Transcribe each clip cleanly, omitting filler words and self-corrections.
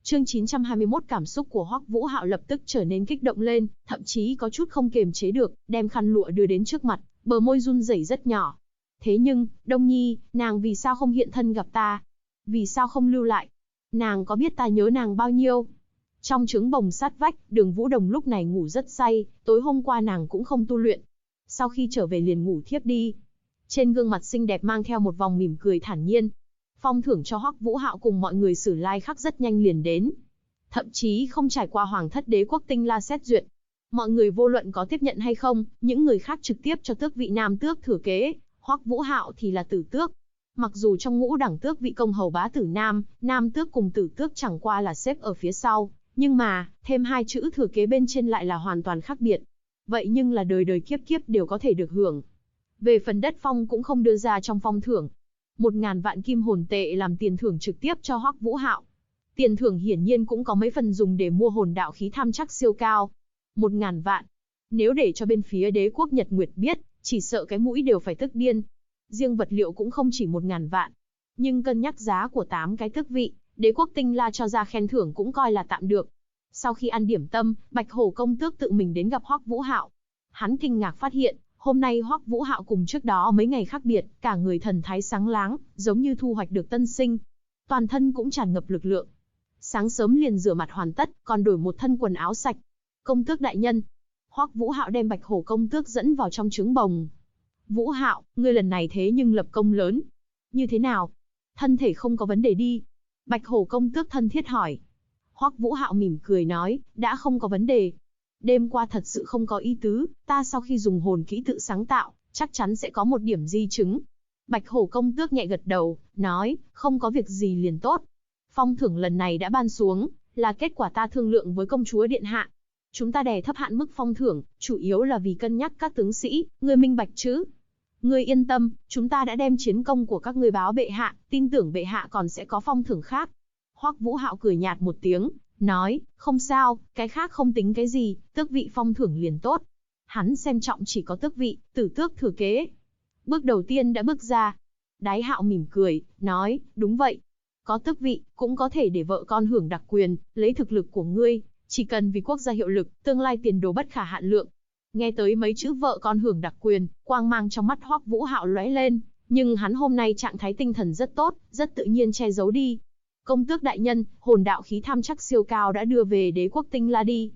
Chương 921 cảm xúc của Hoắc Vũ Hạo lập tức trở nên kích động lên, thậm chí có chút không kiềm chế được, đem khăn lụa đưa đến trước mặt, bờ môi run rẩy rất nhỏ. Thế nhưng, Đông Nhi, nàng vì sao không hiện thân gặp ta? Vì sao không lưu lại? Nàng có biết ta nhớ nàng bao nhiêu? Trong trứng bồng sát vách, Đường Vũ Đồng lúc này ngủ rất say, tối hôm qua nàng cũng không tu luyện. Sau khi trở về liền ngủ thiếp đi. Trên gương mặt xinh đẹp mang theo một vòng mỉm cười thản nhiên. Phong thưởng cho Hoắc Vũ Hạo cùng mọi người Sử Lai Khắc rất nhanh liền đến. Thậm chí không trải qua Hoàng thất Đế quốc Tinh La xét duyệt. Mọi người vô luận có tiếp nhận hay không, những người khác trực tiếp cho tước vị nam tước thừa kế, Hoắc Vũ Hạo thì là tử tước. Mặc dù trong ngũ đẳng tước vị công hầu bá tử nam tước cùng tử tước chẳng qua là xếp ở phía sau, nhưng mà, thêm hai chữ thừa kế bên trên lại là hoàn toàn khác biệt. Vậy nhưng là đời đời kiếp kiếp đều có thể được hưởng. Về phần đất phong cũng không đưa ra trong phong thưởng. 1.000 vạn kim hồn tệ làm tiền thưởng trực tiếp cho Hoắc Vũ Hạo. Tiền thưởng hiển nhiên cũng có mấy phần dùng để mua hồn đạo khí tham chắc siêu cao. 1.000 vạn. Nếu để cho bên phía đế quốc Nhật Nguyệt biết, chỉ sợ cái mũi đều phải tức điên. Riêng vật liệu cũng không chỉ 1.000 vạn. Nhưng cân nhắc giá của 8 cái tước vị, đế quốc Tinh La cho ra khen thưởng cũng coi là tạm được. Sau khi ăn điểm tâm, Bạch Hổ công tước tự mình đến gặp Hoắc Vũ Hạo. Hắn kinh ngạc phát hiện, hôm nay Hoắc Vũ Hạo cùng trước đó mấy ngày khác biệt, cả người thần thái sáng láng, giống như thu hoạch được tân sinh. Toàn thân cũng tràn ngập lực lượng. Sáng sớm liền rửa mặt hoàn tất, còn đổi một thân quần áo sạch. Công tước đại nhân. Hoắc Vũ Hạo đem Bạch Hổ công tước dẫn vào trong trứng bồng. Vũ Hạo, ngươi lần này thế nhưng lập công lớn. Như thế nào? Thân thể không có vấn đề đi. Bạch Hổ công tước thân thiết hỏi. Hoắc Vũ Hạo mỉm cười nói, đã không có vấn đề. Đêm qua thật sự không có ý tứ, ta sau khi dùng hồn kỹ tự sáng tạo, chắc chắn sẽ có một điểm di chứng. Bạch Hổ công tước nhẹ gật đầu, nói, không có việc gì liền tốt. Phong thưởng lần này đã ban xuống, là kết quả ta thương lượng với công chúa điện hạ. Chúng ta đè thấp hạn mức phong thưởng, chủ yếu là vì cân nhắc các tướng sĩ, ngươi minh bạch chứ? Ngươi yên tâm, chúng ta đã đem chiến công của các ngươi báo bệ hạ, tin tưởng bệ hạ còn sẽ có phong thưởng khác. Hoắc Vũ Hạo cười nhạt một tiếng, nói, không sao, cái khác không tính cái gì, tước vị phong thưởng liền tốt. Hắn xem trọng chỉ có tước vị, tử tước thừa kế. Bước đầu tiên đã bước ra. Đái Hạo mỉm cười, nói, đúng vậy. Có tước vị, cũng có thể để vợ con hưởng đặc quyền, lấy thực lực của ngươi, chỉ cần vì quốc gia hiệu lực, tương lai tiền đồ bất khả hạn lượng. Nghe tới mấy chữ vợ con hưởng đặc quyền, quang mang trong mắt Hoắc Vũ Hạo lóe lên, nhưng hắn hôm nay trạng thái tinh thần rất tốt, rất tự nhiên che giấu đi. Công tước đại nhân, hồn đạo khí tham chắc siêu cao đã đưa về đế quốc Tinh La đi.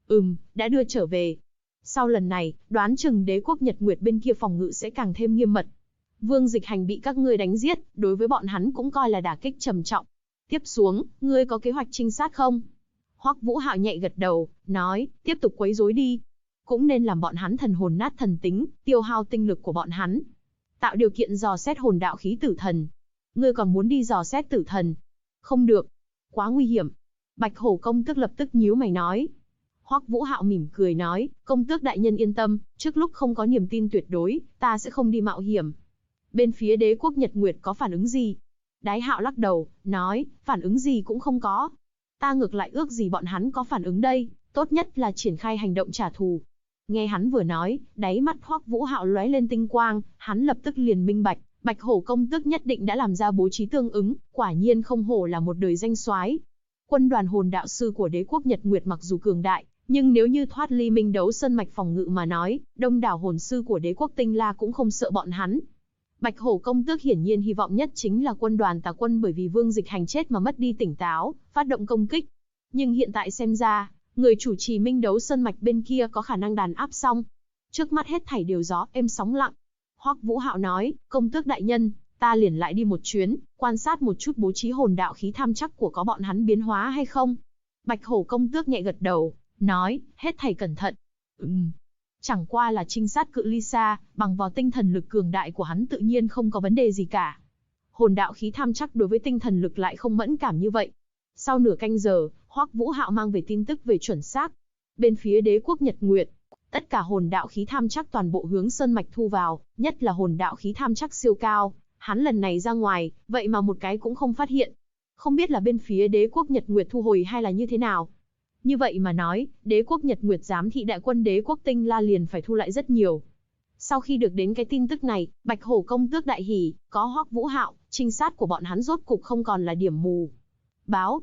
Đã đưa trở về. Sau lần này, đoán chừng đế quốc Nhật Nguyệt bên kia phòng ngự sẽ càng thêm nghiêm mật. Vương Dịch Hành bị các ngươi đánh giết, đối với bọn hắn cũng coi là đả kích trầm trọng. Tiếp xuống, ngươi có kế hoạch trinh sát không? Hoắc Vũ Hạo nhẹ gật đầu, nói, tiếp tục quấy rối đi. Cũng nên làm bọn hắn thần hồn nát thần tính, tiêu hao tinh lực của bọn hắn. Tạo điều kiện dò xét hồn đạo khí tử thần. Ngươi còn muốn đi dò xét tử thần? Không được. Quá nguy hiểm. Bạch Hổ công tước lập tức nhíu mày nói. Hoắc Vũ Hạo mỉm cười nói, công tước đại nhân yên tâm, trước lúc không có niềm tin tuyệt đối, ta sẽ không đi mạo hiểm. Bên phía đế quốc Nhật Nguyệt có phản ứng gì? Đái Hạo lắc đầu, nói, phản ứng gì cũng không có. Ta ngược lại ước gì bọn hắn có phản ứng đây, tốt nhất là triển khai hành động trả thù. Nghe hắn vừa nói, đáy mắt Hoắc Vũ Hạo lóe lên tinh quang, hắn lập tức liền minh bạch, Bạch Hổ công tước nhất định đã làm ra bố trí tương ứng, quả nhiên không hổ là một đời danh soái. Quân đoàn hồn đạo sư của đế quốc Nhật Nguyệt mặc dù cường đại, nhưng nếu như thoát ly Minh Đấu Sơn mạch phòng ngự mà nói, đông đảo hồn sư của đế quốc Tinh La cũng không sợ bọn hắn. Bạch Hổ công tước hiển nhiên hy vọng nhất chính là quân đoàn tà quân bởi vì Vương Dịch Hành chết mà mất đi tỉnh táo, phát động công kích. Nhưng hiện tại xem ra, người chủ trì Minh Đấu Sơn mạch bên kia có khả năng đàn áp xong. Trước mắt hết thảy đều gió êm sóng lặng. Hoắc Vũ Hạo nói, công tước đại nhân, ta liền lại đi một chuyến, quan sát một chút bố trí hồn đạo khí tham chắc của có bọn hắn biến hóa hay không. Bạch Hổ công tước nhẹ gật đầu, nói, hết thảy cẩn thận. Chẳng qua là trinh sát cự ly xa, bằng vào tinh thần lực cường đại của hắn tự nhiên không có vấn đề gì cả. Hồn đạo khí tham chắc đối với tinh thần lực lại không mẫn cảm như vậy. Sau nửa canh giờ, Hoắc Vũ Hạo mang về tin tức về chuẩn xác. Bên phía đế quốc Nhật Nguyệt, tất cả hồn đạo khí tham chắc toàn bộ hướng sơn mạch thu vào, nhất là hồn đạo khí tham chắc siêu cao. Hắn lần này ra ngoài, vậy mà một cái cũng không phát hiện. Không biết là bên phía đế quốc Nhật Nguyệt thu hồi hay là như thế nào. Như vậy mà nói, đế quốc Nhật Nguyệt giám thị đại quân đế quốc Tinh La liền phải thu lại rất nhiều. Sau khi được đến cái tin tức này, Bạch Hổ công tước đại hỉ, có Hoắc Vũ Hạo, trinh sát của bọn hắn rốt cục không còn là điểm mù. Báo.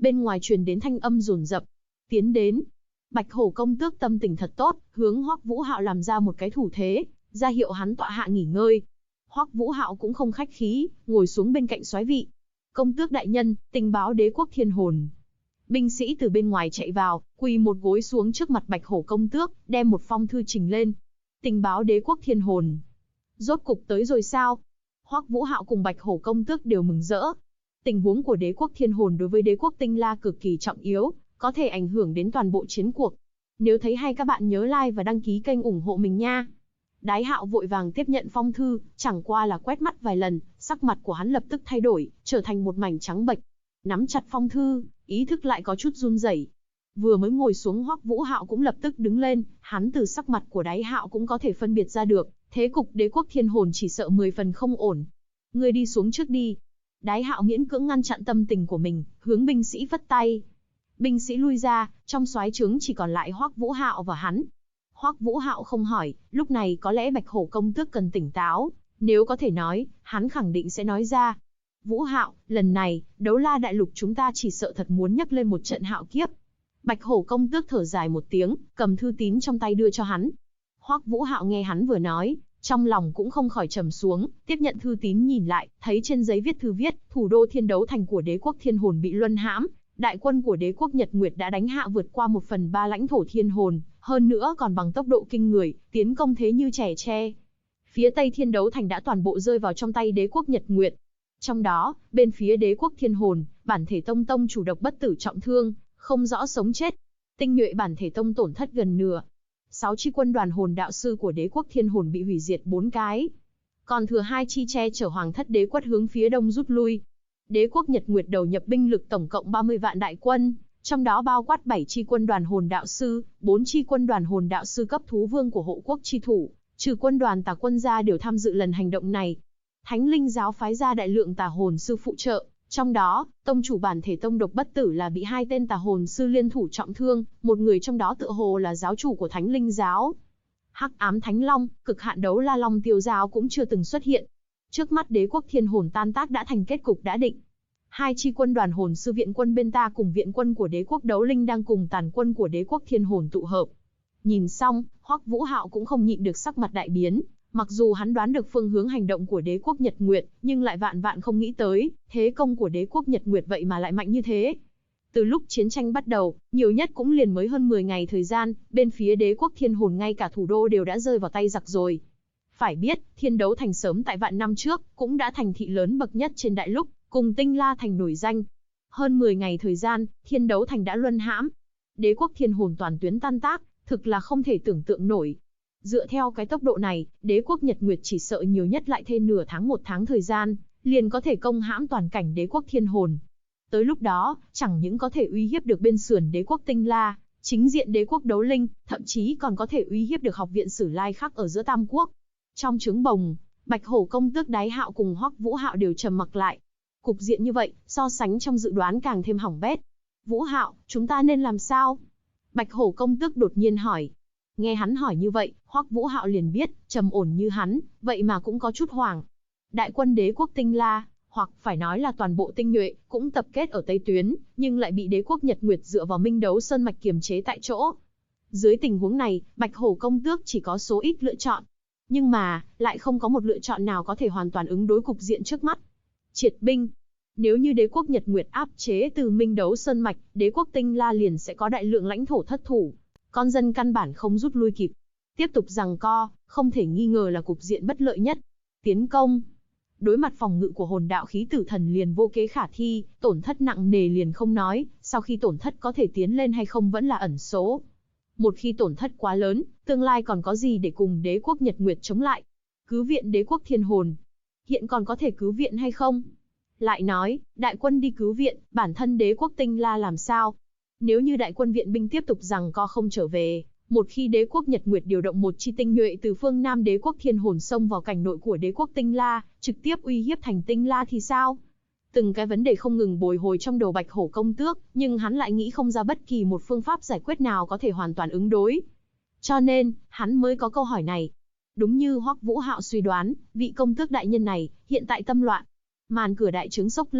Bên ngoài truyền đến thanh âm dồn dập. Tiến đến. Bạch Hổ công tước tâm tình thật tốt, hướng Hoắc Vũ Hạo làm ra một cái thủ thế, ra hiệu hắn tọa hạ nghỉ ngơi. Hoắc Vũ Hạo cũng không khách khí, ngồi xuống bên cạnh soái vị. Công tước đại nhân, tình báo đế quốc thiên hồn. Binh sĩ từ bên ngoài chạy vào, quỳ một gối xuống trước mặt Bạch Hổ công tước, đem một phong thư trình lên. Tình báo đế quốc thiên hồn. Rốt cục tới rồi sao? Hoắc Vũ Hạo cùng Bạch Hổ công tước đều mừng rỡ. Tình huống của đế quốc thiên hồn đối với đế quốc Tinh La cực kỳ trọng yếu, có thể ảnh hưởng đến toàn bộ chiến cuộc. Nếu thấy hay các bạn nhớ like và đăng ký kênh ủng hộ mình nha. Đái Hạo vội vàng tiếp nhận phong thư, chẳng qua là quét mắt vài lần, sắc mặt của hắn lập tức thay đổi, trở thành một mảnh trắng bệch. Nắm chặt phong thư, ý thức lại có chút run rẩy. Vừa mới ngồi xuống Hoắc Vũ Hạo cũng lập tức đứng lên, hắn từ sắc mặt của Đái Hạo cũng có thể phân biệt ra được, thế cục đế quốc thiên hồn chỉ sợ 10 phần không ổn. Ngươi đi xuống trước đi. Đái Hạo miễn cưỡng ngăn chặn tâm tình của mình, hướng binh sĩ vất tay. Binh sĩ lui ra, trong soái trướng chỉ còn lại Hoắc Vũ Hạo và hắn. Hoắc Vũ Hạo không hỏi, lúc này có lẽ Bạch Hổ công tước cần tỉnh táo, nếu có thể nói, hắn khẳng định sẽ nói ra. Vũ Hạo, lần này, Đấu La đại lục chúng ta chỉ sợ thật muốn nhấc lên một trận hạo kiếp. Bạch Hổ công tước thở dài một tiếng, cầm thư tín trong tay đưa cho hắn. Hoắc Vũ Hạo nghe hắn vừa nói, trong lòng cũng không khỏi trầm xuống, tiếp nhận thư tín nhìn lại, thấy trên giấy viết thư viết, thủ đô Thiên Đấu Thành của đế quốc Thiên Hồn bị luân hãm, đại quân của đế quốc Nhật Nguyệt đã đánh hạ vượt qua 1/3 lãnh thổ Thiên Hồn, hơn nữa còn bằng tốc độ kinh người, tiến công thế như trẻ tre. Phía Tây Thiên Đấu Thành đã toàn bộ rơi vào trong tay đế quốc Nhật Nguyệt. Trong đó, bên phía đế quốc Thiên Hồn, bản thể tông tông chủ độc bất tử trọng thương, không rõ sống chết. Tinh nhuệ bản thể tông tổn thất gần nửa. 6 chi quân đoàn hồn đạo sư của đế quốc Thiên Hồn bị hủy diệt 4 cái. Còn thừa 2 chi che chở hoàng thất đế quốc hướng phía đông rút lui. Đế quốc Nhật Nguyệt đầu nhập binh lực tổng cộng 30 vạn đại quân, trong đó bao quát 7 chi quân đoàn hồn đạo sư, 4 chi quân đoàn hồn đạo sư cấp thú vương của hộ quốc chi thủ, trừ quân đoàn tà quân ra đều tham dự lần hành động này. Thánh linh giáo phái ra đại lượng tà hồn sư phụ trợ, trong đó, tông chủ bản thể tông độc bất tử là bị 2 tên tà hồn sư liên thủ trọng thương, một người trong đó tựa hồ là giáo chủ của Thánh linh giáo. Hắc ám Thánh Long, cực hạn đấu La Long Tiêu giáo cũng chưa từng xuất hiện. Trước mắt đế quốc Thiên Hồn tan tác đã thành kết cục đã định. 2 chi quân đoàn hồn sư viện quân bên ta cùng viện quân của đế quốc Đấu Linh đang cùng tàn quân của đế quốc Thiên Hồn tụ hợp. Nhìn xong, Hoắc Vũ Hạo cũng không nhịn được sắc mặt đại biến. Mặc dù hắn đoán được phương hướng hành động của đế quốc Nhật Nguyệt, nhưng lại vạn vạn không nghĩ tới, thế công của đế quốc Nhật Nguyệt vậy mà lại mạnh như thế. Từ lúc chiến tranh bắt đầu, nhiều nhất cũng liền mới hơn 10 ngày thời gian, bên phía đế quốc Thiên Hồn ngay cả thủ đô đều đã rơi vào tay giặc rồi. Phải biết, Thiên Đấu Thành sớm tại vạn năm trước, cũng đã thành thị lớn bậc nhất trên đại lục, cùng Tinh La Thành nổi danh. Hơn 10 ngày thời gian, Thiên Đấu Thành đã luân hãm. Đế quốc Thiên Hồn toàn tuyến tan tác, thực là không thể tưởng tượng nổi. Dựa theo cái tốc độ này, đế quốc Nhật Nguyệt chỉ sợ nhiều nhất lại thêm nửa tháng 1 tháng thời gian, liền có thể công hãm toàn cảnh đế quốc Thiên Hồn. Tới lúc đó, chẳng những có thể uy hiếp được bên sườn đế quốc Tinh La, chính diện đế quốc Đấu Linh, thậm chí còn có thể uy hiếp được học viện Sử Lai Khắc ở giữa Tam Quốc. Trong trướng bồng, Bạch Hổ công tước Đái Hạo cùng Hoắc Vũ Hạo đều trầm mặc lại. Cục diện như vậy, so sánh trong dự đoán càng thêm hỏng bét. Vũ Hạo, chúng ta nên làm sao? Bạch Hổ công tước đột nhiên hỏi. Nghe hắn hỏi như vậy, Hoắc Vũ Hạo liền biết, trầm ổn như hắn, vậy mà cũng có chút hoảng. Đại quân đế quốc Tinh La, hoặc phải nói là toàn bộ tinh nhuệ, cũng tập kết ở Tây Tuyến, nhưng lại bị đế quốc Nhật Nguyệt dựa vào Minh Đấu Sơn mạch kiềm chế tại chỗ. Dưới tình huống này, Bạch Hổ công tước chỉ có số ít lựa chọn. Nhưng mà, lại không có một lựa chọn nào có thể hoàn toàn ứng đối cục diện trước mắt. Triệt binh. Nếu như đế quốc Nhật Nguyệt áp chế từ Minh Đấu Sơn mạch, đế quốc Tinh La liền sẽ có đại lượng lãnh thổ thất thủ. Con dân căn bản không rút lui kịp. Tiếp tục giằng co, không thể nghi ngờ là cục diện bất lợi nhất. Tiến công. Đối mặt phòng ngự của hồn đạo khí tử thần liền vô kế khả thi, tổn thất nặng nề liền không nói, sau khi tổn thất có thể tiến lên hay không vẫn là ẩn số. Một khi tổn thất quá lớn, tương lai còn có gì để cùng đế quốc Nhật Nguyệt chống lại? Cứu viện đế quốc Thiên Hồn. Hiện còn có thể cứu viện hay không? Lại nói, đại quân đi cứu viện, bản thân đế quốc Tinh La làm sao? Nếu như đại quân viện binh tiếp tục giằng co không trở về, một khi đế quốc Nhật Nguyệt điều động một chi tinh nhuệ từ phương Nam đế quốc Thiên Hồn xông vào cảnh nội của đế quốc Tinh La, trực tiếp uy hiếp thành Tinh La thì sao? Từng cái vấn đề không ngừng bồi hồi trong đầu Bạch Hổ công tước, nhưng hắn lại nghĩ không ra bất kỳ một phương pháp giải quyết nào có thể hoàn toàn ứng đối. Cho nên, hắn mới có câu hỏi này. Đúng như Hoắc Vũ Hạo suy đoán, vị công tước đại nhân này, hiện tại tâm loạn. Màn cửa đại trướng xốc lên,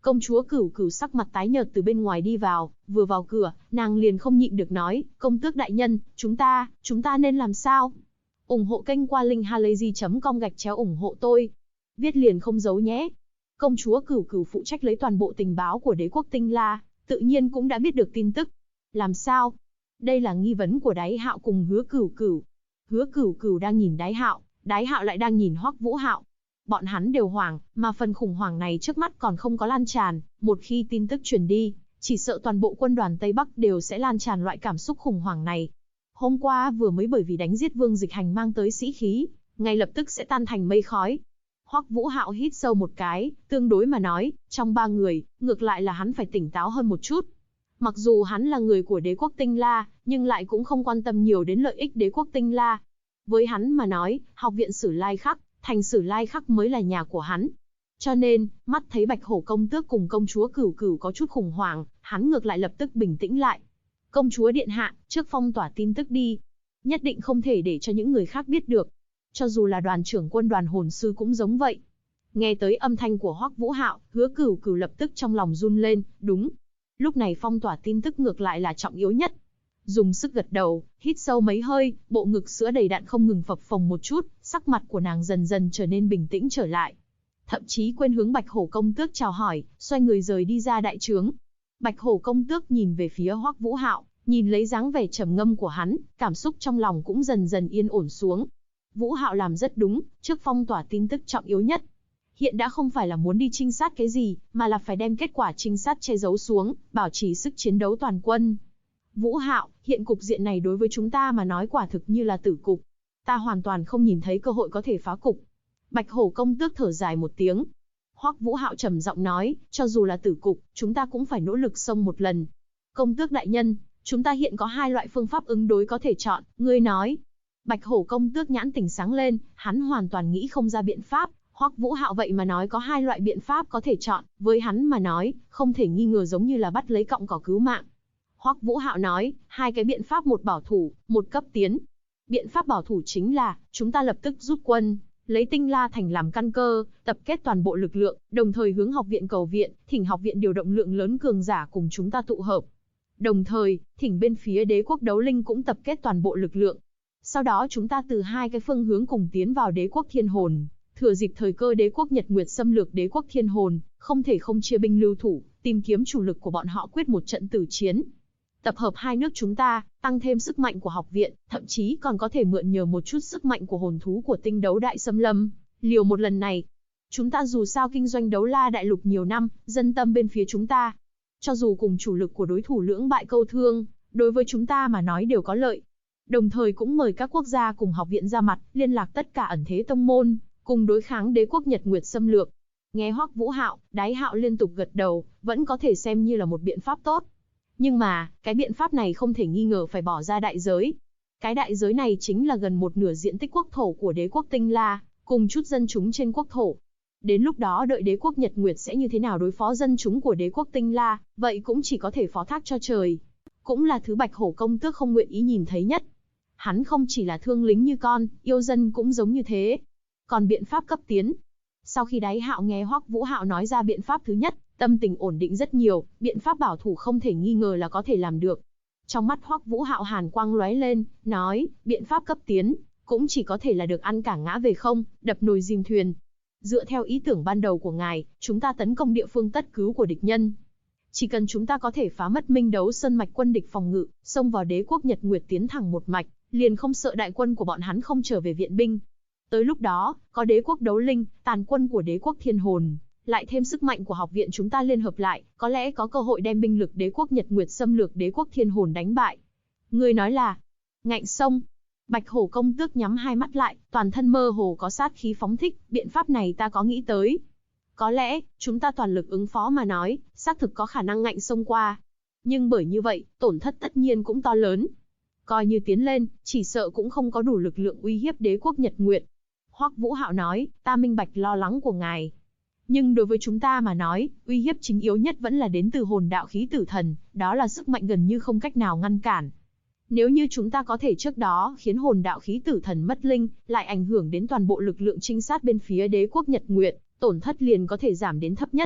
Công chúa Cửu Cửu sắc mặt tái nhợt từ bên ngoài đi vào, vừa vào cửa, nàng liền không nhịn được nói, công tước đại nhân, chúng ta nên làm sao? Ủng hộ kênh qua linkhalazy.com/ủng hộ tôi. Viết liền không giấu nhé. Công chúa Cửu Cửu phụ trách lấy toàn bộ tình báo của đế quốc Tinh La, tự nhiên cũng đã biết được tin tức. Làm sao? Đây là nghi vấn của Đái Hạo cùng Hứa Cửu Cửu. Hứa Cửu Cửu đang nhìn Đái Hạo lại đang nhìn Hoắc Vũ Hạo. Bọn hắn đều hoảng, mà phần khủng hoảng này trước mắt còn không có lan tràn, một khi tin tức truyền đi, chỉ sợ toàn bộ quân đoàn Tây Bắc đều sẽ lan tràn loại cảm xúc khủng hoảng này. Hôm qua vừa mới bởi vì đánh giết Vương Dịch Hành mang tới sĩ khí, ngay lập tức sẽ tan thành mây khói. Hoắc Vũ Hạo hít sâu một cái, tương đối mà nói, trong ba người, ngược lại là hắn phải tỉnh táo hơn một chút. Mặc dù hắn là người của đế quốc Tinh La, nhưng lại cũng không quan tâm nhiều đến lợi ích đế quốc Tinh La. Với hắn mà nói, học viện Sử Lai Khắc, thành Sử Lai Khắc mới là nhà của hắn. Cho nên, mắt thấy Bạch Hổ công tước cùng công chúa Cửu Cửu có chút khủng hoảng, hắn ngược lại lập tức bình tĩnh lại. Công chúa điện hạ, trước phong tỏa tin tức đi. Nhất định không thể để cho những người khác biết được. Cho dù là đoàn trưởng quân đoàn hồn sư cũng giống vậy. Nghe tới âm thanh của Hoắc Vũ Hạo, Hứa Cửu Cửu lập tức trong lòng run lên, đúng. Lúc này phong tỏa tin tức ngược lại là trọng yếu nhất. Dùng sức gật đầu, hít sâu mấy hơi, bộ ngực sữa đầy đặn không ngừng phập phồng một chút, sắc mặt của nàng dần dần trở nên bình tĩnh trở lại. Thậm chí quên hướng Bạch Hổ công tước chào hỏi, xoay người rời đi ra đại trướng. Bạch Hổ công tước nhìn về phía Hoắc Vũ Hạo, nhìn lấy dáng vẻ trầm ngâm của hắn, cảm xúc trong lòng cũng dần dần yên ổn xuống. Vũ Hạo làm rất đúng, trước phong tỏa tin tức trọng yếu nhất. Hiện đã không phải là muốn đi trinh sát cái gì, mà là phải đem kết quả trinh sát che giấu xuống, bảo trì sức chiến đấu toàn quân. Vũ Hạo, hiện cục diện này đối với chúng ta mà nói quả thực như là tử cục. Ta hoàn toàn không nhìn thấy cơ hội có thể phá cục. Bạch Hổ công tước thở dài một tiếng. Hoắc Vũ Hạo trầm giọng nói, cho dù là tử cục, chúng ta cũng phải nỗ lực xông một lần. Công tước đại nhân, chúng ta hiện có 2 loại phương pháp ứng đối có thể chọn, ngươi nói. Bạch Hổ công tước nhãn tỉnh sáng lên, hắn hoàn toàn nghĩ không ra biện pháp. Hoắc Vũ Hạo vậy mà nói có 2 loại biện pháp có thể chọn, với hắn mà nói, không thể nghi ngờ giống như là bắt lấy cọng cỏ cứu mạng. Hoắc Vũ Hạo nói, 2 cái biện pháp, một bảo thủ, một cấp tiến. Biện pháp bảo thủ chính là, chúng ta lập tức rút quân, lấy Tinh La thành làm căn cơ, tập kết toàn bộ lực lượng, đồng thời hướng học viện cầu viện, thỉnh học viện điều động lượng lớn cường giả cùng chúng ta tụ hợp. Đồng thời, thỉnh bên phía đế quốc đấu linh cũng tập kết toàn bộ lực lượng. Sau đó chúng ta từ 2 cái phương hướng cùng tiến vào đế quốc Thiên Hồn, thừa dịp thời cơ đế quốc Nhật Nguyệt xâm lược đế quốc Thiên Hồn, không thể không chia binh lưu thủ, tìm kiếm chủ lực của bọn họ quyết một trận tử chiến. Tập hợp 2 nước chúng ta, tăng thêm sức mạnh của học viện, thậm chí còn có thể mượn nhờ một chút sức mạnh của hồn thú của tinh đấu đại xâm lâm, liều một lần này. Chúng ta dù sao kinh doanh đấu la đại lục nhiều năm, dân tâm bên phía chúng ta. Cho dù cùng chủ lực của đối thủ lưỡng bại câu thương, đối với chúng ta mà nói đều có lợi. Đồng thời cũng mời các quốc gia cùng học viện ra mặt, liên lạc tất cả ẩn thế tông môn, cùng đối kháng đế quốc Nhật Nguyệt xâm lược. Nghe Hoắc Vũ Hạo, Đái Hạo liên tục gật đầu, vẫn có thể xem như là một biện pháp tốt. Nhưng mà, cái biện pháp này không thể nghi ngờ phải bỏ ra đại giới. Cái đại giới này chính là gần 1/2 diện tích quốc thổ của đế quốc Tinh La, cùng chút dân chúng trên quốc thổ. Đến lúc đó đợi đế quốc Nhật Nguyệt sẽ như thế nào đối phó dân chúng của đế quốc Tinh La, vậy cũng chỉ có thể phó thác cho trời. Cũng là thứ Bạch Hổ công tước không nguyện ý nhìn thấy nhất. Hắn không chỉ là thương lính như con, yêu dân cũng giống như thế. Còn biện pháp cấp tiến. Sau khi Đái Hạo nghe Hoắc Vũ Hạo nói ra biện pháp thứ nhất, tâm tình ổn định rất nhiều, biện pháp bảo thủ không thể nghi ngờ là có thể làm được. Trong mắt Hoắc Vũ Hạo hàn quang lóe lên, nói, biện pháp cấp tiến, cũng chỉ có thể là được ăn cả ngã về không, đập nồi dìm thuyền. Dựa theo ý tưởng ban đầu của ngài, chúng ta tấn công địa phương tất cứu của địch nhân. Chỉ cần chúng ta có thể phá mất Minh Đấu Sơn mạch quân địch phòng ngự, xông vào đế quốc Nhật Nguyệt tiến thẳng một mạch, liền không sợ đại quân của bọn hắn không trở về viện binh. Tới lúc đó, có đế quốc đấu linh, tàn quân của đế quốc Thiên Hồn, lại thêm sức mạnh của học viện chúng ta liên hợp lại, có lẽ có cơ hội đem binh lực đế quốc Nhật Nguyệt xâm lược đế quốc Thiên Hồn đánh bại. Ngươi nói là ngạnh sông. Bạch Hổ công tước nhắm hai mắt lại, toàn thân mơ hồ có sát khí phóng thích, biện pháp này ta có nghĩ tới. Có lẽ, chúng ta toàn lực ứng phó mà nói, xác thực có khả năng ngạnh sông qua. Nhưng bởi như vậy, tổn thất tất nhiên cũng to lớn. Coi như tiến lên, chỉ sợ cũng không có đủ lực lượng uy hiếp đế quốc Nhật Nguyệt. Hoắc Vũ Hạo nói, ta minh bạch lo lắng của ngài. Nhưng đối với chúng ta mà nói, uy hiếp chính yếu nhất vẫn là đến từ hồn đạo khí tử thần, đó là sức mạnh gần như không cách nào ngăn cản. Nếu như chúng ta có thể trước đó khiến hồn đạo khí tử thần mất linh, lại ảnh hưởng đến toàn bộ lực lượng trinh sát bên phía đế quốc Nhật Nguyệt, tổn thất liền có thể giảm đến thấp nhất.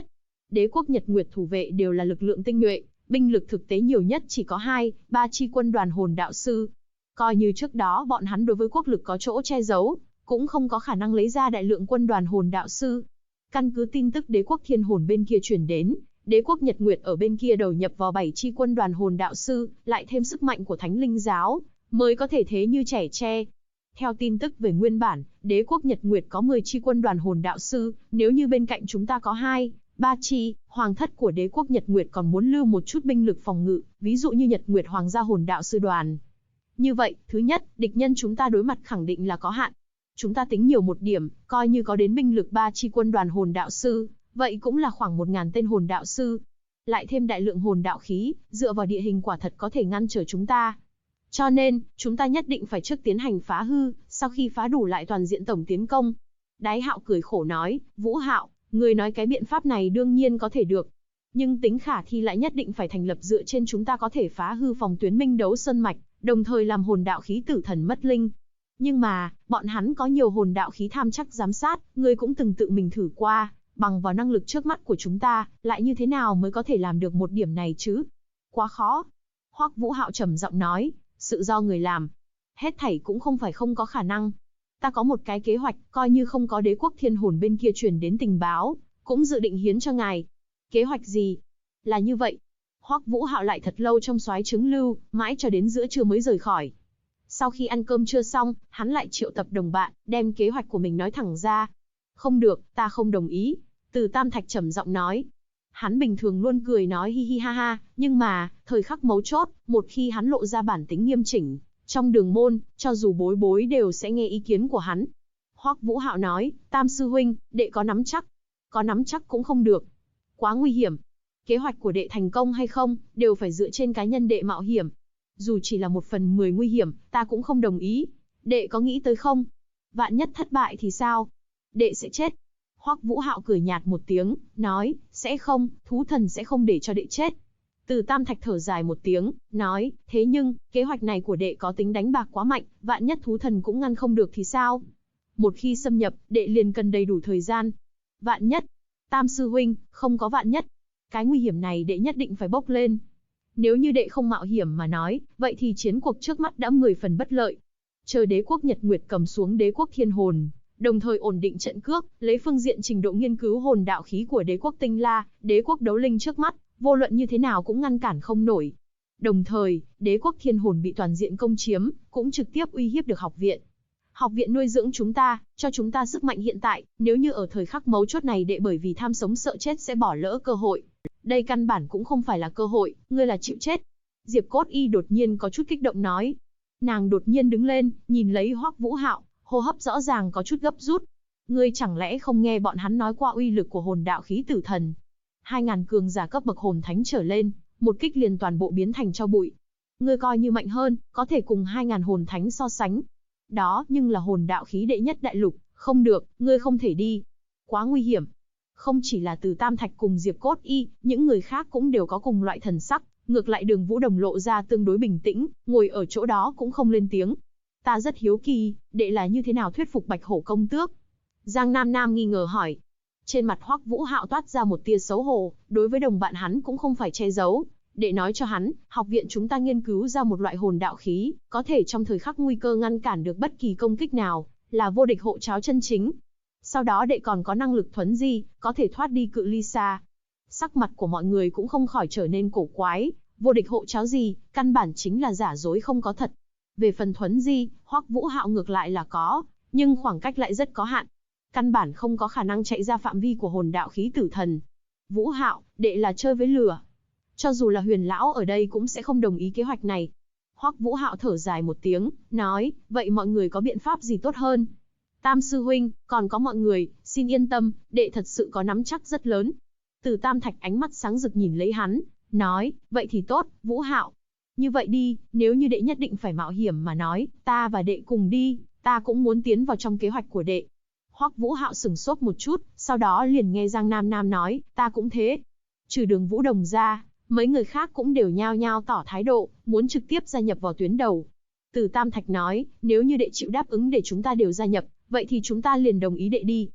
Đế quốc Nhật Nguyệt thủ vệ đều là lực lượng tinh nhuệ, binh lực thực tế nhiều nhất chỉ có 2-3 chi quân đoàn hồn đạo sư. Coi như trước đó bọn hắn đối với quốc lực có chỗ che giấu, cũng không có khả năng lấy ra đại lượng quân đoàn hồn đạo sư. Căn cứ tin tức đế quốc Thiên Hồn bên kia truyền đến, đế quốc Nhật Nguyệt ở bên kia đầu nhập vào 7 chi quân đoàn hồn đạo sư, lại thêm sức mạnh của Thánh Linh giáo, mới có thể thế như trẻ tre. Theo tin tức về nguyên bản, đế quốc Nhật Nguyệt có 10 chi quân đoàn hồn đạo sư, nếu như bên cạnh chúng ta có 2-3 chi, hoàng thất của đế quốc Nhật Nguyệt còn muốn lưu một chút binh lực phòng ngự, ví dụ như Nhật Nguyệt Hoàng gia hồn đạo sư đoàn. Như vậy, thứ nhất, địch nhân chúng ta đối mặt khẳng định là có hạn. Chúng ta tính nhiều một điểm, coi như có đến binh lực 3 chi quân đoàn hồn đạo sư, vậy cũng là khoảng 1000 tên hồn đạo sư. Lại thêm đại lượng hồn đạo khí, dựa vào địa hình quả thật có thể ngăn trở chúng ta. Cho nên, chúng ta nhất định phải trước tiến hành phá hư, sau khi phá đủ lại toàn diện tổng tiến công. Đái Hạo cười khổ nói, Vũ Hạo, người nói cái biện pháp này đương nhiên có thể được. Nhưng tính khả thi lại nhất định phải thành lập dựa trên chúng ta có thể phá hư phòng tuyến Minh Đấu Sơn Mạch, đồng thời làm hồn đạo khí tử thần mất linh. Nhưng mà, bọn hắn có nhiều hồn đạo khí tham chắc giám sát, ngươi cũng từng tự mình thử qua, bằng vào năng lực trước mắt của chúng ta, lại như thế nào mới có thể làm được một điểm này chứ? Quá khó. Hoắc Vũ Hạo trầm giọng nói, sự do người làm. Hết thảy cũng không phải không có khả năng. Ta có một cái kế hoạch, coi như không có đế quốc Thiên Hồn bên kia truyền đến tình báo, cũng dự định hiến cho ngài. Kế hoạch gì? Là như vậy. Hoắc Vũ Hạo lại thật lâu trong soái trứng lưu, mãi cho đến giữa trưa mới rời khỏi. Sau khi ăn cơm trưa xong, hắn lại triệu tập đồng bạn, đem kế hoạch của mình nói thẳng ra. Không được, ta không đồng ý. Từ Tam Thạch trầm giọng nói. Hắn bình thường luôn cười nói hi hi ha ha, nhưng mà, thời khắc mấu chốt, một khi hắn lộ ra bản tính nghiêm chỉnh, trong đường môn, cho dù bối bối đều sẽ nghe ý kiến của hắn. Hoắc Vũ Hạo nói, Tam sư huynh, đệ có nắm chắc. Có nắm chắc cũng không được. Quá nguy hiểm. Kế hoạch của đệ thành công hay không, đều phải dựa trên cá nhân đệ mạo hiểm. Dù chỉ là 1/10 nguy hiểm, ta cũng không đồng ý. Đệ có nghĩ tới không? Vạn nhất thất bại thì sao? Đệ sẽ chết. Hoắc Vũ Hạo cười nhạt một tiếng, nói, sẽ không, thú thần sẽ không để cho đệ chết. Từ Tam Thạch thở dài một tiếng, nói, thế nhưng, kế hoạch này của đệ có tính đánh bạc quá mạnh, vạn nhất thú thần cũng ngăn không được thì sao? Một khi xâm nhập, đệ liền cần đầy đủ thời gian. Vạn nhất. Tam sư huynh, không có vạn nhất. Cái nguy hiểm này đệ nhất định phải bốc lên. Nếu như đệ không mạo hiểm mà nói, vậy thì chiến cuộc trước mắt đã 10 phần bất lợi. Chờ đế quốc Nhật Nguyệt cầm xuống đế quốc Thiên Hồn, đồng thời ổn định trận cước, lấy phương diện trình độ nghiên cứu hồn đạo khí của đế quốc Tinh La, đế quốc Đấu Linh trước mắt, vô luận như thế nào cũng ngăn cản không nổi. Đồng thời, đế quốc Thiên Hồn bị toàn diện công chiếm, cũng trực tiếp uy hiếp được học viện. Học viện nuôi dưỡng chúng ta, cho chúng ta sức mạnh hiện tại, nếu như ở thời khắc mấu chốt này đệ bởi vì tham sống sợ chết sẽ bỏ lỡ cơ hội. Đây căn bản cũng không phải là cơ hội, ngươi là chịu chết. Diệp Cốt Y đột nhiên có chút kích động nói. Nàng đột nhiên đứng lên, nhìn lấy Hoắc Vũ Hạo, hô hấp rõ ràng có chút gấp rút. Ngươi chẳng lẽ không nghe bọn hắn nói qua uy lực của hồn đạo khí tử thần? 2000 cường giả cấp bậc hồn thánh trở lên, một kích liền toàn bộ biến thành tro bụi. Ngươi coi như mạnh hơn, có thể cùng 2000 hồn thánh so sánh. Đó nhưng là hồn đạo khí đệ nhất đại lục, không được, ngươi không thể đi. Quá nguy hiểm. Không chỉ là Từ Tam Thạch cùng Diệp Cốt Y, những người khác cũng đều có cùng loại thần sắc, ngược lại Đường Vũ Đồng lộ ra tương đối bình tĩnh, ngồi ở chỗ đó cũng không lên tiếng. Ta rất hiếu kỳ, đệ là như thế nào thuyết phục Bạch Hổ công tước? Giang Nam Nam nghi ngờ hỏi. Trên mặt Hoắc Vũ Hạo toát ra một tia xấu hổ, đối với đồng bạn hắn cũng không phải che giấu. Đệ nói cho hắn, học viện chúng ta nghiên cứu ra một loại hồn đạo khí, có thể trong thời khắc nguy cơ ngăn cản được bất kỳ công kích nào, là vô địch hộ cháo chân chính. Sau đó đệ còn có năng lực thuấn di, có thể thoát đi cự ly xa. Sắc mặt của mọi người cũng không khỏi trở nên cổ quái, vô địch hộ cháo gì, căn bản chính là giả dối không có thật. Về phần thuấn di, Hoắc Vũ Hạo ngược lại là có, nhưng khoảng cách lại rất có hạn. Căn bản không có khả năng chạy ra phạm vi của hồn đạo khí tử thần. Vũ Hạo, đệ là chơi với lửa. Cho dù là Huyền lão ở đây cũng sẽ không đồng ý kế hoạch này. Hoắc Vũ Hạo thở dài một tiếng, nói, vậy mọi người có biện pháp gì tốt hơn? Tam sư huynh, còn có mọi người, xin yên tâm, đệ thật sự có nắm chắc rất lớn. Từ Tam Thạch ánh mắt sáng rực nhìn lấy hắn, nói, vậy thì tốt, Vũ Hạo. Như vậy đi, nếu như đệ nhất định phải mạo hiểm mà nói, ta và đệ cùng đi, ta cũng muốn tiến vào trong kế hoạch của đệ. Hoắc Vũ Hạo sửng sốt một chút, sau đó liền nghe Giang Nam Nam nói, ta cũng thế. Trừ Đường Vũ Đồng ra, mấy người khác cũng đều nhao nhao tỏ thái độ, muốn trực tiếp gia nhập vào tuyến đầu. Từ Tam Thạch nói, nếu như đệ chịu đáp ứng để chúng ta đều gia nhập, vậy thì chúng ta liền đồng ý đệ đi.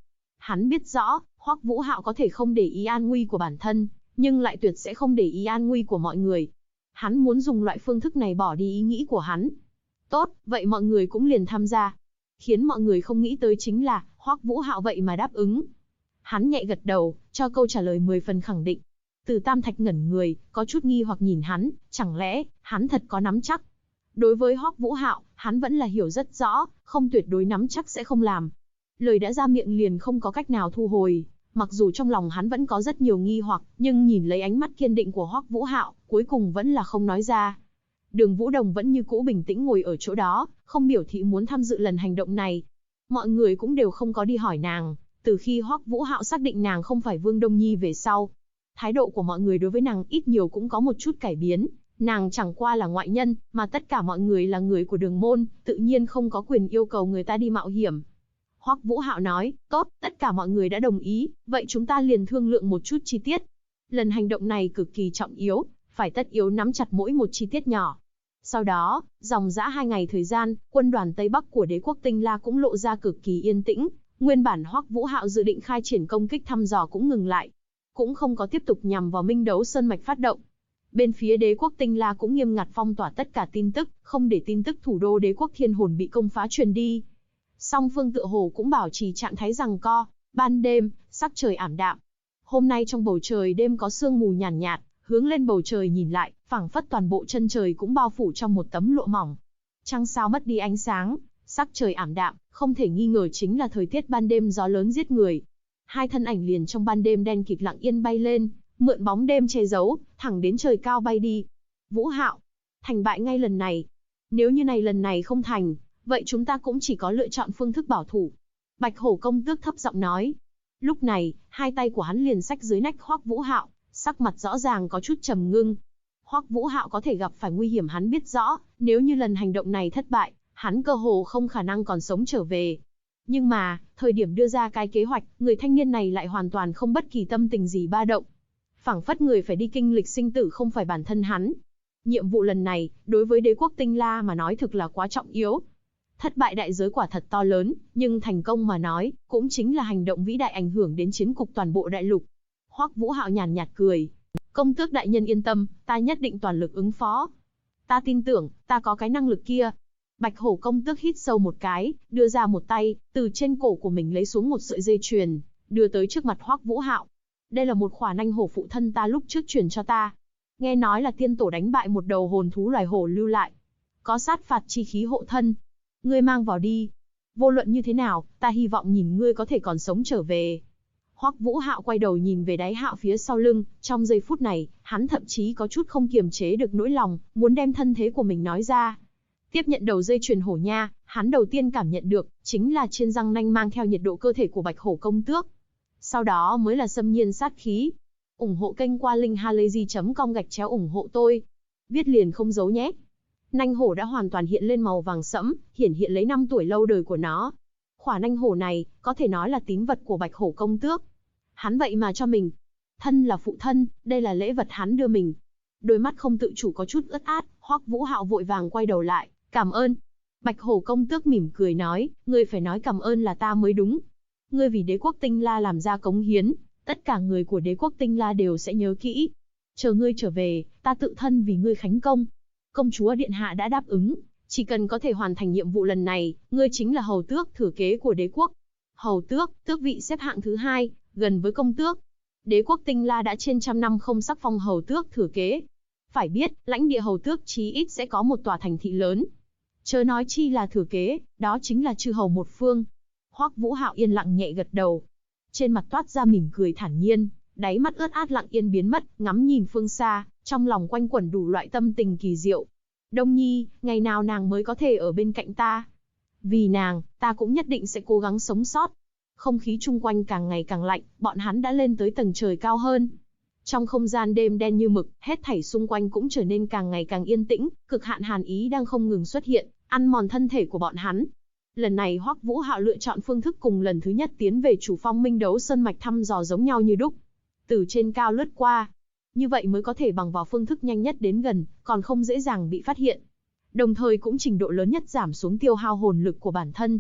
Hắn biết rõ, Hoắc Vũ Hạo có thể không để ý an nguy của bản thân, nhưng lại tuyệt sẽ không để ý an nguy của mọi người. Hắn muốn dùng loại phương thức này bỏ đi ý nghĩ của hắn. Tốt, vậy mọi người cũng liền tham gia. Khiến mọi người không nghĩ tới chính là, Hoắc Vũ Hạo vậy mà đáp ứng. Hắn nhẹ gật đầu, cho câu trả lời 10 phần khẳng định. Từ Tam Thạch ngẩn người, có chút nghi hoặc nhìn hắn, chẳng lẽ, hắn thật có nắm chắc. Đối với Hoắc Vũ Hạo, hắn vẫn là hiểu rất rõ, không tuyệt đối nắm chắc sẽ không làm. Lời đã ra miệng liền không có cách nào thu hồi, mặc dù trong lòng hắn vẫn có rất nhiều nghi hoặc, nhưng nhìn lấy ánh mắt kiên định của Hoắc Vũ Hạo, cuối cùng vẫn là không nói ra. Đường Vũ Đồng vẫn như cũ bình tĩnh ngồi ở chỗ đó, không biểu thị muốn tham dự lần hành động này. Mọi người cũng đều không có đi hỏi nàng, từ khi Hoắc Vũ Hạo xác định nàng không phải Vương Đông Nhi về sau. Thái độ của mọi người đối với nàng ít nhiều cũng có một chút cải biến, nàng chẳng qua là ngoại nhân, mà tất cả mọi người là người của Đường môn, tự nhiên không có quyền yêu cầu người ta đi mạo hiểm. Hoắc Vũ Hạo nói, tốt, tất cả mọi người đã đồng ý, vậy chúng ta liền thương lượng một chút chi tiết. Lần hành động này cực kỳ trọng yếu, phải tất yếu nắm chặt mỗi một chi tiết nhỏ. Sau đó, dòng dã 2 ngày thời gian, quân đoàn Tây Bắc của đế quốc Tinh La cũng lộ ra cực kỳ yên tĩnh, nguyên bản Hoắc Vũ Hạo dự định khai triển công kích thăm dò cũng ngừng lại, cũng không có tiếp tục nhằm vào Minh Đấu Sơn mạch phát động. Bên phía đế quốc Tinh La cũng nghiêm ngặt phong tỏa tất cả tin tức, không để tin tức thủ đô đế quốc Thiên Hồn bị công phá truyền đi. Song phương tựa hồ cũng bảo trì trạng thái giằng co. Ban đêm, sắc trời ảm đạm. Hôm nay trong bầu trời đêm có sương mù nhàn nhạt, hướng lên bầu trời nhìn lại, phảng phất toàn bộ chân trời cũng bao phủ trong một tấm lụa mỏng. Trăng sao mất đi ánh sáng, sắc trời ảm đạm, không thể nghi ngờ chính là thời tiết ban đêm gió lớn giết người. Hai thân ảnh liền trong ban đêm đen kịt lặng yên bay lên, mượn bóng đêm che giấu, thẳng đến trời cao bay đi. Vũ Hạo, thành bại ngay lần này. Nếu như lần này không thành, vậy chúng ta cũng chỉ có lựa chọn phương thức bảo thủ. Bạch Hổ công tước thấp giọng nói. Lúc này, hai tay của hắn liền xách dưới nách Hoắc Vũ Hạo, sắc mặt rõ ràng có chút trầm ngưng. Hoắc Vũ Hạo có thể gặp phải nguy hiểm hắn biết rõ, nếu như lần hành động này thất bại, hắn cơ hồ không khả năng còn sống trở về. Nhưng mà, thời điểm đưa ra cái kế hoạch, người thanh niên này lại hoàn toàn không bất kỳ tâm tình gì ba động. Phảng phất người phải đi kinh lịch sinh tử không phải bản thân hắn. Nhiệm vụ lần này, đối với đế quốc Tinh La mà nói thực là quá trọng yếu. Thất bại đại giới quả thật to lớn, nhưng thành công mà nói, cũng chính là hành động vĩ đại ảnh hưởng đến chiến cục toàn bộ đại lục. Hoắc Vũ Hạo nhàn nhạt cười. Công tước đại nhân yên tâm, ta nhất định toàn lực ứng phó. Ta tin tưởng, ta có cái năng lực kia. Bạch Hổ công tước hít sâu một cái, đưa ra một tay, từ trên cổ của mình lấy xuống một sợi dây chuyền, đưa tới trước mặt Hoắc Vũ Hạo. Đây là một khỏa nanh hổ phụ thân ta lúc trước truyền cho ta. Nghe nói là tiên tổ đánh bại một đầu hồn thú loài hổ lưu lại. Có sát phạt chi khí hộ thân. Ngươi mang vào đi. Vô luận như thế nào, ta hy vọng nhìn ngươi có thể còn sống trở về. Hoắc Vũ Hạo quay đầu nhìn về Đái Hạo phía sau lưng, trong giây phút này, hắn thậm chí có chút không kiềm chế được nỗi lòng, muốn đem thân thế của mình nói ra. Tiếp nhận đầu dây chuyền hổ nha, hắn đầu tiên cảm nhận được, chính là trên răng nanh mang theo nhiệt độ cơ thể của Bạch Hổ công tước. Sau đó mới là xâm nhiên sát khí. Ủng hộ kênh qua linkhalazy.com/ủng hộ tôi. Viết liền không giấu nhé. Nanh hổ đã hoàn toàn hiện lên màu vàng sẫm, hiển hiện lấy 5 tuổi lâu đời của nó. Khỏa nanh hổ này, có thể nói là tín vật của Bạch Hổ công tước. Hắn vậy mà cho mình. Thân là phụ thân, đây là lễ vật hắn đưa mình. Đôi mắt không tự chủ có chút ướt át, Hoắc Vũ Hạo vội vàng quay đầu lại, cảm ơn. Bạch Hổ công tước mỉm cười nói, ngươi phải nói cảm ơn là ta mới đúng. Ngươi vì đế quốc Tinh La làm ra cống hiến, tất cả người của đế quốc Tinh La đều sẽ nhớ kỹ. Chờ ngươi trở về, ta tự thân vì ngươi khánh công. Công chúa điện hạ đã đáp ứng, chỉ cần có thể hoàn thành nhiệm vụ lần này, ngươi chính là hầu tước thừa kế của đế quốc. Hầu tước, tước vị xếp hạng thứ 2, gần với công tước. Đế quốc Tinh La đã trên trăm năm không sắc phong hầu tước thừa kế. Phải biết, lãnh địa hầu tước chí ít sẽ có một tòa thành thị lớn. Chớ nói chi là thừa kế, đó chính là chư hầu một phương. Hoắc Vũ Hạo yên lặng nhẹ gật đầu. Trên mặt toát ra mỉm cười thản nhiên, đáy mắt ướt át lặng yên biến mất, ngắm nhìn phương xa, trong lòng quanh quẩn đủ loại tâm tình kỳ diệu. Đông Nhi, ngày nào nàng mới có thể ở bên cạnh ta? Vì nàng, ta cũng nhất định sẽ cố gắng sống sót. Không khí chung quanh càng ngày càng lạnh, bọn hắn đã lên tới tầng trời cao hơn. Trong không gian đêm đen như mực, hết thảy xung quanh cũng trở nên càng ngày càng yên tĩnh, cực hạn hàn ý đang không ngừng xuất hiện, ăn mòn thân thể của bọn hắn. Lần này Hoắc Vũ Hạo lựa chọn phương thức cùng lần thứ nhất tiến về chủ phong Minh Đấu Sơn mạch thăm dò giống nhau như đúc. Từ trên cao lướt qua, như vậy mới có thể bằng vào phương thức nhanh nhất đến gần, còn không dễ dàng bị phát hiện. Đồng thời cũng trình độ lớn nhất giảm xuống tiêu hao hồn lực của bản thân.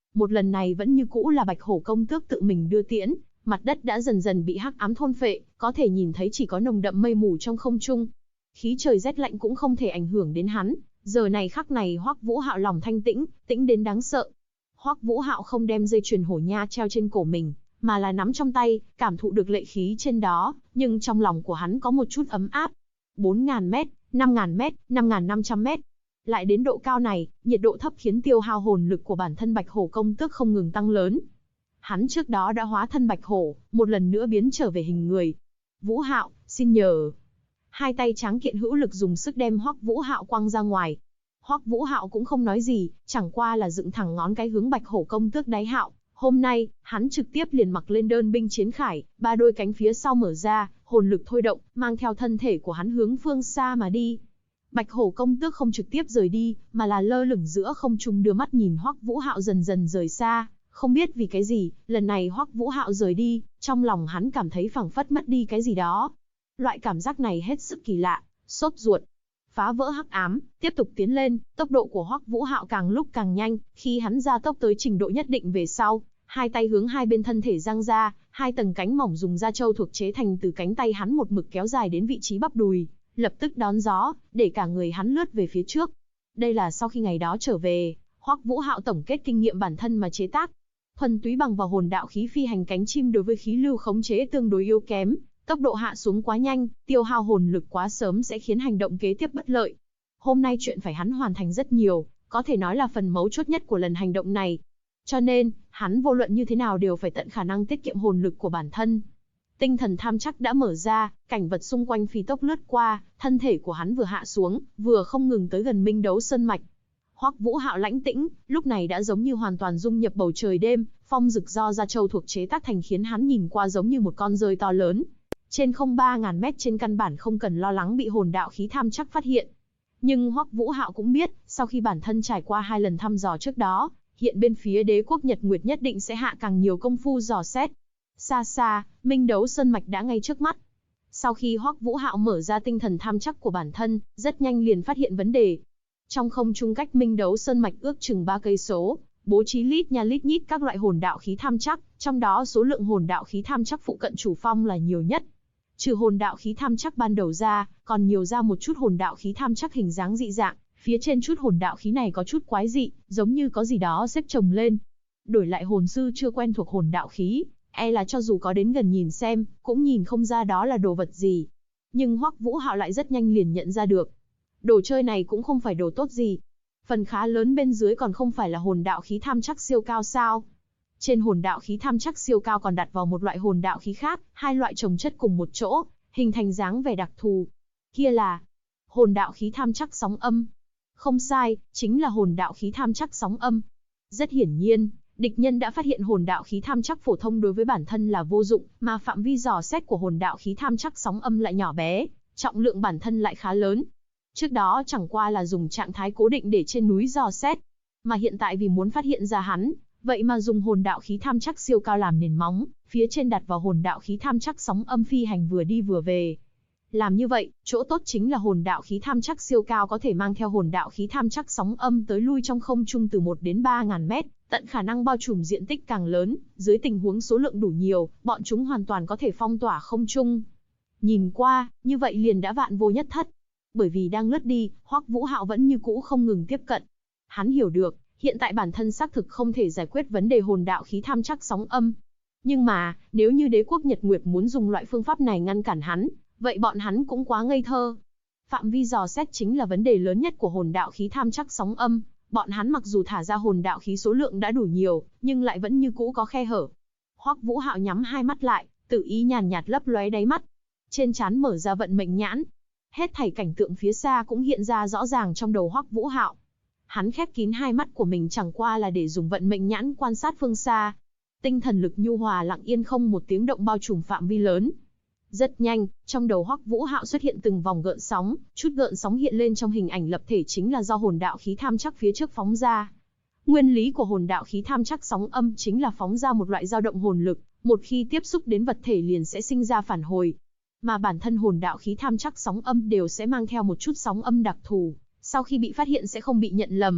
Một lần này vẫn như cũ là Bạch Hổ công tước tự mình đưa tiễn, mặt đất đã dần dần bị hắc ám thôn phệ, có thể nhìn thấy chỉ có nồng đậm mây mù trong không trung. Khí trời rét lạnh cũng không thể ảnh hưởng đến hắn, giờ này khắc này Hoắc Vũ Hạo lòng thanh tĩnh, tĩnh đến đáng sợ. Hoắc Vũ Hạo không đem dây chuyền hổ nha treo trên cổ mình, mà là nắm trong tay, cảm thụ được lệ khí trên đó, nhưng trong lòng của hắn có một chút ấm áp. 4.000 mét, 5.000 mét, 5.500 mét. Lại đến độ cao này, nhiệt độ thấp khiến tiêu hao hồn lực của bản thân Bạch Hổ công tước không ngừng tăng lớn. Hắn trước đó đã hóa thân Bạch Hổ, một lần nữa biến trở về hình người. Vũ Hạo, xin nhờ. Hai tay tráng kiện hữu lực dùng sức đem Hoắc Vũ Hạo quăng ra ngoài. Hoắc Vũ Hạo cũng không nói gì, chẳng qua là dựng thẳng ngón cái hướng Bạch Hổ công tước đáy hạo. Hôm nay, hắn trực tiếp liền mặc lên đơn binh chiến khải, ba đôi cánh phía sau mở ra, hồn lực thôi động, mang theo thân thể của hắn hướng phương xa mà đi. Bạch Hổ công tước không trực tiếp rời đi, mà là lơ lửng giữa không trung đưa mắt nhìn Hoắc Vũ Hạo dần dần rời xa. Không biết vì cái gì, lần này Hoắc Vũ Hạo rời đi, trong lòng hắn cảm thấy phảng phất mất đi cái gì đó. Loại cảm giác này hết sức kỳ lạ, sốt ruột. Phá vỡ hắc ám, tiếp tục tiến lên, tốc độ của Hoắc Vũ Hạo càng lúc càng nhanh, khi hắn gia tốc tới trình độ nhất định về sau, hai tay hướng hai bên thân thể giang ra, hai tầng cánh mỏng dùng da trâu thuộc chế thành từ cánh tay hắn một mực kéo dài đến vị trí bắp đùi, lập tức đón gió, để cả người hắn lướt về phía trước. Đây là sau khi ngày đó trở về, Hoắc Vũ Hạo tổng kết kinh nghiệm bản thân mà chế tác. Thuần túy bằng vào hồn đạo khí phi hành cánh chim đối với khí lưu khống chế tương đối yếu kém, tốc độ hạ xuống quá nhanh, tiêu hao hồn lực quá sớm sẽ khiến hành động kế tiếp bất lợi. Hôm nay chuyện phải hắn hoàn thành rất nhiều, có thể nói là phần mấu chốt nhất của lần hành động này. Cho nên, hắn vô luận như thế nào đều phải tận khả năng tiết kiệm hồn lực của bản thân. Tinh thần tham chắc đã mở ra, cảnh vật xung quanh phi tốc lướt qua, thân thể của hắn vừa hạ xuống, vừa không ngừng tới gần Minh Đấu Sơn Mạch. Hoắc Vũ Hạo lãnh tĩnh, lúc này đã giống như hoàn toàn dung nhập bầu trời đêm, phong rực do da trâu thuộc chế tác thành khiến hắn nhìn qua giống như một con rơi to lớn. Trên không 3.000 mét trên căn bản không cần lo lắng bị hồn đạo khí tham chắc phát hiện. Nhưng Hoắc Vũ Hạo cũng biết, sau khi bản thân trải qua 2 lần thăm dò trước đó, hiện bên phía đế quốc Nhật Nguyệt nhất định sẽ hạ càng nhiều công phu dò xét. Xa xa, Minh Đấu Sơn Mạch đã ngay trước mắt. Sau khi Hoắc Vũ Hạo mở ra tinh thần tham chắc của bản thân, rất nhanh liền phát hiện vấn đề. Trong không trung cách Minh Đấu Sơn Mạch ước chừng 3 cây số, bố trí lít nha lít nhít các loại hồn đạo khí tham chắc, trong đó số lượng hồn đạo khí tham chắc phụ cận chủ phong là nhiều nhất. Trừ hồn đạo khí tham chắc ban đầu ra, còn nhiều ra một chút hồn đạo khí tham chắc hình dáng dị dạng, phía trên chút hồn đạo khí này có chút quái dị, giống như có gì đó xếp chồng lên. Đổi lại hồn sư chưa quen thuộc hồn đạo khí, e là cho dù có đến gần nhìn xem, cũng nhìn không ra đó là đồ vật gì. Nhưng Hoắc Vũ Hạo lại rất nhanh liền nhận ra được. Đồ chơi này cũng không phải đồ tốt gì. Phần khá lớn bên dưới còn không phải là hồn đạo khí tham chắc siêu cao sao. Trên hồn đạo khí tham chắc siêu cao còn đặt vào một loại hồn đạo khí khác, hai loại chồng chất cùng một chỗ, hình thành dáng vẻ đặc thù. Kia là hồn đạo khí tham chắc sóng âm. Không sai, chính là hồn đạo khí tham chắc sóng âm. Rất hiển nhiên, địch nhân đã phát hiện hồn đạo khí tham chắc phổ thông đối với bản thân là vô dụng, mà phạm vi dò xét của hồn đạo khí tham chắc sóng âm lại nhỏ bé, trọng lượng bản thân lại khá lớn. Trước đó chẳng qua là dùng trạng thái cố định để trên núi dò xét, mà hiện tại vì muốn phát hiện ra hắn, vậy mà dùng hồn đạo khí tham chắc siêu cao làm nền móng, phía trên đặt vào hồn đạo khí tham chắc sóng âm phi hành vừa đi vừa về. Làm như vậy, chỗ tốt chính là hồn đạo khí tham chắc siêu cao có thể mang theo hồn đạo khí tham chắc sóng âm tới lui trong không trung từ 1 đến 3.000 mét, tận khả năng bao trùm diện tích càng lớn, dưới tình huống số lượng đủ nhiều, bọn chúng hoàn toàn có thể phong tỏa không trung. Nhìn qua, như vậy liền đã vạn vô nhất thất. Bởi vì đang lướt đi, Hoắc Vũ Hạo vẫn như cũ không ngừng tiếp cận. Hắn hiểu được, hiện tại bản thân xác thực không thể giải quyết vấn đề hồn đạo khí tham chắc sóng âm. Nhưng mà, nếu như đế quốc Nhật Nguyệt muốn dùng loại phương pháp này ngăn cản hắn, vậy bọn hắn cũng quá ngây thơ. Phạm vi dò xét chính là vấn đề lớn nhất của hồn đạo khí tham chắc sóng âm. Bọn hắn mặc dù thả ra hồn đạo khí số lượng đã đủ nhiều, nhưng lại vẫn như cũ có khe hở. Hoắc Vũ Hạo nhắm hai mắt lại, tự ý nhàn nhạt lấp lóe đáy mắt. Trên trán mở ra vận mệnh nhãn. Hết thảy cảnh tượng phía xa cũng hiện ra rõ ràng trong đầu Hoắc Vũ Hạo. Hắn khép kín hai mắt của mình chẳng qua là để dùng vận mệnh nhãn quan sát phương xa. Tinh thần lực nhu hòa lặng yên không một tiếng động bao trùm phạm vi lớn. Rất nhanh, trong đầu Hoắc Vũ Hạo xuất hiện từng vòng gợn sóng, chút gợn sóng hiện lên trong hình ảnh lập thể chính là do hồn đạo khí tham chắc phía trước phóng ra. Nguyên lý của hồn đạo khí tham chắc sóng âm chính là phóng ra một loại dao động hồn lực, một khi tiếp xúc đến vật thể liền sẽ sinh ra phản hồi. Mà bản thân hồn đạo khí tham chắc sóng âm đều sẽ mang theo một chút sóng âm đặc thù, sau khi bị phát hiện sẽ không bị nhận lầm.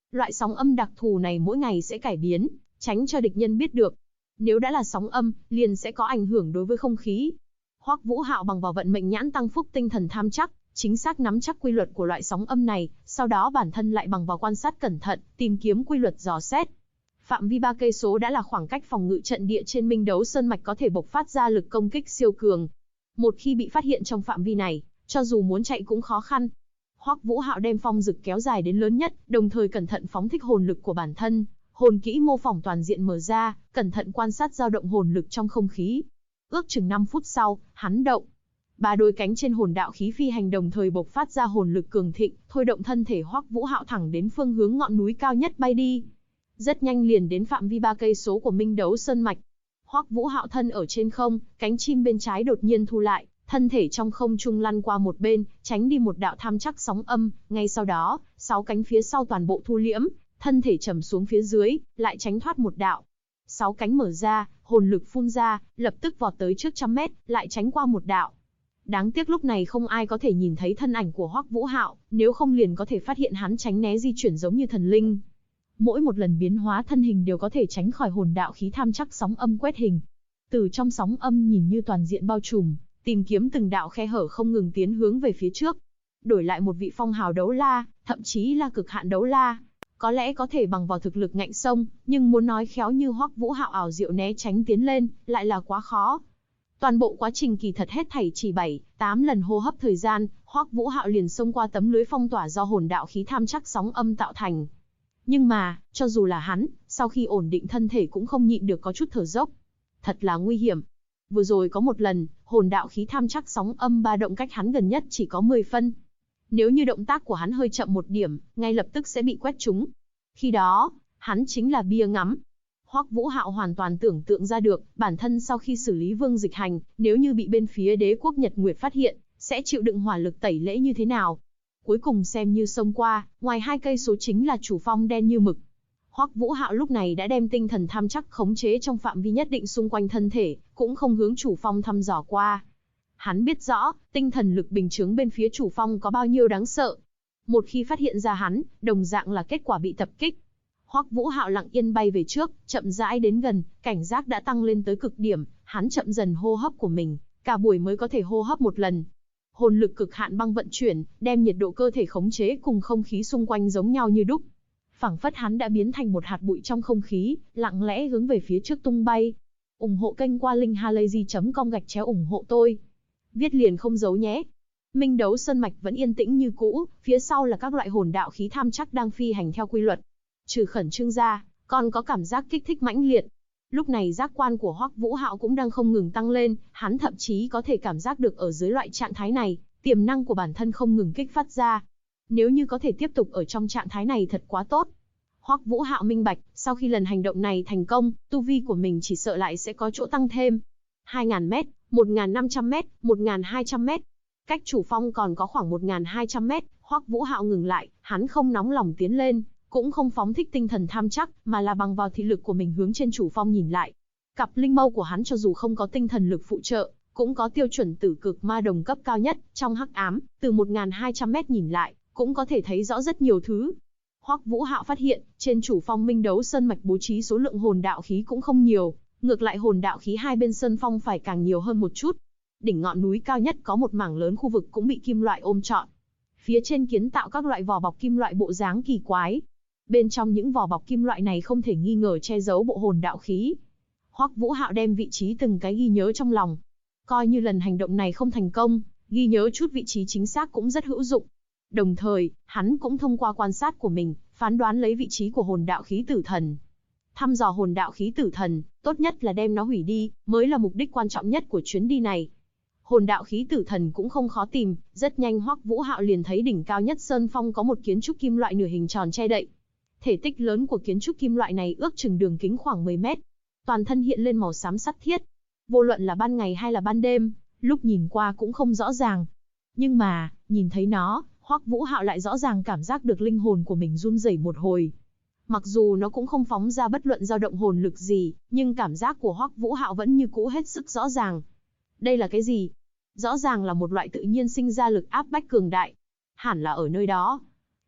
Loại sóng âm đặc thù này mỗi ngày sẽ cải biến, tránh cho địch nhân biết được. Nếu đã là sóng âm, liền sẽ có ảnh hưởng đối với không khí. Hoắc Vũ Hạo bằng vào vận mệnh nhãn tăng phúc tinh thần tham chắc, chính xác nắm chắc quy luật của loại sóng âm này, sau đó bản thân lại bằng vào quan sát cẩn thận, tìm kiếm quy luật dò xét. Phạm vi 3 cây số đã là khoảng cách phòng ngự trận địa trên Minh Đấu Sơn mạch có thể bộc phát ra lực công kích siêu cường. Một khi bị phát hiện trong phạm vi này, cho dù muốn chạy cũng khó khăn. Hoắc Vũ Hạo đem phong dực kéo dài đến lớn nhất, đồng thời cẩn thận phóng thích hồn lực của bản thân, hồn kỹ mô phỏng toàn diện mở ra, cẩn thận quan sát dao động hồn lực trong không khí. Ước chừng 5 phút sau, hắn động. 3 đôi cánh trên hồn đạo khí phi hành đồng thời bộc phát ra hồn lực cường thịnh, thôi động thân thể Hoắc Vũ Hạo thẳng đến phương hướng ngọn núi cao nhất bay đi. Rất nhanh liền đến phạm vi 3 cây số của Minh Đấu Sơn mạch. Hoắc Vũ Hạo thân ở trên không, cánh chim bên trái đột nhiên thu lại, thân thể trong không trung lăn qua một bên, tránh đi một đạo tham chắc sóng âm, ngay sau đó, 6 cánh phía sau toàn bộ thu liễm, thân thể trầm xuống phía dưới, lại tránh thoát một đạo. 6 cánh mở ra, hồn lực phun ra, lập tức vọt tới trước 100 mét, lại tránh qua một đạo. Đáng tiếc lúc này không ai có thể nhìn thấy thân ảnh của Hoắc Vũ Hạo, nếu không liền có thể phát hiện hắn tránh né di chuyển giống như thần linh. Mỗi một lần biến hóa thân hình đều có thể tránh khỏi hồn đạo khí tham chắc sóng âm quét hình. Từ trong sóng âm nhìn như toàn diện bao trùm, tìm kiếm từng đạo khe hở không ngừng tiến hướng về phía trước. Đổi lại một vị phong hào đấu la, thậm chí là cực hạn đấu la, có lẽ có thể bằng vào thực lực ngạnh sông, nhưng muốn nói khéo như Hoắc Vũ Hạo ảo diệu né tránh tiến lên, lại là quá khó. Toàn bộ quá trình kỳ thật hết thảy chỉ 7-8 lần hô hấp thời gian, Hoắc Vũ Hạo liền xông qua tấm lưới phong tỏa do hồn đạo khí tham chắc sóng âm tạo thành. Nhưng mà, cho dù là hắn, sau khi ổn định thân thể cũng không nhịn được có chút thở dốc. Thật là nguy hiểm. Vừa rồi có một lần, hồn đạo khí tham chắc sóng âm ba động cách hắn gần nhất chỉ có 10 phân. Nếu như động tác của hắn hơi chậm một điểm, ngay lập tức sẽ bị quét trúng. Khi đó, hắn chính là bia ngắm. Hoắc Vũ Hạo hoàn toàn tưởng tượng ra được, bản thân sau khi xử lý Vương Dịch Hành, nếu như bị bên phía Đế quốc Nhật Nguyệt phát hiện, sẽ chịu đựng hỏa lực tẩy lễ như thế nào. Cuối cùng xem như xông qua, ngoài 2 cây số chính là chủ phong đen như mực. Hoắc Vũ Hạo lúc này đã đem tinh thần tham chắc khống chế trong phạm vi nhất định xung quanh thân thể, cũng không hướng chủ phong thăm dò qua. Hắn biết rõ, tinh thần lực bình chướng bên phía chủ phong có bao nhiêu đáng sợ. Một khi phát hiện ra hắn, đồng dạng là kết quả bị tập kích. Hoắc Vũ Hạo lặng yên bay về trước, chậm rãi đến gần, cảnh giác đã tăng lên tới cực điểm, hắn chậm dần hô hấp của mình, cả buổi mới có thể hô hấp một lần. Hồn lực cực hạn băng vận chuyển, đem nhiệt độ cơ thể khống chế cùng không khí xung quanh giống nhau như đúc. Phảng phất hắn đã biến thành một hạt bụi trong không khí, lặng lẽ hướng về phía trước tung bay. Ủng hộ kênh qua linkhalazy.com/ủng hộ tôi. Viết liền không giấu nhé. Minh Đấu Sơn mạch vẫn yên tĩnh như cũ, phía sau là các loại hồn đạo khí tham chắc đang phi hành theo quy luật. Trừ khẩn trương ra, còn có cảm giác kích thích mãnh liệt. Lúc này giác quan của Hoắc Vũ Hạo cũng đang không ngừng tăng lên, hắn thậm chí có thể cảm giác được ở dưới loại trạng thái này, tiềm năng của bản thân không ngừng kích phát ra. Nếu như có thể tiếp tục ở trong trạng thái này thật quá tốt. Hoắc Vũ Hạo minh bạch, sau khi lần hành động này thành công, tu vi của mình chỉ sợ lại sẽ có chỗ tăng thêm. 2.000 mét, 1.500 mét, 1.200 mét. Cách chủ phong còn có khoảng 1.200 mét, Hoắc Vũ Hạo ngừng lại, hắn không nóng lòng tiến lên, cũng không phóng thích tinh thần tham chắc, mà là bằng vào thị lực của mình hướng trên chủ phong nhìn lại. Cặp linh mâu của hắn cho dù không có tinh thần lực phụ trợ, cũng có tiêu chuẩn tử cực ma đồng cấp cao nhất, trong hắc ám, từ 1.200 mét nhìn lại, cũng có thể thấy rõ rất nhiều thứ. Hoắc Vũ Hạo phát hiện, trên chủ phong Minh Đấu Sơn mạch bố trí số lượng hồn đạo khí cũng không nhiều, ngược lại hồn đạo khí hai bên sơn phong phải càng nhiều hơn một chút. Đỉnh ngọn núi cao nhất có một mảng lớn khu vực cũng bị kim loại ôm trọn. Phía trên kiến tạo các loại vỏ bọc kim loại bộ dáng kỳ quái. Bên trong những vỏ bọc kim loại này không thể nghi ngờ che giấu bộ hồn đạo khí. Hoắc Vũ Hạo đem vị trí từng cái ghi nhớ trong lòng. Coi như lần hành động này không thành công, ghi nhớ chút vị trí chính xác cũng rất hữu dụng. Đồng thời, hắn cũng thông qua quan sát của mình, phán đoán lấy vị trí của hồn đạo khí tử thần. Thăm dò hồn đạo khí tử thần, tốt nhất là đem nó hủy đi, mới là mục đích quan trọng nhất của chuyến đi này. Hồn đạo khí tử thần cũng không khó tìm, rất nhanh Hoắc Vũ Hạo liền thấy đỉnh cao nhất sơn phong có một kiến trúc kim loại nửa hình tròn che đậy. Thể tích lớn của kiến trúc kim loại này ước chừng đường kính khoảng 10 mét. Toàn thân hiện lên màu xám sắt thiết. Vô luận là ban ngày hay là ban đêm, lúc nhìn qua cũng không rõ ràng. Nhưng mà, nhìn thấy nó, Hoắc Vũ Hạo lại rõ ràng cảm giác được linh hồn của mình run rẩy một hồi. Mặc dù nó cũng không phóng ra bất luận dao động hồn lực gì, nhưng cảm giác của Hoắc Vũ Hạo vẫn như cũ hết sức rõ ràng. Đây là cái gì? Rõ ràng là một loại tự nhiên sinh ra lực áp bách cường đại. Hẳn là ở nơi đó.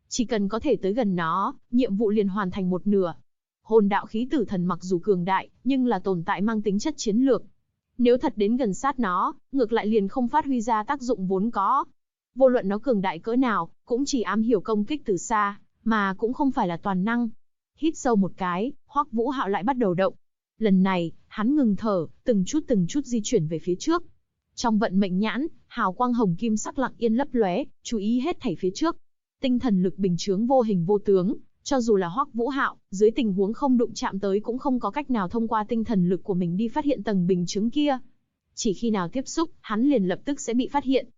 Chỉ cần có thể tới gần nó, nhiệm vụ liền hoàn thành một nửa. Hồn đạo khí tử thần mặc dù cường đại, nhưng là tồn tại mang tính chất chiến lược. Nếu thật đến gần sát nó, ngược lại liền không phát huy ra tác dụng vốn có. Vô luận nó cường đại cỡ nào, cũng chỉ am hiểu công kích từ xa, mà cũng không phải là toàn năng. Hít sâu một cái, Hoắc Vũ Hạo lại bắt đầu động. Lần này, hắn ngừng thở, từng chút di chuyển về phía trước. Trong vận mệnh nhãn, hào quang hồng kim sắc lặng yên lấp lóe, chú ý hết thảy phía trước. Tinh thần lực bình chướng vô hình vô tướng, cho dù là Hoắc Vũ Hạo, dưới tình huống không đụng chạm tới cũng không có cách nào thông qua tinh thần lực của mình đi phát hiện tầng bình chướng kia. Chỉ khi nào tiếp xúc, hắn liền lập tức sẽ bị phát hiện.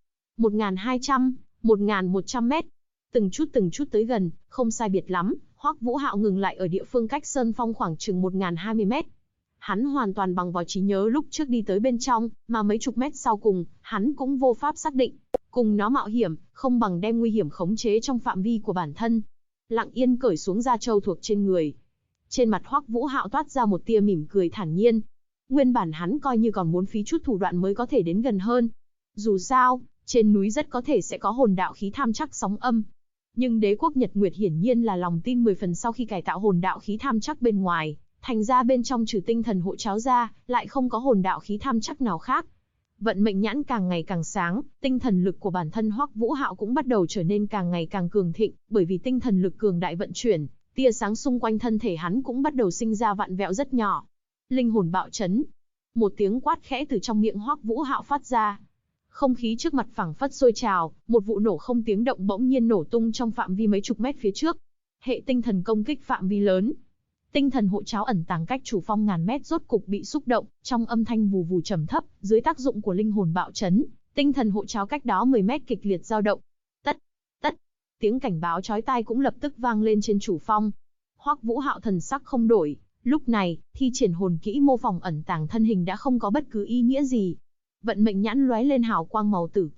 1200, 1100 mét. Từng chút tới gần, không sai biệt lắm, Hoắc Vũ Hạo ngừng lại ở địa phương cách Sơn Phong khoảng chừng 1020 mét. Hắn hoàn toàn bằng vào trí nhớ lúc trước đi tới bên trong, mà mấy chục mét sau cùng, hắn cũng vô pháp xác định. Cùng nó mạo hiểm, không bằng đem nguy hiểm khống chế trong phạm vi của bản thân. Lặng yên cởi xuống da trâu thuộc trên người. Trên mặt Hoắc Vũ Hạo toát ra một tia mỉm cười thản nhiên. Nguyên bản hắn coi như còn muốn phí chút thủ đoạn mới có thể đến gần hơn. Dù sao, trên núi rất có thể sẽ có hồn đạo khí tham chắc sóng âm. Nhưng đế quốc Nhật Nguyệt hiển nhiên là lòng tin 10 phần sau khi cải tạo hồn đạo khí tham chắc bên ngoài, thành ra bên trong trừ tinh thần hộ cháo ra, lại không có hồn đạo khí tham chắc nào khác. Vận mệnh nhãn càng ngày càng sáng, tinh thần lực của bản thân Hoắc Vũ Hạo cũng bắt đầu trở nên càng ngày càng cường thịnh, bởi vì tinh thần lực cường đại vận chuyển, tia sáng xung quanh thân thể hắn cũng bắt đầu sinh ra vặn vẹo rất nhỏ. Linh hồn bạo chấn. Một tiếng quát khẽ từ trong miệng Hoắc Vũ Hạo phát ra. Không khí trước mặt phảng phất sôi trào, một vụ nổ không tiếng động bỗng nhiên nổ tung trong phạm vi mấy chục mét phía trước. Hệ tinh thần công kích phạm vi lớn. Tinh thần hộ cháo ẩn tàng cách chủ phong ngàn mét rốt cục bị xúc động, trong âm thanh vù vù trầm thấp, dưới tác dụng của linh hồn bạo chấn, tinh thần hộ cháo cách đó 10 mét kịch liệt dao động. Tất, tiếng cảnh báo chói tai cũng lập tức vang lên trên chủ phong. Hoắc Vũ Hạo thần sắc không đổi, lúc này, thi triển hồn kỹ mô phỏng ẩn tàng thân hình đã không có bất cứ ý nghĩa gì. Vận mệnh nhãn lóe lên hào quang màu tử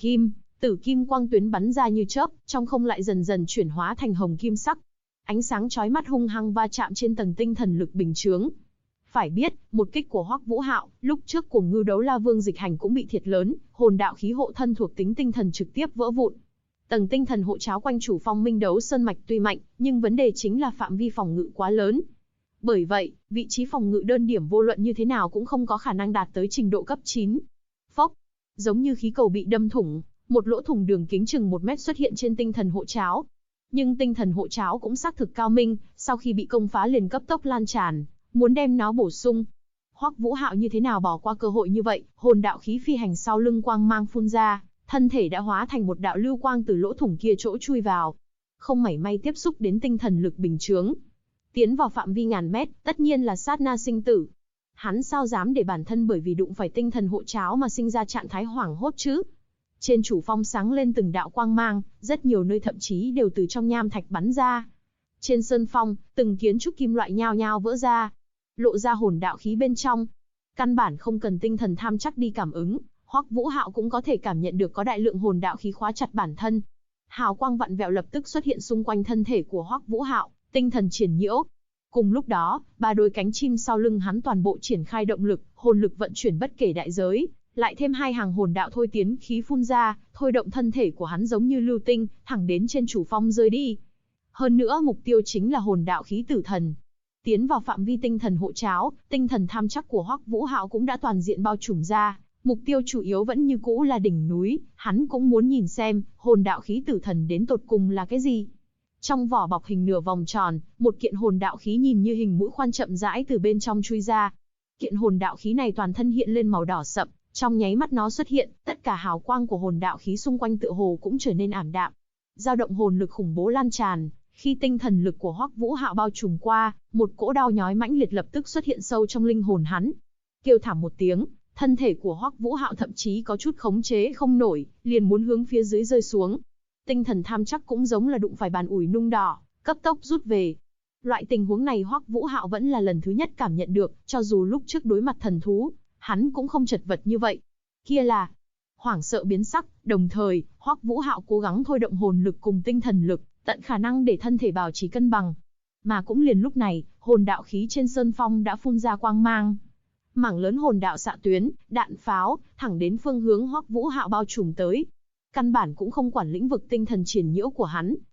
kim quang tuyến bắn ra như chớp, trong không lại dần dần chuyển hóa thành hồng kim sắc. Ánh sáng chói mắt hung hăng va chạm trên tầng tinh thần lực bình chướng. Phải biết, một kích của Hoắc Vũ Hạo, lúc trước của Ngưu Đấu La Vương Dịch Hành cũng bị thiệt lớn, hồn đạo khí hộ thân thuộc tính tinh thần trực tiếp vỡ vụn. Tầng tinh thần hộ cháo quanh chủ phong Minh Đấu Sơn mạch tuy mạnh, nhưng vấn đề chính là phạm vi phòng ngự quá lớn. Bởi vậy, vị trí phòng ngự đơn điểm vô luận như thế nào cũng không có khả năng đạt tới trình độ cấp 9. Phốc, giống như khí cầu bị đâm thủng, một lỗ thủng đường kính chừng 1 mét xuất hiện trên tinh thần hộ cháo. Nhưng tinh thần hộ cháo cũng xác thực cao minh, sau khi bị công phá liền cấp tốc lan tràn, muốn đem nó bổ sung. Hoắc Vũ Hạo như thế nào bỏ qua cơ hội như vậy, hồn đạo khí phi hành sau lưng quang mang phun ra, thân thể đã hóa thành một đạo lưu quang từ lỗ thủng kia chỗ chui vào. Không mảy may tiếp xúc đến tinh thần lực bình chướng. Tiến vào phạm vi ngàn mét, tất nhiên là sát na sinh tử. Hắn sao dám để bản thân bởi vì đụng phải tinh thần hộ cháo mà sinh ra trạng thái hoảng hốt chứ? Trên chủ phong sáng lên từng đạo quang mang, rất nhiều nơi thậm chí đều từ trong nham thạch bắn ra. Trên sơn phong, từng kiến trúc kim loại nhao nhao vỡ ra, lộ ra hồn đạo khí bên trong. Căn bản không cần tinh thần tham chắc đi cảm ứng, Hoắc Vũ Hạo cũng có thể cảm nhận được có đại lượng hồn đạo khí khóa chặt bản thân. Hào quang vặn vẹo lập tức xuất hiện xung quanh thân thể của Hoắc Vũ Hạo, tinh thần triển nhiễu. Cùng lúc đó, 3 đôi cánh chim sau lưng hắn toàn bộ triển khai động lực, hồn lực vận chuyển bất kể đại giới. Lại thêm 2 hàng hồn đạo thôi tiến khí phun ra, thôi động thân thể của hắn giống như lưu tinh, thẳng đến trên chủ phong rơi đi. Hơn nữa mục tiêu chính là hồn đạo khí tử thần. Tiến vào phạm vi tinh thần hộ cháo, tinh thần tham chắc của Hoắc Vũ Hạo cũng đã toàn diện bao trùm ra. Mục tiêu chủ yếu vẫn như cũ là đỉnh núi, hắn cũng muốn nhìn xem, hồn đạo khí tử thần đến tột cùng là cái gì. Trong vỏ bọc hình nửa vòng tròn, một kiện hồn đạo khí nhìn như hình mũi khoan chậm rãi từ bên trong chui ra. Kiện hồn đạo khí này toàn thân hiện lên màu đỏ sậm. Trong nháy mắt nó xuất hiện, tất cả hào quang của hồn đạo khí xung quanh tựa hồ cũng trở nên ảm đạm. Dao động hồn lực khủng bố lan tràn, khi tinh thần lực của Hoắc Vũ Hạo bao trùm qua, một cỗ đau nhói mãnh liệt lập tức xuất hiện sâu trong linh hồn hắn. Kêu thảm một tiếng, thân thể của Hoắc Vũ Hạo thậm chí có chút khống chế không nổi, liền muốn hướng phía dưới rơi xuống. Tinh thần tham chắc cũng giống là đụng phải bàn ủi nung đỏ, cấp tốc rút về. Loại tình huống này Hoắc Vũ Hạo vẫn là lần thứ nhất cảm nhận được, cho dù lúc trước đối mặt thần thú, hắn cũng không chật vật như vậy. Kia là hoảng sợ biến sắc, đồng thời, Hoắc Vũ Hạo cố gắng thôi động hồn lực cùng tinh thần lực, tận khả năng để thân thể bảo trì cân bằng. Mà cũng liền lúc này, hồn đạo khí trên sơn phong đã phun ra quang mang. Mảng lớn hồn đạo xạ tuyến, đạn pháo, thẳng đến phương hướng Hoắc Vũ Hạo bao trùm tới. Căn bản cũng không quản lĩnh vực tinh thần triển nhiễu của hắn,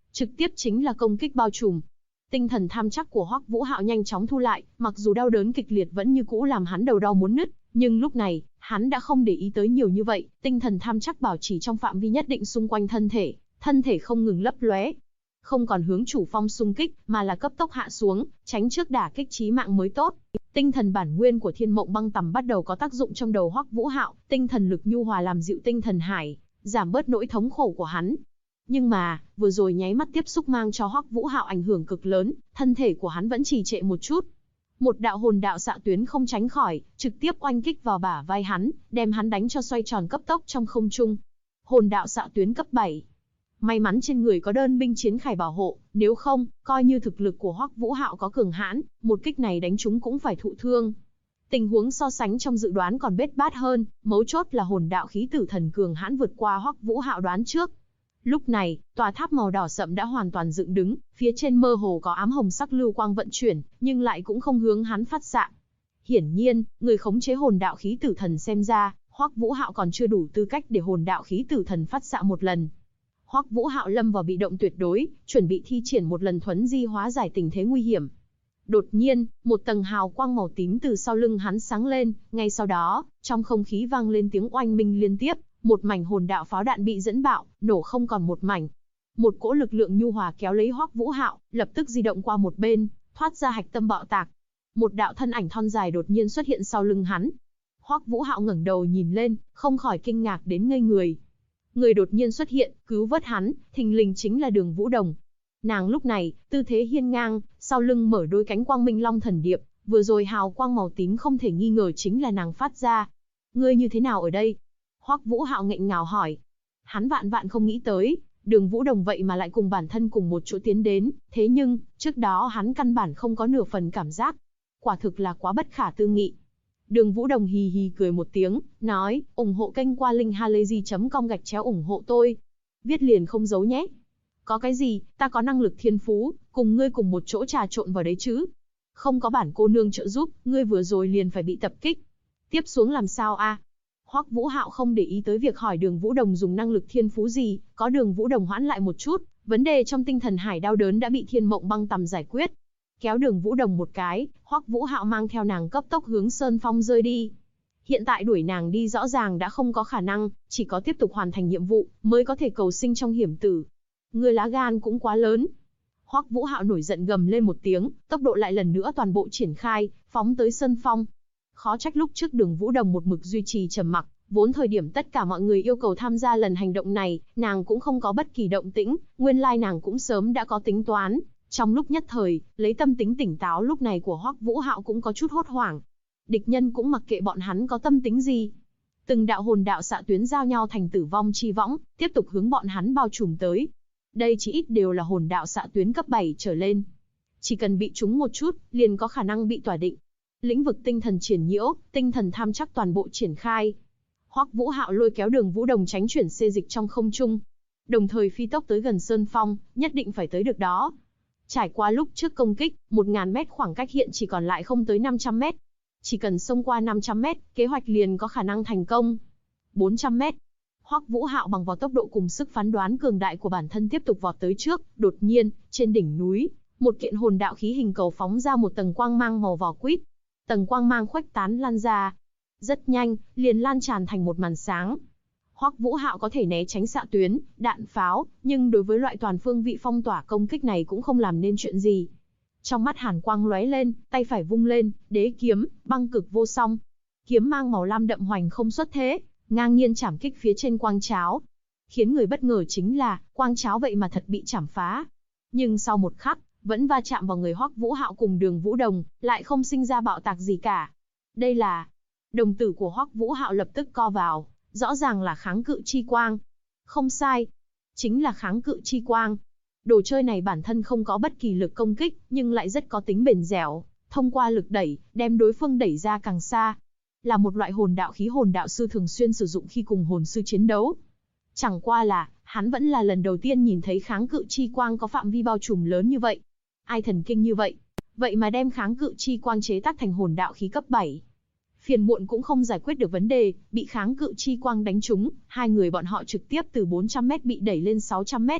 trực tiếp chính là công kích bao trùm. Tinh thần tham chắc của Hoắc Vũ Hạo nhanh chóng thu lại, mặc dù đau đớn kịch liệt vẫn như cũ làm hắn đầu đau muốn nứt, nhưng lúc này, hắn đã không để ý tới nhiều như vậy, tinh thần tham chắc bảo trì trong phạm vi nhất định xung quanh thân thể không ngừng lấp lóe. Không còn hướng chủ phong xung kích, mà là cấp tốc hạ xuống, tránh trước đả kích chí mạng mới tốt. Tinh thần bản nguyên của Thiên Mộng Băng Tầm bắt đầu có tác dụng trong đầu Hoắc Vũ Hạo, tinh thần lực nhu hòa làm dịu tinh thần hải, giảm bớt nỗi thống khổ của hắn. Nhưng mà, vừa rồi nháy mắt tiếp xúc mang cho Hoắc Vũ Hạo ảnh hưởng cực lớn, thân thể của hắn vẫn trì trệ một chút. Một đạo hồn đạo xạ tuyến không tránh khỏi, trực tiếp oanh kích vào bả vai hắn, đem hắn đánh cho xoay tròn cấp tốc trong không trung. Hồn đạo xạ tuyến cấp 7. May mắn trên người có đơn binh chiến khải bảo hộ, nếu không, coi như thực lực của Hoắc Vũ Hạo có cường hãn, một kích này đánh trúng cũng phải thụ thương. Tình huống so sánh trong dự đoán còn bết bát hơn, mấu chốt là hồn đạo khí tử thần cường hãn vượt qua Hoắc Vũ Hạo đoán trước. Lúc này, tòa tháp màu đỏ sậm đã hoàn toàn dựng đứng, phía trên mơ hồ có ám hồng sắc lưu quang vận chuyển, nhưng lại cũng không hướng hắn phát xạ. Hiển nhiên, người khống chế hồn đạo khí tử thần xem ra, Hoắc Vũ Hạo còn chưa đủ tư cách để hồn đạo khí tử thần phát xạ một lần. Hoắc Vũ Hạo lâm vào bị động tuyệt đối, chuẩn bị thi triển một lần thuấn di hóa giải tình thế nguy hiểm. Đột nhiên, một tầng hào quang màu tím từ sau lưng hắn sáng lên, ngay sau đó, trong không khí vang lên tiếng oanh minh liên tiếp, một mảnh hồn đạo pháo đạn bị dẫn bạo, nổ không còn một mảnh. Một cỗ lực lượng nhu hòa kéo lấy Hoắc Vũ Hạo, lập tức di động qua một bên, thoát ra hạch tâm bạo tạc. Một đạo thân ảnh thon dài đột nhiên xuất hiện sau lưng hắn. Hoắc Vũ Hạo ngẩng đầu nhìn lên, không khỏi kinh ngạc đến ngây người. Người đột nhiên xuất hiện, cứu vớt hắn, thình lình chính là Đường Vũ Đồng. Nàng lúc này, tư thế hiên ngang, sau lưng mở đôi cánh quang minh long thần điệp, vừa rồi hào quang màu tím không thể nghi ngờ chính là nàng phát ra. Ngươi như thế nào ở đây? Hoắc Vũ Hạo nghẹn ngào hỏi. Hắn vạn vạn không nghĩ tới, Đường Vũ Đồng vậy mà lại cùng bản thân cùng một chỗ tiến đến, thế nhưng, trước đó hắn căn bản không có nửa phần cảm giác. Quả thực là quá bất khả tư nghị. Đường Vũ Đồng hì hì cười một tiếng, nói, ủng hộ kênh qua linkhalazy.com ủng hộ tôi. Viết liền không giấu nhé. Có cái gì, ta có năng lực thiên phú, cùng ngươi cùng một chỗ trà trộn vào đấy chứ. Không có bản cô nương trợ giúp, ngươi vừa rồi liền phải bị tập kích. Tiếp xuống làm sao a? Hoắc Vũ Hạo không để ý tới việc hỏi Đường Vũ Đồng dùng năng lực thiên phú gì, có Đường Vũ Đồng hoãn lại một chút, vấn đề trong tinh thần hải đau đớn đã bị Thiên Mộng Băng Tầm giải quyết. Kéo Đường Vũ Đồng một cái, Hoắc Vũ Hạo mang theo nàng cấp tốc hướng Sơn Phong rơi đi. Hiện tại đuổi nàng đi rõ ràng đã không có khả năng, chỉ có tiếp tục hoàn thành nhiệm vụ, mới có thể cầu sinh trong hiểm tử. Ngươi lá gan cũng quá lớn. Hoắc Vũ Hạo nổi giận gầm lên một tiếng, tốc độ lại lần nữa toàn bộ triển khai, phóng tới Sơn Phong. Khó trách lúc trước Đường Vũ Đồng một mực duy trì trầm mặc, vốn thời điểm tất cả mọi người yêu cầu tham gia lần hành động này, nàng cũng không có bất kỳ động tĩnh, nguyên lai nàng cũng sớm đã có tính toán. Trong lúc nhất thời, lấy tâm tính tỉnh táo lúc này của Hoắc Vũ Hạo cũng có chút hốt hoảng. Địch nhân cũng mặc kệ bọn hắn có tâm tính gì. Từng đạo hồn đạo xạ tuyến giao nhau thành tử vong chi võng, tiếp tục hướng bọn hắn bao trùm tới. Đây chỉ ít đều là hồn đạo xạ tuyến cấp 7 trở lên. Chỉ cần bị trúng một chút, liền có khả năng bị tỏa định. Lĩnh vực tinh thần triển nhiễu, tinh thần tham chắc toàn bộ triển khai. Hoắc Vũ Hạo lôi kéo Đường Vũ Đồng tránh chuyển xê dịch trong không trung, đồng thời phi tốc tới gần Sơn Phong, nhất định phải tới được đó. Trải qua lúc trước công kích, 1000 mét khoảng cách hiện chỉ còn lại không tới 500 mét. Chỉ cần xông qua 500 mét, kế hoạch liền có khả năng thành công. 400 mét. Hoắc Vũ Hạo bằng vào tốc độ cùng sức phán đoán cường đại của bản thân tiếp tục vọt tới trước, đột nhiên, trên đỉnh núi, một kiện hồn đạo khí hình cầu phóng ra một tầng quang mang màu vỏ quýt. Tầng quang mang khuếch tán lan ra, rất nhanh, liền lan tràn thành một màn sáng. Hoắc Vũ Hạo có thể né tránh xạ tuyến, đạn pháo, nhưng đối với loại toàn phương vị phong tỏa công kích này cũng không làm nên chuyện gì. Trong mắt hàn quang lóe lên, tay phải vung lên, đế kiếm, băng cực vô song. Kiếm mang màu lam đậm hoành không xuất thế, ngang nhiên chảm kích phía trên quang cháo. Khiến người bất ngờ chính là, quang cháo vậy mà thật bị chảm phá. Nhưng sau một khắc, vẫn va chạm vào người Hoắc Vũ Hạo cùng Đường Vũ Đồng, lại không sinh ra bạo tạc gì cả. Đây là... Đồng tử của Hoắc Vũ Hạo lập tức co vào, rõ ràng là kháng cự chi quang. Không sai, chính là kháng cự chi quang. Đồ chơi này bản thân không có bất kỳ lực công kích, nhưng lại rất có tính bền dẻo, thông qua lực đẩy, đem đối phương đẩy ra càng xa. Là một loại hồn đạo khí hồn đạo sư thường xuyên sử dụng khi cùng hồn sư chiến đấu. Chẳng qua là, hắn vẫn là lần đầu tiên nhìn thấy kháng cự chi quang có phạm vi bao trùm lớn như vậy. Ai thần kinh như vậy? Vậy mà đem kháng cự chi quang chế tác thành hồn đạo khí cấp 7. Phiền muộn cũng không giải quyết được vấn đề, bị kháng cự chi quang đánh trúng, hai người bọn họ trực tiếp từ 400 mét bị đẩy lên 600 mét.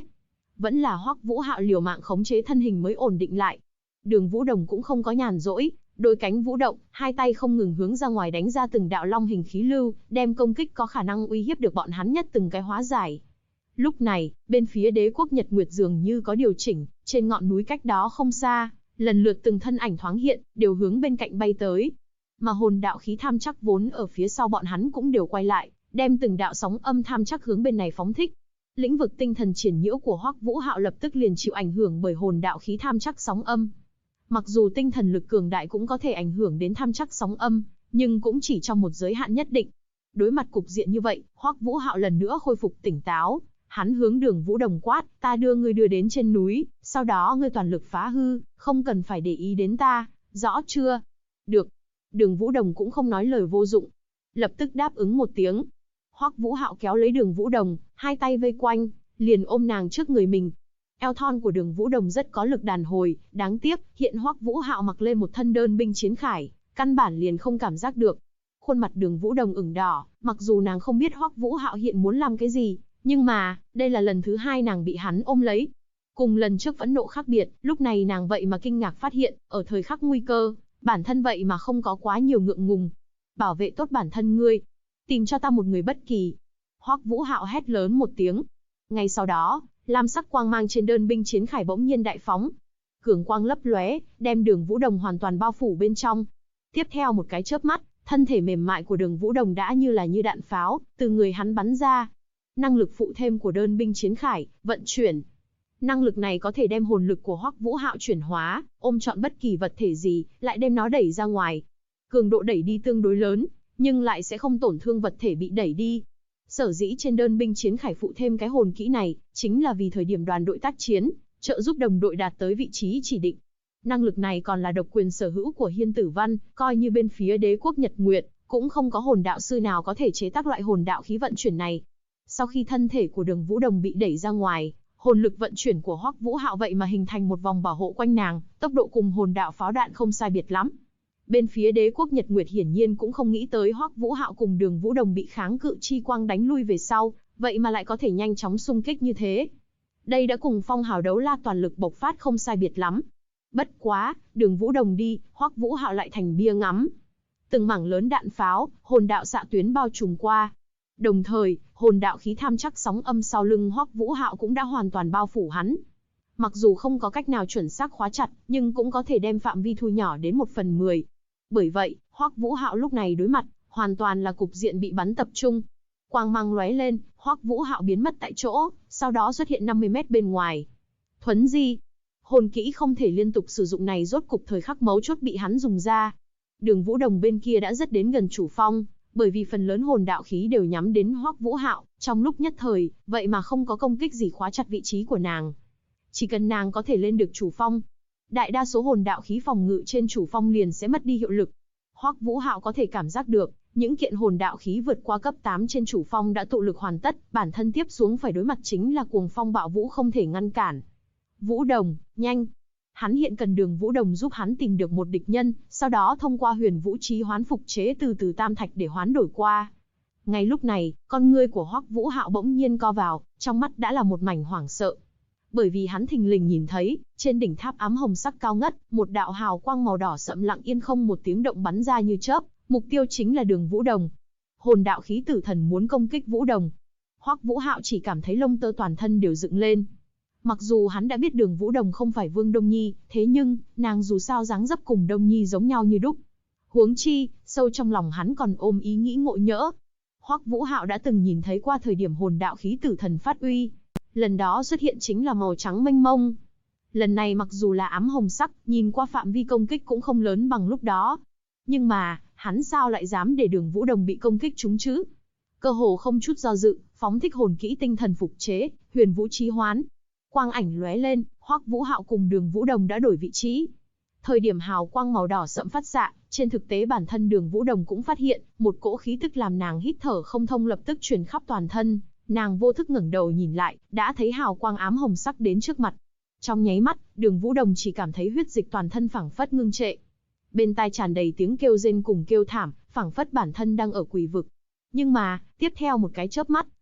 vẫn là Hoắc Vũ Hạo liều mạng khống chế thân hình mới ổn định lại. Đường Vũ Đồng cũng không có nhàn rỗi, đôi cánh vũ động, hai tay không ngừng hướng ra ngoài đánh ra từng đạo long hình khí lưu, đem công kích có khả năng uy hiếp được bọn hắn nhất từng cái hóa giải. Lúc này, bên phía đế quốc Nhật Nguyệt dường như có điều chỉnh, trên ngọn núi cách đó không xa, lần lượt từng thân ảnh thoáng hiện, đều hướng bên cạnh bay tới. Mà hồn đạo khí tham chắc vốn ở phía sau bọn hắn cũng đều quay lại, đem từng đạo sóng âm tham chắc hướng bên này phóng thích. Lĩnh vực tinh thần triển nhiễu của Hoắc Vũ Hạo lập tức liền chịu ảnh hưởng bởi hồn đạo khí tham chắc sóng âm. Mặc dù tinh thần lực cường đại cũng có thể ảnh hưởng đến tham chắc sóng âm, nhưng cũng chỉ trong một giới hạn nhất định. Đối mặt cục diện như vậy, Hoắc Vũ Hạo lần nữa khôi phục tỉnh táo, hắn hướng Đường Vũ Đồng quát, ta đưa ngươi đưa đến trên núi, sau đó ngươi toàn lực phá hư, không cần phải để ý đến ta, rõ chưa? Được. Đường Vũ Đồng cũng không nói lời vô dụng, lập tức đáp ứng một tiếng. Hoắc Vũ Hạo kéo lấy Đường Vũ Đồng, hai tay vây quanh, liền ôm nàng trước người mình. Eo thon của Đường Vũ Đồng rất có lực đàn hồi, đáng tiếc, hiện Hoắc Vũ Hạo mặc lên một thân đơn binh chiến khải, căn bản liền không cảm giác được. Khuôn mặt Đường Vũ Đồng ửng đỏ, mặc dù nàng không biết Hoắc Vũ Hạo hiện muốn làm cái gì, nhưng mà, đây là lần thứ hai nàng bị hắn ôm lấy. Cùng lần trước phẫn nộ khác biệt, lúc này nàng vậy mà kinh ngạc phát hiện, ở thời khắc nguy cơ, bản thân vậy mà không có quá nhiều ngượng ngùng. Bảo vệ tốt bản thân ngươi, tìm cho ta một người bất kỳ. Hoắc Vũ Hạo hét lớn một tiếng. Ngay sau đó, lam sắc quang mang trên đơn binh chiến khải bỗng nhiên đại phóng. Cường quang lấp lóe, đem Đường Vũ Đồng hoàn toàn bao phủ bên trong. Tiếp theo một cái chớp mắt, thân thể mềm mại của Đường Vũ Đồng đã như là như đạn pháo, từ người hắn bắn ra. Năng lực phụ thêm của đơn binh chiến khải, vận chuyển. Năng lực này có thể đem hồn lực của Hoắc Vũ Hạo chuyển hóa, ôm trọn bất kỳ vật thể gì, lại đem nó đẩy ra ngoài. Cường độ đẩy đi tương đối lớn, nhưng lại sẽ không tổn thương vật thể bị đẩy đi. Sở dĩ trên đơn binh chiến khải phụ thêm cái hồn kỹ này, chính là vì thời điểm đoàn đội tác chiến, trợ giúp đồng đội đạt tới vị trí chỉ định. Năng lực này còn là độc quyền sở hữu của Hiên Tử Văn, coi như bên phía đế quốc Nhật Nguyệt, cũng không có hồn đạo sư nào có thể chế tác loại hồn đạo khí vận chuyển này. Sau khi thân thể của Đường Vũ Đồng bị đẩy ra ngoài, hồn lực vận chuyển của Hoắc Vũ Hạo vậy mà hình thành một vòng bảo hộ quanh nàng, tốc độ cùng hồn đạo pháo đạn không sai biệt lắm. Bên phía đế quốc Nhật Nguyệt hiển nhiên cũng không nghĩ tới Hoắc Vũ Hạo cùng Đường Vũ Đồng bị kháng cự chi quang đánh lui về sau, vậy mà lại có thể nhanh chóng xung kích như thế. Đây đã cùng phong hào đấu la toàn lực bộc phát không sai biệt lắm. Bất quá, Đường Vũ Đồng đi, Hoắc Vũ Hạo lại thành bia ngắm. Từng mảng lớn đạn pháo, hồn đạo xạ tuyến bao trùm qua. Đồng thời, hồn đạo khí tham chắc sóng âm sau lưng Hoắc Vũ Hạo cũng đã hoàn toàn bao phủ hắn. Mặc dù không có cách nào chuẩn xác khóa chặt, nhưng cũng có thể đem phạm vi thu nhỏ đến 1/10. Bởi vậy, Hoắc Vũ Hạo lúc này đối mặt, hoàn toàn là cục diện bị bắn tập trung. Quang mang lóe lên, Hoắc Vũ Hạo biến mất tại chỗ, sau đó xuất hiện 50 mét bên ngoài. Thuấn di, hồn kỹ không thể liên tục sử dụng này rốt cục thời khắc mấu chốt bị hắn dùng ra. Đường Vũ Đồng bên kia đã rất đến gần chủ phong, bởi vì phần lớn hồn đạo khí đều nhắm đến Hoắc Vũ Hạo, trong lúc nhất thời, vậy mà không có công kích gì khóa chặt vị trí của nàng. Chỉ cần nàng có thể lên được chủ phong, đại đa số hồn đạo khí phòng ngự trên chủ phong liền sẽ mất đi hiệu lực. Hoắc Vũ Hạo có thể cảm giác được, những kiện hồn đạo khí vượt qua cấp 8 trên chủ phong đã tụ lực hoàn tất, bản thân tiếp xuống phải đối mặt chính là cuồng phong bạo vũ không thể ngăn cản. Vũ Đồng, nhanh! Hắn hiện cần Đường Vũ Đồng giúp hắn tìm được một địch nhân, sau đó thông qua huyền vũ trí hoán phục chế từ tam thạch để hoán đổi qua. Ngay lúc này, con ngươi của Hoắc Vũ Hạo bỗng nhiên co vào, trong mắt đã là một mảnh hoảng sợ. Bởi vì hắn thình lình nhìn thấy, trên đỉnh tháp ám hồng sắc cao ngất, một đạo hào quang màu đỏ sẫm lặng yên không một tiếng động bắn ra như chớp, mục tiêu chính là Đường Vũ Đồng. Hồn đạo khí tử thần muốn công kích Vũ Đồng. Hoắc Vũ Hạo chỉ cảm thấy lông tơ toàn thân đều dựng lên. Mặc dù hắn đã biết Đường Vũ Đồng không phải Vương Đông Nhi, thế nhưng, nàng dù sao dáng dấp cùng Đông Nhi giống nhau như đúc. Huống chi, sâu trong lòng hắn còn ôm ý nghĩ ngộ nhỡ. Hoắc Vũ Hạo đã từng nhìn thấy qua thời điểm hồn đạo khí tử thần phát uy. Lần đó xuất hiện chính là màu trắng mênh mông. Lần này mặc dù là ám hồng sắc, nhìn qua phạm vi công kích cũng không lớn bằng lúc đó. Nhưng mà, hắn sao lại dám để Đường Vũ Đồng bị công kích trúng chứ? Cơ hồ không chút do dự, phóng thích hồn kỹ tinh thần phục chế, huyền vũ trí hoán. Quang ảnh lóe lên, Hoắc Vũ Hạo cùng Đường Vũ Đồng đã đổi vị trí. Thời điểm hào quang màu đỏ sẫm phát xạ, trên thực tế bản thân Đường Vũ Đồng cũng phát hiện, một cỗ khí tức làm nàng hít thở không thông lập tức truyền khắp toàn thân. Nàng vô thức ngẩng đầu nhìn lại, đã thấy hào quang ám hồng sắc đến trước mặt. Trong nháy mắt, Đường Vũ Đồng chỉ cảm thấy huyết dịch toàn thân phảng phất ngưng trệ. Bên tai tràn đầy tiếng kêu rên cùng kêu thảm, phảng phất bản thân đang ở quỷ vực. Nhưng mà, tiếp theo một cái chớp mắt,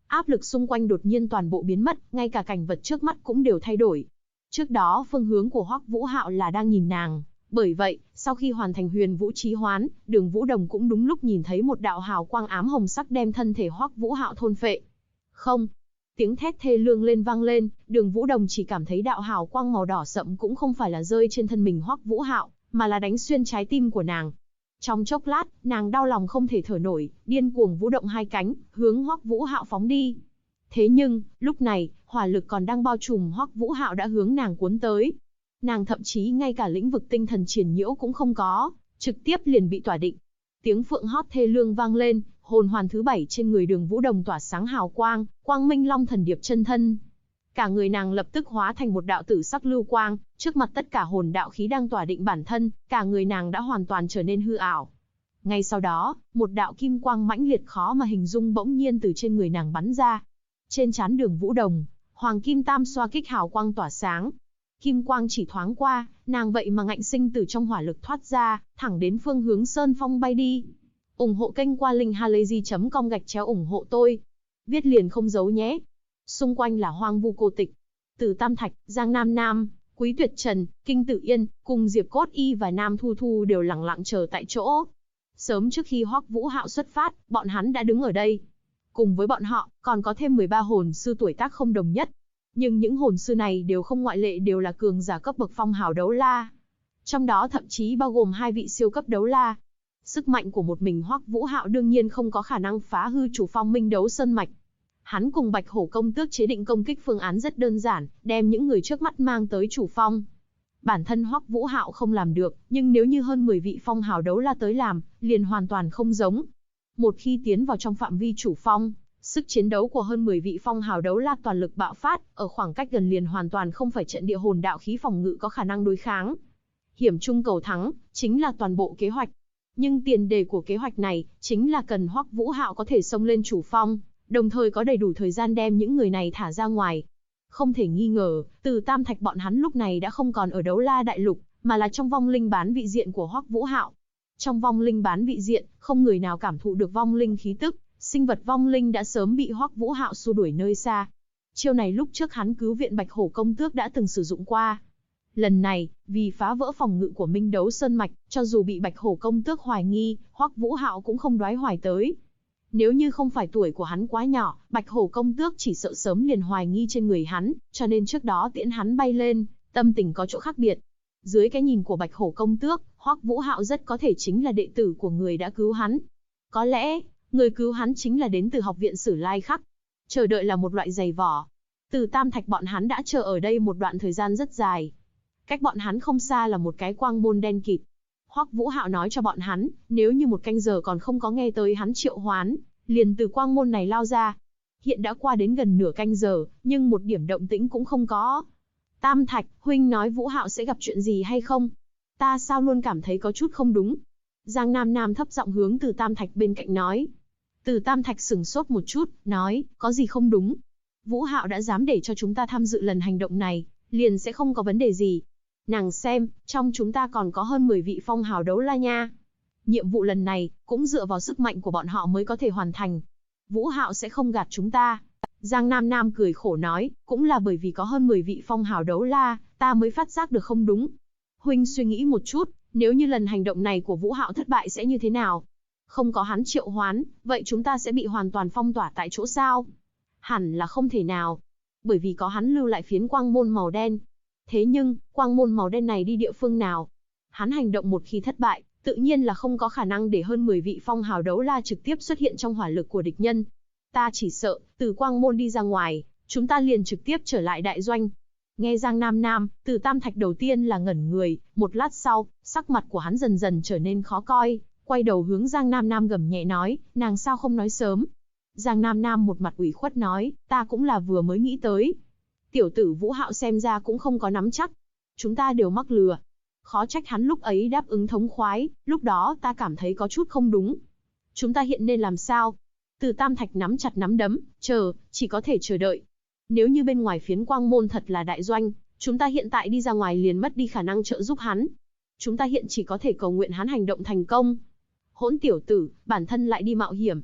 Áp lực xung quanh đột nhiên toàn bộ biến mất, ngay cả cảnh vật trước mắt cũng đều thay đổi. Trước đó phương hướng của Hoắc Vũ Hạo là đang nhìn nàng, bởi vậy, sau khi hoàn thành huyền vũ chí hoán, Đường Vũ Đồng cũng đúng lúc nhìn thấy một đạo hào quang ám hồng sắc đem thân thể Hoắc Vũ Hạo thôn phệ. Không! Tiếng thét thê lương lên vang lên, Đường Vũ Đồng chỉ cảm thấy đạo hào quang màu đỏ sậm cũng không phải là rơi trên thân mình Hoắc Vũ Hạo, mà là đánh xuyên trái tim của nàng. Trong chốc lát, nàng đau lòng không thể thở nổi, điên cuồng vũ động hai cánh, hướng Hoắc Vũ Hạo phóng đi. Thế nhưng, lúc này, hỏa lực còn đang bao trùm Hoắc Vũ Hạo đã hướng nàng cuốn tới. Nàng thậm chí ngay cả lĩnh vực tinh thần triển nhiễu cũng không có, trực tiếp liền bị tỏa định. Tiếng phượng hót thê lương vang lên, hồn hoàn thứ 7 trên người Đường Vũ Đồng tỏa sáng hào quang, quang minh long thần điệp chân thân. Cả người nàng lập tức hóa thành một đạo tử sắc lưu quang, trước mặt tất cả hồn đạo khí đang tỏa định bản thân, cả người nàng đã hoàn toàn trở nên hư ảo. Ngay sau đó, một đạo kim quang mãnh liệt khó mà hình dung bỗng nhiên từ trên người nàng bắn ra. Trên trán Đường Vũ Đồng, hoàng kim tam xoa kích hào quang tỏa sáng. Kim quang chỉ thoáng qua, nàng vậy mà ngạnh sinh từ trong hỏa lực thoát ra, thẳng đến phương hướng Sơn Phong bay đi. Ủng hộ kênh qua linkhalazy.com/ủng hộ tôi. Viết liền không giấu nhé. Xung quanh là hoang vu cô tịch. Từ Tam Thạch, Giang Nam Nam, Quý Tuyệt Trần, Kinh Tử Yên, cùng Diệp Cốt Y và Nam Thu Thu đều lặng lặng chờ tại chỗ. Sớm trước khi Hoắc Vũ Hạo xuất phát, bọn hắn đã đứng ở đây. Cùng với bọn họ, còn có thêm 13 hồn sư tuổi tác không đồng nhất. Nhưng những hồn sư này đều không ngoại lệ đều là cường giả cấp bậc phong hào đấu la. Trong đó thậm chí bao gồm 2 vị siêu cấp đấu la. Sức mạnh của một mình Hoắc Vũ Hạo đương nhiên không có khả năng phá hư chủ phong Minh Đấu Sơn Mạch. Hắn cùng Bạch Hổ công tước chế định công kích phương án rất đơn giản, đem những người trước mắt mang tới chủ phong. Bản thân Hoắc Vũ Hạo không làm được, nhưng nếu như hơn 10 vị phong hào đấu la tới làm, liền hoàn toàn không giống. Một khi tiến vào trong phạm vi chủ phong, sức chiến đấu của hơn 10 vị phong hào đấu la toàn lực bạo phát, ở khoảng cách gần liền hoàn toàn không phải trận địa hồn đạo khí phòng ngự có khả năng đối kháng. Hiểm trung cầu thắng, chính là toàn bộ kế hoạch. Nhưng tiền đề của kế hoạch này, chính là cần Hoắc Vũ Hạo có thể xông lên chủ phong, đồng thời có đầy đủ thời gian đem những người này thả ra ngoài. Không thể nghi ngờ, Từ Tam Thạch bọn hắn lúc này đã không còn ở Đấu La Đại Lục, mà là trong vong linh bán vị diện của Hoắc Vũ Hạo. Trong vong linh bán vị diện, không người nào cảm thụ được vong linh khí tức, sinh vật vong linh đã sớm bị Hoắc Vũ Hạo xua đuổi nơi xa. Chiêu này lúc trước hắn cứu viện Bạch Hổ công tước đã từng sử dụng qua. Lần này, vì phá vỡ phòng ngự của Minh Đấu Sơn Mạch, cho dù bị Bạch Hổ công tước hoài nghi, Hoắc Vũ Hạo cũng không đoái hoài tới. Nếu như không phải tuổi của hắn quá nhỏ, Bạch Hổ công tước chỉ sợ sớm liền hoài nghi trên người hắn, cho nên trước đó tiễn hắn bay lên, tâm tình có chỗ khác biệt. Dưới cái nhìn của Bạch Hổ công tước, Hoắc Vũ Hạo rất có thể chính là đệ tử của người đã cứu hắn. Có lẽ, người cứu hắn chính là đến từ học viện Sử Lai Khắc. Chờ đợi là một loại giày vỏ. Từ Tam Thạch bọn hắn đã chờ ở đây một đoạn thời gian rất dài. Cách bọn hắn không xa là một cái quang môn đen kịt. Hoắc Vũ Hạo nói cho bọn hắn, nếu như một canh giờ còn không có nghe tới hắn triệu hoán, liền từ quang môn này lao ra. Hiện đã qua đến gần nửa canh giờ, nhưng một điểm động tĩnh cũng không có. Tam Thạch, huynh nói Vũ Hạo sẽ gặp chuyện gì hay không? Ta sao luôn cảm thấy có chút không đúng. Giang Nam Nam thấp giọng hướng Từ Tam Thạch bên cạnh nói. Từ Tam Thạch sửng sốt một chút, nói, có gì không đúng? Vũ Hạo đã dám để cho chúng ta tham dự lần hành động này, liền sẽ không có vấn đề gì. Nàng xem, trong chúng ta còn có hơn 10 vị phong hào đấu la nha. Nhiệm vụ lần này, cũng dựa vào sức mạnh của bọn họ mới có thể hoàn thành. Vũ Hạo sẽ không gạt chúng ta. Giang Nam Nam cười khổ nói, cũng là bởi vì có hơn 10 vị phong hào đấu la, ta mới phát giác được không đúng. Huynh suy nghĩ một chút, nếu như lần hành động này của Vũ Hạo thất bại sẽ như thế nào? Không có hắn triệu hoán, vậy chúng ta sẽ bị hoàn toàn phong tỏa tại chỗ sao? Hẳn là không thể nào. Bởi vì có hắn lưu lại phiến quang môn màu đen. Thế nhưng, quang môn màu đen này đi địa phương nào? Hắn hành động một khi thất bại, tự nhiên là không có khả năng để hơn 10 vị phong hào đấu la trực tiếp xuất hiện trong hỏa lực của địch nhân. Ta chỉ sợ, từ quang môn đi ra ngoài, chúng ta liền trực tiếp trở lại đại doanh. Nghe Giang Nam Nam, Từ Tam Thạch đầu tiên là ngẩn người, một lát sau, sắc mặt của hắn dần dần trở nên khó coi, quay đầu hướng Giang Nam Nam gầm nhẹ nói, nàng sao không nói sớm. Giang Nam Nam một mặt ủy khuất nói, ta cũng là vừa mới nghĩ tới. Tiểu tử Vũ Hạo xem ra cũng không có nắm chắc. Chúng ta đều mắc lừa. Khó trách hắn lúc ấy đáp ứng thống khoái, lúc đó ta cảm thấy có chút không đúng. Chúng ta hiện nên làm sao? Từ Tam Thạch nắm chặt nắm đấm, chỉ có thể chờ đợi. Nếu như bên ngoài phiến quang môn thật là đại doanh, chúng ta hiện tại đi ra ngoài liền mất đi khả năng trợ giúp hắn. Chúng ta hiện chỉ có thể cầu nguyện hắn hành động thành công. Hỗn tiểu tử, bản thân lại đi mạo hiểm.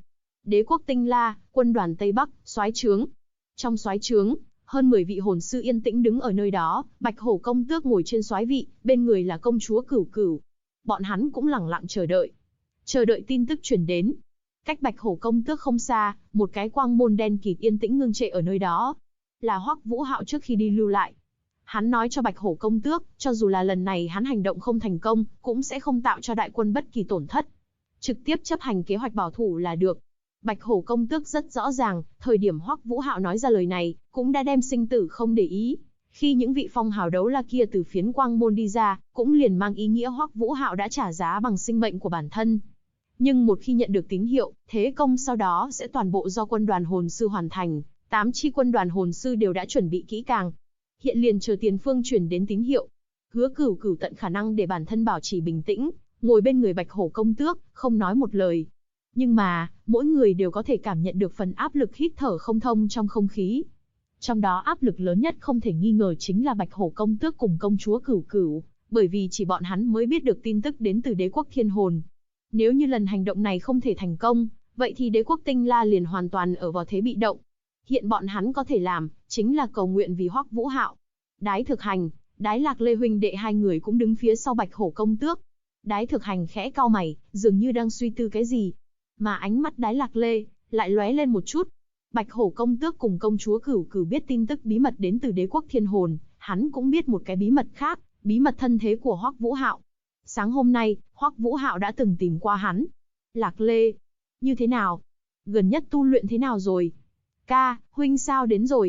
Đế quốc Tinh La, quân đoàn Tây Bắc, soái trướng. Trong soái trướng, hơn 10 vị hồn sư yên tĩnh đứng ở nơi đó, Bạch Hổ công tước ngồi trên soái vị, bên người là công chúa Cửu Cửu. Bọn hắn cũng lẳng lặng chờ đợi tin tức truyền đến. Cách Bạch Hổ công tước không xa, một cái quang môn đen kịt yên tĩnh ngưng trệ ở nơi đó. Là Hoắc Vũ Hạo trước khi đi lưu lại. Hắn nói cho Bạch Hổ công tước, cho dù là lần này hắn hành động không thành công, cũng sẽ không tạo cho đại quân bất kỳ tổn thất. Trực tiếp chấp hành kế hoạch bảo thủ là được. Bạch Hổ công tước rất rõ ràng, thời điểm Hoắc Vũ Hạo nói ra lời này, cũng đã đem sinh tử không để ý. Khi những vị phong hào đấu la kia từ phiến quang môn đi ra, cũng liền mang ý nghĩa Hoắc Vũ Hạo đã trả giá bằng sinh mệnh của bản thân. Nhưng một khi nhận được tín hiệu, thế công sau đó sẽ toàn bộ do quân đoàn hồn sư hoàn thành, 8 chi quân đoàn hồn sư đều đã chuẩn bị kỹ càng. Hiện liền chờ tiền phương truyền đến tín hiệu. Hứa Cửu Cửu tận khả năng để bản thân bảo trì bình tĩnh, ngồi bên người Bạch Hổ công tước, không nói một lời. Nhưng mà, mỗi người đều có thể cảm nhận được phần áp lực hít thở không thông trong không khí. Trong đó áp lực lớn nhất không thể nghi ngờ chính là Bạch Hổ công tước cùng công chúa Cửu Cửu, bởi vì chỉ bọn hắn mới biết được tin tức đến từ đế quốc Thiên Hồn. Nếu như lần hành động này không thể thành công, vậy thì đế quốc Tinh La liền hoàn toàn ở vào thế bị động. Hiện bọn hắn có thể làm, chính là cầu nguyện vì Hoắc Vũ Hạo. Đái Thực Hành, Đái Lạc Lê huynh đệ hai người cũng đứng phía sau Bạch Hổ công tước. Đái Thực Hành khẽ cau mày, dường như đang suy tư cái gì. Mà ánh mắt Đái Lạc Lê lại lóe lên một chút. Bạch Hổ công tước cùng công chúa Cửu Cửu biết tin tức bí mật đến từ đế quốc Thiên Hồn, hắn cũng biết một cái bí mật khác, bí mật thân thế của Hoắc Vũ Hạo. Sáng hôm nay, Hoắc Vũ Hạo đã từng tìm qua hắn. Lạc Lê, như thế nào? Gần nhất tu luyện thế nào rồi? Ca, huynh sao đến rồi?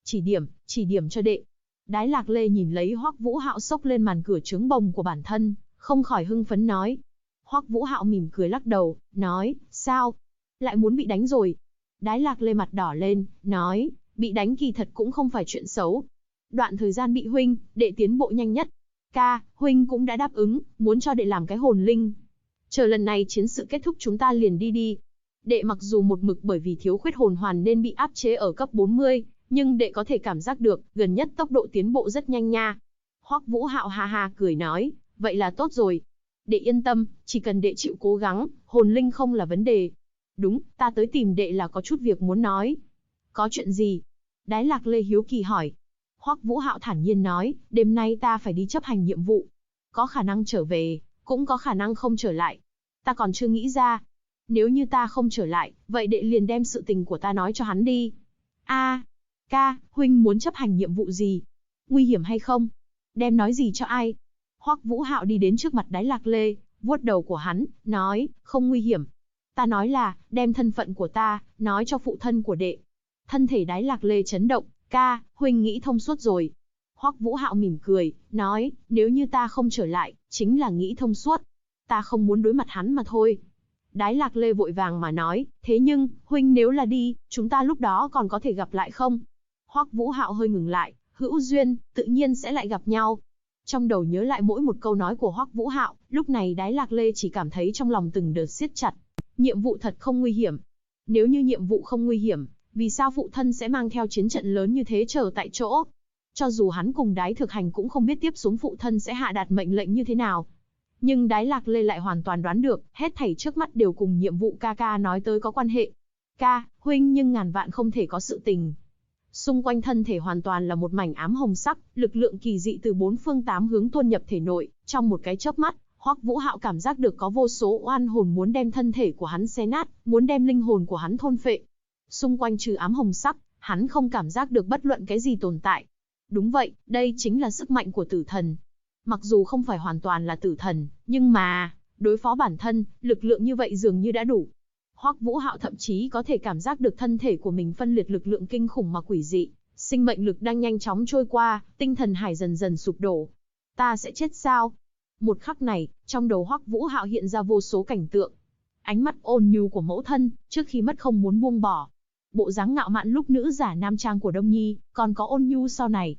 Chỉ điểm cho đệ. Đái Lạc Lê nhìn lấy Hoắc Vũ Hạo xốc lên màn cửa trướng bồng của bản thân, không khỏi hưng phấn nói. Hoắc Vũ Hạo mỉm cười lắc đầu, nói, sao? Lại muốn bị đánh rồi. Đái Lạc Lê mặt đỏ lên, nói, bị đánh kỳ thật cũng không phải chuyện xấu. Đoạn thời gian bị huynh, đệ tiến bộ nhanh nhất. Ca, huynh cũng đã đáp ứng, muốn cho đệ làm cái hồn linh. Chờ lần này chiến sự kết thúc chúng ta liền đi. Đệ mặc dù một mực bởi vì thiếu khuyết hồn hoàn nên bị áp chế ở cấp 40, nhưng đệ có thể cảm giác được, gần nhất tốc độ tiến bộ rất nhanh nha. Hoắc Vũ Hạo ha ha cười nói, vậy là tốt rồi. Đệ yên tâm, chỉ cần đệ chịu cố gắng, hồn linh không là vấn đề. Đúng, ta tới tìm đệ là có chút việc muốn nói. Có chuyện gì? Đái Lạc Lê hiếu kỳ hỏi. Hoắc Vũ Hạo thản nhiên nói, đêm nay ta phải đi chấp hành nhiệm vụ. Có khả năng trở về, cũng có khả năng không trở lại. Ta còn chưa nghĩ ra. Nếu như ta không trở lại, vậy đệ liền đem sự tình của ta nói cho hắn đi. Ca, huynh muốn chấp hành nhiệm vụ gì? Nguy hiểm hay không? Đem nói gì cho ai? Hoắc Vũ Hạo đi đến trước mặt Đái Lạc Lê, vuốt đầu của hắn, nói, không nguy hiểm. Ta nói là, đem thân phận của ta, nói cho phụ thân của đệ. Thân thể Đái Lạc Lê chấn động, ca, huynh nghĩ thông suốt rồi. Hoắc Vũ Hạo mỉm cười, nói, nếu như ta không trở lại, chính là nghĩ thông suốt. Ta không muốn đối mặt hắn mà thôi. Đái Lạc Lê vội vàng mà nói, thế nhưng, huynh nếu là đi, chúng ta lúc đó còn có thể gặp lại không? Hoắc Vũ Hạo hơi ngừng lại, hữu duyên, tự nhiên sẽ lại gặp nhau. Trong đầu nhớ lại mỗi một câu nói của Hoắc Vũ Hạo, lúc này Đái Lạc Lê chỉ cảm thấy trong lòng từng đợt siết chặt. Nhiệm vụ thật không nguy hiểm. Nếu như nhiệm vụ không nguy hiểm, vì sao phụ thân sẽ mang theo chiến trận lớn như thế chờ tại chỗ? Cho dù hắn cùng Đái Thực Hành cũng không biết tiếp xuống phụ thân sẽ hạ đạt mệnh lệnh như thế nào. Nhưng Đái Lạc Lê lại hoàn toàn đoán được, hết thảy trước mắt đều cùng nhiệm vụ ca nói tới có quan hệ. Ca, huynh nhưng ngàn vạn không thể có sự tình. Xung quanh thân thể hoàn toàn là một mảnh ám hồng sắc, lực lượng kỳ dị từ 4 phương 8 hướng tuôn nhập thể nội, trong một cái chớp mắt, Hoắc Vũ Hạo cảm giác được có vô số oan hồn muốn đem thân thể của hắn xé nát, muốn đem linh hồn của hắn thôn phệ. Xung quanh trừ ám hồng sắc, hắn không cảm giác được bất luận cái gì tồn tại. Đúng vậy, đây chính là sức mạnh của tử thần. Mặc dù không phải hoàn toàn là tử thần, nhưng mà, đối phó bản thân, lực lượng như vậy dường như đã đủ. Hoắc Vũ Hạo thậm chí có thể cảm giác được thân thể của mình phân liệt lực lượng kinh khủng mà quỷ dị, sinh mệnh lực đang nhanh chóng trôi qua, tinh thần hải dần dần sụp đổ. Ta sẽ chết sao? Một khắc này, trong đầu Hoắc Vũ Hạo hiện ra vô số cảnh tượng. Ánh mắt ôn nhu của mẫu thân, trước khi mất không muốn buông bỏ. Bộ dáng ngạo mạn lúc nữ giả nam trang của Đông Nhi, còn có ôn nhu sau này.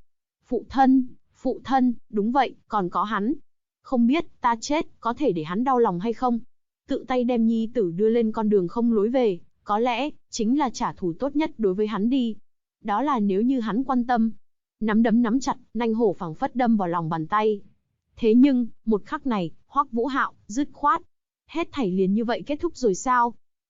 Phụ thân, đúng vậy, còn có hắn. Không biết, ta chết, có thể để hắn đau lòng hay không? Tự tay đem nhi tử đưa lên con đường không lối về, có lẽ, chính là trả thù tốt nhất đối với hắn đi. Đó là nếu như hắn quan tâm. Nắm đấm nắm chặt, nanh hổ phảng phất đâm vào lòng bàn tay. Thế nhưng, một khắc này, Hoắc Vũ Hạo, dứt khoát. Hết thảy liền như vậy kết thúc rồi sao?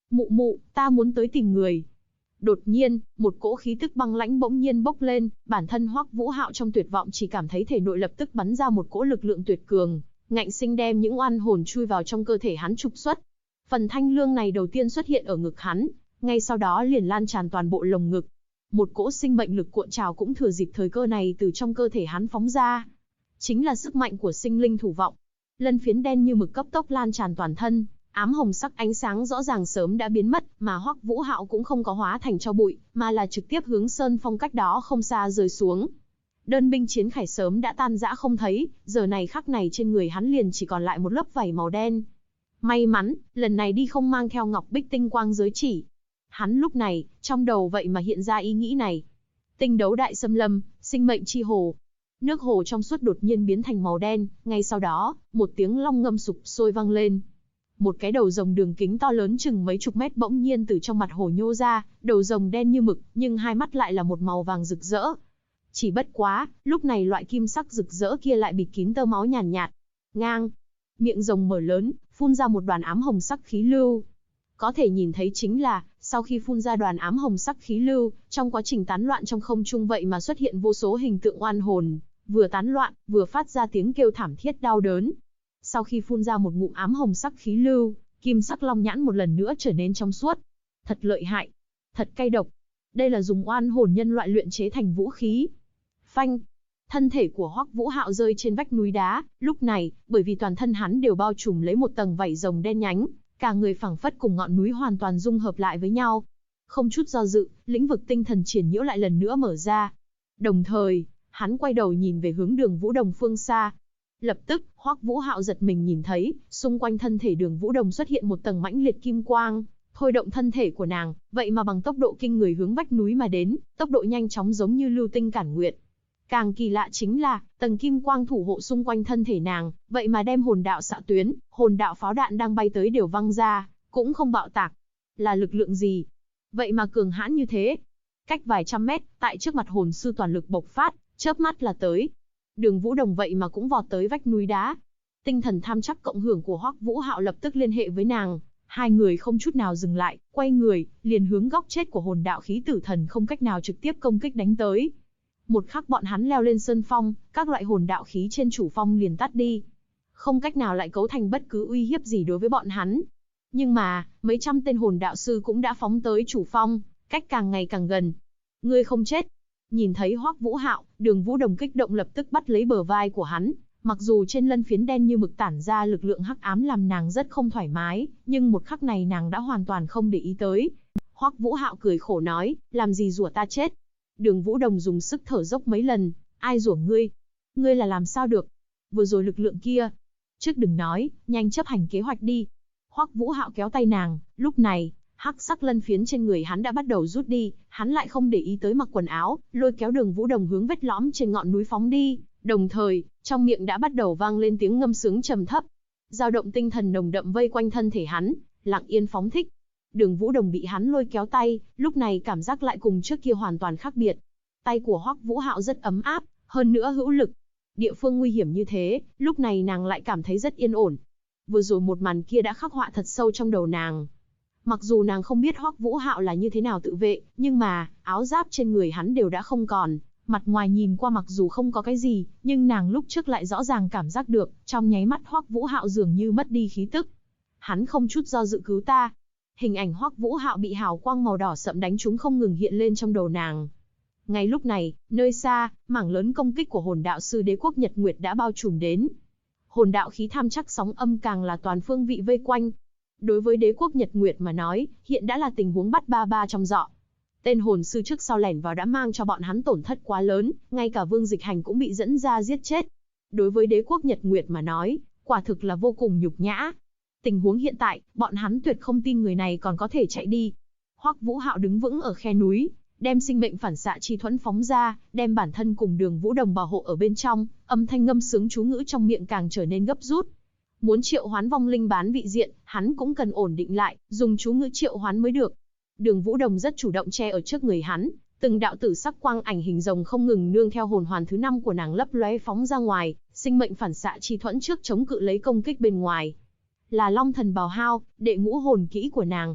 Mụ mụ, ta muốn tới tìm người. Đột nhiên, một cỗ khí tức băng lãnh bỗng nhiên bốc lên, bản thân Hoắc Vũ Hạo trong tuyệt vọng chỉ cảm thấy thể nội lập tức bắn ra một cỗ lực lượng tuyệt cường, ngạnh sinh đem những oan hồn chui vào trong cơ thể hắn trục xuất. Phần thanh lương này đầu tiên xuất hiện ở ngực hắn, ngay sau đó liền lan tràn toàn bộ lồng ngực. Một cỗ sinh mệnh lực cuộn trào cũng thừa dịp thời cơ này từ trong cơ thể hắn phóng ra. Chính là sức mạnh của sinh linh thủ vọng. Lân phiến đen như mực cấp tốc lan tràn toàn thân, ám hồng sắc ánh sáng rõ ràng sớm đã biến mất, mà Hoắc Vũ Hạo cũng không có hóa thành tro bụi, mà là trực tiếp hướng sơn phong cách đó không xa rơi xuống. Đơn binh chiến khải sớm đã tan rã không thấy, giờ này khắc này trên người hắn liền chỉ còn lại một lớp vảy màu đen. May mắn, lần này đi không mang theo ngọc bích tinh quang giới chỉ. Hắn lúc này, trong đầu vậy mà hiện ra ý nghĩ này. Tinh đấu đại xâm lâm, sinh mệnh chi hồ. Nước hồ trong suốt đột nhiên biến thành màu đen, ngay sau đó, một tiếng long ngâm sục sôi vang lên. Một cái đầu rồng đường kính to lớn chừng mấy chục mét bỗng nhiên từ trong mặt hồ nhô ra, đầu rồng đen như mực, nhưng hai mắt lại là một màu vàng rực rỡ. Chỉ bất quá, lúc này loại kim sắc rực rỡ kia lại bịt kín tơ máu nhàn nhạt. Ngang, miệng rồng mở lớn, phun ra một đoàn ám hồng sắc khí lưu. Có thể nhìn thấy chính là, sau khi phun ra đoàn ám hồng sắc khí lưu, trong quá trình tán loạn trong không trung vậy mà xuất hiện vô số hình tượng oan hồn, vừa tán loạn, vừa phát ra tiếng kêu thảm thiết đau đớn. Sau khi phun ra một ngụm ám hồng sắc khí lưu, kim sắc long nhãn một lần nữa trở nên trong suốt. Thật lợi hại, thật cay độc. Đây là dùng oan hồn nhân loại luyện chế thành vũ khí. Phanh, thân thể của Hoắc Vũ Hạo rơi trên vách núi đá, lúc này, bởi vì toàn thân hắn đều bao trùm lấy một tầng vảy rồng đen nhánh, cả người phảng phất cùng ngọn núi hoàn toàn dung hợp lại với nhau. Không chút do dự, lĩnh vực tinh thần triển nhiễu lại lần nữa mở ra. Đồng thời, hắn quay đầu nhìn về hướng Đường Vũ Đồng phương xa. Lập tức, Hoắc Vũ Hạo giật mình nhìn thấy, xung quanh thân thể Đường Vũ Đồng xuất hiện một tầng mãnh liệt kim quang, thôi động thân thể của nàng, vậy mà bằng tốc độ kinh người hướng vách núi mà đến, tốc độ nhanh chóng giống như lưu tinh cản nguyệt. Càng kỳ lạ chính là, tầng kim quang thủ hộ xung quanh thân thể nàng, vậy mà đem hồn đạo xạ tuyến, hồn đạo pháo đạn đang bay tới đều văng ra, cũng không bạo tạc. Là lực lượng gì? Vậy mà cường hãn như thế. Cách vài trăm mét, tại trước mặt hồn sư toàn lực bộc phát, chớp mắt là tới. Đường Vũ Đồng vậy mà cũng vọt tới vách núi đá. Tinh thần tham chắc cộng hưởng của Hoắc Vũ Hạo lập tức liên hệ với nàng. Hai người không chút nào dừng lại, quay người, liền hướng góc chết của hồn đạo khí tử thần không cách nào trực tiếp công kích đánh tới. Một khắc bọn hắn leo lên sơn phong, các loại hồn đạo khí trên chủ phong liền tắt đi. Không cách nào lại cấu thành bất cứ uy hiếp gì đối với bọn hắn. Nhưng mà, mấy trăm tên hồn đạo sư cũng đã phóng tới chủ phong, cách càng ngày càng gần. Ngươi không chết. Nhìn thấy Hoắc Vũ Hạo, Đường Vũ Đồng kích động lập tức bắt lấy bờ vai của hắn. Mặc dù trên lân phiến đen như mực tản ra lực lượng hắc ám làm nàng rất không thoải mái, nhưng một khắc này nàng đã hoàn toàn không để ý tới. Hoắc Vũ Hạo cười khổ nói, làm gì rủa ta chết. Đường Vũ Đồng dùng sức thở dốc mấy lần, ai rủa ngươi? Ngươi là làm sao được? Vừa rồi lực lượng kia. Trước đừng nói, nhanh chấp hành kế hoạch đi. Hoắc Vũ Hạo kéo tay nàng, lúc này, hắc sắc lân phiến trên người hắn đã bắt đầu rút đi, hắn lại không để ý tới mặc quần áo, lôi kéo Đường Vũ Đồng hướng vết lõm trên ngọn núi phóng đi, đồng thời, trong miệng đã bắt đầu vang lên tiếng ngâm sướng trầm thấp. Dao động tinh thần nồng đậm vây quanh thân thể hắn, lặng yên phóng thích. Đường Vũ Đồng bị hắn lôi kéo tay, lúc này cảm giác lại cùng trước kia hoàn toàn khác biệt. Tay của Hoắc Vũ Hạo rất ấm áp, hơn nữa hữu lực. Địa phương nguy hiểm như thế, lúc này nàng lại cảm thấy rất yên ổn. Vừa rồi một màn kia đã khắc họa thật sâu trong đầu nàng. Mặc dù nàng không biết Hoắc Vũ Hạo là như thế nào tự vệ, nhưng mà, áo giáp trên người hắn đều đã không còn. Mặt ngoài nhìn qua mặc dù không có cái gì, nhưng nàng lúc trước lại rõ ràng cảm giác được, trong nháy mắt Hoắc Vũ Hạo dường như mất đi khí tức. Hắn không chút do dự cứu ta. Hình ảnh Hoắc Vũ Hạo bị hào quang màu đỏ sẫm đánh trúng không ngừng hiện lên trong đầu nàng. Ngay lúc này, nơi xa, mảng lớn công kích của hồn đạo sư đế quốc Nhật Nguyệt đã bao trùm đến. Hồn đạo khí tham chắc sóng âm càng là toàn phương vị vây quanh. Đối với đế quốc Nhật Nguyệt mà nói, hiện đã là tình huống bắt ba ba trong dọ. Tên hồn sư trước sau lẻn vào đã mang cho bọn hắn tổn thất quá lớn, ngay cả Vương Dịch Hành cũng bị dẫn ra giết chết. Đối với đế quốc Nhật Nguyệt mà nói, quả thực là vô cùng nhục nhã. Tình huống hiện tại, bọn hắn tuyệt không tin người này còn có thể chạy đi. Hoắc Vũ Hạo đứng vững ở khe núi, đem sinh mệnh phản xạ chi thuẫn phóng ra, đem bản thân cùng Đường Vũ Đồng bảo hộ ở bên trong, âm thanh ngâm sướng chú ngữ trong miệng càng trở nên gấp rút. Muốn triệu hoán vong linh bán vị diện, hắn cũng cần ổn định lại, dùng chú ngữ triệu hoán mới được. Đường Vũ Đồng rất chủ động che ở trước người hắn, từng đạo tử sắc quang ảnh hình rồng không ngừng nương theo hồn hoàn thứ 5 của nàng lấp lóe phóng ra ngoài, sinh mệnh phản xạ chi thuẫn trước chống cự lấy công kích bên ngoài. Là Long Thần Bào Hao, đệ ngũ hồn kỹ của nàng.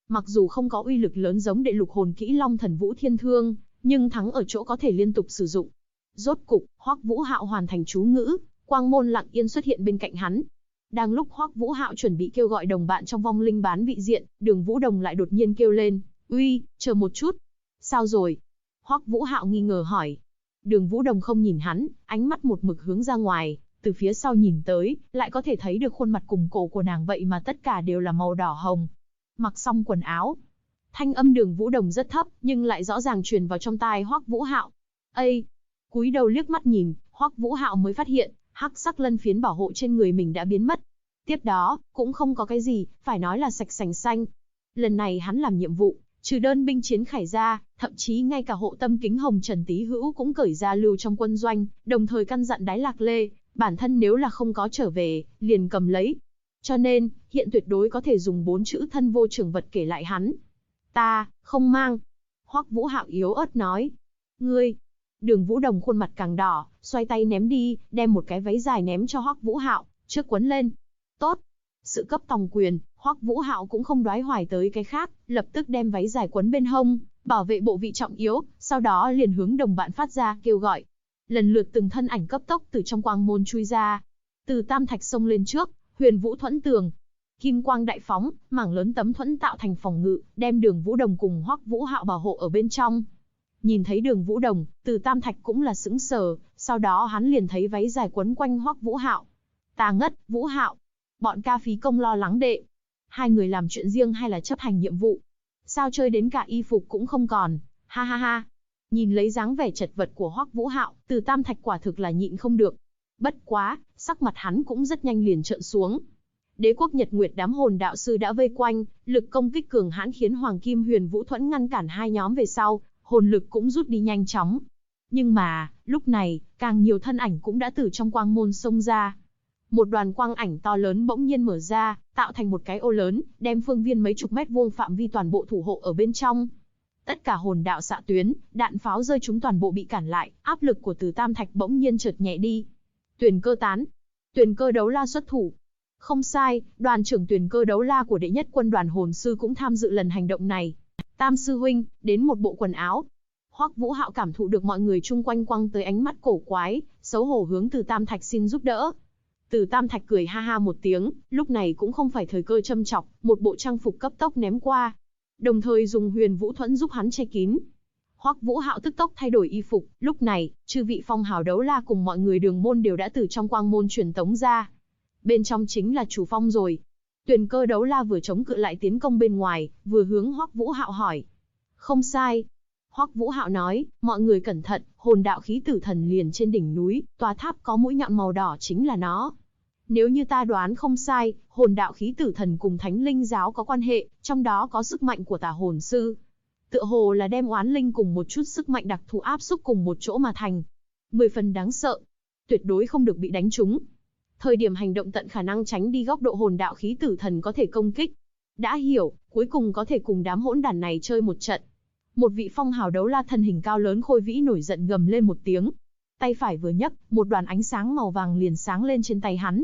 Mặc dù không có uy lực lớn giống đệ lục hồn kỹ Long Thần Vũ Thiên Thương, nhưng thắng ở chỗ có thể liên tục sử dụng. Rốt cục, Hoắc Vũ Hạo hoàn thành chú ngữ, quang môn lặng yên xuất hiện bên cạnh hắn. Đang lúc Hoắc Vũ Hạo chuẩn bị kêu gọi đồng bạn trong vong linh bán vị diện, Đường Vũ Đồng lại đột nhiên kêu lên, "Uy, chờ một chút." "Sao rồi?" Hoắc Vũ Hạo nghi ngờ hỏi. Đường Vũ Đồng không nhìn hắn, ánh mắt một mực hướng ra ngoài, từ phía sau nhìn tới, lại có thể thấy được khuôn mặt cùng cổ của nàng vậy mà tất cả đều là màu đỏ hồng. Mặc xong quần áo, thanh âm Đường Vũ Đồng rất thấp, nhưng lại rõ ràng truyền vào trong tai Hoắc Vũ Hạo. "Ây!" Cúi đầu liếc mắt nhìn, Hoắc Vũ Hạo mới phát hiện, hắc sắc lân phiến bảo hộ trên người mình đã biến mất. Tiếp đó, cũng không có cái gì, phải nói là sạch sành xanh. Lần này hắn làm nhiệm vụ, trừ đơn binh chiến khải ra, thậm chí ngay cả hộ tâm kính hồng Trần Tý Hữu cũng cởi ra lưu trong quân doanh, đồng thời căn dặn Đái Lạc Lê, bản thân nếu là không có trở về, liền cầm lấy. Cho nên, hiện tuyệt đối có thể dùng 4 chữ thân vô trường vật kể lại hắn. "Ta, không mang." Hoắc Vũ Hạo yếu ớt nói. "Ngươi?" Đường Vũ Đồng khuôn mặt càng đỏ, xoay tay ném đi, đem một cái váy dài ném cho Hoắc Vũ Hạo, trước quấn lên. "Tốt." Sự cấp tòng quyền, Hoắc Vũ Hạo cũng không đoái hoài tới cái khác, lập tức đem váy dài quấn bên hông, bảo vệ bộ vị trọng yếu, sau đó liền hướng đồng bạn phát ra kêu gọi. Lần lượt từng thân ảnh cấp tốc từ trong quang môn chui ra. Từ Tam Thạch xông lên trước, Huyền Vũ thuẫn tường, kim quang đại phóng, mảng lớn tấm thuẫn tạo thành phòng ngự, đem Đường Vũ Đồng cùng Hoắc Vũ Hạo bảo hộ ở bên trong. Nhìn thấy Đường Vũ Đồng, Từ Tam Thạch cũng là sững sờ, sau đó hắn liền thấy váy dài quấn quanh Hoắc Vũ Hạo. "Ta ngất, Vũ Hạo, bọn ca phí công lo lắng đệ. Hai người làm chuyện riêng hay là chấp hành nhiệm vụ? Sao chơi đến cả y phục cũng không còn, ha ha ha." Nhìn lấy dáng vẻ chật vật của Hoắc Vũ Hạo, Từ Tam Thạch quả thực là nhịn không được. Bất quá, sắc mặt hắn cũng rất nhanh liền trợn xuống. Đế quốc Nhật Nguyệt đám hồn đạo sư đã vây quanh, lực công kích cường hãn khiến Hoàng Kim Huyền Vũ thuẫn ngăn cản hai nhóm về sau, hồn lực cũng rút đi nhanh chóng. Nhưng mà, lúc này, càng nhiều thân ảnh cũng đã từ trong quang môn xông ra. Một đoàn quang ảnh to lớn bỗng nhiên mở ra, tạo thành một cái ô lớn, đem phương viên mấy chục mét vuông phạm vi toàn bộ thủ hộ ở bên trong. Tất cả hồn đạo xạ tuyến, đạn pháo rơi chúng toàn bộ bị cản lại, áp lực của Từ Tam Thạch bỗng nhiên chợt nhẹ đi. Tuyền Cơ tán, Tuyền Cơ đấu la xuất thủ. Không sai, đoàn trưởng Tuyền Cơ đấu la của đệ nhất quân đoàn hồn sư cũng tham dự lần hành động này. Tam sư huynh, đến một bộ quần áo. Hoắc Vũ Hạo cảm thụ được mọi người chung quanh quăng tới ánh mắt cổ quái, xấu hổ hướng Từ Tam Thạch xin giúp đỡ. Từ Tam Thạch cười ha ha một tiếng, lúc này cũng không phải thời cơ châm chọc, một bộ trang phục cấp tốc ném qua, đồng thời dùng Huyền Vũ thuẫn giúp hắn che kín. Hoắc Vũ Hạo tức tốc thay đổi y phục, lúc này, chư vị phong hào đấu la cùng mọi người đường môn đều đã từ trong quang môn truyền tống ra. Bên trong chính là chủ phong rồi. Tuyền Cơ đấu la vừa chống cự lại tiến công bên ngoài, vừa hướng Hoắc Vũ Hạo hỏi. Không sai. Hoắc Vũ Hạo nói, mọi người cẩn thận, hồn đạo khí tử thần liền trên đỉnh núi, tòa tháp có mũi nhọn màu đỏ chính là nó. Nếu như ta đoán không sai, hồn đạo khí tử thần cùng thánh linh giáo có quan hệ, trong đó có sức mạnh của tà hồn sư. Tựa hồ là đem oán linh cùng một chút sức mạnh đặc thù áp xúc cùng một chỗ mà thành. 10 phần đáng sợ. Tuyệt đối không được bị đánh trúng. Thời điểm hành động tận khả năng tránh đi góc độ hồn đạo khí tử thần có thể công kích. Đã hiểu, cuối cùng có thể cùng đám hỗn đản này chơi một trận. Một vị phong hào đấu la thân hình cao lớn khôi vĩ nổi giận gầm lên một tiếng. Tay phải vừa nhấc, một đoàn ánh sáng màu vàng liền sáng lên trên tay hắn.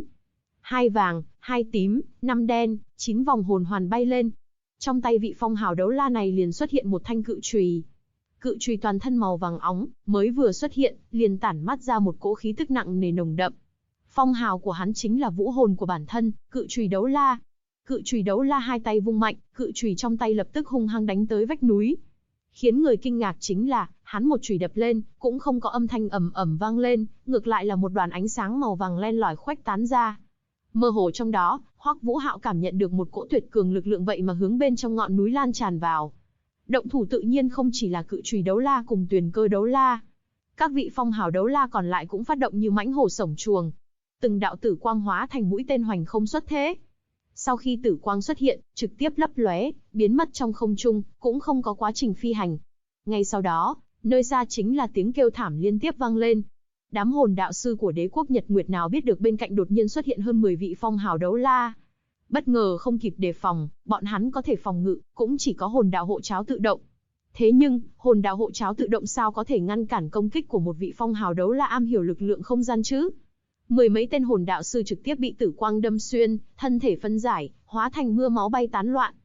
2 vàng, 2 tím, 5 đen, 9 vòng hồn hoàn bay lên. Trong tay vị phong hào đấu la này liền xuất hiện một thanh cự chùy. Cự chùy toàn thân màu vàng óng, mới vừa xuất hiện, liền tản mắt ra một cỗ khí tức nặng nề nồng đậm. Phong hào của hắn chính là vũ hồn của bản thân, cự chùy đấu la. Cự chùy đấu la hai tay vung mạnh, cự chùy trong tay lập tức hung hăng đánh tới vách núi. Khiến người kinh ngạc chính là, hắn một chùy đập lên, cũng không có âm thanh ầm ầm vang lên, ngược lại là một đoàn ánh sáng màu vàng len lỏi khuếch tán ra. Mơ hồ trong đó, Hoắc Vũ Hạo cảm nhận được một cỗ tuyệt cường lực lượng vậy mà hướng bên trong ngọn núi lan tràn vào. Động thủ tự nhiên không chỉ là cự chùy đấu la cùng Tuyền Cơ đấu la. Các vị phong hào đấu la còn lại cũng phát động như mãnh hổ sổng chuồng. Từng đạo tử quang hóa thành mũi tên hoành không xuất thế. Sau khi tử quang xuất hiện, trực tiếp lấp lóe, biến mất trong không trung, cũng không có quá trình phi hành. Ngay sau đó, nơi xa chính là tiếng kêu thảm liên tiếp vang lên. Đám hồn đạo sư của đế quốc Nhật Nguyệt nào biết được bên cạnh đột nhiên xuất hiện hơn 10 vị phong hào đấu la. Bất ngờ không kịp đề phòng, bọn hắn có thể phòng ngự, cũng chỉ có hồn đạo hộ cháo tự động. Thế nhưng, hồn đạo hộ cháo tự động sao có thể ngăn cản công kích của một vị phong hào đấu la am hiểu lực lượng không gian chứ? 10 mấy tên hồn đạo sư trực tiếp bị tử quang đâm xuyên, thân thể phân giải, hóa thành mưa máu bay tán loạn.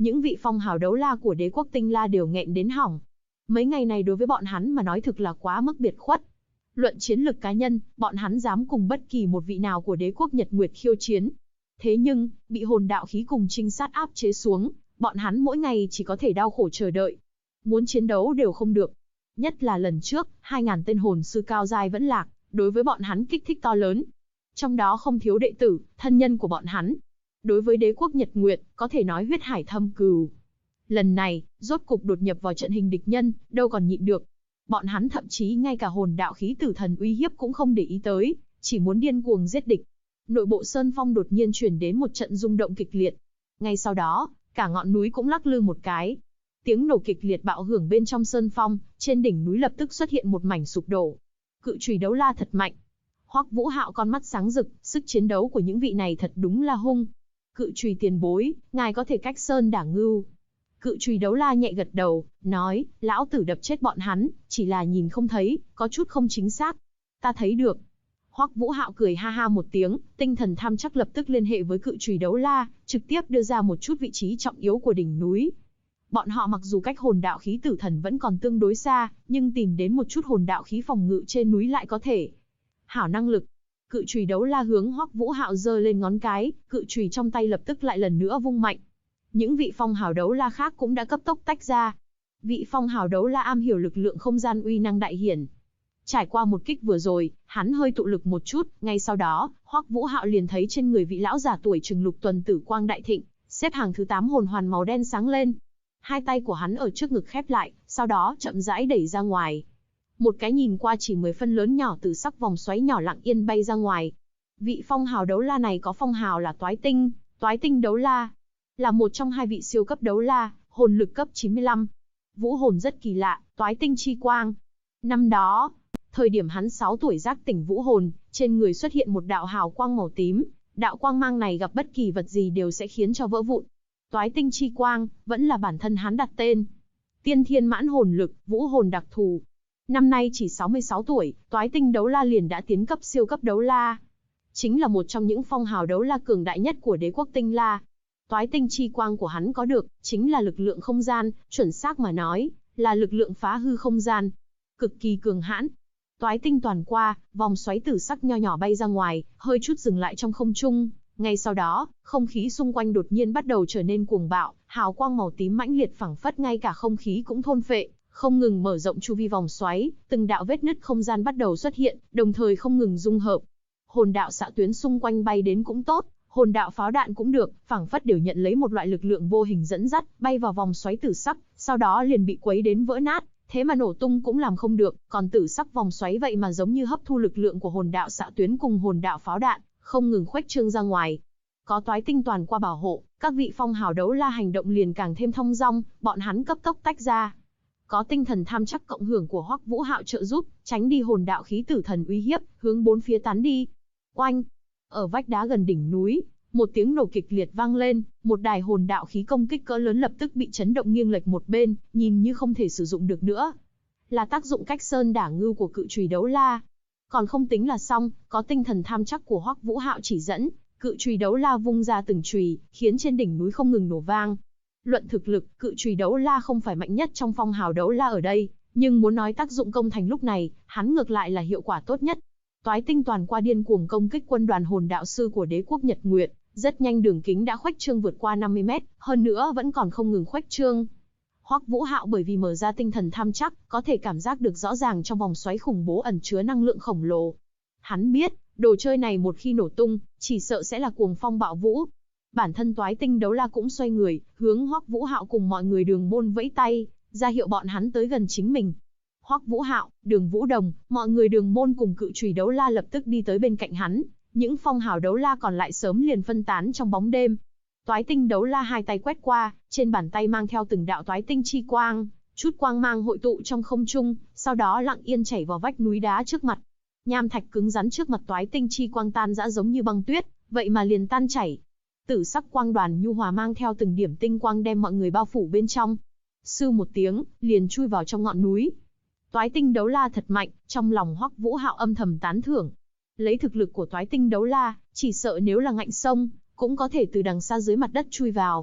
Những vị phong hào đấu la của đế quốc Tinh La đều nghẹn đến hỏng. Mấy ngày này đối với bọn hắn mà nói thực là quá mức biệt khuất. Luận chiến lực cá nhân, bọn hắn dám cùng bất kỳ một vị nào của đế quốc Nhật Nguyệt khiêu chiến. Thế nhưng, bị hồn đạo khí cùng trinh sát áp chế xuống, bọn hắn mỗi ngày chỉ có thể đau khổ chờ đợi. Muốn chiến đấu đều không được. Nhất là lần trước, 2.000 tên hồn sư cao giai vẫn lạc, đối với bọn hắn kích thích to lớn. Trong đó không thiếu đệ tử, thân nhân của bọn hắn. Đối với đế quốc Nhật Nguyệt, có thể nói huyết hải thâm cừu. Lần này, rốt cục đột nhập vào trận hình địch nhân, đâu còn nhịn được. Bọn hắn thậm chí ngay cả hồn đạo khí tử thần uy hiếp cũng không để ý tới, chỉ muốn điên cuồng giết địch. Nội bộ Sơn Phong đột nhiên truyền đến một trận rung động kịch liệt. Ngay sau đó, cả ngọn núi cũng lắc lư một cái. Tiếng nổ kịch liệt bạo hưởng bên trong Sơn Phong, trên đỉnh núi lập tức xuất hiện một mảnh sụp đổ. Cự chùy đấu la thật mạnh. Hoắc Vũ Hạo con mắt sáng rực, sức chiến đấu của những vị này thật đúng là hung. Cự chùy tiền bối, ngài có thể cách sơn đả ngưu. Cự chùy đấu la nhẹ gật đầu, nói, lão tử đập chết bọn hắn, chỉ là nhìn không thấy, có chút không chính xác. Ta thấy được. Hoắc Vũ Hạo cười ha ha một tiếng, tinh thần tham chắc lập tức liên hệ với cự chùy đấu la, trực tiếp đưa ra một chút vị trí trọng yếu của đỉnh núi. Bọn họ mặc dù cách hồn đạo khí tử thần vẫn còn tương đối xa, nhưng tìm đến một chút hồn đạo khí phòng ngự trên núi lại có thể. Hảo năng lực. Cự chùy đấu la hướng Hoắc Vũ Hạo giơ lên ngón cái, cự chùy trong tay lập tức lại lần nữa vung mạnh. Những vị phong hào đấu la khác cũng đã cấp tốc tách ra. Vị phong hào đấu la am hiểu lực lượng không gian uy năng đại hiển. Trải qua một kích vừa rồi, hắn hơi tụ lực một chút, ngay sau đó, Hoắc Vũ Hạo liền thấy trên người vị lão giả tuổi chừng Lục Tuần tử quang đại thịnh, xếp hàng thứ 8 hồn hoàn màu đen sáng lên. Hai tay của hắn ở trước ngực khép lại, sau đó chậm rãi đẩy ra ngoài. Một cái nhìn qua chỉ 10 phân lớn nhỏ từ sắc vòng xoáy nhỏ lặng yên bay ra ngoài. Vị phong hào đấu la này có phong hào là Toái Tinh đấu la. Là một trong hai vị siêu cấp đấu la, hồn lực cấp 95. Vũ hồn rất kỳ lạ, Toái Tinh chi quang. Năm đó, thời điểm hắn 6 tuổi giác tỉnh vũ hồn, trên người xuất hiện một đạo hào quang màu tím. Đạo quang mang này gặp bất kỳ vật gì đều sẽ khiến cho vỡ vụn. Toái Tinh chi quang, vẫn là bản thân hắn đặt tên. Tiên thiên mãn hồn lực, vũ hồn đặc thù. Năm nay chỉ 66 tuổi, Toái Tinh đấu la liền đã tiến cấp siêu cấp đấu la. Chính là một trong những phong hào đấu la cường đại nhất của đế quốc Tinh La. Toái Tinh chi quang của hắn có được, chính là lực lượng không gian, chuẩn xác mà nói, là lực lượng phá hư không gian. Cực kỳ cường hãn. Toái Tinh toàn qua, vòng xoáy tử sắc nho nhỏ bay ra ngoài, hơi chút dừng lại trong không trung. Ngay sau đó, không khí xung quanh đột nhiên bắt đầu trở nên cuồng bạo, hào quang màu tím mãnh liệt phảng phất ngay cả không khí cũng thôn phệ, không ngừng mở rộng chu vi vòng xoáy, từng đạo vết nứt không gian bắt đầu xuất hiện, đồng thời không ngừng dung hợp. Hồn đạo xạ tuyến xung quanh bay đến cũng tốt, hồn đạo pháo đạn cũng được, phảng phất đều nhận lấy một loại lực lượng vô hình dẫn dắt, bay vào vòng xoáy tử sắc, sau đó liền bị quấy đến vỡ nát, thế mà nổ tung cũng làm không được, còn tử sắc vòng xoáy vậy mà giống như hấp thu lực lượng của hồn đạo xạ tuyến cùng hồn đạo pháo đạn, không ngừng khuếch trương ra ngoài. Có Toái Tinh toàn qua bảo hộ, các vị phong hào đấu la hành động liền càng thêm thông dong, bọn hắn cấp tốc tách ra. Có tinh thần tham chắc cộng hưởng của Hoắc Vũ Hạo trợ giúp, tránh đi hồn đạo khí tử thần uy hiếp, hướng bốn phía tán đi. Oanh! Ở vách đá gần đỉnh núi, một tiếng nổ kịch liệt vang lên, một đài hồn đạo khí công kích cỡ lớn lập tức bị chấn động nghiêng lệch một bên, nhìn như không thể sử dụng được nữa. Là tác dụng cách sơn đả ngưu của cự chùy đấu la. Còn không tính là xong, có tinh thần tham chắc của Hoắc Vũ Hạo chỉ dẫn, cự chùy đấu la vung ra từng chùy, khiến trên đỉnh núi không ngừng nổ vang. Luận thực lực, cự chùy đấu la không phải mạnh nhất trong phong hào đấu la ở đây, nhưng muốn nói tác dụng công thành lúc này, hắn ngược lại là hiệu quả tốt nhất. Toái Tinh toàn qua điên cuồng công kích quân đoàn hồn đạo sư của đế quốc Nhật Nguyệt, rất nhanh đường kính đã khuếch trương vượt qua 50 mét, hơn nữa vẫn còn không ngừng khuếch trương. Hoắc Vũ Hạo bởi vì mở ra tinh thần tham chắc, có thể cảm giác được rõ ràng trong vòng xoáy khủng bố ẩn chứa năng lượng khổng lồ. Hắn biết, đồ chơi này một khi nổ tung, chỉ sợ sẽ là cuồng phong bạo vũ. Bản thân Toái Tinh đấu la cũng xoay người, hướng Hoắc Vũ Hạo cùng mọi người Đường Môn vẫy tay, ra hiệu bọn hắn tới gần chính mình. Hoắc Vũ Hạo, Đường Vũ Đồng, mọi người Đường Môn cùng cự chùy đấu la lập tức đi tới bên cạnh hắn, những phong hào đấu la còn lại sớm liền phân tán trong bóng đêm. Toái Tinh đấu la hai tay quét qua, trên bàn tay mang theo từng đạo Toái Tinh chi quang, chút quang mang hội tụ trong không trung, sau đó lặng yên chảy vào vách núi đá trước mặt. Nham thạch cứng rắn trước mặt Toái Tinh chi quang tan rã giống như băng tuyết, vậy mà liền tan chảy. Tử sắc quang đoàn nhu hòa mang theo từng điểm tinh quang đem mọi người bao phủ bên trong. Sư một tiếng, liền chui vào trong ngọn núi. Toái Tinh đấu la thật mạnh, trong lòng Hoắc Vũ Hạo âm thầm tán thưởng. Lấy thực lực của Toái Tinh đấu la, chỉ sợ nếu là ngạnh sông, cũng có thể từ đằng xa dưới mặt đất chui vào.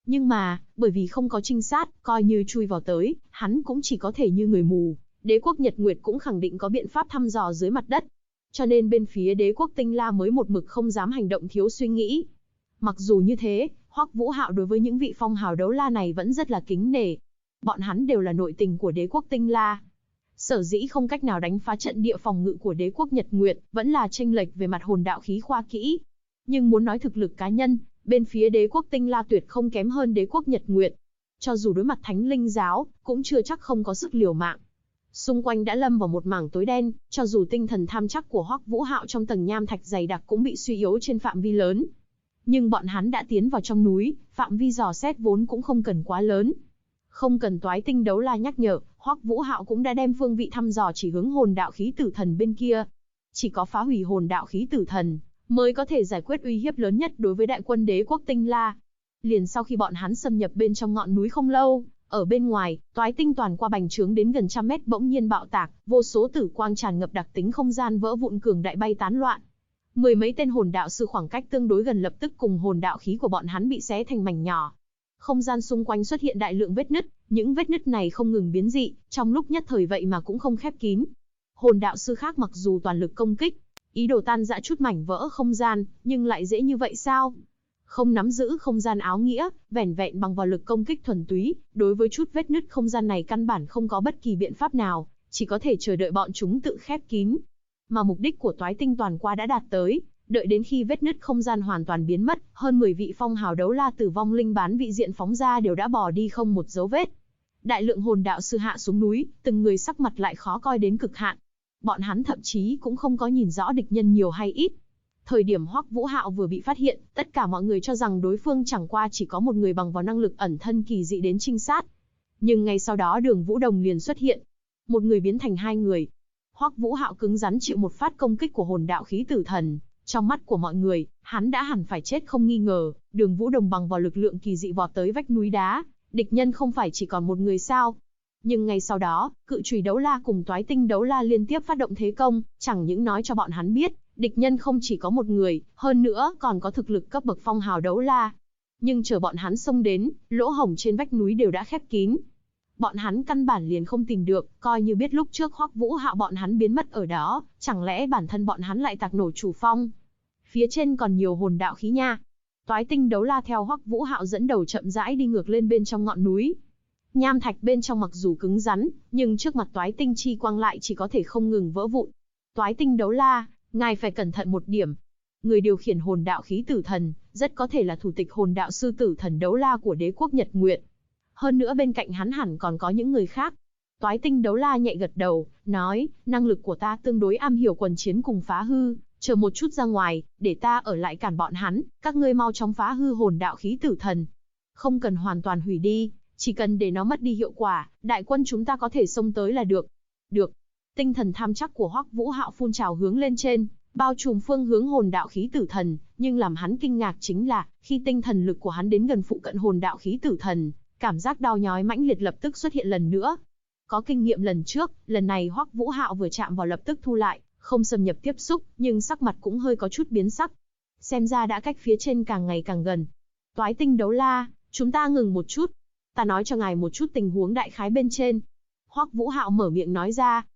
Nhưng mà, bởi vì không có trinh sát, coi như chui vào tới, hắn cũng chỉ có thể như người mù. Đế quốc Nhật Nguyệt cũng khẳng định có biện pháp thăm dò dưới mặt đất. Cho nên bên phía đế quốc Tinh La mới một mực không dám hành động thiếu suy nghĩ. Mặc dù như thế, Hoắc Vũ Hạo đối với những vị phong hào đấu la này vẫn rất là kính nể. Bọn hắn đều là nội tình của đế quốc Tinh La. Sở dĩ không cách nào đánh phá trận địa phòng ngự của đế quốc Nhật Nguyệt, vẫn là chênh lệch về mặt hồn đạo khí khoa kỹ. Nhưng muốn nói thực lực cá nhân, bên phía đế quốc Tinh La tuyệt không kém hơn đế quốc Nhật Nguyệt. Cho dù đối mặt Thánh Linh giáo, cũng chưa chắc không có sức liều mạng. Xung quanh đã lâm vào một mảng tối đen, cho dù tinh thần tham chắc của Hoắc Vũ Hạo trong tầng nham thạch dày đặc cũng bị suy yếu trên phạm vi lớn. Nhưng bọn hắn đã tiến vào trong núi, phạm vi dò xét vốn cũng không cần quá lớn. Không cần Toái Tinh Đấu La nhắc nhở, Hoắc Vũ Hạo cũng đã đem phương vị thăm dò chỉ hướng hồn đạo khí tử thần bên kia. Chỉ có phá hủy hồn đạo khí tử thần, mới có thể giải quyết uy hiếp lớn nhất đối với đại quân đế quốc Tinh La. Liền sau khi bọn hắn xâm nhập bên trong ngọn núi không lâu, ở bên ngoài, toái tinh toàn qua bành trướng đến gần 100 mét bỗng nhiên bạo tạc, vô số tử quang tràn ngập đặc tính không gian vỡ vụn cường đại bay tán loạn. Mười mấy tên hồn đạo sư khoảng cách tương đối gần lập tức cùng hồn đạo khí của bọn hắn bị xé thành mảnh nhỏ. Không gian xung quanh xuất hiện đại lượng vết nứt, những vết nứt này không ngừng biến dị, trong lúc nhất thời vậy mà cũng không khép kín. Hồn đạo sư khác mặc dù toàn lực công kích, ý đồ tan rã chút mảnh vỡ không gian, nhưng lại dễ như vậy sao? Không nắm giữ không gian áo nghĩa, vẻn vẹn bằng vào lực công kích thuần túy, đối với chút vết nứt không gian này căn bản không có bất kỳ biện pháp nào, chỉ có thể chờ đợi bọn chúng tự khép kín. Mà mục đích của toái tinh toàn qua đã đạt tới, đợi đến khi vết nứt không gian hoàn toàn biến mất, hơn 10 vị phong hào đấu la tử vong linh bán vị diện phóng ra đều đã bỏ đi không một dấu vết. Đại lượng hồn đạo sư hạ xuống núi, từng người sắc mặt lại khó coi đến cực hạn. Bọn hắn thậm chí cũng không có nhìn rõ địch nhân nhiều hay ít. Thời điểm Hoắc Vũ Hạo vừa bị phát hiện, tất cả mọi người cho rằng đối phương chẳng qua chỉ có một người bằng vào năng lực ẩn thân kỳ dị đến trinh sát. Nhưng ngay sau đó Đường Vũ Đồng liền xuất hiện. Một người biến thành hai người. Hoắc Vũ Hạo cứng rắn chịu một phát công kích của hồn đạo khí tử thần. Trong mắt của mọi người, hắn đã hẳn phải chết không nghi ngờ. Đường Vũ Đồng bằng vào lực lượng kỳ dị vọt tới vách núi đá. Địch nhân không phải chỉ còn một người sao? Nhưng ngay sau đó, Cự Chùy Đấu La cùng Toái Tinh Đấu La liên tiếp phát động thế công, chẳng những nói cho bọn hắn biết, địch nhân không chỉ có một người, hơn nữa còn có thực lực cấp bậc phong hào đấu la. Nhưng chờ bọn hắn xông đến, lỗ hổng trên vách núi đều đã khép kín. Bọn hắn căn bản liền không tìm được, coi như biết lúc trước Hoắc Vũ Hạo bọn hắn biến mất ở đó, chẳng lẽ bản thân bọn hắn lại tạc nổ chủ phong? Phía trên còn nhiều hồn đạo khí nha. Toái Tinh Đấu La theo Hoắc Vũ Hạo dẫn đầu chậm rãi đi ngược lên bên trong ngọn núi. Nham thạch bên trong mặc dù cứng rắn, nhưng trước mặt Toái Tinh chi quang lại chỉ có thể không ngừng vỡ vụn. Toái Tinh Đấu La, ngài phải cẩn thận một điểm. Người điều khiển hồn đạo khí tử thần, rất có thể là thủ tịch hồn đạo sư tử thần đấu la của đế quốc Nhật Nguyệt. Hơn nữa bên cạnh hắn hẳn còn có những người khác. Toái Tinh Đấu La nhẹ gật đầu, nói, năng lực của ta tương đối am hiểu quần chiến cùng phá hư, chờ một chút ra ngoài, để ta ở lại cản bọn hắn, các ngươi mau chóng phá hư hồn đạo khí tử thần. Không cần hoàn toàn hủy đi, chỉ cần để nó mất đi hiệu quả, đại quân chúng ta có thể xông tới là được. Được. Tinh thần tham chắc của Hoắc Vũ Hạo phun trào hướng lên trên, bao trùm phương hướng hồn đạo khí tử thần, nhưng làm hắn kinh ngạc chính là, khi tinh thần lực của hắn đến gần phụ cận hồn đạo khí tử thần, cảm giác đau nhói mãnh liệt lập tức xuất hiện lần nữa. Có kinh nghiệm lần trước, lần này Hoắc Vũ Hạo vừa chạm vào lập tức thu lại, không xâm nhập tiếp xúc, nhưng sắc mặt cũng hơi có chút biến sắc. Xem ra đã cách phía trên càng ngày càng gần. Toái Tinh Đấu La, chúng ta ngừng một chút. Ta nói cho ngài một chút tình huống đại khái bên trên. Hoắc Vũ Hạo mở miệng nói ra.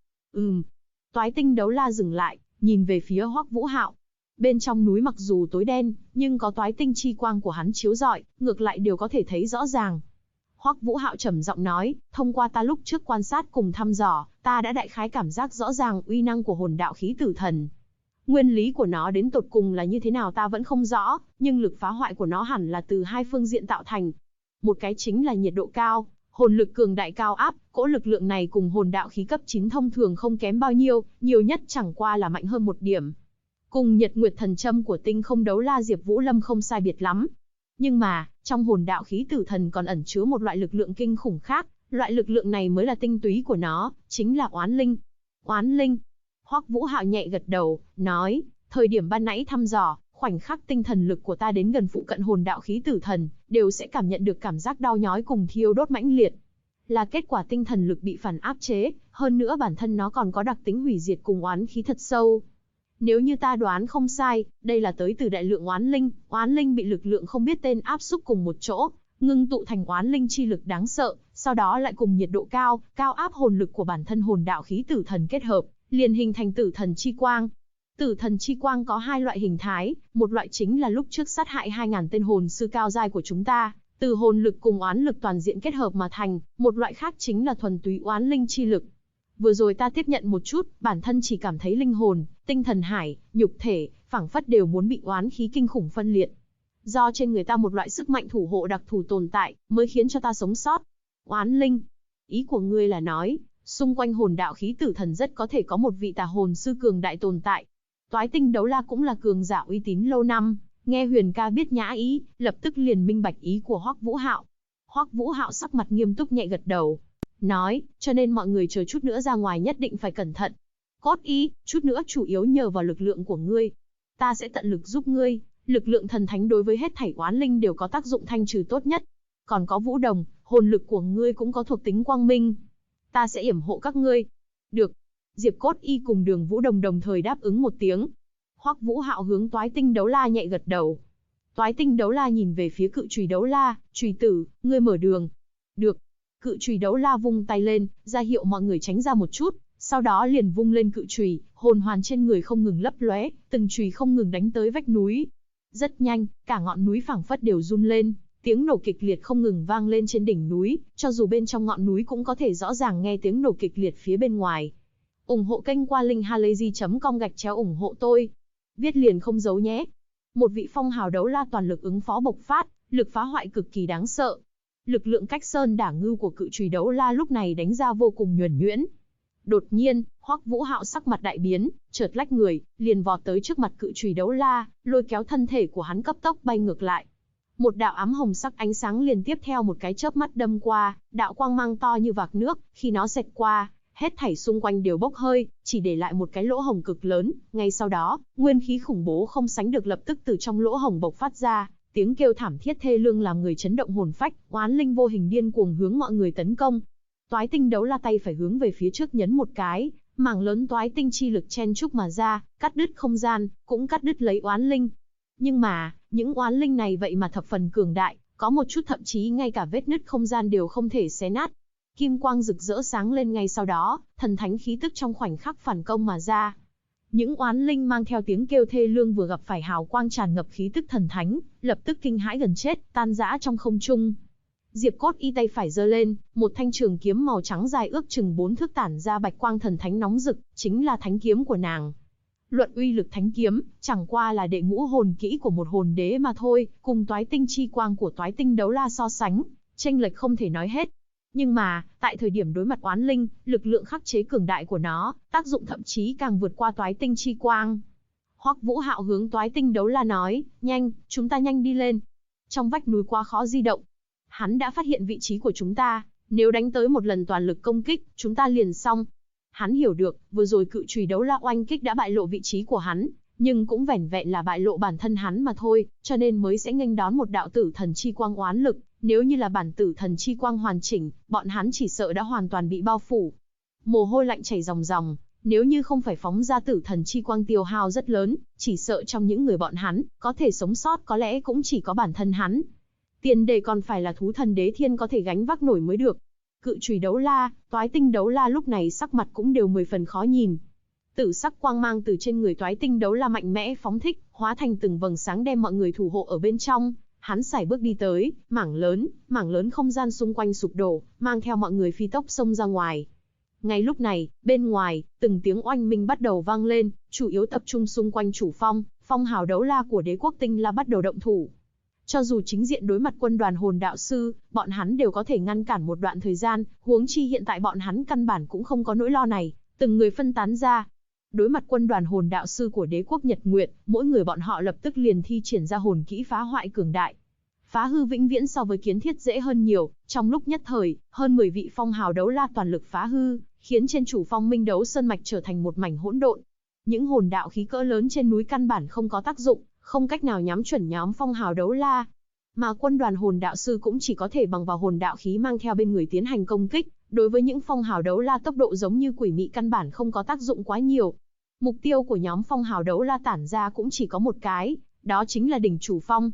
Toái Tinh Đấu La dừng lại, nhìn về phía Hoắc Vũ Hạo. Bên trong núi mặc dù tối đen, nhưng có toái tinh chi quang của hắn chiếu rọi, ngược lại đều có thể thấy rõ ràng. Hoắc Vũ Hạo trầm giọng nói, thông qua ta lúc trước quan sát cùng thăm dò, ta đã đại khái cảm giác rõ ràng uy năng của hồn đạo khí tử thần. Nguyên lý của nó đến tột cùng là như thế nào ta vẫn không rõ, nhưng lực phá hoại của nó hẳn là từ hai phương diện tạo thành. Một cái chính là nhiệt độ cao, hồn lực cường đại cao áp, cỗ lực lượng này cùng hồn đạo khí cấp 9 thông thường không kém bao nhiêu, nhiều nhất chẳng qua là mạnh hơn một điểm. Cùng Nhật Nguyệt Thần Châm của Tinh Không Đấu La Diệp Vũ Lâm không sai biệt lắm. Nhưng mà, trong hồn đạo khí tử thần còn ẩn chứa một loại lực lượng kinh khủng khác, loại lực lượng này mới là tinh túy của nó, chính là oán linh. Oán linh. Hoắc Vũ Hạo nhẹ gật đầu, nói, thời điểm ban nãy thăm dò, khoảnh khắc tinh thần lực của ta đến gần phụ cận hồn đạo khí tử thần, đều sẽ cảm nhận được cảm giác đau nhói cùng thiêu đốt mãnh liệt. Là kết quả tinh thần lực bị phản áp chế, hơn nữa bản thân nó còn có đặc tính hủy diệt cùng oán khí thật sâu. Nếu như ta đoán không sai, đây là tới từ đại lượng oán linh bị lực lượng không biết tên áp xúc cùng một chỗ, ngưng tụ thành oán linh chi lực đáng sợ, sau đó lại cùng nhiệt độ cao, cao áp hồn lực của bản thân hồn đạo khí tử thần kết hợp, liền hình thành tử thần chi quang. Tử thần chi quang có hai loại hình thái, một loại chính là lúc trước sát hại 2000 tên hồn sư cao giai của chúng ta, từ hồn lực cùng oán lực toàn diện kết hợp mà thành, một loại khác chính là thuần túy oán linh chi lực. Vừa rồi ta tiếp nhận một chút, bản thân chỉ cảm thấy linh hồn, tinh thần hải, nhục thể, phảng phất đều muốn bị oán khí kinh khủng phân liệt. Do trên người ta một loại sức mạnh thủ hộ đặc thù tồn tại, mới khiến cho ta sống sót. Oán linh, ý của ngươi là nói, xung quanh hồn đạo khí tử thần rất có thể có một vị tà hồn sư cường đại tồn tại. Toái tinh đấu la cũng là cường giả uy tín lâu năm, nghe Huyền ca biết nhã ý, lập tức liền minh bạch ý của Hoắc Vũ Hạo. Hoắc Vũ Hạo sắc mặt nghiêm túc nhẹ gật đầu, nói, cho nên mọi người chờ chút nữa ra ngoài nhất định phải cẩn thận. Cốt ý, chút nữa chủ yếu nhờ vào lực lượng của ngươi. Ta sẽ tận lực giúp ngươi, lực lượng thần thánh đối với hết thảy oán linh đều có tác dụng thanh trừ tốt nhất. Còn có Vũ Đồng, hồn lực của ngươi cũng có thuộc tính quang minh. Ta sẽ yểm hộ các ngươi. Được. Diệp Cốt Y cùng Đường Vũ Đồng đồng thời đáp ứng một tiếng. Hoắc Vũ Hạo hướng Toái Tinh Đấu La nhẹ gật đầu. Toái Tinh Đấu La nhìn về phía Cự Chùy Đấu La, "Chùy tử, ngươi mở đường." "Được." Cự Chùy Đấu La vung tay lên, ra hiệu mọi người tránh ra một chút, sau đó liền vung lên cự chùy, hồn hoàn trên người không ngừng lấp lóe, từng chùy không ngừng đánh tới vách núi. Rất nhanh, cả ngọn núi phảng phất đều run lên, tiếng nổ kịch liệt không ngừng vang lên trên đỉnh núi, cho dù bên trong ngọn núi cũng có thể rõ ràng nghe tiếng nổ kịch liệt phía bên ngoài. Ủng hộ kênh qua linkhalazy.com/ủng hộ tôi. Viết liền không giấu nhé. Một vị phong hào đấu la toàn lực ứng phó bộc phát, lực phá hoại cực kỳ đáng sợ. Lực lượng cách sơn đả ngưu của cự chùy đấu la lúc này đánh ra vô cùng nhuần nhuyễn. Đột nhiên, Hoắc Vũ Hạo sắc mặt đại biến, chợt lách người, liền vọt tới trước mặt cự chùy đấu la, lôi kéo thân thể của hắn cấp tốc bay ngược lại. Một đạo ám hồng sắc ánh sáng liền tiếp theo một cái chớp mắt đâm qua, đạo quang mang to như vạc nước, khi nó xẹt qua, hết thảy xung quanh đều bốc hơi, chỉ để lại một cái lỗ hổng cực lớn, ngay sau đó, nguyên khí khủng bố không sánh được lập tức từ trong lỗ hổng bộc phát ra, tiếng kêu thảm thiết thê lương làm người chấn động hồn phách, oán linh vô hình điên cuồng hướng mọi người tấn công. Toái tinh đấu la tay phải hướng về phía trước nhấn một cái, mảng lớn toái tinh chi lực chen chúc mà ra, cắt đứt không gian, cũng cắt đứt lấy oán linh. Nhưng mà, những oán linh này vậy mà thập phần cường đại, có một chút thậm chí ngay cả vết nứt không gian đều không thể xé nát. Kim quang rực rỡ sáng lên ngay sau đó, thần thánh khí tức trong khoảnh khắc phản công mà ra. Những oán linh mang theo tiếng kêu thê lương vừa gặp phải hào quang tràn ngập khí tức thần thánh, lập tức kinh hãi gần chết, tan rã trong không trung. Diệp Cốt Y tay phải giơ lên, một thanh trường kiếm màu trắng dài ước chừng 4 thước tản ra bạch quang thần thánh nóng rực, chính là thánh kiếm của nàng. Luận uy lực thánh kiếm, chẳng qua là đệ ngũ hồn kỹ của một hồn đế mà thôi, cùng toái tinh chi quang của toái tinh đấu la so sánh, chênh lệch không thể nói hết. Nhưng mà, tại thời điểm đối mặt oán linh, lực lượng khắc chế cường đại của nó, tác dụng thậm chí càng vượt qua toái tinh chi quang. Hoắc Vũ Hạo hướng toái tinh đấu la nói, nhanh, chúng ta nhanh đi lên. Trong vách núi quá khó di động. Hắn đã phát hiện vị trí của chúng ta, nếu đánh tới một lần toàn lực công kích, chúng ta liền xong. Hắn hiểu được, vừa rồi cự chùy đấu la oanh kích đã bại lộ vị trí của hắn, nhưng cũng vẻn vẹn là bại lộ bản thân hắn mà thôi, cho nên mới sẽ nghênh đón một đạo tử thần chi quang oán lực. Nếu như là bản tử thần chi quang hoàn chỉnh, bọn hắn chỉ sợ đã hoàn toàn bị bao phủ. Mồ hôi lạnh chảy ròng ròng, nếu như không phải phóng ra tử thần chi quang tiêu hao rất lớn, chỉ sợ trong những người bọn hắn, có thể sống sót có lẽ cũng chỉ có bản thân hắn. Tiền đề còn phải là thú thần đế thiên có thể gánh vác nổi mới được. Cự chùy đấu la, toái tinh đấu la lúc này sắc mặt cũng đều 10 phần khó nhìn. Tử sắc quang mang từ trên người toái tinh đấu la mạnh mẽ phóng thích, hóa thành từng vầng sáng đem mọi người thủ hộ ở bên trong. Hắn sải bước đi tới, mảng lớn không gian xung quanh sụp đổ, mang theo mọi người phi tốc xông ra ngoài. Ngay lúc này, bên ngoài, từng tiếng oanh minh bắt đầu vang lên, chủ yếu tập trung xung quanh chủ phong hào đấu la của đế quốc tinh la bắt đầu động thủ. Cho dù chính diện đối mặt quân đoàn hồn đạo sư, bọn hắn đều có thể ngăn cản một đoạn thời gian, huống chi hiện tại bọn hắn căn bản cũng không có nỗi lo này, từng người phân tán ra. Đối mặt quân đoàn hồn đạo sư của đế quốc Nhật Nguyệt, mỗi người bọn họ lập tức liền thi triển ra hồn kỹ phá hoại cường đại. Phá hư vĩnh viễn so với kiến thiết dễ hơn nhiều, trong lúc nhất thời, hơn 10 vị phong hào đấu la toàn lực phá hư, khiến trên chủ phong Minh Đấu Sơn Mạch trở thành một mảnh hỗn độn. Những hồn đạo khí cỡ lớn trên núi căn bản không có tác dụng, không cách nào nhắm chuẩn nhóm phong hào đấu la. Mà quân đoàn hồn đạo sư cũng chỉ có thể bằng vào hồn đạo khí mang theo bên người tiến hành công kích, đối với những phong hào đấu la tốc độ giống như quỷ mị căn bản không có tác dụng quá nhiều. Mục tiêu của nhóm phong hào đấu la tản ra cũng chỉ có một cái, đó chính là đỉnh chủ phong.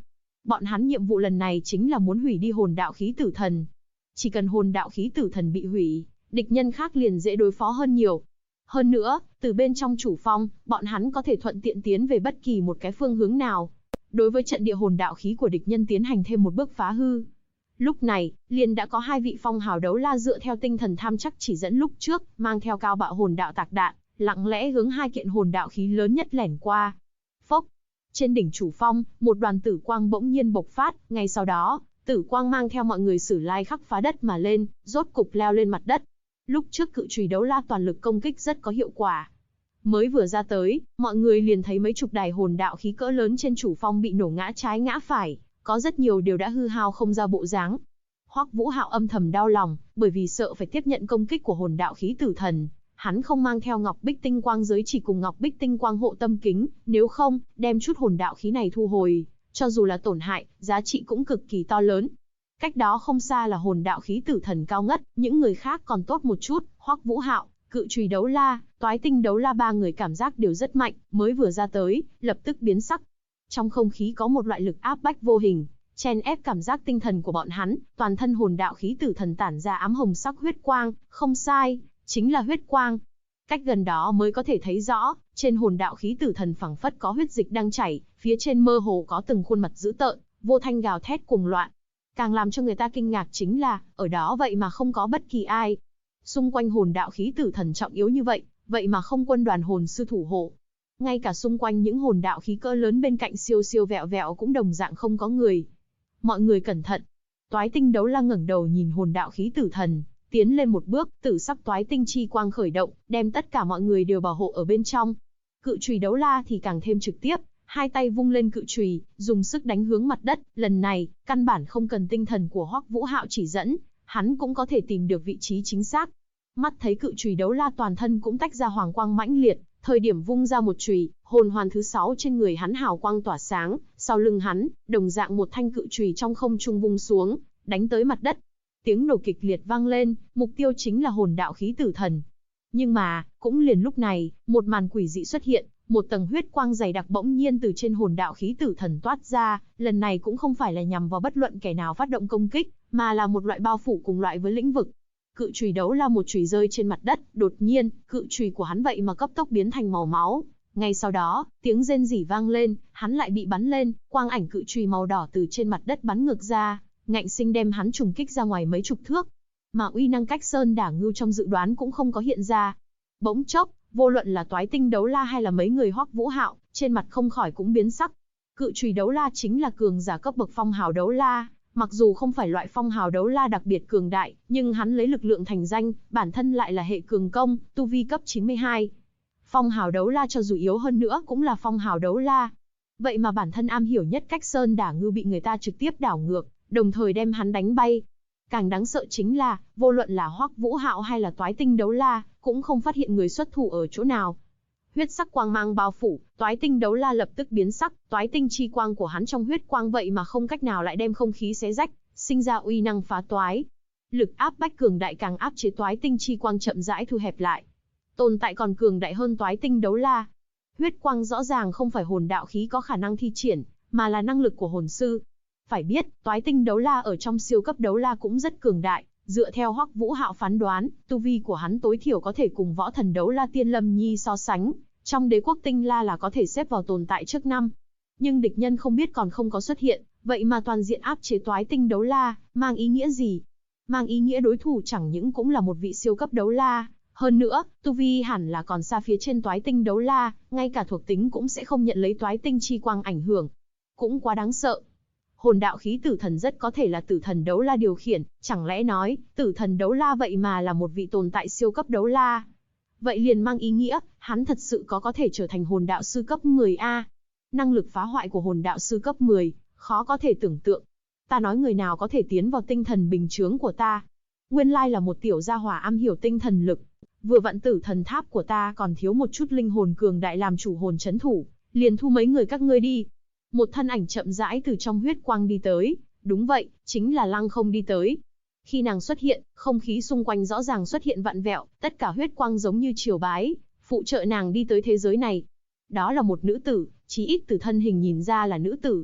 Bọn hắn nhiệm vụ lần này chính là muốn hủy đi hồn đạo khí tử thần. Chỉ cần hồn đạo khí tử thần bị hủy, địch nhân khác liền dễ đối phó hơn nhiều. Hơn nữa, từ bên trong chủ phong, bọn hắn có thể thuận tiện tiến về bất kỳ một cái phương hướng nào. Đối với trận địa hồn đạo khí của địch nhân tiến hành thêm một bước phá hư. Lúc này, liền đã có 2 vị phong hào đấu la dựa theo tinh thần tham chắc chỉ dẫn lúc trước, mang theo cao bạo hồn đạo tạc đạn, lặng lẽ hướng 2 kiện hồn đạo khí lớn nhất lẻn qua. Phốc! Trên đỉnh chủ phong, một đoàn tử quang bỗng nhiên bộc phát, ngay sau đó, tử quang mang theo mọi người sử lai khắc phá đất mà lên, rốt cục leo lên mặt đất. Lúc trước cự chùy đấu la toàn lực công kích rất có hiệu quả. Mới vừa ra tới, mọi người liền thấy mấy chục đài hồn đạo khí cỡ lớn trên chủ phong bị nổ ngã trái ngã phải, có rất nhiều đều đã hư hao không ra bộ dáng. Hoắc Vũ Hạo âm thầm đau lòng, bởi vì sợ phải tiếp nhận công kích của hồn đạo khí tử thần, hắn không mang theo Ngọc Bích Tinh Quang giới chỉ cùng Ngọc Bích Tinh Quang hộ tâm kính, nếu không, đem chút hồn đạo khí này thu hồi, cho dù là tổn hại, giá trị cũng cực kỳ to lớn. Cách đó không xa là hồn đạo khí tử thần cao ngất, những người khác còn tốt một chút, Hoắc Vũ Hạo, Cự Chùy đấu la, Toái Tinh đấu la 3 người cảm giác đều rất mạnh, mới vừa ra tới, lập tức biến sắc. Trong không khí có một loại lực áp bách vô hình, chen ép cảm giác tinh thần của bọn hắn, toàn thân hồn đạo khí tử thần tản ra ám hồng sắc huyết quang, không sai, chính là huyết quang. Cách gần đó mới có thể thấy rõ, trên hồn đạo khí tử thần phảng phất có huyết dịch đang chảy, phía trên mơ hồ có từng khuôn mặt dữ tợn, vô thanh gào thét cuồng loạn. Càng làm cho người ta kinh ngạc chính là, ở đó vậy mà không có bất kỳ ai. Xung quanh hồn đạo khí tử thần trọng yếu như vậy, vậy mà không quân đoàn hồn sư thủ hộ. Ngay cả xung quanh những hồn đạo khí cỡ lớn bên cạnh siêu siêu vẹo vẹo cũng đồng dạng không có người. Mọi người cẩn thận. Toái Tinh đấu la ngẩng đầu nhìn hồn đạo khí tử thần, tiến lên một bước, tử sắc toái tinh chi quang khởi động, đem tất cả mọi người đều bảo hộ ở bên trong. Cự chùy đấu la thì càng thêm trực tiếp, hai tay vung lên cự chùy, dùng sức đánh hướng mặt đất, lần này, căn bản không cần tinh thần của Hoắc Vũ Hạo chỉ dẫn, hắn cũng có thể tìm được vị trí chính xác. Mắt thấy cự chùy đấu la toàn thân cũng tách ra hoàng quang mãnh liệt, thời điểm vung ra một chùy, hồn hoàn thứ 6 trên người hắn hào quang tỏa sáng, sau lưng hắn, đồng dạng một thanh cự chùy trong không trung vung xuống, đánh tới mặt đất. Tiếng nổ kịch liệt vang lên, mục tiêu chính là hồn đạo khí tử thần. Nhưng mà, cũng liền lúc này, một màn quỷ dị xuất hiện, một tầng huyết quang dày đặc bỗng nhiên từ trên hồn đạo khí tử thần toát ra, lần này cũng không phải là nhằm vào bất luận kẻ nào phát động công kích, mà là một loại bao phủ cùng loại với lĩnh vực. Cự chùy đấu la một chùy rơi trên mặt đất, đột nhiên, cự chùy của hắn vậy mà cấp tốc biến thành màu máu. Ngay sau đó, tiếng rên rỉ vang lên, hắn lại bị bắn lên, quang ảnh cự chùy màu đỏ từ trên mặt đất bắn ngược ra, ngạnh sinh đem hắn trùng kích ra ngoài mấy chục thước. Mà uy năng cách sơn đả ngưu trong dự đoán cũng không có hiện ra. Bỗng chốc, vô luận là Toái Tinh đấu la hay là mấy người Hoắc Vũ Hạo, trên mặt không khỏi cũng biến sắc. Cự chùy đấu la chính là cường giả cấp bậc phong hào đấu la, mặc dù không phải loại phong hào đấu la đặc biệt cường đại, nhưng hắn lấy lực lượng thành danh, bản thân lại là hệ cường công, tu vi cấp 92. Phong hào đấu la cho dù yếu hơn nữa cũng là phong hào đấu la. Vậy mà bản thân am hiểu nhất cách sơn đả ngưu bị người ta trực tiếp đảo ngược, đồng thời đem hắn đánh bay. Càng đáng sợ chính là, vô luận là Hoắc Vũ Hạo hay là Toái Tinh đấu la, cũng không phát hiện người xuất thủ ở chỗ nào. Huyết sắc quang mang bao phủ, Toái Tinh đấu la lập tức biến sắc, toái tinh chi quang của hắn trong huyết quang vậy mà không cách nào lại đem không khí xé rách, sinh ra uy năng phá toái. Lực áp bách cường đại càng áp chế toái tinh chi quang chậm rãi thu hẹp lại. Tồn tại còn cường đại hơn Toái Tinh đấu la. Huyết quang rõ ràng không phải hồn đạo khí có khả năng thi triển, mà là năng lực của hồn sư. Phải biết, Toái Tinh đấu la ở trong siêu cấp đấu la cũng rất cường đại, dựa theo Hoắc Vũ Hạo phán đoán, tu vi của hắn tối thiểu có thể cùng võ thần đấu la Tiên Lâm Nhi so sánh, trong đế quốc tinh la là có thể xếp vào tồn tại trước năm. Nhưng địch nhân không biết còn không có xuất hiện, vậy mà toàn diện áp chế Toái Tinh đấu la, mang ý nghĩa gì? Mang ý nghĩa đối thủ chẳng những cũng là một vị siêu cấp đấu la, hơn nữa, tu vi hẳn là còn xa phía trên Toái Tinh đấu la, ngay cả thuộc tính cũng sẽ không nhận lấy Toái Tinh chi quang ảnh hưởng. Cũng quá đáng sợ. Hồn đạo khí tử thần rất có thể là tử thần đấu la điều khiển, chẳng lẽ nói, tử thần đấu la vậy mà là một vị tồn tại siêu cấp đấu la. Vậy liền mang ý nghĩa, hắn thật sự có thể trở thành hồn đạo sư cấp 10A. Năng lực phá hoại của hồn đạo sư cấp 10, khó có thể tưởng tượng. Ta nói người nào có thể tiến vào tinh thần bình chướng của ta. Nguyên lai là một tiểu gia hỏa am hiểu tinh thần lực. Vừa vặn tử thần tháp của ta còn thiếu một chút linh hồn cường đại làm chủ hồn chấn thủ, liền thu mấy người các ngươi đi. Một thân ảnh chậm rãi từ trong huyết quang đi tới, đúng vậy, chính là Lăng Không đi tới. Khi nàng xuất hiện, không khí xung quanh rõ ràng xuất hiện vặn vẹo, tất cả huyết quang giống như triều bái, phụ trợ nàng đi tới thế giới này. Đó là một nữ tử, chí ít từ thân hình nhìn ra là nữ tử.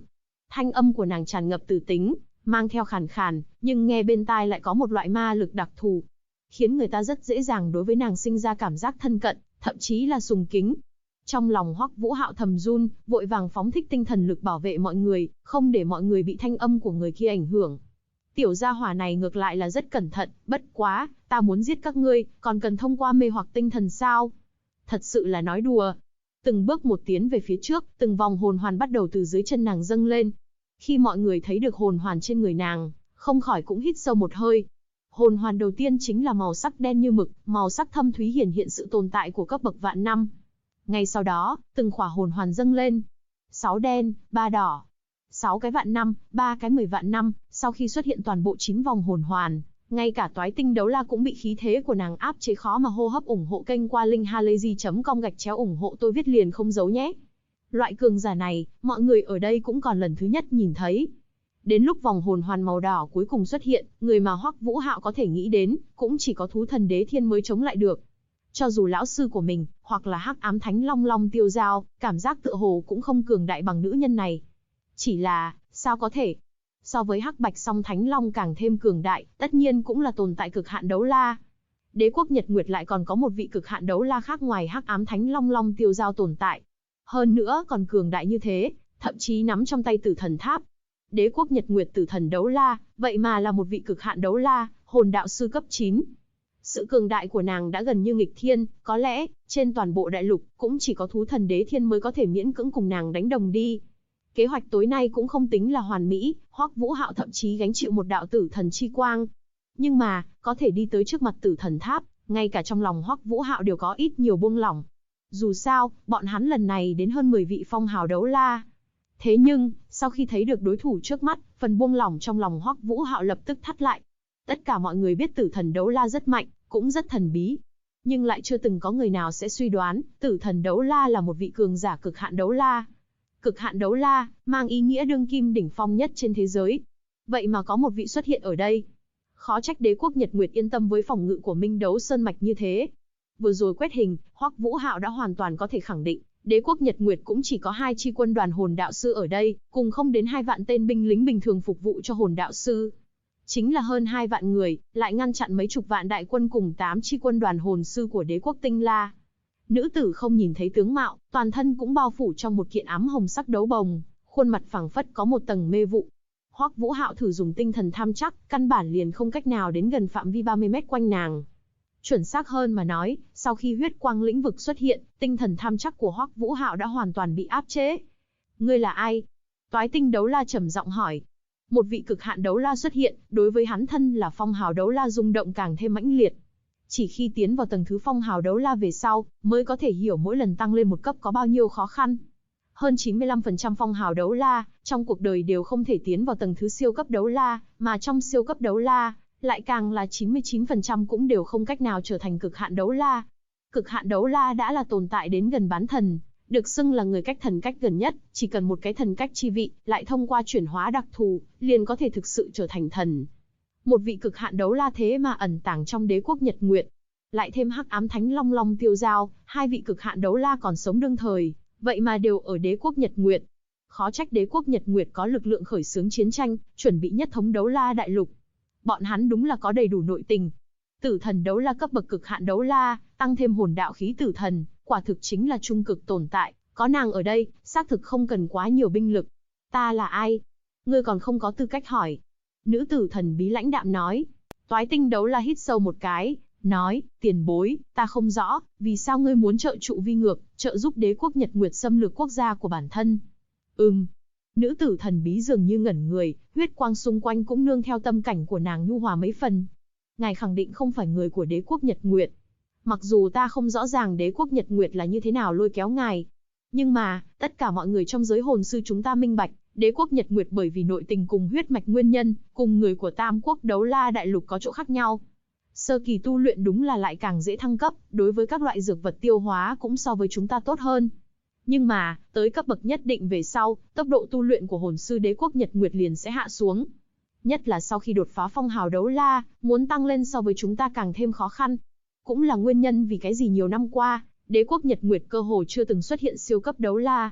Thanh âm của nàng tràn ngập từ tính, mang theo khàn khàn, nhưng nghe bên tai lại có một loại ma lực đặc thù, khiến người ta rất dễ dàng đối với nàng sinh ra cảm giác thân cận, thậm chí là sùng kính. Trong lòng Hoắc Vũ Hạo thầm run, vội vàng phóng thích tinh thần lực bảo vệ mọi người, không để mọi người bị thanh âm của người kia ảnh hưởng. Tiểu gia hỏa này ngược lại là rất cẩn thận, bất quá, ta muốn giết các ngươi, còn cần thông qua mê hoặc tinh thần sao? Thật sự là nói đùa. Từng bước một tiến về phía trước, từng vòng hồn hoàn bắt đầu từ dưới chân nàng dâng lên. Khi mọi người thấy được hồn hoàn trên người nàng, không khỏi cũng hít sâu một hơi. Hồn hoàn đầu tiên chính là màu sắc đen như mực, màu sắc thâm thúy hiển hiện sự tồn tại của cấp bậc vạn năm. Ngay sau đó, từng khỏa hồn hoàn dâng lên. 6 đen, 3 đỏ. 6 cái vạn năm, 3 cái 10 vạn năm, sau khi xuất hiện toàn bộ 9 vòng hồn hoàn, ngay cả toái tinh đấu la cũng bị khí thế của nàng áp chế khó mà hô hấp. Ủng hộ kênh qua linkhalazy.com ủng hộ tôi viết liền không giấu nhé. Loại cường giả này, mọi người ở đây cũng còn lần thứ nhất nhìn thấy. Đến lúc vòng hồn hoàn màu đỏ cuối cùng xuất hiện, người mà Hoắc Vũ Hạo có thể nghĩ đến, cũng chỉ có thú thần đế thiên mới chống lại được. Cho dù lão sư của mình, hoặc là Hắc Ám Thánh Long Long Tiêu Dao, cảm giác tựa hồ cũng không cường đại bằng nữ nhân này. Chỉ là, sao có thể? So với Hắc Bạch Song Thánh Long càng thêm cường đại, tất nhiên cũng là tồn tại cực hạn đấu la. Đế quốc Nhật Nguyệt lại còn có một vị cực hạn đấu la khác ngoài Hắc Ám Thánh Long Long Tiêu Dao tồn tại. Hơn nữa còn cường đại như thế, thậm chí nắm trong tay Tử Thần Tháp. Đế quốc Nhật Nguyệt Tử Thần đấu la, vậy mà là một vị cực hạn đấu la, hồn đạo sư cấp 9. Sự cường đại của nàng đã gần như nghịch thiên, có lẽ, trên toàn bộ đại lục, cũng chỉ có thú thần đế thiên mới có thể miễn cưỡng cùng nàng đánh đồng đi. Kế hoạch tối nay cũng không tính là hoàn mỹ, Hoắc Vũ Hạo thậm chí gánh chịu một đạo tử thần chi quang. Nhưng mà, có thể đi tới trước mặt Tử Thần Tháp, ngay cả trong lòng Hoắc Vũ Hạo đều có ít nhiều buông lỏng. Dù sao, bọn hắn lần này đến hơn 10 vị phong hào đấu la. Thế nhưng, sau khi thấy được đối thủ trước mắt, phần buông lỏng trong lòng Hoắc Vũ Hạo lập tức thắt lại. Tất cả mọi người biết Tử Thần đấu la rất mạnh, cũng rất thần bí. Nhưng lại chưa từng có người nào sẽ suy đoán, Tử Thần đấu la là một vị cường giả cực hạn đấu la. Cực hạn đấu la, mang ý nghĩa đương kim đỉnh phong nhất trên thế giới. Vậy mà có một vị xuất hiện ở đây. Khó trách đế quốc Nhật Nguyệt yên tâm với phòng ngự của Minh Đấu Sơn Mạch như thế. Vừa rồi quét hình, Hoắc Vũ Hạo đã hoàn toàn có thể khẳng định, đế quốc Nhật Nguyệt cũng chỉ có 2 chi quân đoàn hồn đạo sư ở đây, cùng không đến 2 vạn tên binh lính bình thường phục vụ cho hồn đạo sư. Chính là hơn 2 vạn người, lại ngăn chặn mấy chục vạn đại quân cùng 8 chi quân đoàn hồn sư của đế quốc Tinh La. Nữ tử không nhìn thấy tướng mạo, toàn thân cũng bao phủ trong một kiện ám hồng sắc đấu bồng, khuôn mặt phảng phất có một tầng mê vụ. Hoắc Vũ Hạo thử dùng tinh thần tham chắc, căn bản liền không cách nào đến gần phạm vi 30 mét quanh nàng. Chuẩn xác hơn mà nói, sau khi huyết quang lĩnh vực xuất hiện, tinh thần tham chắc của Hoắc Vũ Hạo đã hoàn toàn bị áp chế. Ngươi là ai? Toái tinh đấu la trầm giọng hỏi. Một vị cực hạn đấu la xuất hiện, đối với hắn thân là phong hào đấu la rung động càng thêm mãnh liệt. Chỉ khi tiến vào tầng thứ phong hào đấu la về sau, mới có thể hiểu mỗi lần tăng lên một cấp có bao nhiêu khó khăn. Hơn 95% phong hào đấu la, trong cuộc đời đều không thể tiến vào tầng thứ siêu cấp đấu la, mà trong siêu cấp đấu la, lại càng là 99% cũng đều không cách nào trở thành cực hạn đấu la. Cực hạn đấu la đã là tồn tại đến gần bán thần, được xưng là người cách thần cách gần nhất, chỉ cần một cái thần cách chi vị, lại thông qua chuyển hóa đặc thù, liền có thể thực sự trở thành thần. Một vị cực hạn đấu la thế mà ẩn tàng trong đế quốc Nhật Nguyệt. Lại thêm Hắc Ám Thánh Long Long Tiêu Dao, 2 vị cực hạn đấu la còn sống đương thời, vậy mà đều ở đế quốc Nhật Nguyệt. Khó trách đế quốc Nhật Nguyệt có lực lượng khởi xướng chiến tranh, chuẩn bị nhất thống đấu la đại lục. Bọn hắn đúng là có đầy đủ nội tình. Tử thần đấu la cấp bậc cực hạn đấu la, tăng thêm hồn đạo khí tử thần, quả thực chính là trung cực tồn tại, có nàng ở đây, xác thực không cần quá nhiều binh lực. Ta là ai? Ngươi còn không có tư cách hỏi. Nữ tử thần bí lãnh đạm nói. Toái tinh đấu la hít sâu một cái, nói, tiền bối, ta không rõ, vì sao ngươi muốn trợ trụ vi ngược, trợ giúp đế quốc Nhật Nguyệt xâm lược quốc gia của bản thân. Nữ tử thần bí dường như ngẩn người, huyết quang xung quanh cũng nương theo tâm cảnh của nàng nhu hòa mấy phần. Ngài khẳng định không phải người của đế quốc Nhật Nguyệt. Mặc dù ta không rõ ràng đế quốc Nhật Nguyệt là như thế nào lôi kéo ngài. Nhưng mà, tất cả mọi người trong giới hồn sư chúng ta minh bạch, đế quốc Nhật Nguyệt bởi vì nội tình cùng huyết mạch nguyên nhân, cùng người của Tam Quốc đấu la đại lục có chỗ khác nhau. Sơ kỳ tu luyện đúng là lại càng dễ thăng cấp, đối với các loại dược vật tiêu hóa cũng so với chúng ta tốt hơn. Nhưng mà, tới cấp bậc nhất định về sau, tốc độ tu luyện của hồn sư đế quốc Nhật Nguyệt liền sẽ hạ xuống. Nhất là sau khi đột phá phong hào đấu la, muốn tăng lên so với chúng ta càng thêm khó khăn. Cũng là nguyên nhân vì cái gì nhiều năm qua, đế quốc Nhật Nguyệt cơ hồ chưa từng xuất hiện siêu cấp đấu la.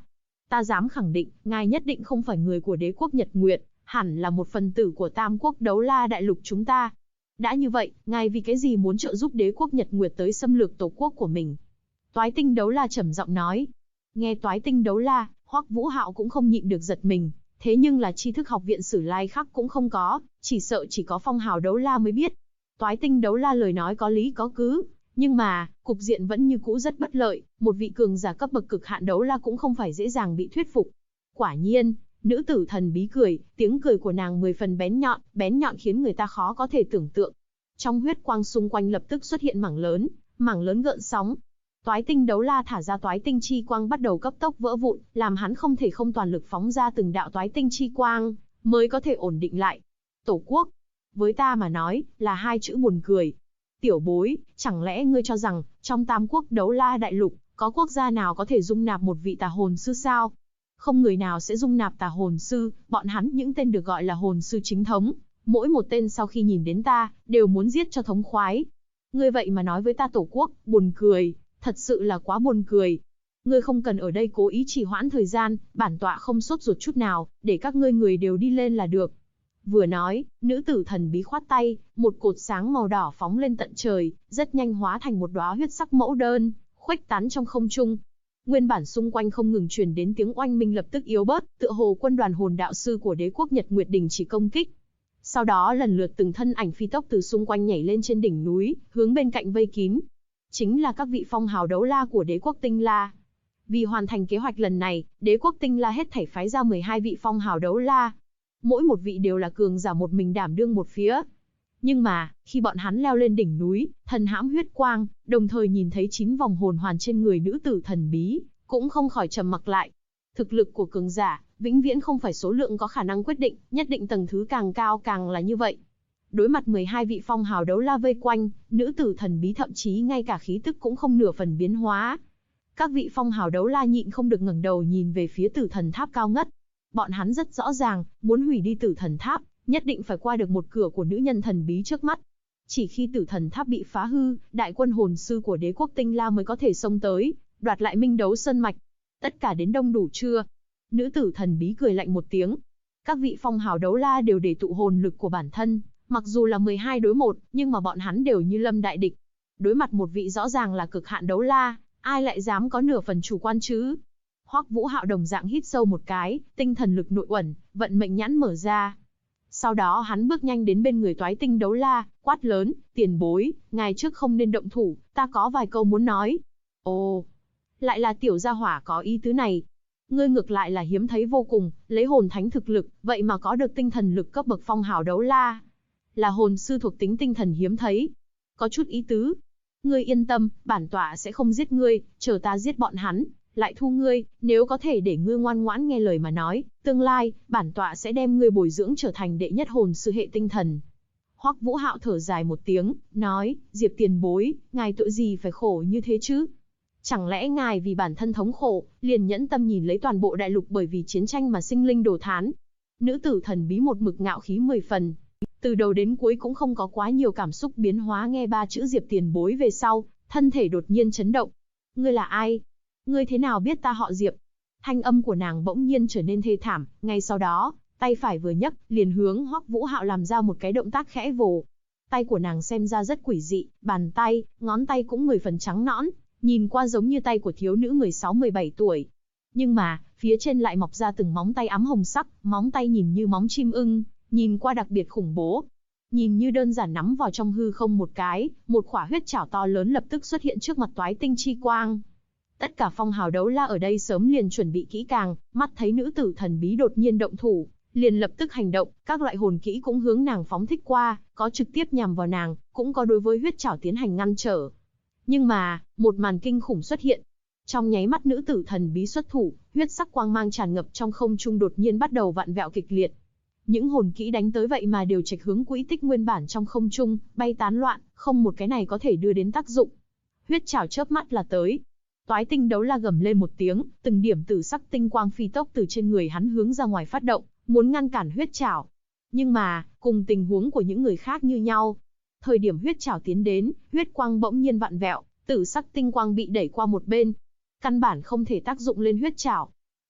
Ta dám khẳng định, ngài nhất định không phải người của đế quốc Nhật Nguyệt, hẳn là một phần tử của Tam Quốc Đấu La đại lục chúng ta. Đã như vậy, ngài vì cái gì muốn trợ giúp đế quốc Nhật Nguyệt tới xâm lược tổ quốc của mình? Toái Tinh Đấu La trầm giọng nói. Nghe Toái Tinh Đấu La, Hoắc Vũ Hạo cũng không nhịn được giật mình. Thế nhưng là tri thức học viện Sử Lai Khắc cũng không có, chỉ sợ chỉ có Phong Hào Đấu La mới biết. Toái Tinh Đấu La lời nói có lý có cứ, nhưng mà, cục diện vẫn như cũ rất bất lợi, một vị cường giả cấp bậc cực hạn đấu la cũng không phải dễ dàng bị thuyết phục. Quả nhiên, nữ tử thần bí cười, tiếng cười của nàng 10 phần bén nhọn khiến người ta khó có thể tưởng tượng. Trong huyết quang xung quanh lập tức xuất hiện mảng lớn gợn sóng. Toái Tinh Đấu La thả ra toái tinh chi quang bắt đầu cấp tốc vỡ vụn, làm hắn không thể không toàn lực phóng ra từng đạo toái tinh chi quang, mới có thể ổn định lại. Tổ quốc, với ta mà nói, là hai chữ buồn cười. Tiểu bối, chẳng lẽ ngươi cho rằng, trong Tam Quốc Đấu La đại lục, có quốc gia nào có thể dung nạp một vị tà hồn sư sao? Không người nào sẽ dung nạp tà hồn sư, bọn hắn những tên được gọi là hồn sư chính thống, mỗi một tên sau khi nhìn đến ta, đều muốn giết cho thống khoái. Ngươi vậy mà nói với ta tổ quốc, buồn cười, thật sự là quá buồn cười. Ngươi không cần ở đây cố ý trì hoãn thời gian, bản tọa không sốt ruột chút nào, để các ngươi người đều đi lên là được. Vừa nói, nữ tử thần bí khoát tay, một cột sáng màu đỏ phóng lên tận trời, rất nhanh hóa thành một đóa huyết sắc mẫu đơn, khuếch tán trong không trung. Nguyên bản xung quanh không ngừng truyền đến tiếng oanh minh lập tức yếu bớt, tựa hồ quân đoàn hồn đạo sư của đế quốc Nhật Nguyệt đình chỉ công kích. Sau đó lần lượt từng thân ảnh phi tốc từ xung quanh nhảy lên trên đỉnh núi, hướng bên cạnh vây kín. Chính là các vị phong hào đấu la của đế quốc Tinh La. Vì hoàn thành kế hoạch lần này, đế quốc Tinh La hết thảy phái ra 12 vị phong hào đấu la. Mỗi một vị đều là cường giả một mình đảm đương một phía. Nhưng mà, khi bọn hắn leo lên đỉnh núi, thần hãm huyết quang, đồng thời nhìn thấy 9 vòng hồn hoàn trên người nữ tử thần bí, cũng không khỏi trầm mặc lại. Thực lực của cường giả, vĩnh viễn không phải số lượng có khả năng quyết định, nhất định tầng thứ càng cao càng là như vậy. Đối mặt 12 vị phong hào đấu la vây quanh, nữ tử thần bí thậm chí ngay cả khí tức cũng không nửa phần biến hóa. Các vị phong hào đấu la nhịn không được ngẩng đầu nhìn về phía tử thần tháp cao ngất. Bọn hắn rất rõ ràng, muốn hủy đi tử thần tháp, nhất định phải qua được một cửa của nữ nhân thần bí trước mắt. Chỉ khi tử thần tháp bị phá hư, đại quân hồn sư của đế quốc Tinh La mới có thể xông tới, đoạt lại Minh Đấu Sơn Mạch. Tất cả đến đông đủ chưa? Nữ tử thần bí cười lạnh một tiếng. Các vị phong hào đấu la đều để tụ hồn lực của bản thân, mặc dù là 12 đối 1, nhưng mà bọn hắn đều như lâm đại địch. Đối mặt một vị rõ ràng là cực hạn đấu la, ai lại dám có nửa phần chủ quan chứ? Hoắc Vũ Hạo đồng dạng hít sâu một cái, tinh thần lực nội uẩn, vận mệnh nhãn mở ra. Sau đó hắn bước nhanh đến bên người Toái Tinh Đấu La, quát lớn, tiền bối, ngài trước không nên động thủ, ta có vài câu muốn nói. Ồ, lại là tiểu gia hỏa có ý tứ này. Ngươi ngược lại là hiếm thấy vô cùng, lấy hồn thánh thực lực, vậy mà có được tinh thần lực cấp bậc phong hào đấu la. Là hồn sư thuộc tính tinh thần hiếm thấy. Có chút ý tứ. Ngươi yên tâm, bản tọa sẽ không giết ngươi, chờ ta giết bọn hắn, lại thu ngươi, nếu có thể để ngươi ngoan ngoãn nghe lời mà nói, tương lai, bản tọa sẽ đem ngươi bồi dưỡng trở thành đệ nhất hồn sư hệ tinh thần. Hoắc Vũ Hạo thở dài một tiếng, nói, Diệp tiền bối, ngài tội gì phải khổ như thế chứ? Chẳng lẽ ngài vì bản thân thống khổ, liền nhẫn tâm nhìn lấy toàn bộ đại lục bởi vì chiến tranh mà sinh linh đổ thán? Nữ tử thần bí một mực ngạo khí 10 phần. Từ đầu đến cuối cũng không có quá nhiều cảm xúc biến hóa, nghe 3 chữ Diệp tiền bối về sau, thân thể đột nhiên chấn động. Ngươi là ai? Ngươi thế nào biết ta họ Diệp? Thanh âm của nàng bỗng nhiên trở nên thê thảm, ngay sau đó, tay phải vừa nhấc, liền hướng Hoắc Vũ Hạo làm ra một cái động tác khẽ vồ. Tay của nàng xem ra rất quỷ dị, bàn tay, ngón tay cũng 10 phần trắng nõn, nhìn qua giống như tay của thiếu nữ 16-17 tuổi. Nhưng mà, phía trên lại mọc ra từng móng tay ám hồng sắc, móng tay nhìn như móng chim ưng, nhìn qua đặc biệt khủng bố. Nhìn như đơn giản nắm vào trong hư không một cái, một khỏa huyết trảo to lớn lập tức xuất hiện trước mặt Toái Tinh chi quang. Tất cả phong hào đấu la ở đây sớm liền chuẩn bị kỹ càng, mắt thấy nữ tử thần bí đột nhiên động thủ, liền lập tức hành động, các loại hồn kỹ cũng hướng nàng phóng thích qua, có trực tiếp nhằm vào nàng, cũng có đối với huyết trảo tiến hành ngăn trở. Nhưng mà, một màn kinh khủng xuất hiện. Trong nháy mắt nữ tử thần bí xuất thủ, huyết sắc quang mang tràn ngập trong không trung đột nhiên bắt đầu vặn vẹo kịch liệt. Những hồn kỹ đánh tới vậy mà đều chệch hướng quỹ tích nguyên bản trong không trung, bay tán loạn, không một cái này có thể đưa đến tác dụng. Huyết trảo chớp mắt là tới. Toái Tinh Đấu La gầm lên một tiếng, từng điểm tử sắc tinh quang phi tốc từ trên người hắn hướng ra ngoài phát động, muốn ngăn cản huyết trảo. Nhưng mà, cùng tình huống của những người khác như nhau. Thời điểm huyết trảo tiến đến, huyết quang bỗng nhiên vặn vẹo, tử sắc tinh quang bị đẩy qua một bên. Căn bản không thể tác dụng lên huyết trảo.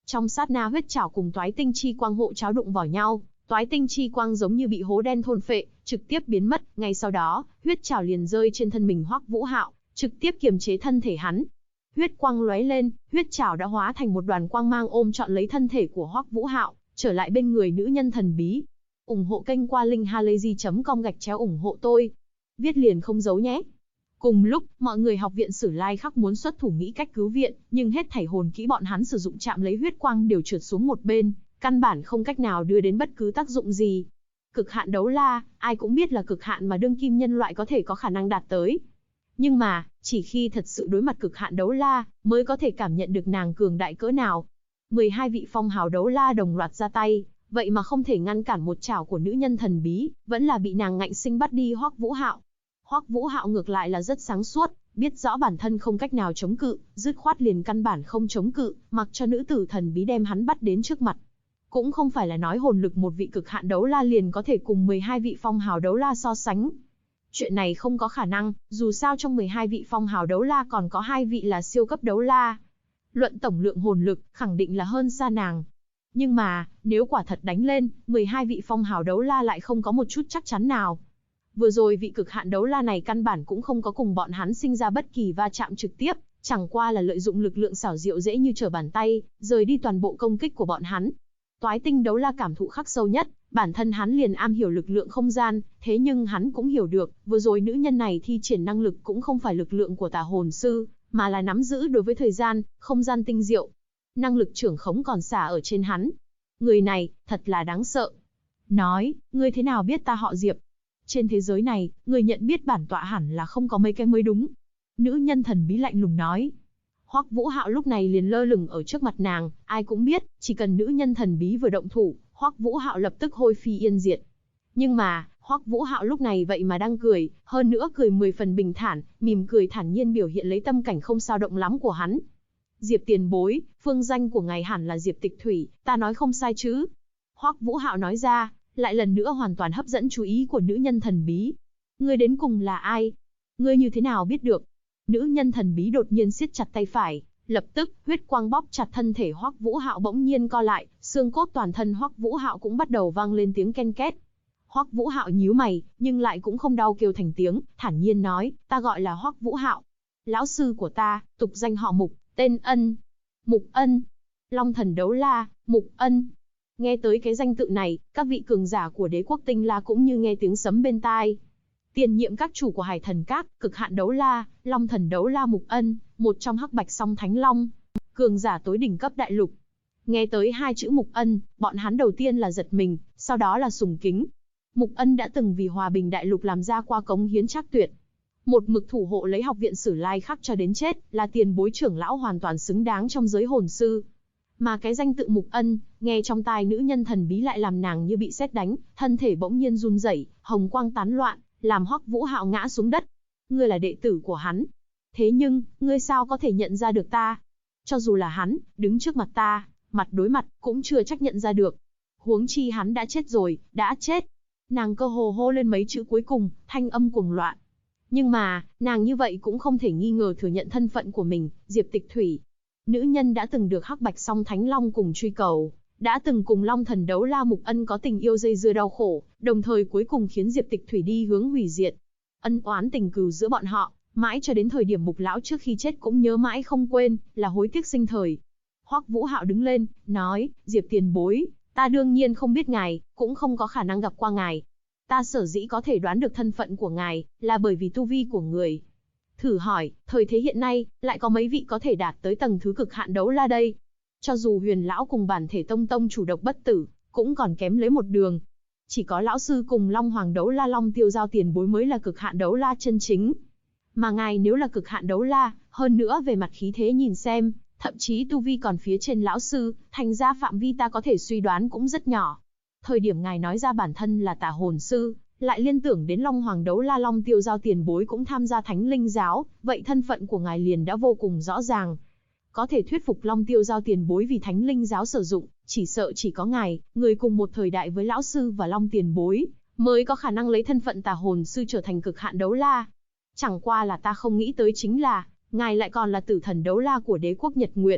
Trong sát na huyết trảo cùng toái tinh chi quang hộ cháo đụng vào nhau, toái tinh chi quang giống như bị hố đen thôn phệ, trực tiếp biến mất. Ngay sau đó, huyết trảo liền rơi trên thân mình Hoắc Vũ Hạo, trực tiếp kiềm chế thân thể hắn. Huyết quang lóe lên, huyết trảo đã hóa thành một đoàn quang mang ôm trọn lấy thân thể của Hoắc Vũ Hạo, trở lại bên người nữ nhân thần bí. Ủng hộ kênh qua linkhalazy.com/ủng hộ tôi. Viết liền không giấu nhé. Cùng lúc, mọi người học viện Sử Lai Khắc muốn xuất thủ nghĩ cách cứu viện, nhưng hết thảy hồn kỹ bọn hắn sử dụng chạm lấy huyết quang đều trượt xuống một bên, căn bản không cách nào đưa đến bất cứ tác dụng gì. Cực hạn đấu la, ai cũng biết là cực hạn mà đương kim nhân loại có thể có khả năng đạt tới. Nhưng mà, chỉ khi thật sự đối mặt cực hạn đấu la, mới có thể cảm nhận được nàng cường đại cỡ nào. 12 vị phong hào đấu la đồng loạt ra tay, vậy mà không thể ngăn cản một chảo của nữ nhân thần bí, vẫn là bị nàng ngạnh sinh bắt đi Hoắc Vũ Hạo. Hoắc Vũ Hạo ngược lại là rất sáng suốt, biết rõ bản thân không cách nào chống cự, dứt khoát liền căn bản không chống cự, mặc cho nữ tử thần bí đem hắn bắt đến trước mặt. Cũng không phải là nói hồn lực một vị cực hạn đấu la liền có thể cùng 12 vị phong hào đấu la so sánh. Chuyện này không có khả năng, dù sao trong 12 vị phong hào đấu la còn có 2 vị là siêu cấp đấu la. Luận tổng lượng hồn lực, khẳng định là hơn xa nàng. Nhưng mà, nếu quả thật đánh lên, 12 vị phong hào đấu la lại không có một chút chắc chắn nào. Vừa rồi vị cực hạn đấu la này căn bản cũng không có cùng bọn hắn sinh ra bất kỳ va chạm trực tiếp, chẳng qua là lợi dụng lực lượng xảo diệu dễ như trở bàn tay, rời đi toàn bộ công kích của bọn hắn. Toái tinh đấu la cảm thụ khắc sâu nhất, bản thân hắn liền am hiểu lực lượng không gian, thế nhưng hắn cũng hiểu được, vừa rồi nữ nhân này thi triển năng lực cũng không phải lực lượng của tà hồn sư, mà là nắm giữ đối với thời gian, không gian tinh diệu. Năng lực trưởng khống còn xả ở trên hắn. Người này, thật là đáng sợ. Nói, ngươi thế nào biết ta họ Diệp? Trên thế giới này, người nhận biết bản tọa hẳn là không có mấy cái mới đúng. Nữ nhân thần bí lạnh lùng nói. Hoắc Vũ Hạo lúc này liền lơ lửng ở trước mặt nàng, ai cũng biết, chỉ cần nữ nhân thần bí vừa động thủ, Hoắc Vũ Hạo lập tức hôi phi yên diệt. Nhưng mà, Hoắc Vũ Hạo lúc này vậy mà đang cười, hơn nữa cười 10 phần bình thản, mỉm cười thản nhiên biểu hiện lấy tâm cảnh không sao động lắm của hắn. Diệp tiền bối, phương danh của ngài hẳn là Diệp Tịch Thủy, ta nói không sai chứ? Hoắc Vũ Hạo nói ra, lại lần nữa hoàn toàn hấp dẫn chú ý của nữ nhân thần bí. Ngươi đến cùng là ai? Ngươi như thế nào biết được? Nữ nhân thần bí đột nhiên siết chặt tay phải, lập tức huyết quang bóp chặt thân thể Hoắc Vũ Hạo bỗng nhiên co lại, xương cốt toàn thân Hoắc Vũ Hạo cũng bắt đầu vang lên tiếng ken két. Hoắc Vũ Hạo nhíu mày, nhưng lại cũng không đau kêu thành tiếng, thản nhiên nói, ta gọi là Hoắc Vũ Hạo. Lão sư của ta, tục danh họ Mục, tên Ân. Mục Ân. Long thần đấu la, Mục Ân. Nghe tới cái danh tự này, các vị cường giả của đế quốc Tinh La cũng như nghe tiếng sấm bên tai. Tiền nhiệm các chủ của Hải Thần Các, cực hạn đấu la, Long thần đấu la Mục Ân, một trong hắc bạch song thánh long, cường giả tối đỉnh cấp đại lục. Nghe tới hai chữ Mục Ân, bọn hắn đầu tiên là giật mình, sau đó là sùng kính. Mục Ân đã từng vì hòa bình đại lục làm ra qua cống hiến trác tuyệt. Một mực thủ hộ lấy học viện Sử Lai Khắc cho đến chết, là tiền bối trưởng lão hoàn toàn xứng đáng trong giới hồn sư. Mà cái danh tự Mục Ân, nghe trong tai nữ nhân thần bí lại làm nàng như bị sét đánh, thân thể bỗng nhiên run rẩy, hồng quang tán loạn, làm Hoắc Vũ Hạo ngã xuống đất. Ngươi là đệ tử của hắn. Thế nhưng, ngươi sao có thể nhận ra được ta? Cho dù là hắn, đứng trước mặt ta, mặt đối mặt, cũng chưa chắc nhận ra được. Huống chi hắn đã chết rồi, đã chết. Nàng cơ hồ hô lên mấy chữ cuối cùng, thanh âm cuồng loạn. Nhưng mà, nàng như vậy cũng không thể nghi ngờ thừa nhận thân phận của mình, Diệp Tịch Thủy. Nữ nhân đã từng được hắc bạch song thánh long cùng truy cầu, đã từng cùng Long thần đấu la Mục Ân có tình yêu dây dưa đau khổ, đồng thời cuối cùng khiến Diệp Tịch Thủy đi hướng hủy diệt. Ân oán tình cừu giữa bọn họ, mãi cho đến thời điểm Mục lão trước khi chết cũng nhớ mãi không quên, là hối tiếc sinh thời. Hoắc Vũ Hạo đứng lên, nói, Diệp tiền bối, ta đương nhiên không biết ngài, cũng không có khả năng gặp qua ngài. Ta sở dĩ có thể đoán được thân phận của ngài, là bởi vì tu vi của người. Thử hỏi, thời thế hiện nay, lại có mấy vị có thể đạt tới tầng thứ cực hạn đấu la đây? Cho dù Huyền lão cùng bản thể tông tông chủ độc bất tử, cũng còn kém lấy một đường. Chỉ có lão sư cùng Long Hoàng đấu la Long Tiêu Giao tiền bối mới là cực hạn đấu la chân chính. Mà ngài nếu là cực hạn đấu la, hơn nữa về mặt khí thế nhìn xem, thậm chí tu vi còn phía trên lão sư, thành ra phạm vi ta có thể suy đoán cũng rất nhỏ. Thời điểm ngài nói ra bản thân là tà hồn sư, lại liên tưởng đến Long Hoàng đấu la Long Tiêu Giao tiền bối cũng tham gia Thánh Linh giáo, vậy thân phận của ngài liền đã vô cùng rõ ràng. Có thể thuyết phục Long Tiêu Giao tiền bối vì Thánh Linh giáo sử dụng, chỉ sợ chỉ có ngài, người cùng một thời đại với lão sư và Long tiền bối, mới có khả năng lấy thân phận tà hồn sư trở thành cực hạn đấu la. Chẳng qua là ta không nghĩ tới chính là, ngài lại còn là tử thần đấu la của đế quốc Nhật Nguyệt.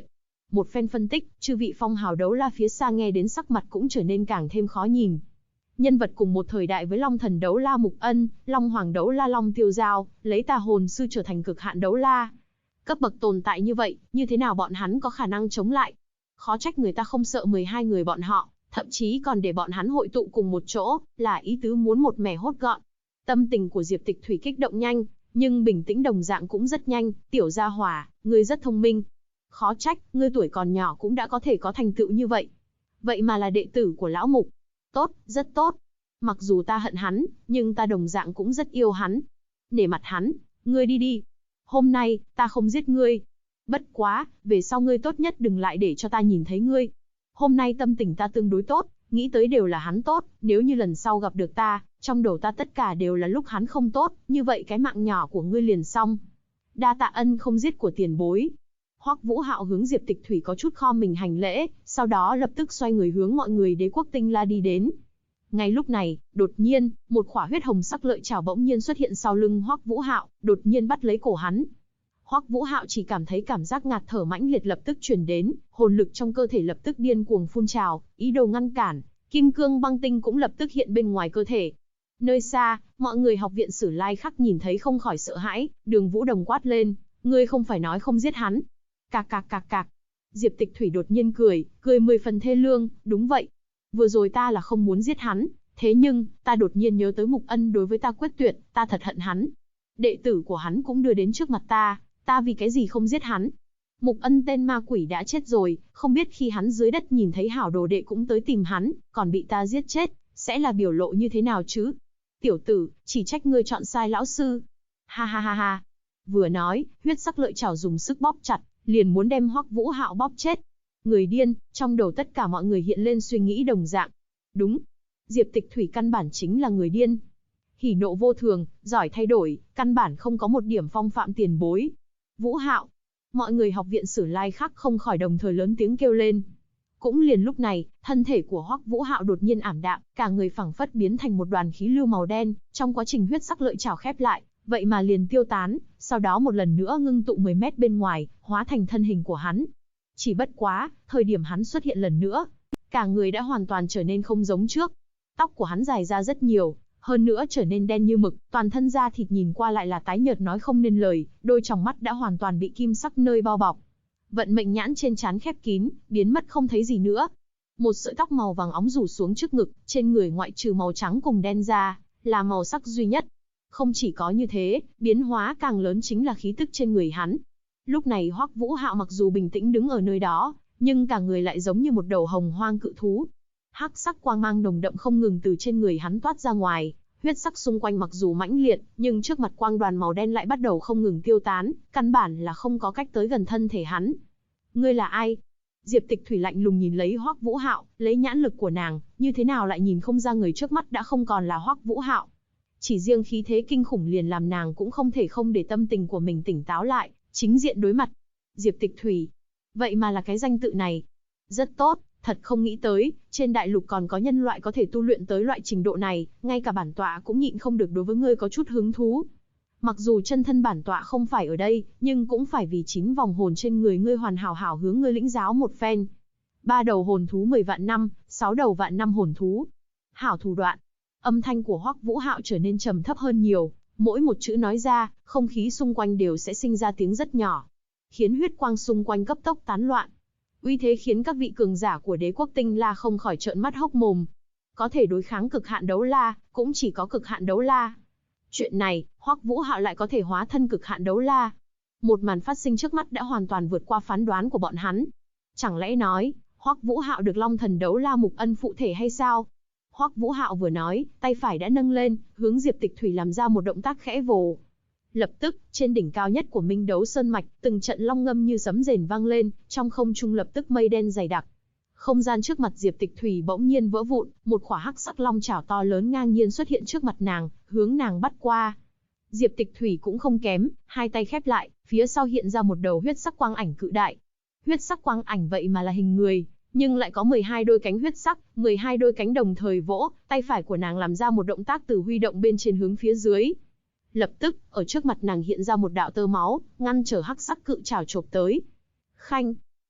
Một phen phân tích, chư vị phong hào đấu la phía xa nghe đến sắc mặt cũng trở nên càng thêm khó nhìn. Nhân vật cùng một thời đại với Long Thần đấu la Mục Ân, Long Hoàng đấu la Long Tiêu Giao, lấy Tà Hồn Sư trở thành cực hạn đấu la. Cấp bậc tồn tại như vậy, như thế nào bọn hắn có khả năng chống lại? Khó trách người ta không sợ 12 người bọn họ, thậm chí còn để bọn hắn hội tụ cùng một chỗ, là ý tứ muốn một mẻ hốt gọn. Tâm tình của Diệp Tịch Thủy kích động nhanh, nhưng bình tĩnh đồng dạng cũng rất nhanh. Tiểu gia hỏa, ngươi rất thông minh. Khó trách, ngươi tuổi còn nhỏ cũng đã có thể có thành tựu như vậy. Vậy mà là đệ tử của lão Mục. Tốt, rất tốt. Mặc dù ta hận hắn, nhưng ta đồng dạng cũng rất yêu hắn. Nể mặt hắn, ngươi đi đi. Hôm nay, ta không giết ngươi. Bất quá, về sau ngươi tốt nhất đừng lại để cho ta nhìn thấy ngươi. Hôm nay tâm tình ta tương đối tốt, nghĩ tới đều là hắn tốt, nếu như lần sau gặp được ta, trong đầu ta tất cả đều là lúc hắn không tốt, như vậy cái mạng nhỏ của ngươi liền xong. Đa tạ ân không giết của tiền bối. Hoắc Vũ Hạo hướng Diệp Tịch Thủy có chút khom mình hành lễ, sau đó lập tức xoay người hướng mọi người Đế quốc Tinh La đi đến. Ngay lúc này, đột nhiên, một khỏa huyết hồng sắc lợi chảo bỗng nhiên xuất hiện sau lưng Hoắc Vũ Hạo, đột nhiên bắt lấy cổ hắn. Hoắc Vũ Hạo chỉ cảm thấy cảm giác ngạt thở mãnh liệt lập tức truyền đến, hồn lực trong cơ thể lập tức điên cuồng phun trào, ý đồ ngăn cản, kim cương băng tinh cũng lập tức hiện bên ngoài cơ thể. Nơi xa, mọi người học viện Sử Lai Khắc nhìn thấy không khỏi sợ hãi, Đường Vũ Đồng quát lên, ngươi không phải nói không giết hắn. Cạc cạc cạc cạc. Diệp Tịch Thủy đột nhiên cười 10 phần thê lương, đúng vậy. Vừa rồi ta là không muốn giết hắn, thế nhưng, ta đột nhiên nhớ tới Mục Ân đối với ta quyết tuyệt, ta thật hận hắn. Đệ tử của hắn cũng đưa đến trước mặt ta vì cái gì không giết hắn? Mục Ân tên ma quỷ đã chết rồi, không biết khi hắn dưới đất nhìn thấy hảo đồ đệ cũng tới tìm hắn, còn bị ta giết chết, sẽ là biểu lộ như thế nào chứ? Tiểu tử, chỉ trách ngươi chọn sai lão sư. Ha ha ha ha. Vừa nói, huyết sắc lợi chảo dùng sức bóp chặt, liền muốn đem Hoắc Vũ Hạo bóp chết. Người điên, trong đầu tất cả mọi người hiện lên suy nghĩ đồng dạng. Đúng, Diệp Tịch Thủy căn bản chính là người điên. Hỉ nộ vô thường, giỏi thay đổi, căn bản không có một điểm phong phạm tiền bối. Vũ Hạo, mọi người học viện Sử Lai Khắc không khỏi đồng thời lớn tiếng kêu lên. Cũng liền lúc này, thân thể của Hoắc Vũ Hạo đột nhiên ảm đạm, cả người phảng phất biến thành một đoàn khí lưu màu đen, trong quá trình huyết sắc lợi chảo khép lại, vậy mà liền tiêu tán, sau đó một lần nữa ngưng tụ 10 mét bên ngoài, hóa thành thân hình của hắn. Chỉ bất quá, thời điểm hắn xuất hiện lần nữa, cả người đã hoàn toàn trở nên không giống trước. Tóc của hắn dài ra rất nhiều, hơn nữa trở nên đen như mực, toàn thân da thịt nhìn qua lại là tái nhợt nói không nên lời, đôi tròng mắt đã hoàn toàn bị kim sắc nơi bao bọc. Vận mệnh nhãn trên trán khép kín, biến mất không thấy gì nữa. Một sợi tóc màu vàng óng rủ xuống trước ngực, trên người ngoại trừ màu trắng cùng đen ra, là màu sắc duy nhất. Không chỉ có như thế, biến hóa càng lớn chính là khí tức trên người hắn. Lúc này Hoắc Vũ Hạo mặc dù bình tĩnh đứng ở nơi đó, nhưng cả người lại giống như một đầu hồng hoang cự thú. Hắc sắc quang mang nồng đậm không ngừng từ trên người hắn toát ra ngoài, huyết sắc xung quanh mặc dù mãnh liệt, nhưng trước mặt quang đoàn màu đen lại bắt đầu không ngừng tiêu tán, căn bản là không có cách tới gần thân thể hắn. Ngươi là ai? Diệp Tịch Thủy lạnh lùng nhìn lấy Hoắc Vũ Hạo, lấy nhãn lực của nàng, như thế nào lại nhìn không ra người trước mắt đã không còn là Hoắc Vũ Hạo. Chỉ riêng khí thế kinh khủng liền làm nàng cũng không thể không để tâm tình của mình tỉnh táo lại, chính diện đối mặt. Diệp Tịch Thủy, vậy mà là cái danh tự này. Rất tốt, thật không nghĩ tới, trên đại lục còn có nhân loại có thể tu luyện tới loại trình độ này, ngay cả bản tọa cũng nhịn không được đối với ngươi có chút hứng thú. Mặc dù chân thân bản tọa không phải ở đây, nhưng cũng phải vì chính vòng hồn trên người ngươi hoàn hảo hướng ngươi lĩnh giáo một phen. 3 đầu hồn thú 10 vạn năm, 6 đầu vạn năm hồn thú. Hảo thủ đoạn. Âm thanh của Hoắc Vũ Hạo trở nên trầm thấp hơn nhiều, mỗi một chữ nói ra, không khí xung quanh đều sẽ sinh ra tiếng rất nhỏ, khiến huyết quang xung quanh cấp tốc tán loạn. Uy thế khiến các vị cường giả của Đế quốc Tinh La không khỏi trợn mắt hốc mồm. Có thể đối kháng cực hạn đấu la, cũng chỉ có cực hạn đấu la. Chuyện này, Hoắc Vũ Hạo lại có thể hóa thân cực hạn đấu la. Một màn phát sinh trước mắt đã hoàn toàn vượt qua phán đoán của bọn hắn. Chẳng lẽ nói, Hoắc Vũ Hạo được Long Thần đấu la Mục Ân phụ thể hay sao? Hoắc Vũ Hạo vừa nói, tay phải đã nâng lên, hướng Diệp Tịch Thủy làm ra một động tác khẽ vồ. Lập tức, trên đỉnh cao nhất của Minh Đấu Sơn mạch, từng trận long ngâm như sấm rền vang lên, trong không trung lập tức mây đen dày đặc. Không gian trước mặt Diệp Tịch Thủy bỗng nhiên vỡ vụn, một khỏa hắc sắc long chảo to lớn ngang nhiên xuất hiện trước mặt nàng, hướng nàng bắt qua. Diệp Tịch Thủy cũng không kém, hai tay khép lại, phía sau hiện ra một đầu huyết sắc quang ảnh cự đại. Huyết sắc quang ảnh vậy mà là hình người, nhưng lại có 12 đôi cánh huyết sắc, 12 đôi cánh đồng thời vỗ, tay phải của nàng làm ra một động tác từ huy động bên trên hướng phía dưới. Lập tức, ở trước mặt nàng hiện ra một đạo tơ máu, ngăn trở hắc sắc cự chảo chộp tới. Khanh!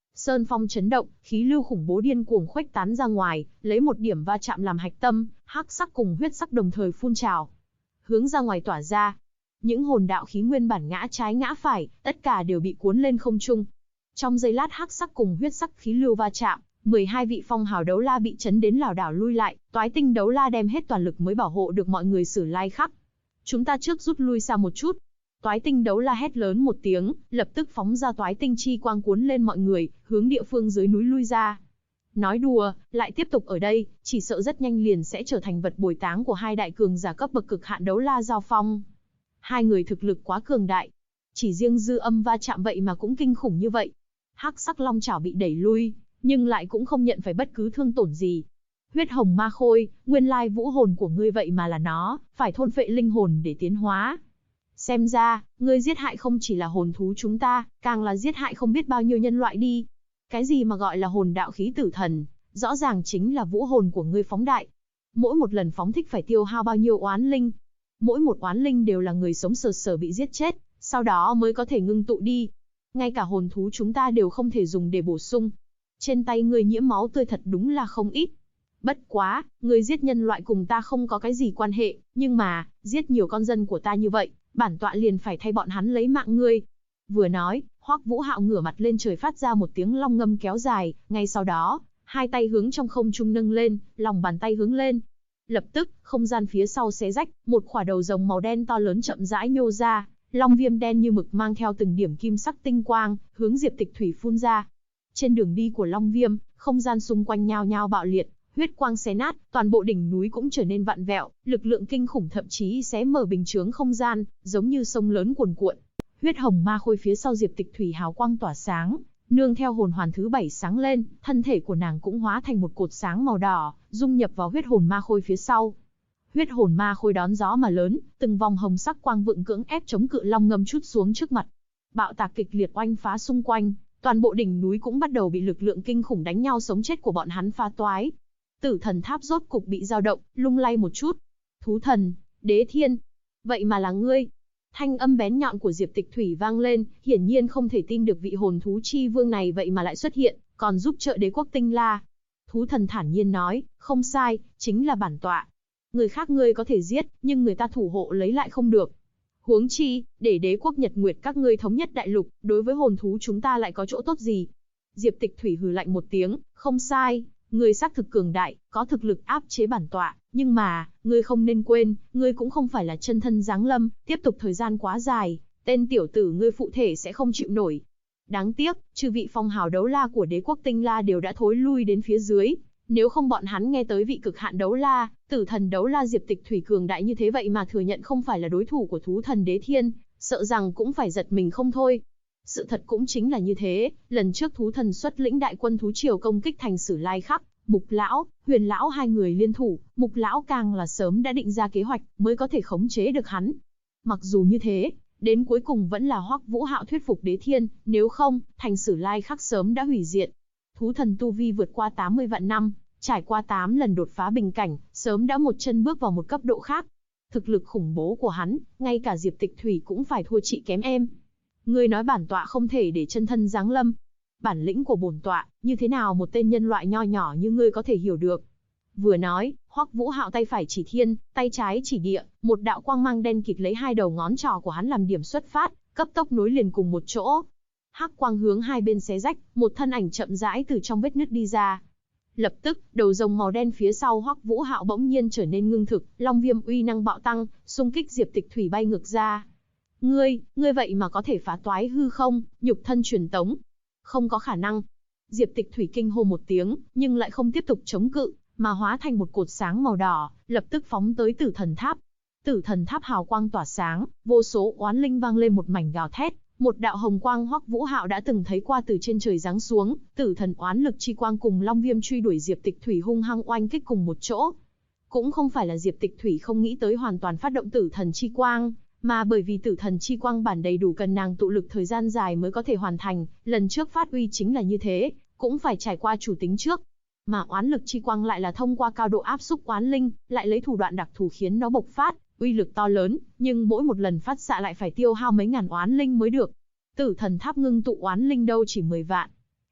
Sơn phong chấn động, khí lưu khủng bố điên cuồng khuếch tán ra ngoài, lấy một điểm va chạm làm hạch tâm, hắc sắc cùng huyết sắc đồng thời phun trào, hướng ra ngoài tỏa ra. Những hồn đạo khí nguyên bản ngã trái ngã phải, tất cả đều bị cuốn lên không trung. Trong giây lát hắc sắc cùng huyết sắc khí lưu va chạm, 12 vị phong hào đấu la bị chấn đến lảo đảo lui lại, Toái Tinh đấu la đem hết toàn lực mới bảo hộ được mọi người Sử Lai Khắc. Chúng ta trước rút lui xa một chút. Toái Tinh đấu la hét lớn một tiếng, lập tức phóng ra toái tinh chi quang cuốn lên mọi người, hướng địa phương dưới núi lui ra. Nói đùa, lại tiếp tục ở đây, chỉ sợ rất nhanh liền sẽ trở thành vật bồi táng của hai đại cường giả cấp bậc cực hạn đấu la giao phong. Hai người thực lực quá cường đại, chỉ riêng dư âm va chạm vậy mà cũng kinh khủng như vậy. Hắc sắc long chảo bị đẩy lui, nhưng lại cũng không nhận phải bất cứ thương tổn gì. Huyết hồng ma khôi, nguyên lai vũ hồn của ngươi vậy mà là nó, phải thôn phệ linh hồn để tiến hóa. Xem ra, ngươi giết hại không chỉ là hồn thú chúng ta, càng là giết hại không biết bao nhiêu nhân loại đi. Cái gì mà gọi là hồn đạo khí tử thần, rõ ràng chính là vũ hồn của ngươi phóng đại. Mỗi một lần phóng thích phải tiêu hao bao nhiêu oán linh. Mỗi một oán linh đều là người sống sờ sờ bị giết chết, sau đó mới có thể ngưng tụ đi. Ngay cả hồn thú chúng ta đều không thể dùng để bổ sung. Trên tay ngươi nhiễm máu tươi thật đúng là không ít. Bất quá, ngươi giết nhân loại cùng ta không có cái gì quan hệ, nhưng mà, giết nhiều con dân của ta như vậy, bản tọa liền phải thay bọn hắn lấy mạng ngươi. Vừa nói, Hoắc Vũ Hạo ngửa mặt lên trời phát ra một tiếng long ngâm kéo dài, ngay sau đó, hai tay hướng trong không trung nâng lên, lòng bàn tay hướng lên. Lập tức, không gian phía sau xé rách, một khỏa đầu rồng màu đen to lớn chậm rãi nhô ra, long viêm đen như mực mang theo từng điểm kim sắc tinh quang, hướng Diệp Tịch Thủy phun ra. Trên đường đi của long viêm, không gian xung quanh nhao nhao bạo liệt, huyết quang xé nát, toàn bộ đỉnh núi cũng trở nên vặn vẹo, lực lượng kinh khủng thậm chí xé mở bình chướng không gian, giống như sông lớn cuồn cuộn. Huyết hồng ma khôi phía sau Diệp Tịch Thủy hào quang tỏa sáng, nương theo hồn hoàn thứ 7 sáng lên, thân thể của nàng cũng hóa thành một cột sáng màu đỏ, dung nhập vào huyết hồn ma khôi phía sau. Huyết hồn ma khôi đón gió mà lớn, từng vòng hồng sắc quang vượng cưỡng ép chống cự long ngâm chút xuống trước mặt. Bạo tạc kịch liệt oanh phá xung quanh, toàn bộ đỉnh núi cũng bắt đầu bị lực lượng kinh khủng đánh nhau sống chết của bọn hắn phá toái. Tử thần tháp rốt cục bị dao động, lung lay một chút. Thú thần, Đế Thiên, vậy mà là ngươi. Thanh âm bén nhọn của Diệp Tịch Thủy vang lên, hiển nhiên không thể tin được vị hồn thú chi vương này vậy mà lại xuất hiện, còn giúp trợ đế quốc Tinh La. Thú thần thản nhiên nói, không sai, chính là bản tọa. Người khác ngươi có thể giết, nhưng người ta thủ hộ lấy lại không được. Huống chi, để đế quốc Nhật Nguyệt các ngươi thống nhất đại lục, đối với hồn thú chúng ta lại có chỗ tốt gì? Diệp Tịch Thủy hừ lạnh một tiếng, không sai, ngươi xác thực cường đại, có thực lực áp chế bản tọa, nhưng mà, ngươi không nên quên, ngươi cũng không phải là chân thân giáng lâm, tiếp tục thời gian quá dài, tên tiểu tử ngươi phụ thể sẽ không chịu nổi. Đáng tiếc, chư vị phong hào đấu la của đế quốc Tinh La đều đã thối lui đến phía dưới, nếu không bọn hắn nghe tới vị cực hạn đấu la, tử thần đấu la Diệp Tịch Thủy cường đại như thế vậy mà thừa nhận không phải là đối thủ của thú thần Đế Thiên, sợ rằng cũng phải giật mình không thôi. Sự thật cũng chính là như thế, lần trước thú thần xuất lĩnh đại quân thú triều công kích thành Sử Lai Khắc, Mục Lão, Huyền Lão hai người liên thủ, Mục Lão càng là sớm đã định ra kế hoạch mới có thể khống chế được hắn. Mặc dù như thế, đến cuối cùng vẫn là Hoắc Vũ Hạo thuyết phục Đế Thiên, nếu không, thành Sử Lai Khắc sớm đã hủy diệt. Thú thần tu vi vượt qua 80 vạn năm, trải qua 8 lần đột phá bình cảnh, sớm đã một chân bước vào một cấp độ khác. Thực lực khủng bố của hắn, ngay cả Diệp Tịch Thủy cũng phải thua chị kém em. Ngươi nói bản tọa không thể để chân thân giáng lâm. Bản lĩnh của bổn tọa, như thế nào một tên nhân loại nho nhỏ như ngươi có thể hiểu được? Vừa nói, Hoắc Vũ Hạo tay phải chỉ thiên, tay trái chỉ địa, một đạo quang mang đen kịt lấy hai đầu ngón trỏ của hắn làm điểm xuất phát, cấp tốc nối liền cùng một chỗ. Hắc quang hướng hai bên xé rách, một thân ảnh chậm rãi từ trong vết nứt đi ra. Lập tức, đầu rồng màu đen phía sau Hoắc Vũ Hạo bỗng nhiên trở nên ngưng thực, long viêm uy năng bạo tăng, xung kích Diệp Tịch Thủy bay ngược ra. Ngươi vậy mà có thể phá toái hư không, nhục thân truyền tống? Không có khả năng. Diệp Tịch Thủy kinh hô một tiếng, nhưng lại không tiếp tục chống cự, mà hóa thành một cột sáng màu đỏ, lập tức phóng tới Tử Thần Tháp. Tử Thần Tháp hào quang tỏa sáng, vô số oán linh vang lên một mảnh gào thét. Một đạo hồng quang Hoắc Vũ Hạo đã từng thấy qua từ trên trời giáng xuống, tử thần oán lực chi quang cùng long viêm truy đuổi Diệp Tịch Thủy hung hăng oanh kích cùng một chỗ. Cũng không phải là Diệp Tịch Thủy không nghĩ tới hoàn toàn phát động tử thần chi quang, mà bởi vì tử thần chi quang bản đầy đủ cần nàng tụ lực thời gian dài mới có thể hoàn thành, lần trước phát uy chính là như thế, cũng phải trải qua chủ tính trước. Mà oán lực chi quang lại là thông qua cao độ áp xúc oán linh, lại lấy thủ đoạn đặc thù khiến nó bộc phát, uy lực to lớn, nhưng mỗi một lần phát xạ lại phải tiêu hao mấy ngàn oán linh mới được. Tử thần tháp ngưng tụ oán linh đâu chỉ 10 vạn.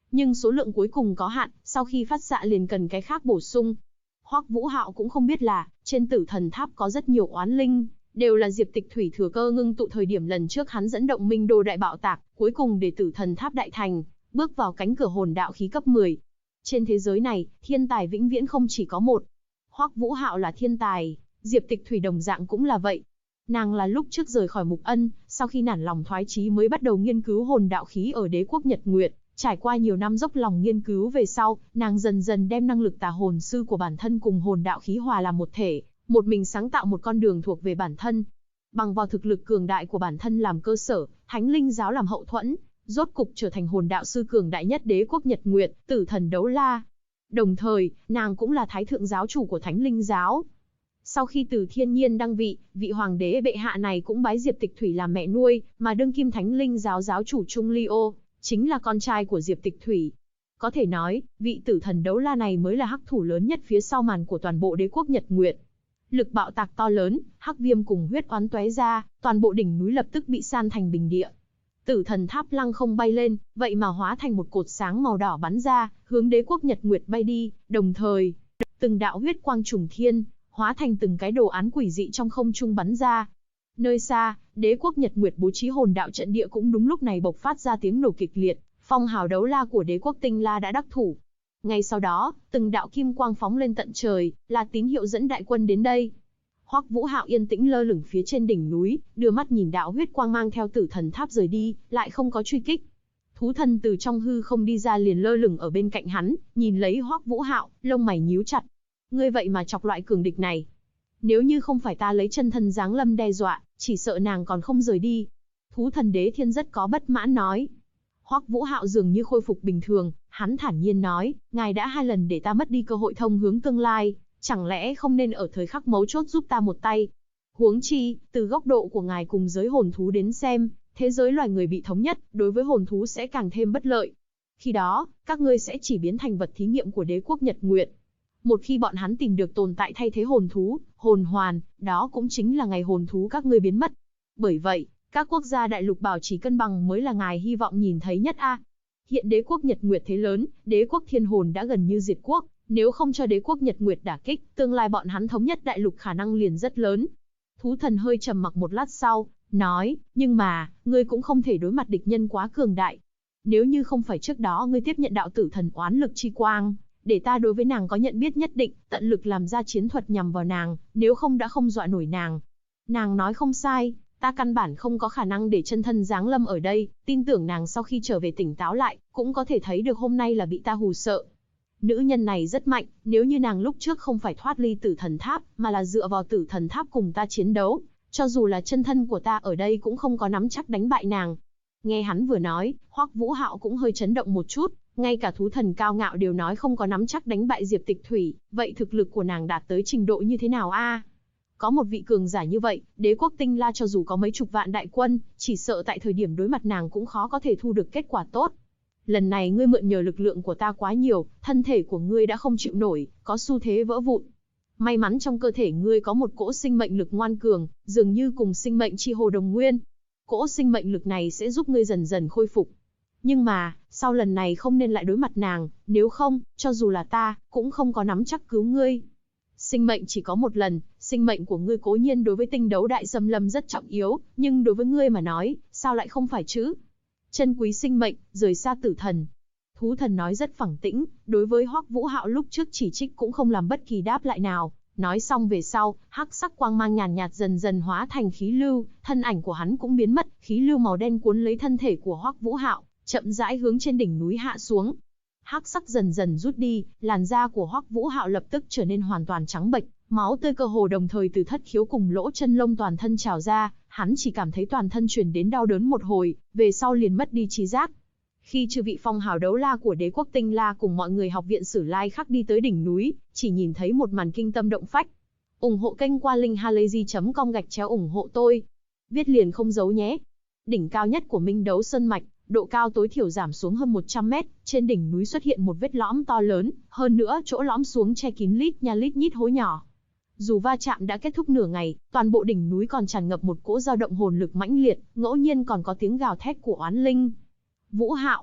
nhưng số lượng cuối cùng có hạn, sau khi phát xạ liền cần cái khác bổ sung. Hoắc Vũ Hạo cũng không biết là, trên Tử Thần Tháp có rất nhiều oán linh, đều là Diệp Tịch Thủy thừa cơ ngưng tụ thời điểm lần trước hắn dẫn động Minh Đô đại bạo tạc, cuối cùng để Tử Thần Tháp đại thành, bước vào cánh cửa hồn đạo khí cấp 10. Trên thế giới này, thiên tài vĩnh viễn không chỉ có một. Hoắc Vũ Hạo là thiên tài, Diệp Tịch Thủy đồng dạng cũng là vậy. Nàng là lúc trước rời khỏi Mục Ân, sau khi nản lòng thoái chí mới bắt đầu nghiên cứu hồn đạo khí ở đế quốc Nhật Nguyệt. Trải qua nhiều năm dốc lòng nghiên cứu về sau, nàng dần dần đem năng lực tà hồn sư của bản thân cùng hồn đạo khí hòa làm một thể, một mình sáng tạo một con đường thuộc về bản thân. Bằng vào thực lực cường đại của bản thân làm cơ sở, Thánh Linh giáo làm hậu thuẫn, rốt cục trở thành hồn đạo sư cường đại nhất đế quốc Nhật Nguyệt, Tử Thần Đấu La. Đồng thời, nàng cũng là thái thượng giáo chủ của Thánh Linh giáo. Sau khi Từ Thiên Nhiên đăng vị, vị hoàng đế bệ hạ này cũng bái Diệp Tịch Thủy làm mẹ nuôi, mà đương kim Thánh Linh giáo giáo chủ Trung Ly Ô chính là con trai của Diệp Tịch Thủy. Có thể nói, vị Tử Thần Đấu La này mới là hắc thủ lớn nhất phía sau màn của toàn bộ đế quốc Nhật Nguyệt. Lực bạo tạc to lớn, hắc viêm cùng huyết oán tóe ra, toàn bộ đỉnh núi lập tức bị san thành bình địa. Tử Thần Tháp lăng không bay lên, vậy mà hóa thành một cột sáng màu đỏ bắn ra, hướng đế quốc Nhật Nguyệt bay đi, đồng thời, từng đạo huyết quang trùng thiên, hóa thành từng cái đồ án quỷ dị trong không trung bắn ra. Nơi xa, đế quốc Nhật Nguyệt bố trí hồn đạo trận địa cũng đúng lúc này bộc phát ra tiếng nổ kịch liệt, phong hào đấu la của đế quốc Tinh La đã đắc thủ. Ngay sau đó, từng đạo kim quang phóng lên tận trời, là tín hiệu dẫn đại quân đến đây. Hoắc Vũ Hạo yên tĩnh lơ lửng phía trên đỉnh núi, đưa mắt nhìn đạo huyết quang mang theo Tử Thần Tháp rời đi, lại không có truy kích. Thú thần từ trong hư không đi ra liền lơ lửng ở bên cạnh hắn, nhìn lấy Hoắc Vũ Hạo, lông mày nhíu chặt. Ngươi vậy mà chọc loại cường địch này. Nếu như không phải ta lấy chân thân giáng lâm đe dọa, chỉ sợ nàng còn không rời đi. Thú thần Đế Thiên rất có bất mãn nói. Hoắc Vũ Hạo dường như khôi phục bình thường, hắn thản nhiên nói, ngài đã 2 lần để ta mất đi cơ hội thông hướng tương lai, chẳng lẽ không nên ở thời khắc mấu chốt giúp ta một tay? Huống chi, từ góc độ của ngài cùng giới hồn thú đến xem, thế giới loài người bị thống nhất, đối với hồn thú sẽ càng thêm bất lợi. Khi đó, các ngươi sẽ chỉ biến thành vật thí nghiệm của đế quốc Nhật Nguyệt. Một khi bọn hắn tìm được tồn tại thay thế hồn thú, hồn hoàn, đó cũng chính là ngày hồn thú các ngươi biến mất. Bởi vậy, các quốc gia đại lục bảo trì cân bằng mới là ngài hy vọng nhìn thấy nhất a. Hiện đế quốc Nhật Nguyệt thế lớn, đế quốc Thiên Hồn đã gần như diệt quốc, nếu không cho đế quốc Nhật Nguyệt đả kích, tương lai bọn hắn thống nhất đại lục khả năng liền rất lớn. Thú thần hơi trầm mặc một lát sau, nói, nhưng mà, ngươi cũng không thể đối mặt địch nhân quá cường đại. Nếu như không phải trước đó ngươi tiếp nhận đạo tử thần oán lực chi quang, để ta đối với nàng có nhận biết nhất định, tận lực làm ra chiến thuật nhằm vào nàng, nếu không đã không dọa nổi nàng. Nàng nói không sai, ta căn bản không có khả năng để chân thân giáng lâm ở đây, tin tưởng nàng sau khi trở về tỉnh táo lại, cũng có thể thấy được hôm nay là bị ta hù sợ. Nữ nhân này rất mạnh, nếu như nàng lúc trước không phải thoát ly Tử Thần Tháp, mà là dựa vào Tử Thần Tháp cùng ta chiến đấu, cho dù là chân thân của ta ở đây cũng không có nắm chắc đánh bại nàng. Nghe hắn vừa nói, Hoắc Vũ Hạo cũng hơi chấn động một chút, ngay cả thú thần cao ngạo đều nói không có nắm chắc đánh bại Diệp Tịch Thủy, vậy thực lực của nàng đạt tới trình độ như thế nào a? Có một vị cường giả như vậy, đế quốc Tinh La cho dù có mấy chục vạn đại quân, chỉ sợ tại thời điểm đối mặt nàng cũng khó có thể thu được kết quả tốt. Lần này ngươi mượn nhờ lực lượng của ta quá nhiều, thân thể của ngươi đã không chịu nổi, có xu thế vỡ vụn. May mắn trong cơ thể ngươi có một cỗ sinh mệnh lực ngoan cường, dường như cùng sinh mệnh chi hồ đồng nguyên. Cỗ sinh mệnh lực này sẽ giúp ngươi dần dần khôi phục. Nhưng mà, sau lần này không nên lại đối mặt nàng, nếu không, cho dù là ta, cũng không có nắm chắc cứu ngươi. Sinh mệnh chỉ có một lần, sinh mệnh của ngươi cố nhiên đối với tinh đấu đại xâm lâm rất trọng yếu, nhưng đối với ngươi mà nói, sao lại không phải chứ? Chân quý sinh mệnh, rời xa tử thần. Thú thần nói rất phẳng tĩnh, đối với Hoắc Vũ Hạo lúc trước chỉ trích cũng không làm bất kỳ đáp lại nào. Nói xong về sau, hắc sắc quang mang nhàn nhạt dần dần hóa thành khí lưu, thân ảnh của hắn cũng biến mất, khí lưu màu đen cuốn lấy thân thể của Hoắc Vũ Hạo, chậm rãi hướng trên đỉnh núi hạ xuống. Hắc sắc dần dần rút đi, làn da của Hoắc Vũ Hạo lập tức trở nên hoàn toàn trắng bệch, máu tươi cơ hồ đồng thời từ thất khiếu cùng lỗ chân lông toàn thân trào ra, hắn chỉ cảm thấy toàn thân truyền đến đau đớn một hồi, về sau liền mất đi trí giác. Khi chư vị phong hào đấu la của đế quốc Tinh La cùng mọi người học viện Sử Lai Khắc đi tới đỉnh núi, chỉ nhìn thấy một màn kinh tâm động phách. Ủng hộ kênh qua linkhalazy.com/ủng hộ tôi. Viết liền không giấu nhé. Đỉnh cao nhất của Minh Đấu Sơn Mạch, độ cao tối thiểu giảm xuống hơn 100 mét, trên đỉnh núi xuất hiện một vết lõm to lớn, hơn nữa chỗ lõm xuống che kín lít nha lít nhít hố nhỏ. Dù va chạm đã kết thúc nửa ngày, toàn bộ đỉnh núi còn tràn ngập một cỗ dao động hồn lực mãnh liệt, ngẫu nhiên còn có tiếng gào thét của oán linh. Vũ Hạo,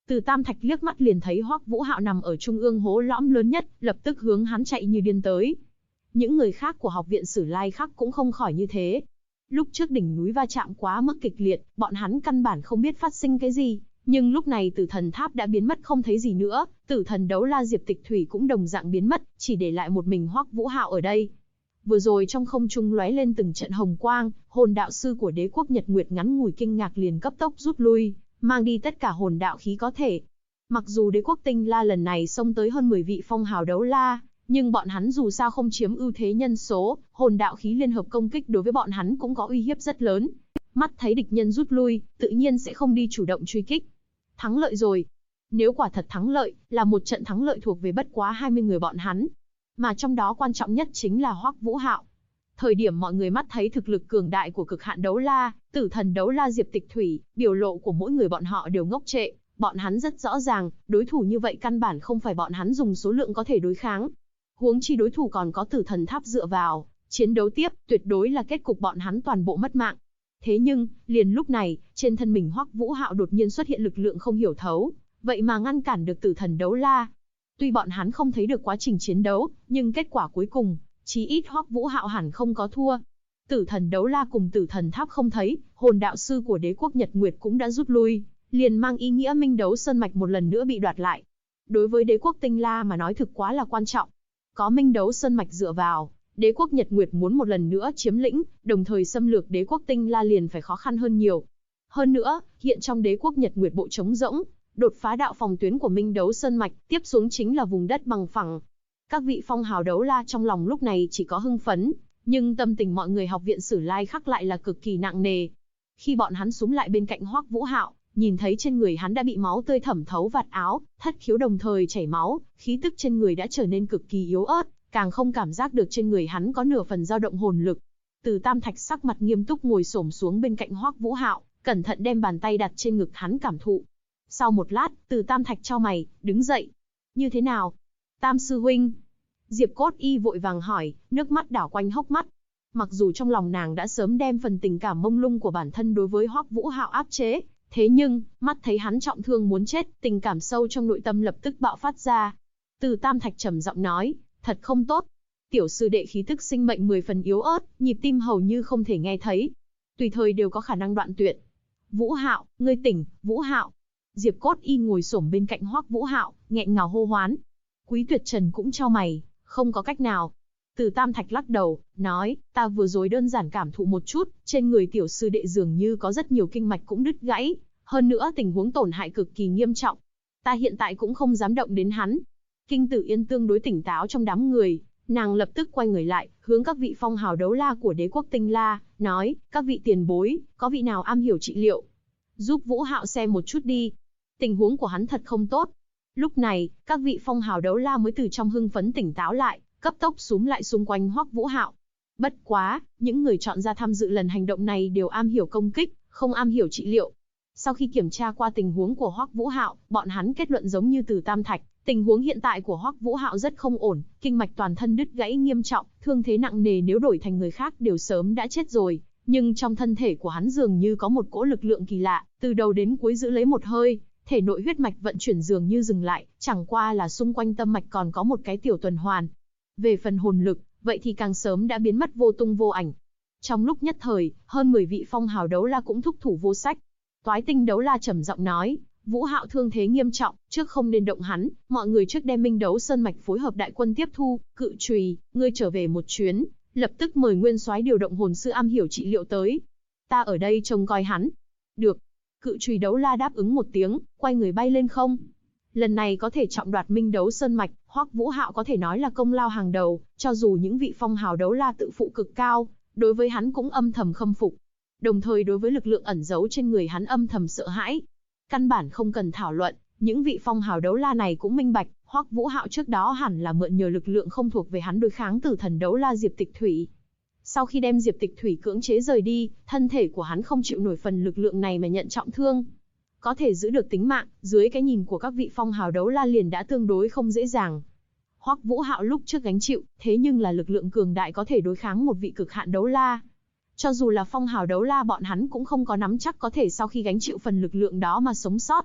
Từ Tam Thạch liếc mắt liền thấy Hoắc Vũ Hạo nằm ở trung ương hố lõm lớn nhất, lập tức hướng hắn chạy như điên tới. Những người khác của học viện Sử Lai Khắc cũng không khỏi như thế. Lúc trước đỉnh núi va chạm quá mức kịch liệt, bọn hắn căn bản không biết phát sinh cái gì, nhưng lúc này Tử Thần Tháp đã biến mất không thấy gì nữa, Tử Thần Đấu La Diệp Tịch Thủy cũng đồng dạng biến mất, chỉ để lại một mình Hoắc Vũ Hạo ở đây. Vừa rồi trong không trung lóe lên từng trận hồng quang, hồn đạo sư của Đế quốc Nhật Nguyệt ngắn ngủi kinh ngạc liền cấp tốc rút lui, mang đi tất cả hồn đạo khí có thể. Mặc dù Đế quốc Tinh La lần này xông tới hơn 10 vị phong hào đấu la, nhưng bọn hắn dù sao không chiếm ưu thế nhân số, hồn đạo khí liên hợp công kích đối với bọn hắn cũng có uy hiếp rất lớn. Mắt thấy địch nhân rút lui, tự nhiên sẽ không đi chủ động truy kích. Thắng lợi rồi. Nếu quả thật thắng lợi, là một trận thắng lợi thuộc về bất quá 20 người bọn hắn. Mà trong đó quan trọng nhất chính là Hoắc Vũ Hạo. Thời điểm mọi người mắt thấy thực lực cường đại của cực hạn đấu la, Tử Thần Đấu La Diệp Tịch Thủy, biểu lộ của mỗi người bọn họ đều ngốc trệ. Bọn hắn rất rõ ràng, đối thủ như vậy căn bản không phải bọn hắn dùng số lượng có thể đối kháng. Huống chi đối thủ còn có Tử Thần Tháp dựa vào, chiến đấu tiếp, tuyệt đối là kết cục bọn hắn toàn bộ mất mạng. Thế nhưng, liền lúc này, trên thân mình Hoắc Vũ Hạo đột nhiên xuất hiện lực lượng không hiểu thấu, vậy mà ngăn cản được Tử Thần Đấu La. Tuy bọn hắn không thấy được quá trình chiến đấu, nhưng kết quả cuối cùng, chí ít Hoắc Vũ Hạo hẳn không có thua. Tử Thần Đấu La cùng Tử Thần Tháp không thấy, hồn đạo sư của Đế quốc Nhật Nguyệt cũng đã rút lui, liền mang ý nghĩa Minh Đấu Sơn Mạch một lần nữa bị đoạt lại. Đối với Đế quốc Tinh La mà nói thực quá là quan trọng. Có Minh Đấu Sơn Mạch dựa vào, Đế quốc Nhật Nguyệt muốn một lần nữa chiếm lĩnh, đồng thời xâm lược Đế quốc Tinh La liền phải khó khăn hơn nhiều. Hơn nữa, hiện trong Đế quốc Nhật Nguyệt bộ trống rỗng, đột phá đạo phòng tuyến của Minh Đấu Sơn Mạch, tiếp xuống chính là vùng đất bằng phẳng. Các vị phong hào đấu la trong lòng lúc này chỉ có hưng phấn, nhưng tâm tình mọi người học viện Sử Lai Khắc lại là cực kỳ nặng nề. Khi bọn hắn xúm lại bên cạnh Hoắc Vũ Hạo, nhìn thấy trên người hắn đã bị máu tươi thẩm thấu vạt áo, thất khiếu đồng thời chảy máu, khí tức trên người đã trở nên cực kỳ yếu ớt, càng không cảm giác được trên người hắn có nửa phần dao động hồn lực. Từ Tam Thạch sắc mặt nghiêm túc ngồi xổm xuống bên cạnh Hoắc Vũ Hạo, cẩn thận đem bàn tay đặt trên ngực hắn cảm thụ. Sau một lát, Từ Tam Thạch chau mày, đứng dậy. Như thế nào? Tam sư huynh. Diệp Cốt Y vội vàng hỏi, nước mắt đảo quanh hốc mắt. Mặc dù trong lòng nàng đã sớm đem phần tình cảm mông lung của bản thân đối với Hoắc Vũ Hạo áp chế, thế nhưng, mắt thấy hắn trọng thương muốn chết, tình cảm sâu trong nội tâm lập tức bạo phát ra. Từ Tam Thạch trầm giọng nói, thật không tốt. Tiểu sư đệ khí tức sinh mệnh 10 phần yếu ớt, nhịp tim hầu như không thể nghe thấy. Tùy thời đều có khả năng đoạn tuyệt. Vũ Hạo, ngươi tỉnh, Vũ Hạo. Diệp Cốt Y ngồi xổm bên cạnh Hoắc Vũ Hạo, nghẹn ngào hô hoán. Quý Tuyệt Trần cũng chau mày, không có cách nào. Từ Tam Thạch lắc đầu, nói, ta vừa rồi đơn giản cảm thụ một chút, trên người tiểu sư đệ dường như có rất nhiều kinh mạch cũng đứt gãy, hơn nữa tình huống tổn hại cực kỳ nghiêm trọng. Ta hiện tại cũng không dám động đến hắn. Kinh Tử Yên tương đối tỉnh táo trong đám người, nàng lập tức quay người lại, hướng các vị phong hào đấu la của Đế quốc Tinh La, nói, các vị tiền bối, có vị nào am hiểu trị liệu? Giúp Vũ Hạo xem một chút đi. Tình huống của hắn thật không tốt. Lúc này, các vị phong hào đấu la mới từ trong hưng phấn tỉnh táo lại, cấp tốc xúm lại xung quanh Hoắc Vũ Hạo. Bất quá, những người chọn ra tham dự lần hành động này đều am hiểu công kích, không am hiểu trị liệu. Sau khi kiểm tra qua tình huống của Hoắc Vũ Hạo, bọn hắn kết luận giống như Từ Tam Thạch, tình huống hiện tại của Hoắc Vũ Hạo rất không ổn, kinh mạch toàn thân đứt gãy nghiêm trọng, thương thế nặng nề, nếu đổi thành người khác đều sớm đã chết rồi, nhưng trong thân thể của hắn dường như có một cỗ lực lượng kỳ lạ, từ đầu đến cuối giữ lấy một hơi, thể nội huyết mạch vận chuyển dường như dừng lại, chẳng qua là xung quanh tâm mạch còn có một cái tiểu tuần hoàn. Về phần hồn lực, vậy thì càng sớm đã biến mất vô tung vô ảnh. Trong lúc nhất thời, hơn 10 vị phong hào đấu la cũng thúc thủ vô sách. Toái Tinh Đấu La trầm giọng nói, Vũ Hạo thương thế nghiêm trọng, trước không nên động hắn, mọi người trước đem Minh Đấu Sơn Mạch phối hợp đại quân tiếp thu. Cự Chùy, ngươi trở về một chuyến, lập tức mời Nguyên Soái điều động hồn sư am hiểu trị liệu tới. Ta ở đây trông coi hắn. Được. Cự Chùy Đấu La đáp ứng một tiếng, quay người bay lên không. Lần này có thể trọng đoạt Minh Đấu Sơn Mạch, Hoắc Vũ Hạo có thể nói là công lao hàng đầu, cho dù những vị phong hào đấu la tự phụ cực cao, đối với hắn cũng âm thầm khâm phục. Đồng thời đối với lực lượng ẩn giấu trên người hắn âm thầm sợ hãi. Căn bản không cần thảo luận, những vị phong hào đấu la này cũng minh bạch, Hoắc Vũ Hạo trước đó hẳn là mượn nhờ lực lượng không thuộc về hắn đối kháng Tử Thần Đấu La Diệp Tịch Thủy. Sau khi đem Diệp Tịch Thủy cưỡng chế rời đi, thân thể của hắn không chịu nổi phần lực lượng này mà nhận trọng thương. Có thể giữ được tính mạng, dưới cái nhìn của các vị phong hào đấu la liền đã tương đối không dễ dàng. Hoắc Vũ Hạo lúc trước gánh chịu, thế nhưng là lực lượng cường đại có thể đối kháng một vị cực hạn đấu la. Cho dù là phong hào đấu la bọn hắn cũng không có nắm chắc có thể sau khi gánh chịu phần lực lượng đó mà sống sót.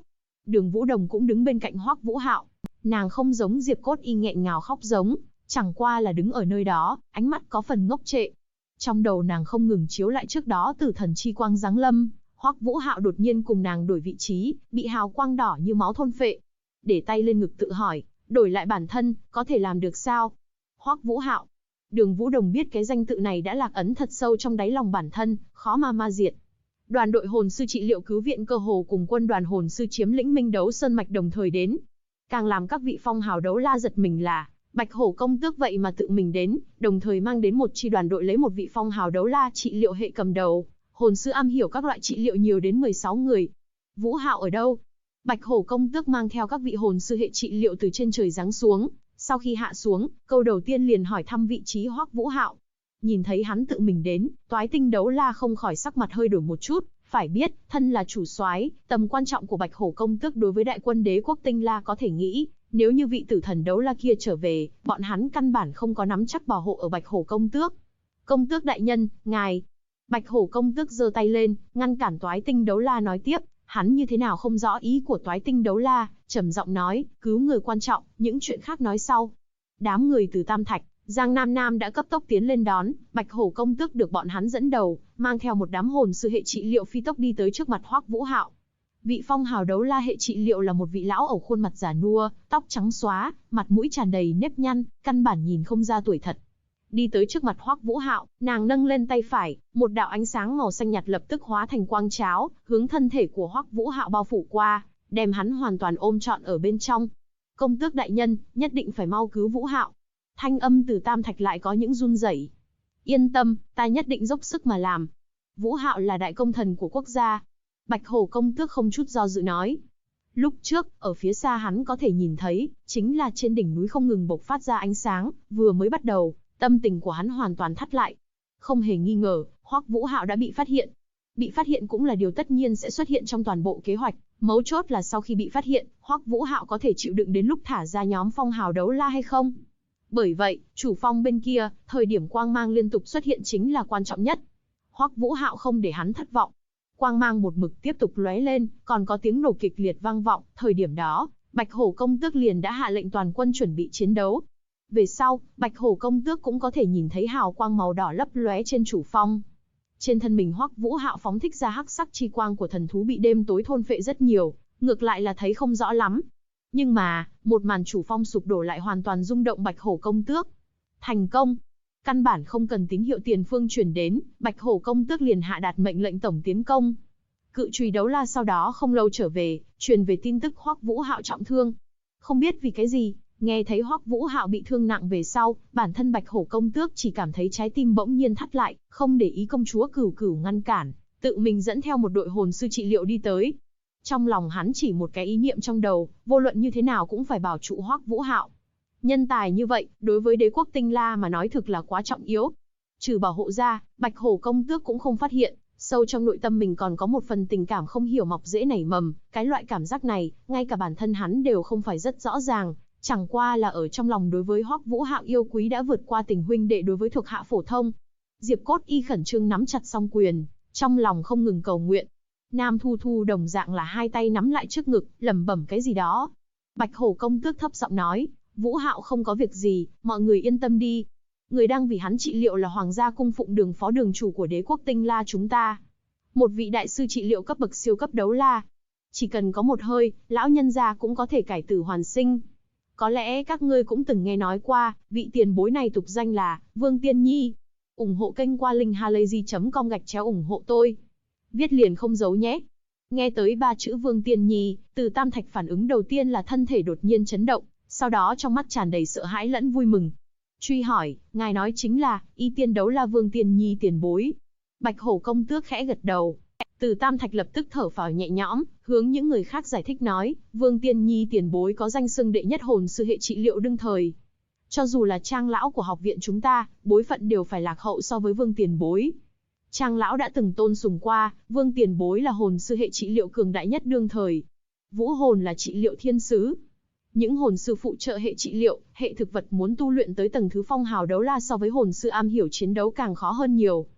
Đường Vũ Đồng cũng đứng bên cạnh Hoắc Vũ Hạo. Nàng không giống Diệp Cốt Y nghẹn ngào khóc giống, chẳng qua là đứng ở nơi đó, ánh mắt có phần ngốc trệ. Trong đầu nàng không ngừng chiếu lại trước đó Tử Thần chi quang giáng lâm, Hoắc Vũ Hạo đột nhiên cùng nàng đổi vị trí, bị hào quang đỏ như máu thôn phệ. Để tay lên ngực tự hỏi, đổi lại bản thân, có thể làm được sao? Hoắc Vũ Hạo. Đường Vũ Đồng biết cái danh tự này đã lạc ấn thật sâu trong đáy lòng bản thân, khó mà ma diệt. Đoàn đội hồn sư trị liệu cứu viện cơ hồ cùng quân đoàn hồn sư chiếm lĩnh Minh Đấu Sơn mạch đồng thời đến. Càng làm các vị phong hào đấu la giật mình là, Bạch Hổ công tước vậy mà tự mình đến, đồng thời mang đến một chi đoàn đội lấy một vị phong hào đấu la trị liệu hệ cầm đầu, hồn sư am hiểu các loại trị liệu nhiều đến 16 người. Vũ Hạo ở đâu? Bạch Hổ công tước mang theo các vị hồn sư hệ trị liệu từ trên trời giáng xuống, sau khi hạ xuống, câu đầu tiên liền hỏi thăm vị trí Hoắc Vũ Hạo. Nhìn thấy hắn tự mình đến, Toái Tinh đấu la không khỏi sắc mặt hơi đổi một chút, phải biết, thân là chủ soái, tầm quan trọng của Bạch Hổ công tước đối với đại quân đế quốc Tinh La có thể nghĩ, nếu như vị tử thần đấu la kia trở về, bọn hắn căn bản không có nắm chắc bảo hộ ở Bạch Hổ công tước. Công tước đại nhân, ngài. Bạch Hổ công tước giơ tay lên, ngăn cản Toái Tinh đấu la nói tiếp, hắn như thế nào không rõ ý của Toái Tinh đấu la, trầm giọng nói, cứu người quan trọng, những chuyện khác nói sau. Đám người từ Tam Thạch, Giang Nam Nam đã cấp tốc tiến lên đón, Bạch Hổ công tước được bọn hắn dẫn đầu, mang theo một đám hồn sư hệ trị liệu phi tốc đi tới trước mặt Hoắc Vũ Hạo. Vị phong hào đấu la hệ trị liệu là một vị lão ẩu khuôn mặt già nua, tóc trắng xóa, mặt mũi tràn đầy nếp nhăn, căn bản nhìn không ra tuổi thật. Đi tới trước mặt Hoắc Vũ Hạo, nàng nâng lên tay phải, một đạo ánh sáng màu xanh nhạt lập tức hóa thành quang cháo, hướng thân thể của Hoắc Vũ Hạo bao phủ qua, đem hắn hoàn toàn ôm trọn ở bên trong. Công tước đại nhân, nhất định phải mau cứu Vũ Hạo. Thanh âm từ Tam Thạch lại có những run rẩy. Yên tâm, ta nhất định dốc sức mà làm. Vũ Hạo là đại công thần của quốc gia. Bạch Hổ công tước không chút do dự nói. Lúc trước, ở phía xa hắn có thể nhìn thấy, chính là trên đỉnh núi không ngừng bộc phát ra ánh sáng, vừa mới bắt đầu, tâm tình của hắn hoàn toàn thắt lại. Không hề nghi ngờ, Hoắc Vũ Hạo đã bị phát hiện. Bị phát hiện cũng là điều tất nhiên sẽ xuất hiện trong toàn bộ kế hoạch, mấu chốt là sau khi bị phát hiện, Hoắc Vũ Hạo có thể chịu đựng đến lúc thả ra nhóm phong hào đấu la hay không? Bởi vậy, chủ phong bên kia, thời điểm quang mang liên tục xuất hiện chính là quan trọng nhất. Hoắc Vũ Hạo không để hắn thất vọng. Quang mang một mực tiếp tục lóe lên, còn có tiếng nổ kịch liệt vang vọng, thời điểm đó, Bạch Hổ công tước liền đã hạ lệnh toàn quân chuẩn bị chiến đấu. Về sau, Bạch Hổ công tước cũng có thể nhìn thấy hào quang màu đỏ lấp lóe trên chủ phong. Trên thân mình Hoắc Vũ Hạo phóng thích ra hắc sắc chi quang của thần thú bị đêm tối thôn phệ rất nhiều, ngược lại là thấy không rõ lắm. Nhưng mà, một màn chủ phong sụp đổ lại hoàn toàn rung động Bạch Hổ công tước. Thành công! Căn bản không cần tín hiệu tiền phương truyền đến, Bạch Hổ công tước liền hạ đạt mệnh lệnh tổng tiến công. Cự chùy đấu la sau đó không lâu trở về, truyền về tin tức Hoắc Vũ Hạo trọng thương. Không biết vì cái gì, nghe thấy Hoắc Vũ Hạo bị thương nặng về sau, bản thân Bạch Hổ công tước chỉ cảm thấy trái tim bỗng nhiên thắt lại, không để ý công chúa Cửu Cửu ngăn cản, tự mình dẫn theo một đội hồn sư trị liệu đi tới. Trong lòng hắn chỉ một cái ý niệm trong đầu, vô luận như thế nào cũng phải bảo trụ Hoắc Vũ Hạo. Nhân tài như vậy, đối với đế quốc Tinh La mà nói thực là quá trọng yếu. Trừ bảo hộ ra, Bạch Hổ công tước cũng không phát hiện, sâu trong nội tâm mình còn có một phần tình cảm không hiểu mọc rễ nảy mầm, cái loại cảm giác này, ngay cả bản thân hắn đều không phải rất rõ ràng, chẳng qua là ở trong lòng đối với Hoắc Vũ Hạo yêu quý đã vượt qua tình huynh đệ đối với thuộc hạ phổ thông. Diệp Cốt Y khẩn trương nắm chặt song quyền, trong lòng không ngừng cầu nguyện. Nam Thu Thu đồng dạng là hai tay nắm lại trước ngực, lẩm bẩm cái gì đó. Bạch Hổ công tước thấp giọng nói, Vũ Hạo không có việc gì, mọi người yên tâm đi. Người đang vì hắn trị liệu là Hoàng gia cung phụng đường phó đường chủ của đế quốc Tinh La chúng ta. Một vị đại sư trị liệu cấp bậc siêu cấp đấu la. Chỉ cần có một hơi, lão nhân gia cũng có thể cải tử hoàn sinh. Có lẽ các ngươi cũng từng nghe nói qua, vị tiền bối này tục danh là Vương Tiên Nhi. Ủng hộ kênh qua linkhalazy.com/ủng hộ tôi. Viết liền không giấu nhé. Nghe tới 3 chữ Vương Tiên Nhi, từ Tam Thạch phản ứng đầu tiên là thân thể đột nhiên chấn động, sau đó trong mắt tràn đầy sợ hãi lẫn vui mừng. Truy hỏi, ngài nói chính là, Y Tiên đấu la Vương Tiên Nhi tiền bối. Bạch Hổ công tước khẽ gật đầu. Từ Tam Thạch lập tức thở phào nhẹ nhõm, hướng những người khác giải thích nói, Vương Tiên Nhi tiền bối có danh xưng đệ nhất hồn sư hệ trị liệu đương thời. Cho dù là Trang lão của học viện chúng ta, bối phận đều phải lạc hậu so với Vương tiền bối. Trang lão đã từng tôn sùng qua, Vương tiền bối là hồn sư hệ trị liệu cường đại nhất đương thời. Vũ hồn là trị liệu thiên sứ. Những hồn sư phụ trợ hệ trị liệu, hệ thực vật muốn tu luyện tới tầng thứ phong hào đấu la so với hồn sư am hiểu chiến đấu càng khó hơn nhiều.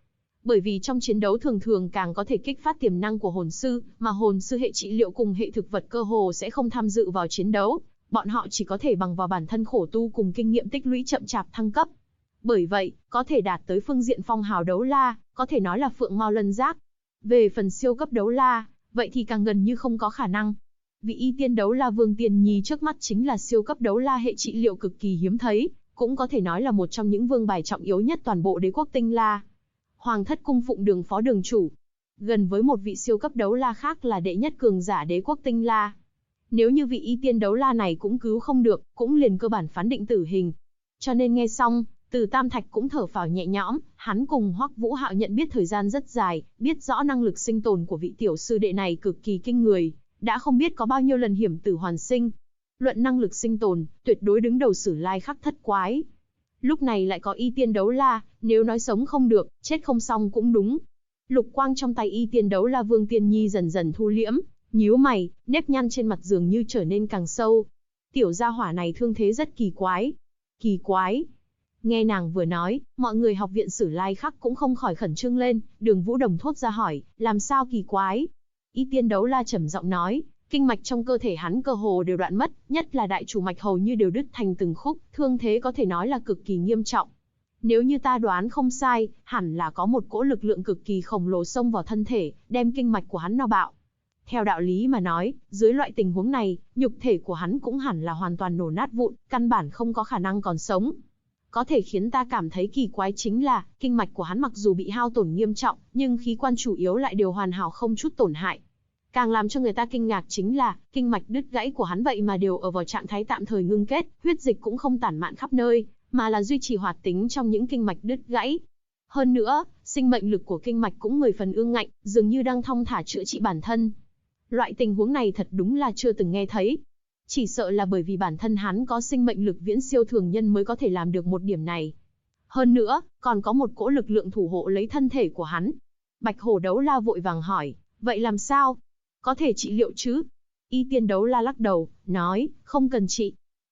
Bởi vì trong chiến đấu thường thường càng có thể kích phát tiềm năng của hồn sư, mà hồn sư hệ trị liệu cùng hệ thực vật cơ hồ sẽ không tham dự vào chiến đấu, bọn họ chỉ có thể bằng vào bản thân khổ tu cùng kinh nghiệm tích lũy chậm chạp thăng cấp. Bởi vậy, có thể đạt tới phương diện phong hào đấu la, có thể nói là phượng mao lân giác. Về phần siêu cấp đấu la, vậy thì càng gần như không có khả năng. Vị y tiên đấu la Vương Tiên Nhi trước mắt chính là siêu cấp đấu la hệ trị liệu cực kỳ hiếm thấy, cũng có thể nói là một trong những vương bài trọng yếu nhất toàn bộ đế quốc Tinh La. Hoàng thất cung phụng Đường phó đường chủ, gần với một vị siêu cấp đấu la khác là đệ nhất cường giả đế quốc Tinh La. Nếu như vị y tiên đấu la này cũng cứu không được, cũng liền cơ bản phán định tử hình. Cho nên nghe xong, Từ Tam Thạch cũng thở phào nhẹ nhõm, hắn cùng Hoắc Vũ Hạo nhận biết thời gian rất dài, biết rõ năng lực sinh tồn của vị tiểu sư đệ này cực kỳ kinh người, đã không biết có bao nhiêu lần hiểm tử hoàn sinh. Luận năng lực sinh tồn, tuyệt đối đứng đầu Sử Lai Khắc thất quái. Lúc này lại có y tiên đấu la, nếu nói sống không được, chết không xong cũng đúng. Lục quang trong tay y tiên đấu la Vương Tiên Nhi dần dần thu liễm, nhíu mày, nếp nhăn trên mặt dường như trở nên càng sâu. Tiểu gia hỏa này thương thế rất kỳ quái. Kỳ quái? Nghe nàng vừa nói, mọi người học viện Sử Lai Khắc cũng không khỏi khẩn trương lên, Đường Vũ Đồng thốt ra hỏi, làm sao kỳ quái? Y tiên đấu la trầm giọng nói, kinh mạch trong cơ thể hắn cơ hồ đều đoạn mất, nhất là đại chủ mạch hầu như đều đứt thành từng khúc, thương thế có thể nói là cực kỳ nghiêm trọng. Nếu như ta đoán không sai, hẳn là có một cỗ lực lượng cực kỳ khổng lồ xông vào thân thể, đem kinh mạch của hắn no bạo. Theo đạo lý mà nói, dưới loại tình huống này, nhục thể của hắn cũng hẳn là hoàn toàn nổ nát vụn, căn bản không có khả năng còn sống. Có thể khiến ta cảm thấy kỳ quái chính là, kinh mạch của hắn mặc dù bị hao tổn nghiêm trọng, nhưng khí quan chủ yếu lại đều hoàn hảo không chút tổn hại. Càng làm cho người ta kinh ngạc chính là, kinh mạch đứt gãy của hắn vậy mà đều ở vào trạng thái tạm thời ngưng kết, huyết dịch cũng không tản mạn khắp nơi, mà là duy trì hoạt tính trong những kinh mạch đứt gãy. Hơn nữa, sinh mệnh lực của kinh mạch cũng 10 phần ương ngạnh, dường như đang thong thả chữa trị bản thân. Loại tình huống này thật đúng là chưa từng nghe thấy. Chỉ sợ là bởi vì bản thân hắn có sinh mệnh lực viễn siêu thường nhân mới có thể làm được một điểm này. Hơn nữa, còn có một cỗ lực lượng thủ hộ lấy thân thể của hắn. Bạch hổ đấu la vội vàng hỏi, vậy làm sao? Có thể trị liệu chứ? Y tiên đấu la lắc đầu, nói, không cần trị.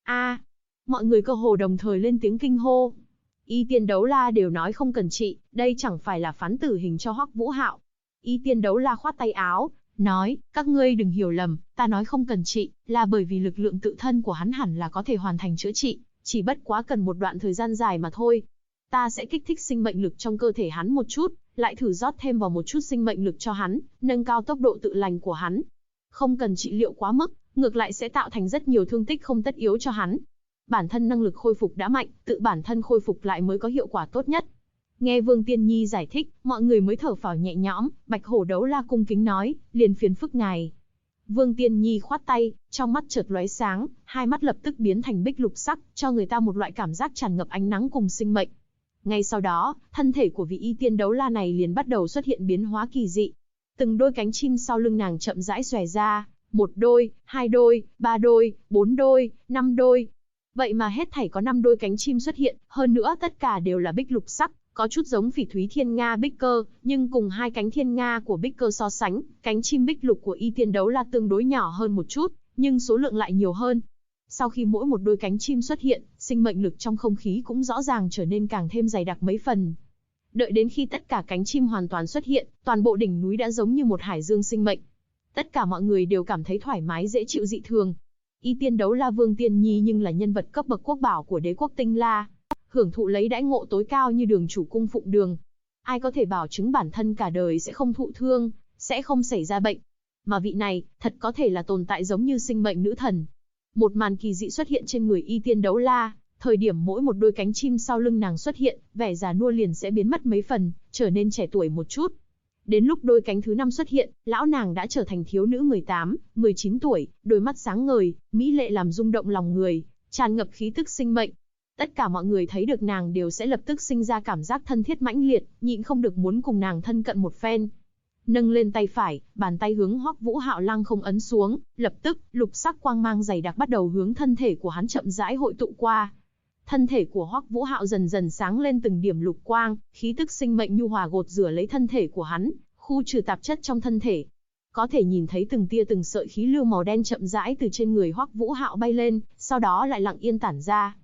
Mọi người cơ hồ đồng thời lên tiếng kinh hô. Y tiên đấu la đều nói không cần trị, đây chẳng phải là phán tử hình cho Hoắc Vũ Hạo. Y tiên đấu la khoát tay áo, nói, các ngươi đừng hiểu lầm, ta nói không cần trị, là bởi vì lực lượng tự thân của hắn hẳn là có thể hoàn thành chữa trị, chỉ bất quá cần một đoạn thời gian dài mà thôi. Ta sẽ kích thích sinh mệnh lực trong cơ thể hắn một chút, lại thử rót thêm vào một chút sinh mệnh lực cho hắn, nâng cao tốc độ tự lành của hắn. Không cần trị liệu quá mức, ngược lại sẽ tạo thành rất nhiều thương tích không tất yếu cho hắn. Bản thân năng lực khôi phục đã mạnh, tự bản thân khôi phục lại mới có hiệu quả tốt nhất. Nghe Vương Tiên Nhi giải thích, mọi người mới thở phào nhẹ nhõm, Bạch hổ đấu la cung kính nói, liền phiền phức ngài. Vương Tiên Nhi khoát tay, trong mắt chợt lóe sáng, hai mắt lập tức biến thành bích lục sắc, cho người ta một loại cảm giác tràn ngập ánh nắng cùng sinh mệnh. Ngay sau đó, thân thể của vị y tiên đấu la này liền bắt đầu xuất hiện biến hóa kỳ dị. Từng đôi cánh chim sau lưng nàng chậm rãi xòe ra, 1 đôi, 2 đôi, 3 đôi, 4 đôi, 5 đôi. Vậy mà hết thảy có 5 đôi cánh chim xuất hiện, hơn nữa tất cả đều là bích lục sắc, có chút giống phỉ thúy thiên nga bích cơ, nhưng cùng hai cánh thiên nga của bích cơ so sánh, cánh chim bích lục của y tiên đấu la tương đối nhỏ hơn một chút, nhưng số lượng lại nhiều hơn. Sau khi mỗi một đôi cánh chim xuất hiện, sinh mệnh lực trong không khí cũng rõ ràng trở nên càng thêm dày đặc mấy phần. Đợi đến khi tất cả cánh chim hoàn toàn xuất hiện, toàn bộ đỉnh núi đã giống như một hải dương sinh mệnh. Tất cả mọi người đều cảm thấy thoải mái dễ chịu dị thường. Y tiên đấu la Vương Tiên Nhi nhưng là nhân vật cấp bậc quốc bảo của đế quốc Tinh La, hưởng thụ lấy đãi ngộ tối cao như đường chủ cung phụng đường. Ai có thể bảo chứng bản thân cả đời sẽ không thụ thương, sẽ không xảy ra bệnh. Mà vị này, thật có thể là tồn tại giống như sinh mệnh nữ thần. Một màn kỳ dị xuất hiện trên người y tiên đấu la, thời điểm mỗi một đôi cánh chim sau lưng nàng xuất hiện, vẻ già nua liền sẽ biến mất mấy phần, trở nên trẻ tuổi một chút. Đến lúc đôi cánh thứ 5 xuất hiện, lão nàng đã trở thành thiếu nữ 18, 19 tuổi, đôi mắt sáng ngời, mỹ lệ làm rung động lòng người, tràn ngập khí tức sinh mệnh. Tất cả mọi người thấy được nàng đều sẽ lập tức sinh ra cảm giác thân thiết mãnh liệt, nhịn không được muốn cùng nàng thân cận một phen. Nâng lên tay phải, bàn tay hướng Hoắc Vũ Hạo lăng không ấn xuống, lập tức, lục sắc quang mang dày đặc bắt đầu hướng thân thể của hắn chậm rãi hội tụ qua. Thân thể của Hoắc Vũ Hạo dần dần sáng lên từng điểm lục quang, khí tức sinh mệnh nhu hòa gột rửa lấy thân thể của hắn, khu trừ tạp chất trong thân thể. Có thể nhìn thấy từng tia từng sợi khí lưu màu đen chậm rãi từ trên người Hoắc Vũ Hạo bay lên, sau đó lại lặng yên tản ra.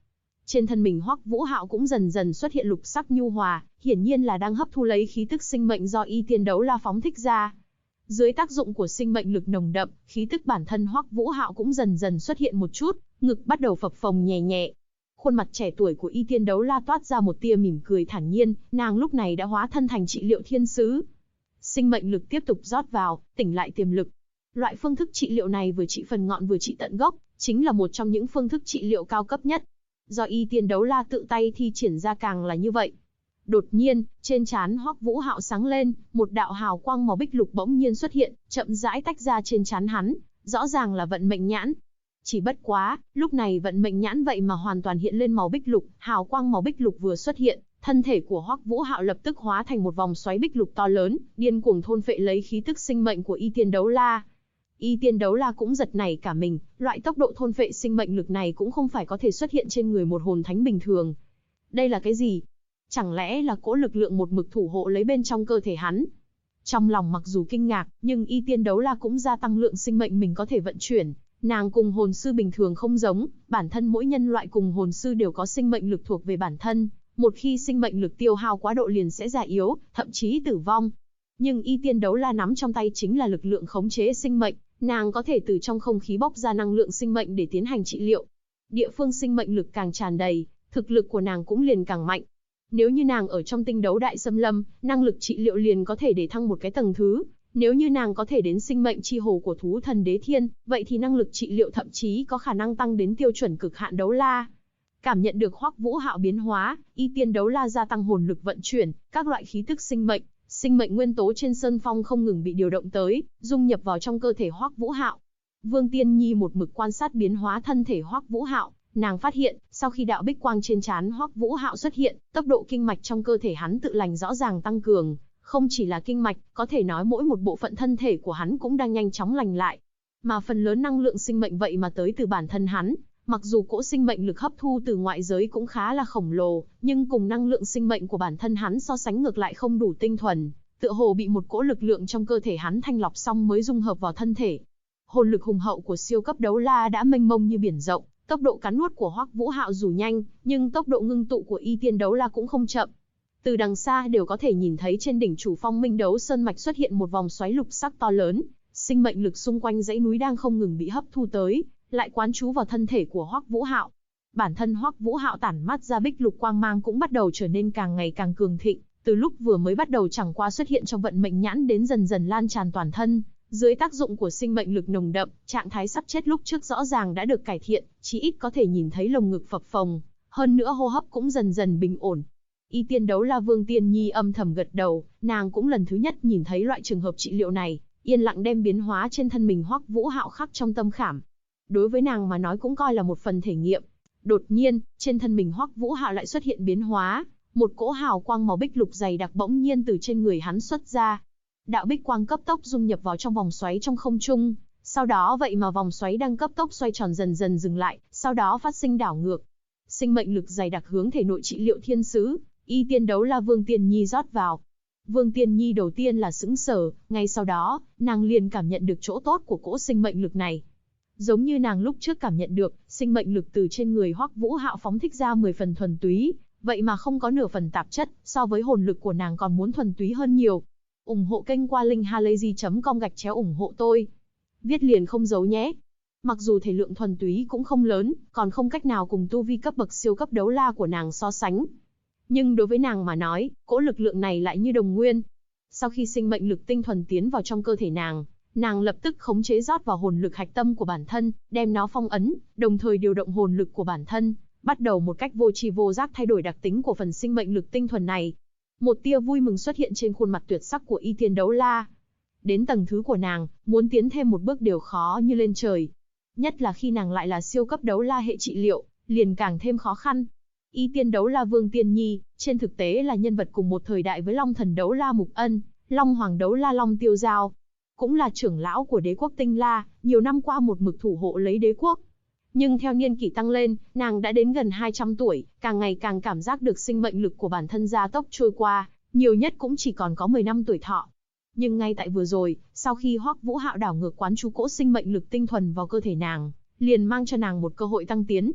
Trên thân mình Hoắc Vũ Hạo cũng dần dần xuất hiện lục sắc nhu hòa, hiển nhiên là đang hấp thu lấy khí tức sinh mệnh do Y Tiên Đấu La phóng thích ra. Dưới tác dụng của sinh mệnh lực nồng đậm, khí tức bản thân Hoắc Vũ Hạo cũng dần dần xuất hiện một chút, ngực bắt đầu phập phồng nhẹ nhẹ. Khuôn mặt trẻ tuổi của Y Tiên Đấu La toát ra một tia mỉm cười thản nhiên, nàng lúc này đã hóa thân thành trị liệu thiên sứ. Sinh mệnh lực tiếp tục rót vào, tỉnh lại tiềm lực. Loại phương thức trị liệu này vừa trị phần ngọn vừa trị tận gốc, chính là một trong những phương thức trị liệu cao cấp nhất. Do Y Tiên Đấu La tự tay thi triển ra càng là như vậy. Đột nhiên, trên trán Hoắc Vũ Hạo sáng lên, một đạo hào quang màu bích lục bỗng nhiên xuất hiện, chậm rãi tách ra trên trán hắn, rõ ràng là vận mệnh nhãn. Chỉ bất quá, lúc này vận mệnh nhãn vậy mà hoàn toàn hiện lên màu bích lục, hào quang màu bích lục vừa xuất hiện, thân thể của Hoắc Vũ Hạo lập tức hóa thành một vòng xoáy bích lục to lớn, điên cuồng thôn phệ lấy khí tức sinh mệnh của Y Tiên Đấu La. Y Tiên Đấu La cũng giật nảy cả mình, loại tốc độ thôn phệ sinh mệnh lực này cũng không phải có thể xuất hiện trên người một hồn thánh bình thường. Đây là cái gì? Chẳng lẽ là cỗ lực lượng một mực thủ hộ lấy bên trong cơ thể hắn? Trong lòng mặc dù kinh ngạc, nhưng Y Tiên Đấu La cũng gia tăng lượng sinh mệnh mình có thể vận chuyển. Nàng cùng hồn sư bình thường không giống, bản thân mỗi nhân loại cùng hồn sư đều có sinh mệnh lực thuộc về bản thân. Một khi sinh mệnh lực tiêu hao quá độ liền sẽ già yếu, thậm chí tử vong. Nhưng Y Tiên Đấu La nắm trong tay chính là lực lượng khống chế sinh mệnh, nàng có thể từ trong không khí bóc ra năng lượng sinh mệnh để tiến hành trị liệu. Địa phương sinh mệnh lực càng tràn đầy, thực lực của nàng cũng liền càng mạnh. Nếu như nàng ở trong tinh đấu đại xâm lâm, năng lực trị liệu liền có thể để thăng một cái tầng thứ. Nếu như nàng có thể đến sinh mệnh chi hồ của thú thần đế thiên, vậy thì năng lực trị liệu thậm chí có khả năng tăng đến tiêu chuẩn cực hạn đấu la. Cảm nhận được Hoắc Vũ Hạo biến hóa, Y Tiên Đấu La gia tăng hồn lực vận chuyển, các loại khí tức sinh mệnh nguyên tố trên sơn phong không ngừng bị điều động tới, dung nhập vào trong cơ thể Hoắc Vũ Hạo. Vương Tiên Nhi một mực quan sát biến hóa thân thể Hoắc Vũ Hạo, nàng phát hiện, sau khi đạo bích quang trên trán Hoắc Vũ Hạo xuất hiện, tốc độ kinh mạch trong cơ thể hắn tự lành rõ ràng tăng cường, không chỉ là kinh mạch, có thể nói mỗi một bộ phận thân thể của hắn cũng đang nhanh chóng lành lại. Mà phần lớn năng lượng sinh mệnh vậy mà tới từ bản thân hắn, mặc dù cỗ sinh mệnh lực hấp thu từ ngoại giới cũng khá là khổng lồ, nhưng cùng năng lượng sinh mệnh của bản thân hắn so sánh ngược lại không đủ tinh thuần, tựa hồ bị một cỗ lực lượng trong cơ thể hắn thanh lọc xong mới dung hợp vào thân thể. Hồn lực hùng hậu của siêu cấp đấu la đã mênh mông như biển rộng, tốc độ cắn nuốt của Hoắc Vũ Hạo dù nhanh, nhưng tốc độ ngưng tụ của Y Tiên Đấu La cũng không chậm. Từ đằng xa đều có thể nhìn thấy trên đỉnh Chủ Phong Minh Đấu Sơn mạch xuất hiện một vòng xoáy lục sắc to lớn, sinh mệnh lực xung quanh dãy núi đang không ngừng bị hấp thu tới, lại quán trú vào thân thể của Hoắc Vũ Hạo. Bản thân Hoắc Vũ Hạo tản mát ra bích lục quang mang cũng bắt đầu trở nên càng ngày càng cường thịnh, từ lúc vừa mới bắt đầu chẳng qua xuất hiện trong vận mệnh nhãn đến dần dần lan tràn toàn thân. Dưới tác dụng của sinh mệnh lực nồng đậm, trạng thái sắp chết lúc trước rõ ràng đã được cải thiện, chí ít có thể nhìn thấy lồng ngực phập phồng, hơn nữa hô hấp cũng dần dần bình ổn. Y Tiên Đấu La Vương Tiên Nhi âm thầm gật đầu, nàng cũng lần thứ nhất nhìn thấy loại trường hợp trị liệu này, yên lặng đem biến hóa trên thân mình Hoắc Vũ Hạo khắc trong tâm khảm. Đối với nàng mà nói cũng coi là một phần thể nghiệm. Đột nhiên, trên thân mình Hoắc Vũ Hạo lại xuất hiện biến hóa, một cỗ hào quang màu bích lục dày đặc bỗng nhiên từ trên người hắn xuất ra. Đạo bích quang cấp tốc dung nhập vào trong vòng xoáy trong không trung, sau đó vậy mà vòng xoáy đang cấp tốc xoay tròn dần dần dừng lại, sau đó phát sinh đảo ngược. Sinh mệnh lực dày đặc hướng thể nội trị liệu thiên sứ, Y Tiên Đấu La Vương Tiên Nhi rót vào. Vương Tiên Nhi đầu tiên là sững sờ, ngay sau đó, nàng liền cảm nhận được chỗ tốt của cỗ sinh mệnh lực này. Giống như nàng lúc trước cảm nhận được, sinh mệnh lực từ trên người Hoắc Vũ Hạo phóng thích ra 10 phần thuần túy, vậy mà không có nửa phần tạp chất, so với hồn lực của nàng còn muốn thuần túy hơn nhiều. Ủng hộ kênh qua linkhalazy.com/ủng hộ tôi. Viết liền không giấu nhé. Mặc dù thể lượng thuần túy cũng không lớn, còn không cách nào cùng tu vi cấp bậc siêu cấp đấu la của nàng so sánh. Nhưng đối với nàng mà nói, cỗ lực lượng này lại như đồng nguyên. Sau khi sinh mệnh lực tinh thuần tiến vào trong cơ thể nàng, nàng lập tức khống chế rót vào hồn lực hạch tâm của bản thân, đem nó phong ấn, đồng thời điều động hồn lực của bản thân, bắt đầu một cách vô tri vô giác thay đổi đặc tính của phần sinh mệnh lực tinh thuần này. Một tia vui mừng xuất hiện trên khuôn mặt tuyệt sắc của Y Tiên Đấu La. Đến tầng thứ của nàng, muốn tiến thêm một bước đều khó như lên trời. Nhất là khi nàng lại là siêu cấp đấu la hệ trị liệu, liền càng thêm khó khăn. Y Tiên Đấu La Vương Tiên Nhi, trên thực tế là nhân vật cùng một thời đại với Long Thần Đấu La Mục Ân, Long Hoàng Đấu La Long Tiêu Giao. Cũng là trưởng lão của đế quốc Tinh La, nhiều năm qua một mực thủ hộ lấy đế quốc. Nhưng theo niên kỷ tăng lên, nàng đã đến gần 200 tuổi, càng ngày càng cảm giác được sinh mệnh lực của bản thân gia tốc trôi qua, nhiều nhất cũng chỉ còn có 10 năm tuổi thọ. Nhưng ngay tại vừa rồi, sau khi Hoắc Vũ Hạo đảo ngược quán chú cỗ sinh mệnh lực tinh thuần vào cơ thể nàng, liền mang cho nàng một cơ hội tăng tiến.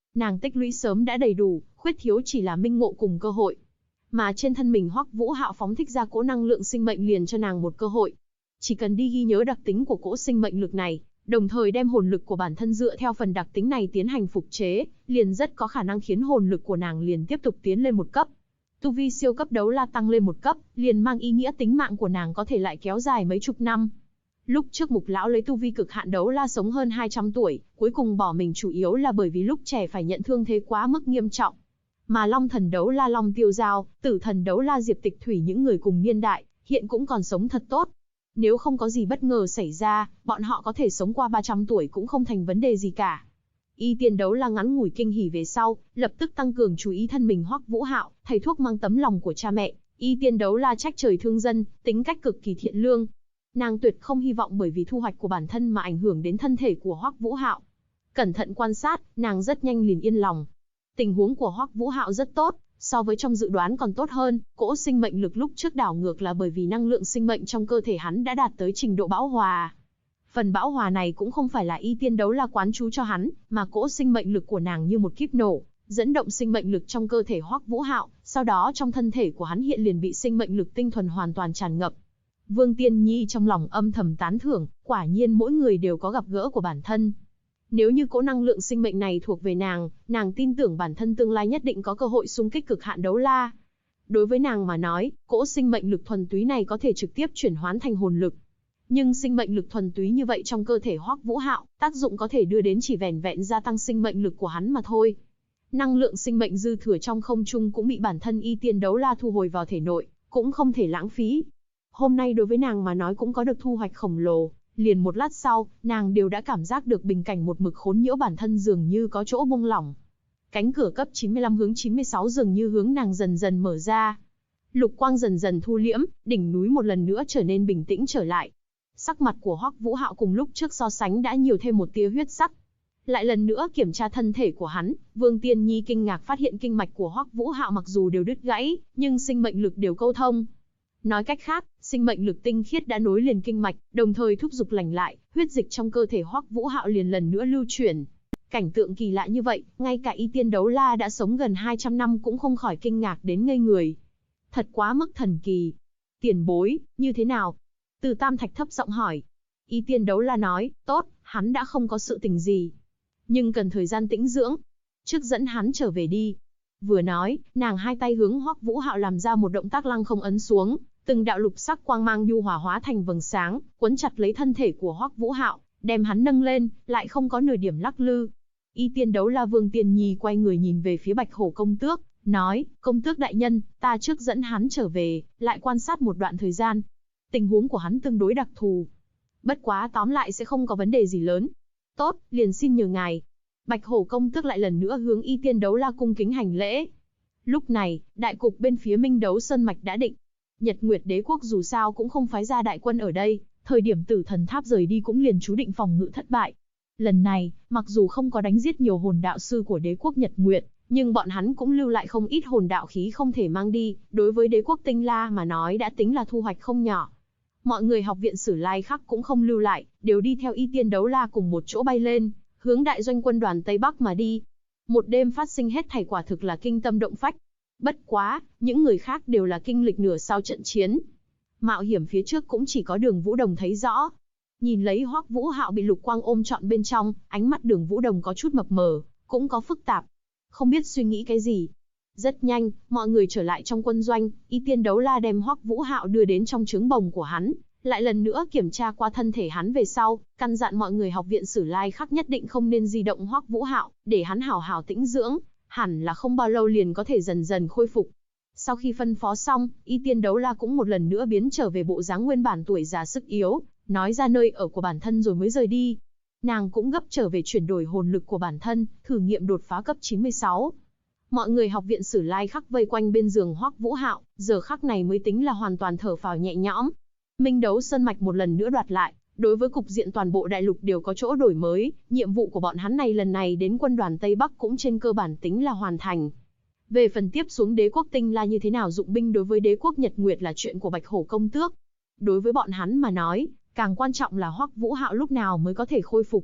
Nàng tích lũy sớm đã đầy đủ, khuyết thiếu chỉ là minh ngộ cùng cơ hội. Mà trên thân mình Hoắc Vũ Hạo phóng thích ra cỗ năng lượng sinh mệnh liền cho nàng một cơ hội. Chỉ cần đi ghi nhớ đặc tính của cỗ sinh mệnh lực này, đồng thời đem hồn lực của bản thân dựa theo phần đặc tính này tiến hành phục chế, liền rất có khả năng khiến hồn lực của nàng liền tiếp tục tiến lên một cấp. Tu vi siêu cấp đấu la tăng lên một cấp, liền mang ý nghĩa tính mạng của nàng có thể lại kéo dài mấy chục năm. Lúc trước Mục lão lấy tu vi cực hạn đấu la sống hơn 200 tuổi, cuối cùng bỏ mình chủ yếu là bởi vì lúc trẻ phải nhận thương thế quá mức nghiêm trọng. Mà Long thần đấu la Long Tiêu Giao, Tử thần đấu la Diệp Tịch Thủy những người cùng niên đại, hiện cũng còn sống thật tốt. Nếu không có gì bất ngờ xảy ra, bọn họ có thể sống qua 300 tuổi cũng không thành vấn đề gì cả. Y Tiên đấu la ngắn ngủi kinh hỉ về sau, lập tức tăng cường chú ý thân mình Hoắc Vũ Hạo, thầy thuốc mang tấm lòng của cha mẹ. Y Tiên đấu la trách trời thương dân, tính cách cực kỳ thiện lương. Nàng tuyệt không hy vọng bởi vì thu hoạch của bản thân mà ảnh hưởng đến thân thể của Hoắc Vũ Hạo. Cẩn thận quan sát, nàng rất nhanh liền yên lòng. Tình huống của Hoắc Vũ Hạo rất tốt, so với trong dự đoán còn tốt hơn, cỗ sinh mệnh lực lúc trước đảo ngược là bởi vì năng lượng sinh mệnh trong cơ thể hắn đã đạt tới trình độ bão hòa. Phần bão hòa này cũng không phải là Y Tiên đấu la quán chú cho hắn, mà cỗ sinh mệnh lực của nàng như một kíp nổ, dẫn động sinh mệnh lực trong cơ thể Hoắc Vũ Hạo, sau đó trong thân thể của hắn hiện liền bị sinh mệnh lực tinh thuần hoàn toàn tràn ngập. Vương Tiên Nhi trong lòng âm thầm tán thưởng, quả nhiên mỗi người đều có gặp gỡ của bản thân. Nếu như cỗ năng lượng sinh mệnh này thuộc về nàng tin tưởng bản thân tương lai nhất định có cơ hội xung kích cực hạn đấu la. Đối với nàng mà nói, cỗ sinh mệnh lực thuần túy này có thể trực tiếp chuyển hóa thành hồn lực. Nhưng sinh mệnh lực thuần túy như vậy trong cơ thể Hoắc Vũ Hạo, tác dụng có thể đưa đến chỉ vẻn vẹn gia tăng sinh mệnh lực của hắn mà thôi. Năng lượng sinh mệnh dư thừa trong không trung cũng bị bản thân Y Tiên đấu la thu hồi vào thể nội, cũng không thể lãng phí. Hôm nay đối với nàng mà nói cũng có được thu hoạch khổng lồ, liền một lát sau, nàng đều đã cảm giác được bình cảnh một mực khốn nhiễu bản thân dường như có chỗ buông lỏng. Cánh cửa cấp 95 hướng 96 dường như hướng nàng dần dần mở ra. Lục quang dần dần thu liễm, đỉnh núi một lần nữa trở nên bình tĩnh trở lại. Sắc mặt của Hoắc Vũ Hạo cùng lúc trước so sánh đã nhiều thêm một tia huyết sắc. Lại lần nữa kiểm tra thân thể của hắn, Vương Tiên Nhi kinh ngạc phát hiện kinh mạch của Hoắc Vũ Hạo mặc dù đều đứt gãy, nhưng sinh mệnh lực đều câu thông. Nói cách khác, sinh mệnh lực tinh khiết đã nối liền kinh mạch, đồng thời thúc giục lành lại, huyết dịch trong cơ thể Hoắc Vũ Hạo liền lần nữa lưu chuyển. Cảnh tượng kỳ lạ như vậy, ngay cả Y Tiên đấu la đã sống gần 200 năm cũng không khỏi kinh ngạc đến ngây người. Thật quá mức thần kỳ. Tiền bối, như thế nào? Từ Tam Thạch thấp giọng hỏi. Y Tiên đấu la nói, tốt, hắn đã không có sự tình gì. Nhưng cần thời gian tĩnh dưỡng. Trước dẫn hắn trở về đi. Vừa nói, nàng hai tay hướng Hoắc Vũ Hạo làm ra một động tác lăng không ấn xuống. Từng đạo lục sắc quang mang nhu hòa hóa thành vầng sáng, quấn chặt lấy thân thể của Hoắc Vũ Hạo, đem hắn nâng lên, lại không có nửa điểm lắc lư. Y Tiên đấu la Vương Tiên Nhi quay người nhìn về phía Bạch Hổ công tước, nói, công tước đại nhân, ta trước dẫn hắn trở về, lại quan sát một đoạn thời gian. Tình huống của hắn tương đối đặc thù. Bất quá tóm lại sẽ không có vấn đề gì lớn. Tốt, liền xin nhờ ngài. Bạch Hổ công tước lại lần nữa hướng Y Tiên đấu la cung kính hành lễ. Lúc này, đại cục bên phía Minh Đấu Sơn Mạch đã định. Nhật Nguyệt Đế quốc dù sao cũng không phái ra đại quân ở đây, thời điểm Tử Thần Tháp rời đi cũng liền chú định phòng ngự thất bại. Lần này, mặc dù không có đánh giết nhiều hồn đạo sư của đế quốc Nhật Nguyệt, nhưng bọn hắn cũng lưu lại không ít hồn đạo khí không thể mang đi, đối với đế quốc Tinh La mà nói đã tính là thu hoạch không nhỏ. Mọi người học viện Sử Lai Khắc cũng không lưu lại, đều đi theo Y Tiên đấu la cùng một chỗ bay lên, hướng đại doanh quân đoàn Tây Bắc mà đi. Một đêm phát sinh hết thảy quả thực là kinh tâm động phách. Bất quá, những người khác đều là kinh lịch nửa sau trận chiến. Mạo hiểm phía trước cũng chỉ có Đường Vũ Đồng thấy rõ. Nhìn lấy Hoắc Vũ Hạo bị lục quang ôm trọn bên trong, ánh mắt Đường Vũ Đồng có chút mập mờ, cũng có phức tạp. Không biết suy nghĩ cái gì. Rất nhanh, mọi người trở lại trong quân doanh, Y Tiên đấu la đem Hoắc Vũ Hạo đưa đến trong trướng bồng của hắn, lại lần nữa kiểm tra qua thân thể hắn về sau, căn dặn mọi người học viện Sử Lai Khắc nhất định không nên di động Hoắc Vũ Hạo, để hắn hảo hảo tĩnh dưỡng, hẳn là không bao lâu liền có thể dần dần khôi phục. Sau khi phân phó xong, Y Tiên đấu la cũng một lần nữa biến trở về bộ dáng nguyên bản tuổi già sức yếu, nói ra nơi ở của bản thân rồi mới rời đi. Nàng cũng gấp trở về chuyển đổi hồn lực của bản thân, thử nghiệm đột phá cấp 96. Mọi người học viện Sử Lai Khắc vây quanh bên giường Hoắc Vũ Hạo, giờ khắc này mới tính là hoàn toàn thở phào nhẹ nhõm. Minh Đấu Sơn Mạch một lần nữa đoạt lại, đối với cục diện toàn bộ đại lục đều có chỗ đổi mới, nhiệm vụ của bọn hắn này lần này đến quân đoàn Tây Bắc cũng trên cơ bản tính là hoàn thành. Về phần tiếp xuống đế quốc Tinh La như thế nào dụng binh đối với đế quốc Nhật Nguyệt là chuyện của Bạch Hổ công tước. Đối với bọn hắn mà nói, càng quan trọng là Hoắc Vũ Hạo lúc nào mới có thể khôi phục.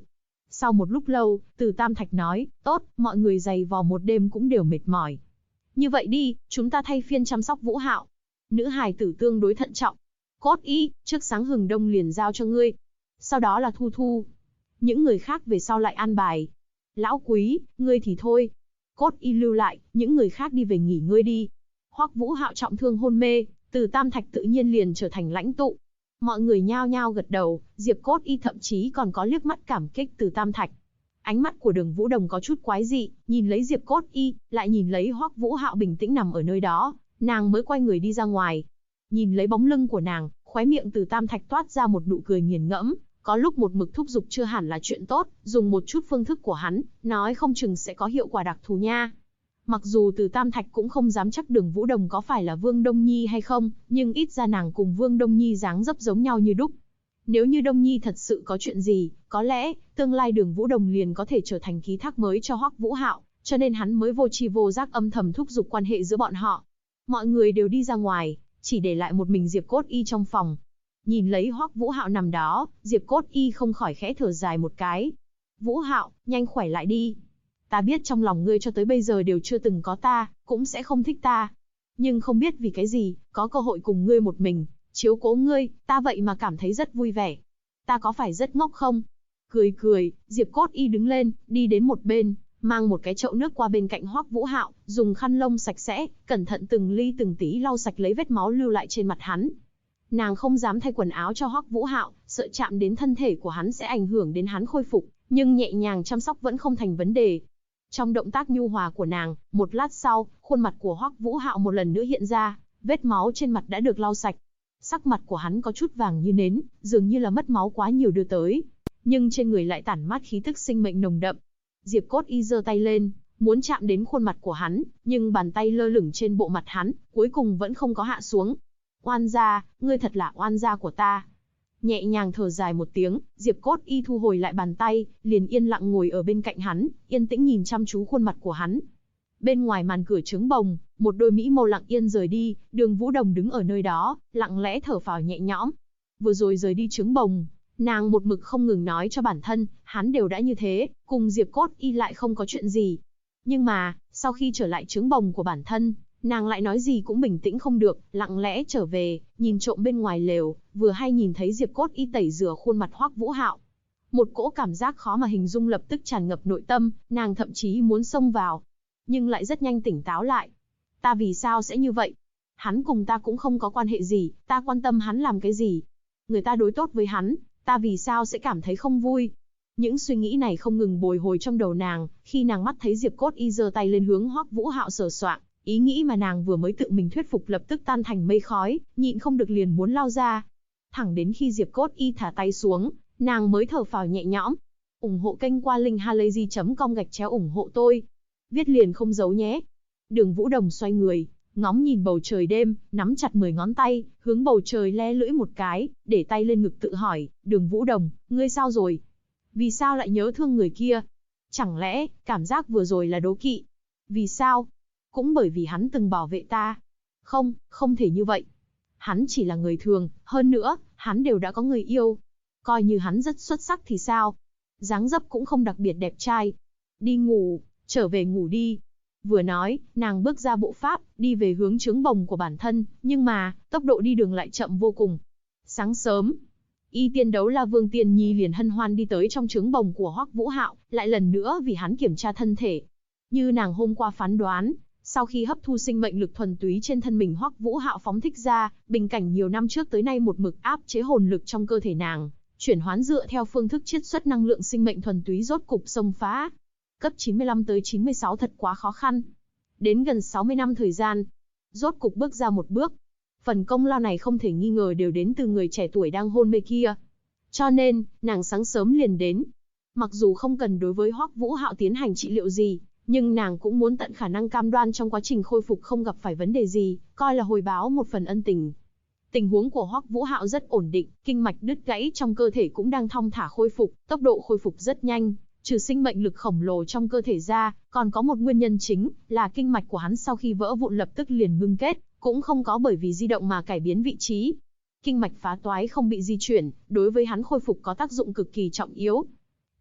Sau một lúc lâu, Từ Tam Thạch nói, tốt, mọi người giày vò một đêm cũng đều mệt mỏi. Như vậy đi, chúng ta thay phiên chăm sóc Vũ Hạo. Nữ hài tử tương đối thận trọng. Cốt Y, trước sáng hừng đông liền giao cho ngươi. Sau đó là Thu Thu. Những người khác về sau lại an bài. Lão Quý, ngươi thì thôi. Cốt Y lưu lại, những người khác đi về nghỉ ngơi đi. Hoắc Vũ Hạo trọng thương hôn mê, Từ Tam Thạch tự nhiên liền trở thành lãnh tụ. Mọi người nhao nhao gật đầu, Diệp Cốt Y thậm chí còn có liếc mắt cảm kích Từ Tam Thạch. Ánh mắt của Đường Vũ Đồng có chút quái dị, nhìn lấy Diệp Cốt Y, lại nhìn lấy Hoắc Vũ Hạo bình tĩnh nằm ở nơi đó, nàng mới quay người đi ra ngoài. Nhìn lấy bóng lưng của nàng, khóe miệng Từ Tam Thạch toát ra một nụ cười nghiền ngẫm, có lúc một mực thúc giục chưa hẳn là chuyện tốt, dùng một chút phương thức của hắn, nói không chừng sẽ có hiệu quả đặc thù nha. Mặc dù Từ Tam Thạch cũng không dám chắc Đường Vũ Đồng có phải là Vương Đông Nhi hay không, nhưng ít ra nàng cùng Vương Đông Nhi dáng dấp giống nhau như đúc. Nếu như Đông Nhi thật sự có chuyện gì, có lẽ, tương lai Đường Vũ Đồng liền có thể trở thành ký thác mới cho Hoắc Vũ Hạo, cho nên hắn mới vô tri vô giác âm thầm thúc giục quan hệ giữa bọn họ. Mọi người đều đi ra ngoài, chỉ để lại một mình Diệp Cốt Y trong phòng. Nhìn lấy Hoắc Vũ Hạo nằm đó, Diệp Cốt Y không khỏi khẽ thở dài một cái. Vũ Hạo, nhanh khỏe lại đi. Ta biết trong lòng ngươi cho tới bây giờ đều chưa từng có ta, cũng sẽ không thích ta. Nhưng không biết vì cái gì, có cơ hội cùng ngươi một mình, chiếu cố ngươi, ta vậy mà cảm thấy rất vui vẻ. Ta có phải rất ngốc không? Cười cười, Diệp Cốt Y đứng lên, đi đến một bên, mang một cái chậu nước qua bên cạnh Hoắc Vũ Hạo, dùng khăn lông sạch sẽ, cẩn thận từng ly từng tí lau sạch lấy vết máu lưu lại trên mặt hắn. Nàng không dám thay quần áo cho Hoắc Vũ Hạo, sợ chạm đến thân thể của hắn sẽ ảnh hưởng đến hắn khôi phục, nhưng nhẹ nhàng chăm sóc vẫn không thành vấn đề. Trong động tác nhu hòa của nàng, một lát sau, khuôn mặt của Hoắc Vũ Hạo một lần nữa hiện ra, vết máu trên mặt đã được lau sạch. Sắc mặt của hắn có chút vàng như nến, dường như là mất máu quá nhiều đưa tới, nhưng trên người lại tản mát khí tức sinh mệnh nồng đậm. Diệp Cốt Y giơ tay lên, muốn chạm đến khuôn mặt của hắn, nhưng bàn tay lơ lửng trên bộ mặt hắn, cuối cùng vẫn không có hạ xuống. Oan gia, ngươi thật là oan gia của ta. Nhẹ nhàng thở dài một tiếng, Diệp Cốt Y thu hồi lại bàn tay, liền yên lặng ngồi ở bên cạnh hắn, yên tĩnh nhìn chăm chú khuôn mặt của hắn. Bên ngoài màn cửa trướng bồng, một đôi mỹ mâu lặng yên rời đi, Đường Vũ Đồng đứng ở nơi đó, lặng lẽ thở phào nhẹ nhõm. Vừa rồi rời đi trướng bồng, nàng một mực không ngừng nói cho bản thân, hắn đều đã như thế, cùng Diệp Cốt Y lại không có chuyện gì. Nhưng mà, sau khi trở lại trướng bồng của bản thân, nàng lại nói gì cũng bình tĩnh không được, lặng lẽ trở về, nhìn trộm bên ngoài lều, vừa hay nhìn thấy Diệp Cốt Y tẩy rửa khuôn mặt Hoắc Vũ Hạo. Một cỗ cảm giác khó mà hình dung lập tức tràn ngập nội tâm, nàng thậm chí muốn xông vào, nhưng lại rất nhanh tỉnh táo lại. Ta vì sao sẽ như vậy? Hắn cùng ta cũng không có quan hệ gì, ta quan tâm hắn làm cái gì? Người ta đối tốt với hắn, ta vì sao sẽ cảm thấy không vui? Những suy nghĩ này không ngừng bồi hồi trong đầu nàng, khi nàng mắt thấy Diệp Cốt Y giơ tay lên hướng Hoắc Vũ Hạo sờ soạng, ý nghĩ mà nàng vừa mới tự mình thuyết phục lập tức tan thành mây khói, nhịn không được liền muốn lao ra. Thẳng đến khi Diệp Cốt Y thả tay xuống, nàng mới thở phào nhẹ nhõm. Ủng hộ kênh qua linkhalazy.com/ủng hộ tôi. Viết liền không giấu nhé. Đường Vũ Đồng xoay người, ngóng nhìn bầu trời đêm, nắm chặt 10 ngón tay, hướng bầu trời le lưỡi một cái, để tay lên ngực tự hỏi, Đường Vũ Đồng, ngươi sao rồi? Vì sao lại nhớ thương người kia? Chẳng lẽ, cảm giác vừa rồi là đố kỵ? Vì sao? Cũng bởi vì hắn từng bảo vệ ta. Không, không thể như vậy. Hắn chỉ là người thường, hơn nữa, hắn đều đã có người yêu. Coi như hắn rất xuất sắc thì sao? Dáng dấp cũng không đặc biệt đẹp trai. Đi ngủ, trở về ngủ đi. Vừa nói, nàng bước ra bộ pháp, đi về hướng trướng bồng của bản thân, nhưng mà, tốc độ đi đường lại chậm vô cùng. Sáng sớm, Y Tiên Đấu La Vương Tiên Nhi liền hân hoan đi tới trong trướng bồng của Hoắc Vũ Hạo, lại lần nữa vì hắn kiểm tra thân thể. Như nàng hôm qua phán đoán, sau khi hấp thu sinh mệnh lực thuần túy trên thân mình Hoắc Vũ Hạo phóng thích ra, bình cảnh nhiều năm trước tới nay một mực áp chế hồn lực trong cơ thể nàng, chuyển hoán dựa theo phương thức chiết xuất năng lượng sinh mệnh thuần túy rốt cục xông phá. Cấp 95 tới 96 thật quá khó khăn. Đến gần 60 năm thời gian, rốt cục bước ra một bước. Phần công lao này không thể nghi ngờ đều đến từ người trẻ tuổi đang hôn mê kia. Cho nên, nàng sáng sớm liền đến. Mặc dù không cần đối với Hoắc Vũ Hạo tiến hành trị liệu gì, nhưng nàng cũng muốn tận khả năng cam đoan trong quá trình khôi phục không gặp phải vấn đề gì, coi là hồi báo một phần ân tình. Tình huống của Hoắc Vũ Hạo rất ổn định, kinh mạch đứt gãy trong cơ thể cũng đang thong thả khôi phục, tốc độ khôi phục rất nhanh. Trừ sinh mệnh lực khổng lồ trong cơ thể ra, còn có một nguyên nhân chính là kinh mạch của hắn sau khi vỡ vụn lập tức liền ngưng kết, cũng không có bởi vì di động mà cải biến vị trí. Kinh mạch phá toái không bị di chuyển, đối với hắn khôi phục có tác dụng cực kỳ trọng yếu.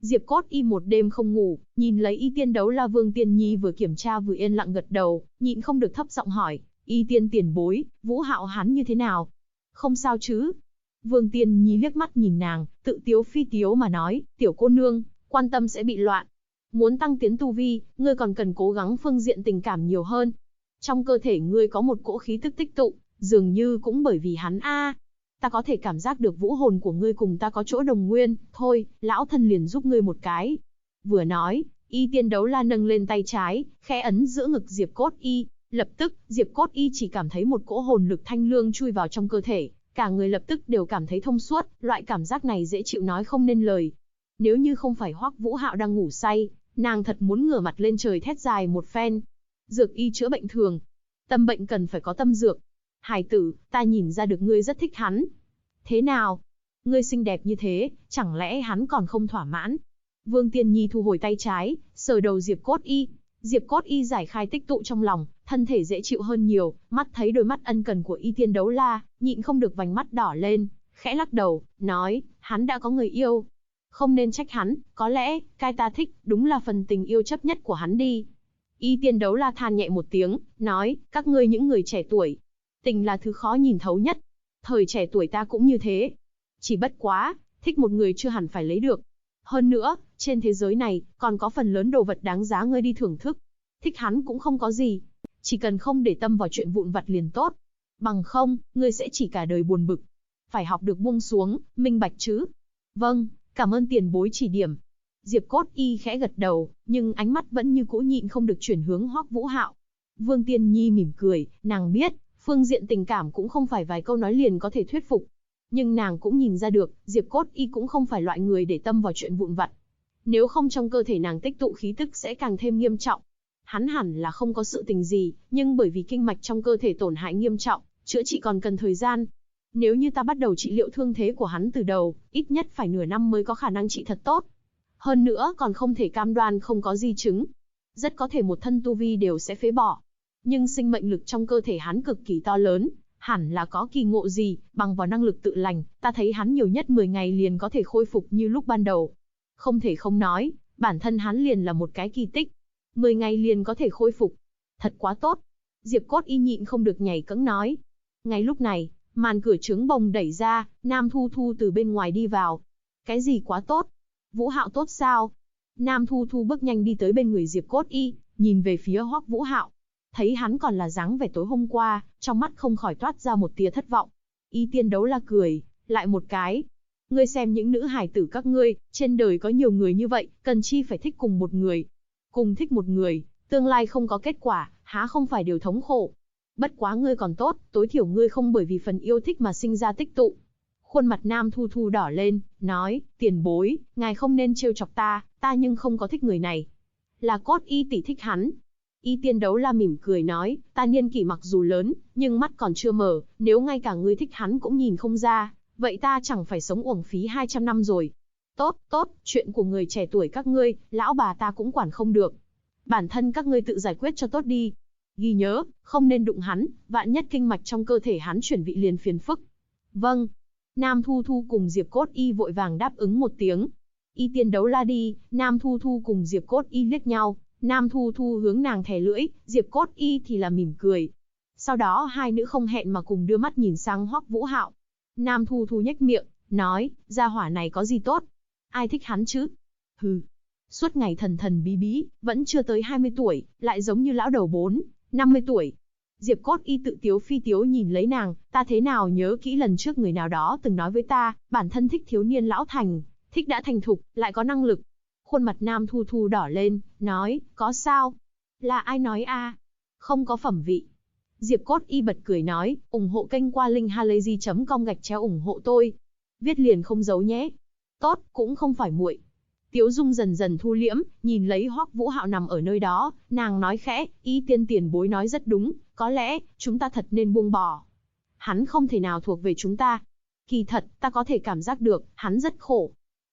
Diệp Cốt Y một đêm không ngủ, nhìn lấy Y Tiên Đấu La. Vương Tiên Nhi vừa kiểm tra vừa yên lặng gật đầu, nhịn không được thấp giọng hỏi, Y Tiên tiền bối, Vũ Hạo hắn như thế nào? Không sao chứ? Vương Tiên Nhi liếc mắt nhìn nàng, tự tiếu phi tiếu mà nói, tiểu cô nương, quan tâm sẽ bị loạn. Muốn tăng tiến tu vi, ngươi còn cần cố gắng phương diện tình cảm nhiều hơn. Trong cơ thể ngươi có một cỗ khí tức tích tụ, dường như cũng bởi vì hắn ta có thể cảm giác được vũ hồn của ngươi cùng ta có chỗ đồng nguyên, thôi, lão thân liền giúp ngươi một cái. Vừa nói, Y Tiên Đấu La nâng lên tay trái, khẽ ấn giữa ngực Diệp Cốt Y, lập tức, Diệp Cốt Y chỉ cảm thấy một cỗ hồn lực thanh lương chui vào trong cơ thể, cả người lập tức đều cảm thấy thông suốt, loại cảm giác này dễ chịu nói không nên lời. Nếu như không phải Hoắc Vũ Hạo đang ngủ say, nàng thật muốn ngửa mặt lên trời thét dài một phen. Dược y chữa bệnh thường, tâm bệnh cần phải có tâm dược. Hài tử, ta nhìn ra được ngươi rất thích hắn. Thế nào? Ngươi xinh đẹp như thế, chẳng lẽ hắn còn không thỏa mãn? Vương Tiên Nhi thu hồi tay trái, sờ đầu Diệp Cốt Y. Diệp Cốt Y giải khai tích tụ trong lòng, thân thể dễ chịu hơn nhiều, mắt thấy đôi mắt ân cần của Y Tiên Đấu La, nhịn không được vành mắt đỏ lên, khẽ lắc đầu, nói, hắn đã có người yêu. Không nên trách hắn, có lẽ, cái ta thích, đúng là phần tình yêu chấp nhất của hắn đi. Y Tiên Đấu La than nhẹ một tiếng, nói, các ngươi những người trẻ tuổi, tình là thứ khó nhìn thấu nhất. Thời trẻ tuổi ta cũng như thế. Chỉ bất quá, thích một người chưa hẳn phải lấy được. Hơn nữa, trên thế giới này, còn có phần lớn đồ vật đáng giá ngươi đi thưởng thức. Thích hắn cũng không có gì. Chỉ cần không để tâm vào chuyện vụn vặt liền tốt. Bằng không, ngươi sẽ chỉ cả đời buồn bực. Phải học được buông xuống, minh bạch chứ. Vâng, cảm ơn tiền bối chỉ điểm. Diệp Cốt Y khẽ gật đầu, nhưng ánh mắt vẫn như cũ nhịn không được chuyển hướng Hoắc Vũ Hạo. Vương Tiên Nhi mỉm cười, nàng biết, phương diện tình cảm cũng không phải vài câu nói liền có thể thuyết phục. Nhưng nàng cũng nhìn ra được, Diệp Cốt Y cũng không phải loại người để tâm vào chuyện vụn vặt. Nếu không trong cơ thể nàng tích tụ khí tức sẽ càng thêm nghiêm trọng. Hắn hẳn là không có sự tình gì, nhưng bởi vì kinh mạch trong cơ thể tổn hại nghiêm trọng, chữa trị còn cần thời gian. Nếu như ta bắt đầu trị liệu thương thế của hắn từ đầu, ít nhất phải nửa năm mới có khả năng trị thật tốt. Hơn nữa còn không thể cam đoan không có di chứng. Rất có thể một thân tu vi đều sẽ phế bỏ. Nhưng sinh mệnh lực trong cơ thể hắn cực kỳ to lớn, hẳn là có kỳ ngộ gì, bằng vào năng lực tự lành, ta thấy hắn nhiều nhất 10 ngày liền có thể khôi phục như lúc ban đầu. Không thể không nói, bản thân hắn liền là một cái kỳ tích. 10 ngày liền có thể khôi phục. Thật quá tốt. Diệp Cốt Y nhịn không được nhảy cẫng nói. Ngay lúc này, màn cửa trướng bồng đẩy ra, Nam Thu Thu từ bên ngoài đi vào. Cái gì quá tốt? Vũ Hạo tốt sao? Nam Thu Thu bước nhanh đi tới bên người Diệp Cốt Y, nhìn về phía Hoắc Vũ Hạo. Thấy hắn còn là dáng vẻ tối hôm qua, trong mắt không khỏi toát ra một tia thất vọng. Y Tiên Đấu La cười, lại một cái. Ngươi xem những nữ hài tử các ngươi, trên đời có nhiều người như vậy, cần chi phải thích cùng một người. Cùng thích một người, tương lai không có kết quả, há không phải điều thống khổ. Bất quá ngươi còn tốt, tối thiểu ngươi không bởi vì phần yêu thích mà sinh ra tích tụ. Khuôn mặt Nam Thu Thu đỏ lên, nói, tiền bối, ngài không nên trêu chọc ta nhưng không có thích người này. Là Cốt Y tỷ thích hắn. Y Tiên Đấu La mỉm cười nói, ta niên kỷ mặc dù lớn, nhưng mắt còn chưa mở, nếu ngay cả ngươi thích hắn cũng nhìn không ra, vậy ta chẳng phải sống uổng phí 200 năm rồi. Tốt, tốt, chuyện của người trẻ tuổi các ngươi, lão bà ta cũng quản không được. Bản thân các ngươi tự giải quyết cho tốt đi. Ghi nhớ, không nên đụng hắn, vạn nhất kinh mạch trong cơ thể hắn chuyển vị liền phiền phức. Vâng. Nam Thu Thu cùng Diệp Cốt Y vội vàng đáp ứng một tiếng. Y Tiên Đấu La đi, Nam Thu Thu cùng Diệp Cốt Y liếc nhau. Nam Thu Thu hướng nàng thè lưỡi, Diệp Cốt Y thì là mỉm cười. Sau đó hai nữ không hẹn mà cùng đưa mắt nhìn sang Hoắc Vũ Hạo. Nam Thu Thu nhếch miệng, nói, gia hỏa này có gì tốt? Ai thích hắn chứ? Hừ. Suốt ngày thần thần bí bí, vẫn chưa tới 20 tuổi, lại giống như lão đầu 50 tuổi. Diệp Cốt Y tự tiếu phi tiếu nhìn lấy nàng, ta thế nào nhớ kỹ lần trước người nào đó từng nói với ta, bản thân thích thiếu niên lão thành, thích đã thành thục, lại có năng lực. Khuôn mặt Nam Thu Thu đỏ lên, nói, có sao? Là ai nói a? Không có phẩm vị. Diệp Cốt Y bật cười nói, ủng hộ kênh qua linkhalazy.com/ủng hộ tôi. Viết liền không giấu nhé. Tốt, cũng không phải muội. Tiếu Dung dần dần thu liễm, nhìn lấy Hoắc Vũ Hạo nằm ở nơi đó, nàng nói khẽ, Y Tiên tiền bối nói rất đúng, có lẽ, chúng ta thật nên buông bỏ. Hắn không thể nào thuộc về chúng ta. Kỳ thật, ta có thể cảm giác được, hắn rất khổ.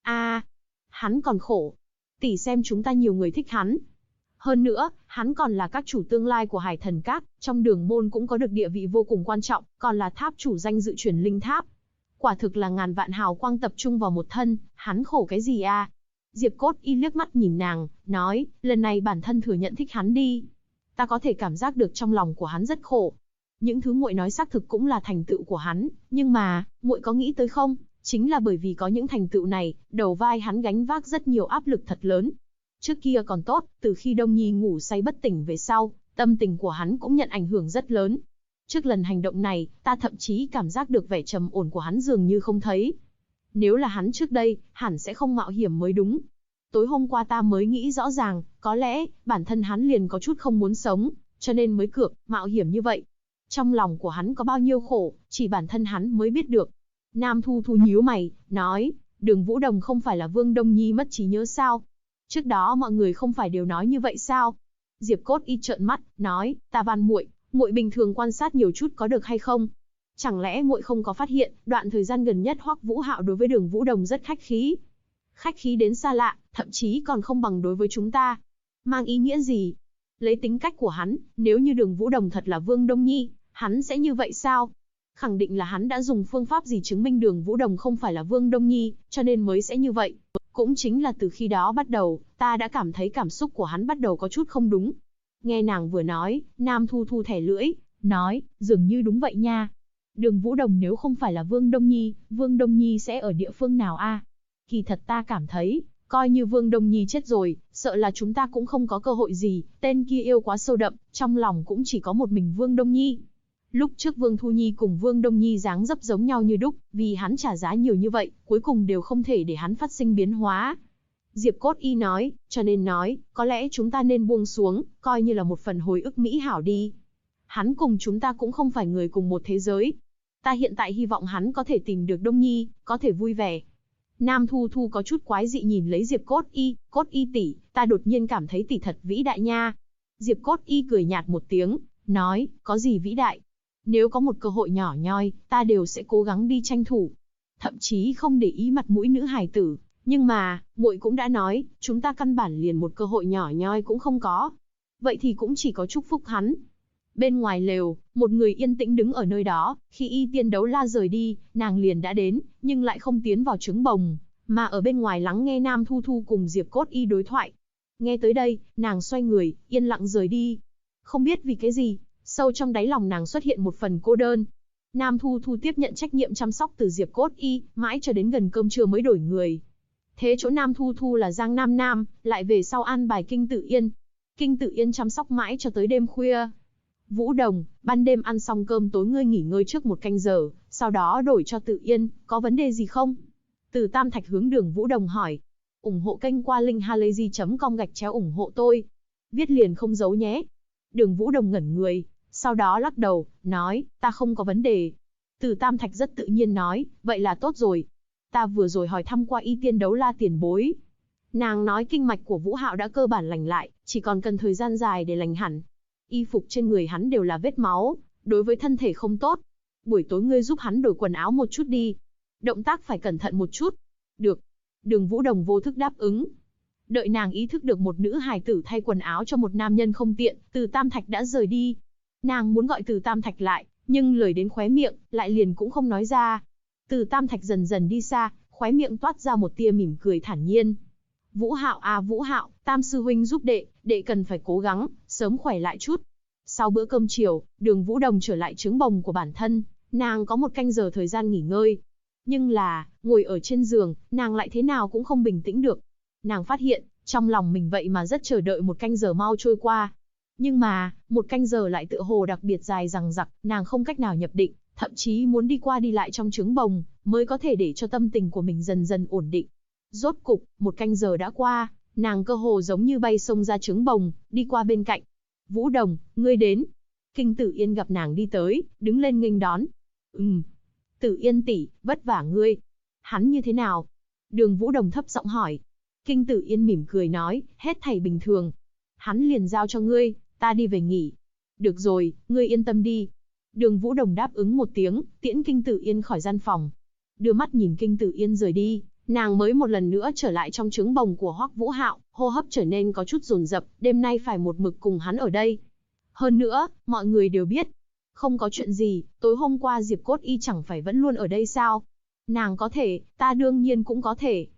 Hắn còn khổ. Tỷ xem chúng ta nhiều người thích hắn. Hơn nữa, hắn còn là các chủ tương lai của Hải Thần Các, trong đường môn cũng có được địa vị vô cùng quan trọng, còn là tháp chủ danh dự truyền linh tháp. Quả thực là ngàn vạn hào quang tập trung vào một thân, hắn khổ cái gì a? Diệp Cốt Y liếc mắt nhìn nàng, nói, lần này bản thân thừa nhận thích hắn đi. Ta có thể cảm giác được trong lòng của hắn rất khổ. Những thứ muội nói xác thực cũng là thành tựu của hắn, nhưng mà, muội có nghĩ tới không? Chính là bởi vì có những thành tựu này, đầu vai hắn gánh vác rất nhiều áp lực thật lớn. Trước kia còn tốt, từ khi Đông Nhi ngủ say bất tỉnh về sau, tâm tình của hắn cũng nhận ảnh hưởng rất lớn. Trước lần hành động này, ta thậm chí cảm giác được vẻ trầm ổn của hắn dường như không thấy. Nếu là hắn trước đây, hẳn sẽ không mạo hiểm mới đúng. Tối hôm qua ta mới nghĩ rõ ràng, có lẽ, bản thân hắn liền có chút không muốn sống, cho nên mới cược, mạo hiểm như vậy. Trong lòng của hắn có bao nhiêu khổ, chỉ bản thân hắn mới biết được. Nam Thu Thu nhíu mày, nói, Đường Vũ Đồng không phải là Vương Đông Nhi mất trí nhớ sao? Trước đó mọi người không phải đều nói như vậy sao? Diệp Cốt Y trợn mắt, nói, ta van muội, muội bình thường quan sát nhiều chút có được hay không? Chẳng lẽ muội không có phát hiện, đoạn thời gian gần nhất Hoắc Vũ Hạo đối với Đường Vũ Đồng rất khách khí? Khách khí đến xa lạ, thậm chí còn không bằng đối với chúng ta. Mang ý nghĩa gì? Lấy tính cách của hắn, nếu như Đường Vũ Đồng thật là Vương Đông Nhi, hắn sẽ như vậy sao? Khẳng định là hắn đã dùng phương pháp gì chứng minh Đường Vũ Đồng không phải là Vương Đông Nhi, cho nên mới sẽ như vậy. Cũng chính là từ khi đó bắt đầu, ta đã cảm thấy cảm xúc của hắn bắt đầu có chút không đúng. Nghe nàng vừa nói, Nam Thu Thu thẻ lưỡi, nói, dường như đúng vậy nha. Đường Vũ Đồng nếu không phải là Vương Đông Nhi sẽ ở địa phương nào a? Kỳ thật ta cảm thấy, coi như Vương Đông Nhi chết rồi, sợ là chúng ta cũng không có cơ hội gì, tên kia yêu quá sâu đậm, trong lòng cũng chỉ có một mình Vương Đông Nhi. Lúc trước Vương Thu Nhi cùng Vương Đông Nhi dáng dấp giống nhau như đúc, vì hắn trả giá nhiều như vậy, cuối cùng đều không thể để hắn phát sinh biến hóa. Diệp Cốt Y nói, cho nên nói, có lẽ chúng ta nên buông xuống, coi như là một phần hồi ức mỹ hảo đi. Hắn cùng chúng ta cũng không phải người cùng một thế giới. Ta hiện tại hy vọng hắn có thể tìm được Đông Nhi, có thể vui vẻ. Nam Thu Thu có chút quái dị nhìn lấy Diệp Cốt Y tỷ, ta đột nhiên cảm thấy tỷ thật vĩ đại nha. Diệp Cốt Y cười nhạt một tiếng, nói, có gì vĩ đại? Nếu có một cơ hội nhỏ nhoi, ta đều sẽ cố gắng đi tranh thủ. Thậm chí không để ý mặt mũi nữ hài tử. Nhưng mà, muội cũng đã nói, chúng ta căn bản liền một cơ hội nhỏ nhoi cũng không có. Vậy thì cũng chỉ có chúc phúc hắn. Bên ngoài lều, một người yên tĩnh đứng ở nơi đó, khi Y Tiên Đấu La rời đi, nàng liền đã đến, nhưng lại không tiến vào trứng bồng, mà ở bên ngoài lắng nghe Nam Thu Thu cùng Diệp Cốt Y đối thoại. Nghe tới đây, nàng xoay người, yên lặng rời đi. Không biết vì cái gì, sâu trong đáy lòng nàng xuất hiện một phần cô đơn. Nam Thu Thu tiếp nhận trách nhiệm chăm sóc từ Diệp Cốt Y, mãi cho đến gần cơm trưa mới đổi người. Thế chỗ Nam Thu Thu là Giang Nam Nam, lại về sau an bài Kinh Tự Yên. Kinh Tự Yên chăm sóc mãi cho tới đêm khuya. Vũ Đồng, ban đêm ăn xong cơm tối ngươi nghỉ ngơi trước 1 canh giờ, sau đó đổi cho Tự Yên, có vấn đề gì không? Từ Tam Thạch hướng Đường Vũ Đồng hỏi. Ủng hộ kênh qua linkhalazy.com/ủng hộ tôi. Viết liền không giấu nhé. Đường Vũ Đồng ngẩn người, sau đó lắc đầu, nói, ta không có vấn đề. Từ Tam Thạch rất tự nhiên nói, vậy là tốt rồi. Ta vừa rồi hỏi thăm qua Y Tiên Đấu La tiền bối. Nàng nói kinh mạch của Vũ Hạo đã cơ bản lành lại, chỉ còn cần thời gian dài để lành hẳn. Y phục trên người hắn đều là vết máu, đối với thân thể không tốt. Buổi tối ngươi giúp hắn đổi quần áo một chút đi. Động tác phải cẩn thận một chút. Được. Đường Vũ Đồng vô thức đáp ứng. Đợi nàng ý thức được một nữ hài tử thay quần áo cho một nam nhân không tiện, Từ Tam Thạch đã rời đi. Nàng muốn gọi Từ Tam Thạch lại, nhưng lời đến khóe miệng, lại liền cũng không nói ra. Từ Tam Thạch dần dần đi xa, khóe miệng toát ra một tia mỉm cười thản nhiên. Vũ Hạo à Vũ Hạo, Tam sư huynh giúp đệ cần phải cố gắng, sớm khỏe lại chút. Sau bữa cơm chiều, Đường Vũ Đồng trở lại trứng bồng của bản thân, nàng có 1 canh giờ thời gian nghỉ ngơi. Nhưng là, ngồi ở trên giường, nàng lại thế nào cũng không bình tĩnh được. Nàng phát hiện, trong lòng mình vậy mà rất chờ đợi 1 canh giờ mau trôi qua. Nhưng mà, 1 canh giờ lại tựa hồ đặc biệt dài dằng dặc, nàng không cách nào nhập định, thậm chí muốn đi qua đi lại trong trứng bồng, mới có thể để cho tâm tình của mình dần dần ổn định. Rốt cục, 1 canh giờ đã qua, nàng cơ hồ giống như bay xông ra trứng bồng, đi qua bên cạnh. Vũ Đồng, ngươi đến. Kinh Tử Yên gặp nàng đi tới, đứng lên nghênh đón. Tử Yên tỷ, vất vả ngươi. Hắn như thế nào? Đường Vũ Đồng thấp giọng hỏi. Kinh Tử Yên mỉm cười nói, hết thảy bình thường. Hắn liền giao cho ngươi, ta đi về nghỉ. Được rồi, ngươi yên tâm đi. Đường Vũ Đồng đáp ứng một tiếng, tiễn Kinh Tử Yên khỏi gian phòng. Đưa mắt nhìn Kinh Tử Yên rời đi, nàng mới một lần nữa trở lại trong trứng bồng của Hoắc Vũ Hạo, hô hấp trở nên có chút dồn dập, đêm nay phải một mực cùng hắn ở đây. Hơn nữa, mọi người đều biết, không có chuyện gì, tối hôm qua Diệp Cốt Y chẳng phải vẫn luôn ở đây sao? Nàng có thể, ta đương nhiên cũng có thể.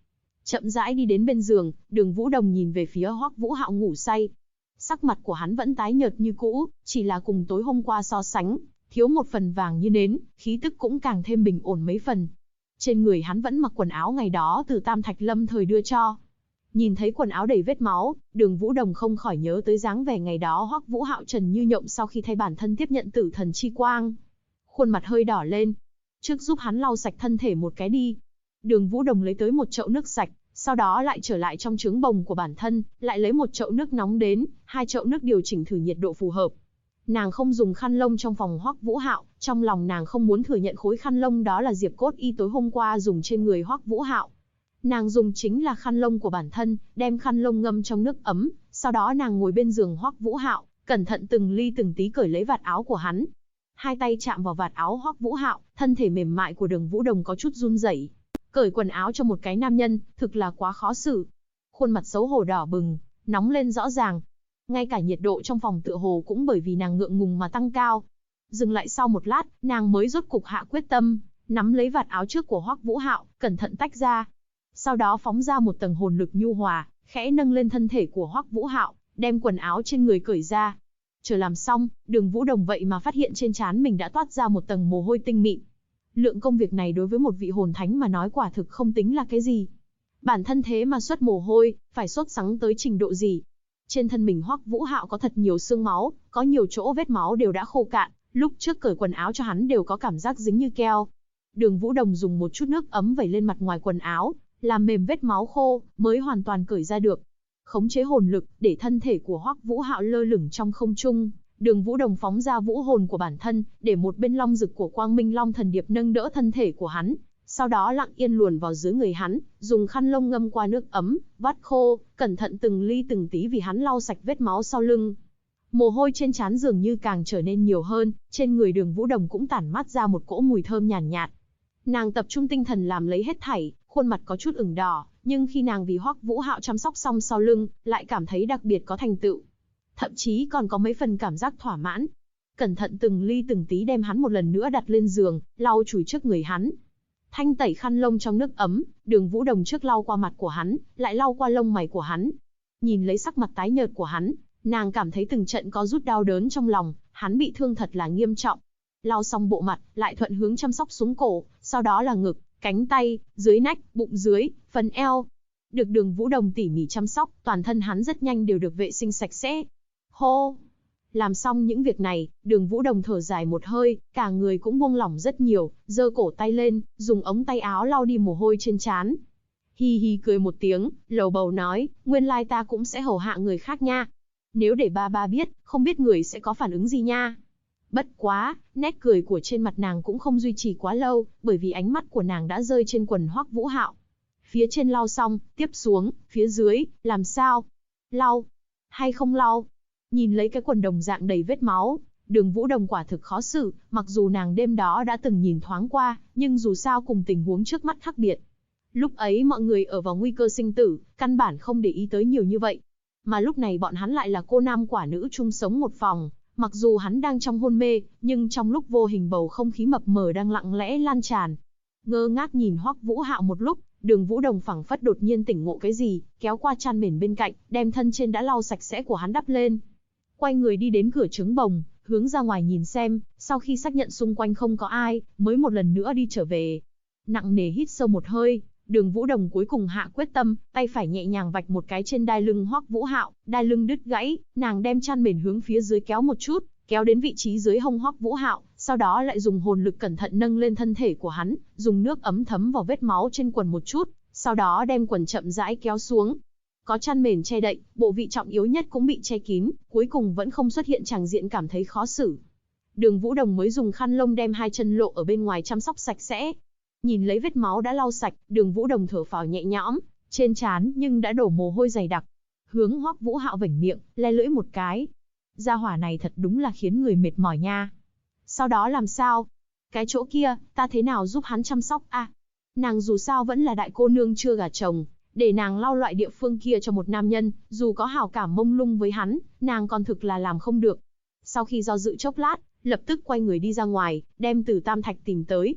Chậm rãi đi đến bên giường, Đường Vũ Đồng nhìn về phía Hoắc Vũ Hạo ngủ say. Sắc mặt của hắn vẫn tái nhợt như cũ, chỉ là cùng tối hôm qua so sánh, thiếu một phần vàng như nến, khí tức cũng càng thêm bình ổn mấy phần. Trên người hắn vẫn mặc quần áo ngày đó từ Tam Thạch Lâm thời đưa cho. Nhìn thấy quần áo đầy vết máu, Đường Vũ Đồng không khỏi nhớ tới dáng vẻ ngày đó Hoắc Vũ Hạo trần như nhộng sau khi thay bản thân tiếp nhận tử thần chi quang. Khuôn mặt hơi đỏ lên. Trước giúp hắn lau sạch thân thể một cái đi. Đường Vũ Đồng lấy tới một chậu nước sạch, sau đó lại trở lại trong trướng bồng của bản thân, lại lấy một chậu nước nóng đến, hai chậu nước điều chỉnh thử nhiệt độ phù hợp. Nàng không dùng khăn lông trong phòng Hoắc Vũ Hạo, trong lòng nàng không muốn thừa nhận khối khăn lông đó là Diệp Cốt Y tối hôm qua dùng trên người Hoắc Vũ Hạo. Nàng dùng chính là khăn lông của bản thân, đem khăn lông ngâm trong nước ấm, sau đó nàng ngồi bên giường Hoắc Vũ Hạo, cẩn thận từng ly từng tí cởi lấy vạt áo của hắn. Hai tay chạm vào vạt áo Hoắc Vũ Hạo, thân thể mềm mại của Đường Vũ Đồng có chút run rẩy. Cởi quần áo cho một cái nam nhân, thực là quá khó xử. Khuôn mặt xấu hổ đỏ bừng, nóng lên rõ ràng. Ngay cả nhiệt độ trong phòng tựa hồ cũng bởi vì nàng ngượng ngùng mà tăng cao. Dừng lại sau một lát, nàng mới rốt cục hạ quyết tâm, nắm lấy vạt áo trước của Hoắc Vũ Hạo, cẩn thận tách ra. Sau đó phóng ra một tầng hồn lực nhu hòa, khẽ nâng lên thân thể của Hoắc Vũ Hạo, đem quần áo trên người cởi ra. Chờ làm xong, Đường Vũ Đồng vậy mà phát hiện trên trán mình đã toát ra một tầng mồ hôi tinh mịn. Lượng công việc này đối với một vị hồn thánh mà nói quả thực không tính là cái gì. Bản thân thế mà xuất mồ hôi, phải sốt sắng tới trình độ gì. Trên thân mình Hoắc Vũ Hạo có thật nhiều xương máu, có nhiều chỗ vết máu đều đã khô cạn, lúc trước cởi quần áo cho hắn đều có cảm giác dính như keo. Đường Vũ Đồng dùng một chút nước ấm vẩy lên mặt ngoài quần áo, làm mềm vết máu khô, mới hoàn toàn cởi ra được. Khống chế hồn lực, để thân thể của Hoắc Vũ Hạo lơ lửng trong không trung. Đường Vũ Đồng phóng ra vũ hồn của bản thân, để một bên long dực của Quang Minh Long Thần Điệp nâng đỡ thân thể của hắn, sau đó lặng yên luồn vào dưới người hắn, dùng khăn lông ngâm qua nước ấm, vắt khô, cẩn thận từng ly từng tí vì hắn lau sạch vết máu sau lưng. Mồ hôi trên trán dường như càng trở nên nhiều hơn, trên người Đường Vũ Đồng cũng tản mát ra một cỗ mùi thơm nhàn nhạt. Nàng tập trung tinh thần làm lấy hết thảy, khuôn mặt có chút ửng đỏ, nhưng khi nàng vì Hoắc Vũ Hạo chăm sóc xong sau lưng, lại cảm thấy đặc biệt có thành tựu. Thậm chí còn có mấy phần cảm giác thỏa mãn. Cẩn thận từng ly từng tí đem hắn một lần nữa đặt lên giường, lau chùi trước người hắn. Thanh tẩy khăn lông trong nước ấm, Đường Vũ Đồng trước lau qua mặt của hắn, lại lau qua lông mày của hắn. Nhìn lấy sắc mặt tái nhợt của hắn, nàng cảm thấy từng trận có rút đau đớn trong lòng, hắn bị thương thật là nghiêm trọng. Lau xong bộ mặt, lại thuận hướng chăm sóc xuống cổ, sau đó là ngực, cánh tay, dưới nách, bụng dưới, phần eo. Được Đường Vũ Đồng tỉ mỉ chăm sóc, toàn thân hắn rất nhanh đều được vệ sinh sạch sẽ. Hô! Làm xong những việc này, Đường Vũ Đồng thở dài một hơi, cả người cũng buông lỏng rất nhiều, giơ cổ tay lên, dùng ống tay áo lau đi mồ hôi trên trán. Hi hi cười một tiếng, lầu bầu nói, nguyên lai ta cũng sẽ hầu hạ người khác nha. Nếu để ba biết, không biết người sẽ có phản ứng gì nha. Bất quá, nét cười của trên mặt nàng cũng không duy trì quá lâu, bởi vì ánh mắt của nàng đã rơi trên quần Hoắc Vũ Hạo. Phía trên lau xong, tiếp xuống, phía dưới, làm sao? Lau? Hay không lau? Nhìn lấy cái quần đồng dạng đầy vết máu, Đường Vũ Đồng quả thực khó xử, mặc dù nàng đêm đó đã từng nhìn thoáng qua, nhưng dù sao cùng tình huống trước mắt khác biệt. Lúc ấy mọi người ở vào nguy cơ sinh tử, căn bản không để ý tới nhiều như vậy. Mà lúc này bọn hắn lại là cô nam quả nữ chung sống một phòng, mặc dù hắn đang trong hôn mê, nhưng trong lúc vô hình bầu không khí mập mờ đang lặng lẽ lan tràn. Ngơ ngác nhìn Hoắc Vũ Hạo một lúc, Đường Vũ Đồng phảng phất đột nhiên tỉnh ngộ cái gì, kéo qua chăn mền bên cạnh, đem thân trên đã lau sạch sẽ của hắn đắp lên. Quay người đi đến cửa trứng bồng, hướng ra ngoài nhìn xem, sau khi xác nhận xung quanh không có ai, mới một lần nữa đi trở về. Nặng nề hít sâu một hơi, Đường Vũ Đồng cuối cùng hạ quyết tâm, tay phải nhẹ nhàng vạch một cái trên đai lưng Hoắc Vũ Hạo, đai lưng đứt gãy, nàng đem chăn mền hướng phía dưới kéo một chút, kéo đến vị trí dưới hông Hoắc Vũ Hạo, sau đó lại dùng hồn lực cẩn thận nâng lên thân thể của hắn, dùng nước ấm thấm vào vết máu trên quần một chút, sau đó đem quần chậm rãi kéo xuống. Có chăn mền che đậy, bộ vị trọng yếu nhất cũng bị che kín, cuối cùng vẫn không xuất hiện tràng diện cảm thấy khó xử. Đường Vũ Đồng mới dùng khăn lông đem hai chân lộ ở bên ngoài chăm sóc sạch sẽ. Nhìn lấy vết máu đã lau sạch, Đường Vũ Đồng thở phào nhẹ nhõm, trên trán nhưng đã đổ mồ hôi dày đặc. Hướng Hoắc Vũ Hạo vểnh miệng, le lưỡi một cái. Gia hỏa này thật đúng là khiến người mệt mỏi nha. Sau đó làm sao? Cái chỗ kia, ta thế nào giúp hắn chăm sóc a? Nàng dù sao vẫn là đại cô nương chưa gả chồng, để nàng lau loại địa phương kia cho một nam nhân, dù có hảo cảm mông lung với hắn, nàng còn thực là làm không được. Sau khi do dự chốc lát, lập tức quay người đi ra ngoài, đem Từ Tam Thạch tìm tới.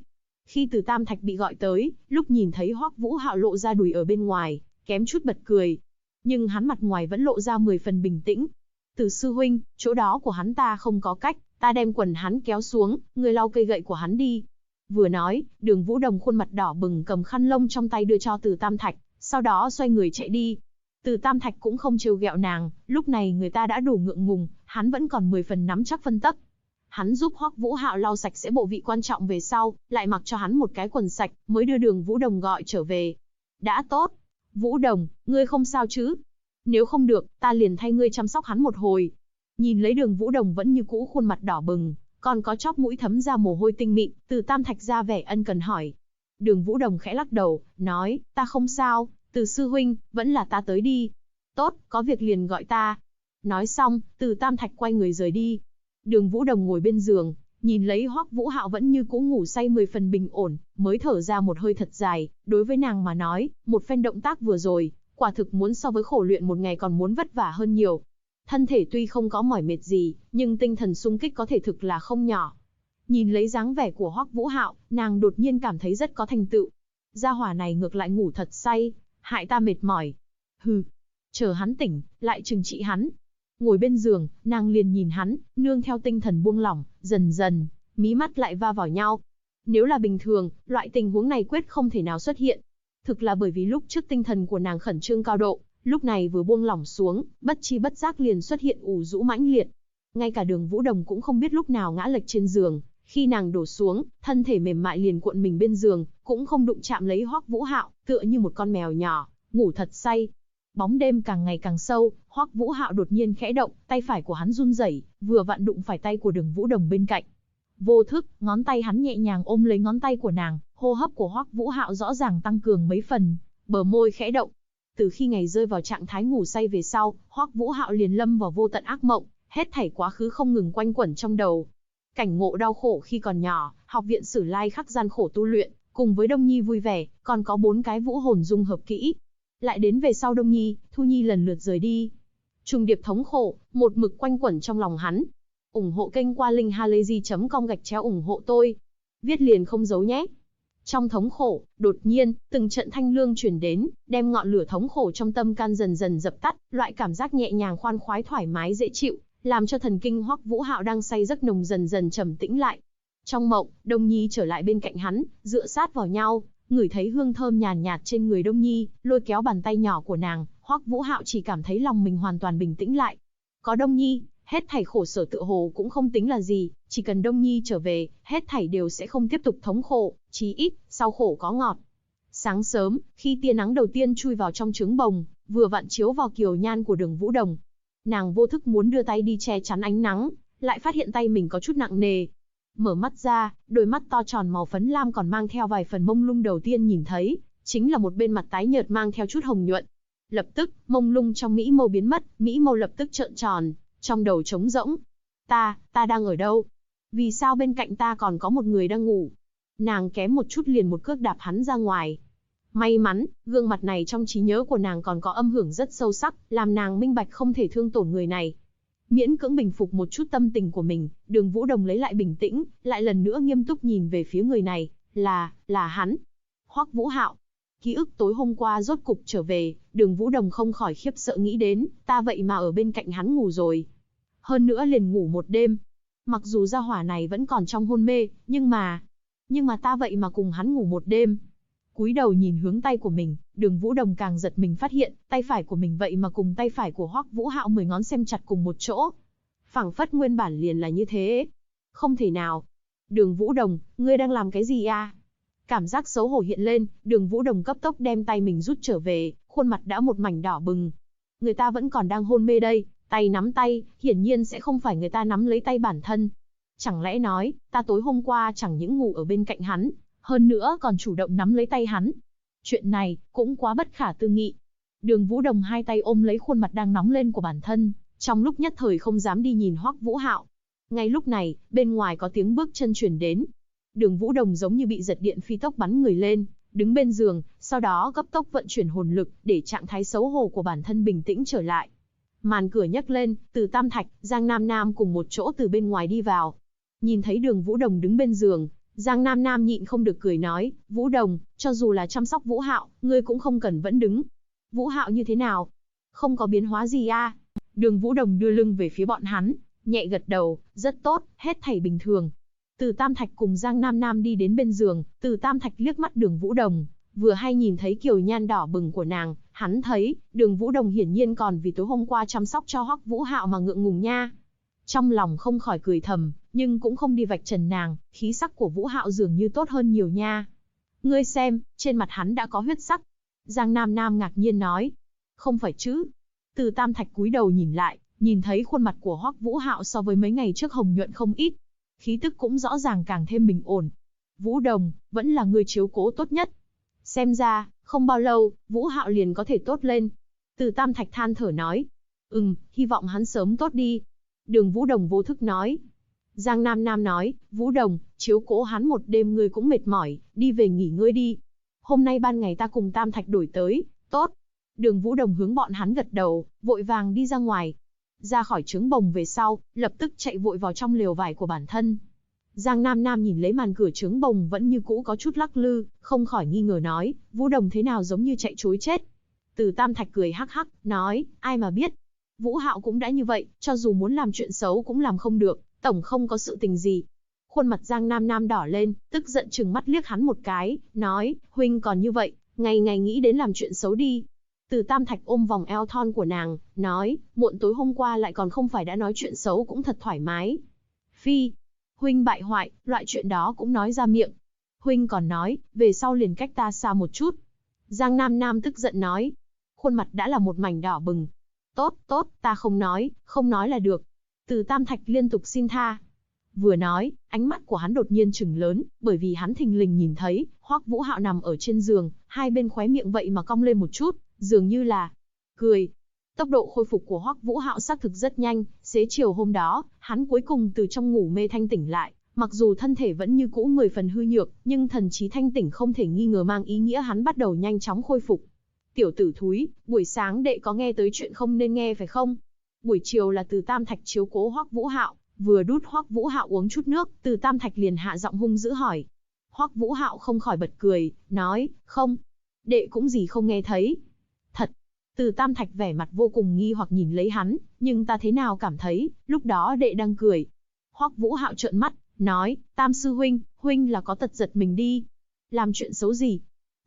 Khi Từ Tam Thạch bị gọi tới, lúc nhìn thấy Hoắc Vũ Hạo lộ ra đùi ở bên ngoài, kém chút bật cười. Nhưng hắn mặt ngoài vẫn lộ ra 10 phần bình tĩnh. Từ sư huynh, chỗ đó của hắn ta không có cách, ta đem quần hắn kéo xuống, người lau cây gậy của hắn đi. Vừa nói, Đường Vũ Đồng khuôn mặt đỏ bừng cầm khăn lông trong tay đưa cho Từ Tam Thạch, sau đó xoay người chạy đi. Từ Tam Thạch cũng không trêu ghẹo nàng, lúc này người ta đã đủ ngượng ngùng, hắn vẫn còn 10 phần nắm chắc phân tấc. Hắn giúp Hoắc Vũ Hạo lau sạch sẽ bộ vị quan trọng về sau, lại mặc cho hắn một cái quần sạch, mới đưa Đường Vũ Đồng gọi trở về. Đã tốt. Vũ Đồng, ngươi không sao chứ? Nếu không được, ta liền thay ngươi chăm sóc hắn một hồi. Nhìn lấy Đường Vũ Đồng vẫn như cũ khuôn mặt đỏ bừng, còn có chóp mũi thấm ra mồ hôi tinh mịn, Từ Tam Thạch ra vẻ ân cần hỏi. Đường Vũ Đồng khẽ lắc đầu, nói, ta không sao, Từ sư huynh, vẫn là ta tới đi. Tốt, có việc liền gọi ta. Nói xong, Từ Tam Thạch quay người rời đi. Đường Vũ Đồng ngồi bên giường, nhìn lấy Hoắc Vũ Hạo vẫn như cũ ngủ say 10 phần bình ổn, mới thở ra một hơi thật dài. Đối với nàng mà nói, một phen động tác vừa rồi, quả thực muốn so với khổ luyện một ngày còn muốn vất vả hơn nhiều. Thân thể tuy không có mỏi mệt gì, nhưng tinh thần sung kích có thể thực là không nhỏ. Nhìn lấy dáng vẻ của Hoắc Vũ Hạo, nàng đột nhiên cảm thấy rất có thành tựu. Gia hỏa này ngược lại ngủ thật say, hại ta mệt mỏi. Hừ, chờ hắn tỉnh, lại trừng trị hắn. Ngồi bên giường, nàng liền nhìn hắn, nương theo tinh thần buông lỏng, dần dần, mí mắt lại va vào nhau. Nếu là bình thường, loại tình huống này quyết không thể nào xuất hiện. Thực là bởi vì lúc trước tinh thần của nàng khẩn trương cao độ, lúc này vừa buông lỏng xuống, bất chi bất giác liền xuất hiện ủ rũ mãnh liệt. Ngay cả Đường Vũ Đồng cũng không biết lúc nào ngã lệch trên giường, khi nàng đổ xuống, thân thể mềm mại liền cuộn mình bên giường, cũng không đụng chạm lấy Hoắc Vũ Hạo, tựa như một con mèo nhỏ, ngủ thật say. Bóng đêm càng ngày càng sâu, Hoắc Vũ Hạo đột nhiên khẽ động, tay phải của hắn run rẩy, vừa vặn đụng phải tay của Đường Vũ Đồng bên cạnh. Vô thức, ngón tay hắn nhẹ nhàng ôm lấy ngón tay của nàng, hô hấp của Hoắc Vũ Hạo rõ ràng tăng cường mấy phần, bờ môi khẽ động. Từ khi ngày rơi vào trạng thái ngủ say về sau, Hoắc Vũ Hạo liền lâm vào vô tận ác mộng, hết thảy quá khứ không ngừng quanh quẩn trong đầu. Cảnh ngộ đau khổ khi còn nhỏ, học viện Sử Lai khắc gian khổ tu luyện, cùng với Đông Nhi vui vẻ, còn có 4 cái vũ hồn dung hợp kỹ. Lại đến về sau Đông Nhi, Thu Nhi lần lượt rời đi. Trùng điệp thống khổ, một mực quanh quẩn trong lòng hắn. Ủng hộ kênh qua linkhalazy.com/ủng hộ tôi. Viết liền không giấu nhé. Trong thống khổ, đột nhiên, từng trận thanh lương truyền đến, đem ngọn lửa thống khổ trong tâm can dần dần dập tắt, loại cảm giác nhẹ nhàng khoan khoái thoải mái dễ chịu, làm cho thần kinh Hoắc Vũ Hạo đang say giấc nồng dần dần trầm tĩnh lại. Trong mộng, Đông Nhi trở lại bên cạnh hắn, dựa sát vào nhau, ngửi thấy hương thơm nhàn nhạt trên người Đông Nhi, lôi kéo bàn tay nhỏ của nàng, Hoắc Vũ Hạo chỉ cảm thấy lòng mình hoàn toàn bình tĩnh lại. Có Đông Nhi, hết thảy khổ sở tựa hồ cũng không tính là gì, chỉ cần Đông Nhi trở về, hết thảy đều sẽ không tiếp tục thống khổ, chí ít, sau khổ có ngọt. Sáng sớm, khi tia nắng đầu tiên chui vào trong trứng bồng, vừa vặn chiếu vào kiều nhan của Đường Vũ Đồng. Nàng vô thức muốn đưa tay đi che chắn ánh nắng, lại phát hiện tay mình có chút nặng nề. Mở mắt ra, đôi mắt to tròn màu phấn lam còn mang theo vài phần mông lung đầu tiên nhìn thấy, chính là một bên mặt tái nhợt mang theo chút hồng nhuận. Lập tức, mông lung trong mỹ mâu biến mất, mỹ mâu lập tức trợn tròn, trong đầu trống rỗng. Ta đang ở đâu? Vì sao bên cạnh ta còn có một người đang ngủ? Nàng kém một chút liền một cước đạp hắn ra ngoài. May mắn, gương mặt này trong trí nhớ của nàng còn có âm hưởng rất sâu sắc, làm nàng minh bạch không thể thương tổn người này. Miễn cưỡng bình phục một chút tâm tình của mình, Đường Vũ Đồng lấy lại bình tĩnh, lại lần nữa nghiêm túc nhìn về phía người này, là hắn. Hoắc Vũ Hạo. Ký ức tối hôm qua rốt cục trở về, Đường Vũ Đồng không khỏi khiếp sợ nghĩ đến, ta vậy mà ở bên cạnh hắn ngủ rồi. Hơn nữa liền ngủ một đêm. Mặc dù gia hỏa này vẫn còn trong hôn mê, nhưng mà ta vậy mà cùng hắn ngủ một đêm. Cúi đầu nhìn hướng tay của mình, Đường Vũ Đồng càng giật mình phát hiện, tay phải của mình vậy mà cùng tay phải của Hoắc Vũ Hạo 10 ngón xem chặt cùng một chỗ. Phảng phất nguyên bản liền là như thế. Không thể nào. Đường Vũ Đồng, ngươi đang làm cái gì à? Cảm giác xấu hổ hiện lên, Đường Vũ Đồng cấp tốc đem tay mình rút trở về, khuôn mặt đã một mảnh đỏ bừng. Người ta vẫn còn đang hôn mê đây, tay nắm tay, hiển nhiên sẽ không phải người ta nắm lấy tay bản thân. Chẳng lẽ nói, ta tối hôm qua chẳng những ngủ ở bên cạnh hắn, hơn nữa còn chủ động nắm lấy tay hắn. Chuyện này, cũng quá bất khả tư nghị. Đường Vũ Đồng hai tay ôm lấy khuôn mặt đang nóng lên của bản thân, trong lúc nhất thời không dám đi nhìn Hoắc Vũ Hạo. Ngay lúc này, bên ngoài có tiếng bước chân truyền đến. Đường Vũ Đồng giống như bị giật điện phi tốc bắn người lên, đứng bên giường, sau đó cấp tốc vận chuyển hồn lực, để trạng thái xấu hổ của bản thân bình tĩnh trở lại. Màn cửa nhấc lên, Từ Tam Thạch, Giang Nam Nam cùng một chỗ từ bên ngoài đi vào. Nhìn thấy Đường Vũ Đồng đứng bên giường, Giang Nam Nam nhịn không được cười nói, Vũ Đồng, cho dù là chăm sóc Vũ Hạo, ngươi cũng không cần vẫn đứng. Vũ Hạo như thế nào? Không có biến hóa gì à? Đường Vũ Đồng đưa lưng về phía bọn hắn, nhẹ gật đầu, rất tốt, hết thảy bình thường. Từ Tam Thạch cùng Giang Nam Nam đi đến bên giường, Từ Tam Thạch liếc mắt Đường Vũ Đồng, vừa hay nhìn thấy kiều nhan đỏ bừng của nàng, hắn thấy, Đường Vũ Đồng hiển nhiên còn vì tối hôm qua chăm sóc cho Hoắc Vũ Hạo mà ngượng ngùng nha. Trong lòng không khỏi cười thầm, nhưng cũng không đi vạch trần nàng, khí sắc của Vũ Hạo dường như tốt hơn nhiều nha. Ngươi xem, trên mặt hắn đã có huyết sắc. Giang Nam Nam ngạc nhiên nói. Không phải chứ. Từ Tam Thạch cúi đầu nhìn lại, nhìn thấy khuôn mặt của Hoắc Vũ Hạo so với mấy ngày trước hồng nhuận không ít. Khí tức cũng rõ ràng càng thêm bình ổn. Vũ Đồng, vẫn là người chiếu cố tốt nhất. Xem ra, không bao lâu, Vũ Hạo liền có thể tốt lên. Từ Tam Thạch than thở nói. Hy vọng hắn sớm tốt đi. Đường Vũ Đồng vô thức nói. Giang Nam Nam nói, Vũ Đồng, chiếu cố hắn một đêm ngươi cũng mệt mỏi, đi về nghỉ ngơi đi. Hôm nay ban ngày ta cùng Tam Thạch đổi tới, tốt. Đường Vũ Đồng hướng bọn hắn gật đầu, vội vàng đi ra ngoài. Ra khỏi trướng bồng về sau, lập tức chạy vội vào trong lều vải của bản thân. Giang Nam Nam nhìn lấy màn cửa trướng bồng vẫn như cũ có chút lắc lư, không khỏi nghi ngờ nói, Vũ Đồng thế nào giống như chạy trối chết. Từ Tam Thạch cười hắc hắc, nói, ai mà biết. Vũ Hạo cũng đã như vậy, cho dù muốn làm chuyện xấu cũng làm không được, tổng không có sự tình gì. Khuôn mặt Giang Nam Nam đỏ lên, tức giận trừng mắt liếc hắn một cái, nói, huynh còn như vậy, ngày ngày nghĩ đến làm chuyện xấu đi. Từ Tam Thạch ôm vòng eo thon của nàng, nói, muộn tối hôm qua lại còn không phải đã nói chuyện xấu cũng thật thoải mái. Phi, huynh bại hoại, loại chuyện đó cũng nói ra miệng. Huynh còn nói, về sau liền cách ta xa một chút. Giang Nam Nam tức giận nói, khuôn mặt đã là một mảnh đỏ bừng. Tốt, tốt, ta không nói là được. Từ Tam Thạch liên tục xin tha. Vừa nói, ánh mắt của hắn đột nhiên trừng lớn, bởi vì hắn thình lình nhìn thấy, Hoắc Vũ Hạo nằm ở trên giường, hai bên khóe miệng vậy mà cong lên một chút, dường như là cười. Tốc độ khôi phục của Hoắc Vũ Hạo xác thực rất nhanh, xế chiều hôm đó, hắn cuối cùng từ trong ngủ mê thanh tỉnh lại, mặc dù thân thể vẫn như cũ 10 phần hư nhược, nhưng thần trí thanh tỉnh không thể nghi ngờ mang ý nghĩa hắn bắt đầu nhanh chóng khôi phục. Tiểu tử thúi, buổi sáng đệ có nghe tới chuyện không nên nghe phải không? Buổi chiều là Từ Tam Thạch chiếu cố Hoắc Vũ Hạo, vừa đút Hoắc Vũ Hạo uống chút nước, Từ Tam Thạch liền hạ giọng hung dữ hỏi. Hoắc Vũ Hạo không khỏi bật cười, nói, không, đệ cũng gì không nghe thấy. Thật. Từ Tam Thạch vẻ mặt vô cùng nghi hoặc nhìn lấy hắn, nhưng ta thế nào cảm thấy, lúc đó đệ đang cười. Hoắc Vũ Hạo trợn mắt, nói, Tam sư huynh, huynh là có tật giật mình đi. Làm chuyện xấu gì?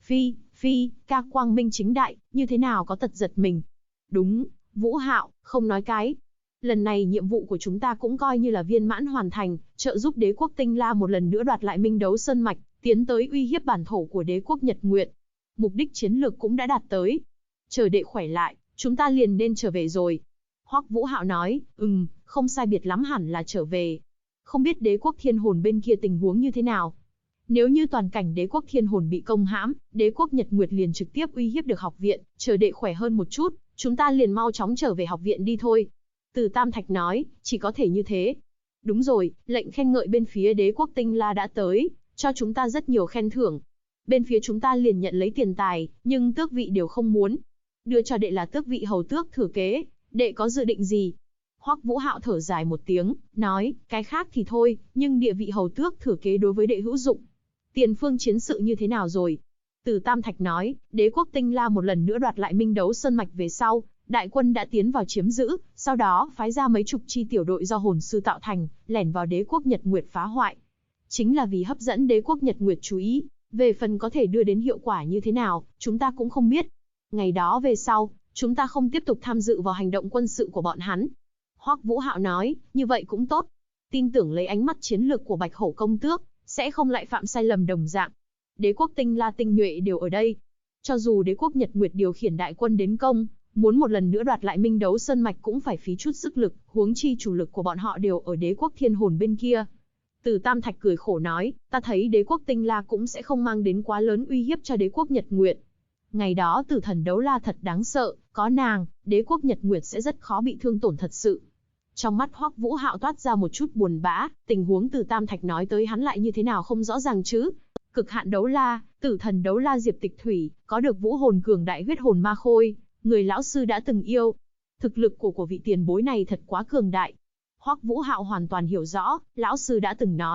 Phi, ca quang minh chính đại, như thế nào có tật giật mình? Đúng, Vũ Hạo, không nói cái. Lần này nhiệm vụ của chúng ta cũng coi như là viên mãn hoàn thành, trợ giúp đế quốc Tinh La một lần nữa đoạt lại Minh Đấu Sơn Mạch, tiến tới uy hiếp bản thổ của đế quốc Nhật Nguyệt. Mục đích chiến lược cũng đã đạt tới. Chờ đệ khỏe lại, chúng ta liền nên trở về rồi. Hoắc Vũ Hạo nói, không sai biệt lắm hẳn là trở về. Không biết đế quốc Thiên Hồn bên kia tình huống như thế nào? Nếu như toàn cảnh đế quốc Thiên Hồn bị công hãm, đế quốc Nhật Nguyệt liền trực tiếp uy hiếp được học viện, chờ đệ khỏe hơn một chút, chúng ta liền mau chóng trở về học viện đi thôi. Từ Tam Thạch nói, chỉ có thể như thế. Đúng rồi, lệnh khen ngợi bên phía đế quốc Tinh La đã tới, cho chúng ta rất nhiều khen thưởng. Bên phía chúng ta liền nhận lấy tiền tài, nhưng tước vị đều không muốn. Đưa cho đệ là tước vị hầu tước thừa kế, đệ có dự định gì? Hoắc Vũ Hạo thở dài một tiếng, nói, cái khác thì thôi, nhưng địa vị hầu tước thừa kế đối với đệ hữu dụng. Tiền phương chiến sự như thế nào rồi? Từ Tam Thạch nói, đế quốc Tinh La một lần nữa đoạt lại Minh Đấu Sơn Mạch về sau, đại quân đã tiến vào chiếm giữ, sau đó phái ra mấy chục chi tiểu đội do hồn sư tạo thành, lẻn vào đế quốc Nhật Nguyệt phá hoại. Chính là vì hấp dẫn đế quốc Nhật Nguyệt chú ý, về phần có thể đưa đến hiệu quả như thế nào, chúng ta cũng không biết. Ngày đó về sau, chúng ta không tiếp tục tham dự vào hành động quân sự của bọn hắn. Hoắc Vũ Hạo nói, như vậy cũng tốt. Tin tưởng lấy ánh mắt chiến lược của Bạch Hổ công tước, sẽ không lại phạm sai lầm đồng dạng. Đế quốc Tinh La tinh nhuệ đều ở đây. Cho dù đế quốc Nhật Nguyệt điều khiển đại quân đến công, muốn một lần nữa đoạt lại Minh Đấu Sơn Mạch cũng phải phí chút sức lực, huống chi chủ lực của bọn họ đều ở đế quốc Thiên Hồn bên kia. Từ Tam Thạch cười khổ nói, ta thấy đế quốc Tinh La cũng sẽ không mang đến quá lớn uy hiếp cho đế quốc Nhật Nguyệt. Ngày đó Tử Thần Đấu La thật đáng sợ, có nàng, đế quốc Nhật Nguyệt sẽ rất khó bị thương tổn thật sự. Trong mắt Hoắc Vũ Hạo toát ra một chút buồn bã, tình huống Từ Tam Thạch nói tới hắn lại như thế nào không rõ ràng chứ. Cực hạn đấu la, Tử Thần Đấu La Diệp Tịch Thủy, có được vũ hồn cường đại huyết hồn ma khôi, người lão sư đã từng yêu. Thực lực của vị tiền bối này thật quá cường đại. Hoắc Vũ Hạo hoàn toàn hiểu rõ, lão sư đã từng nói,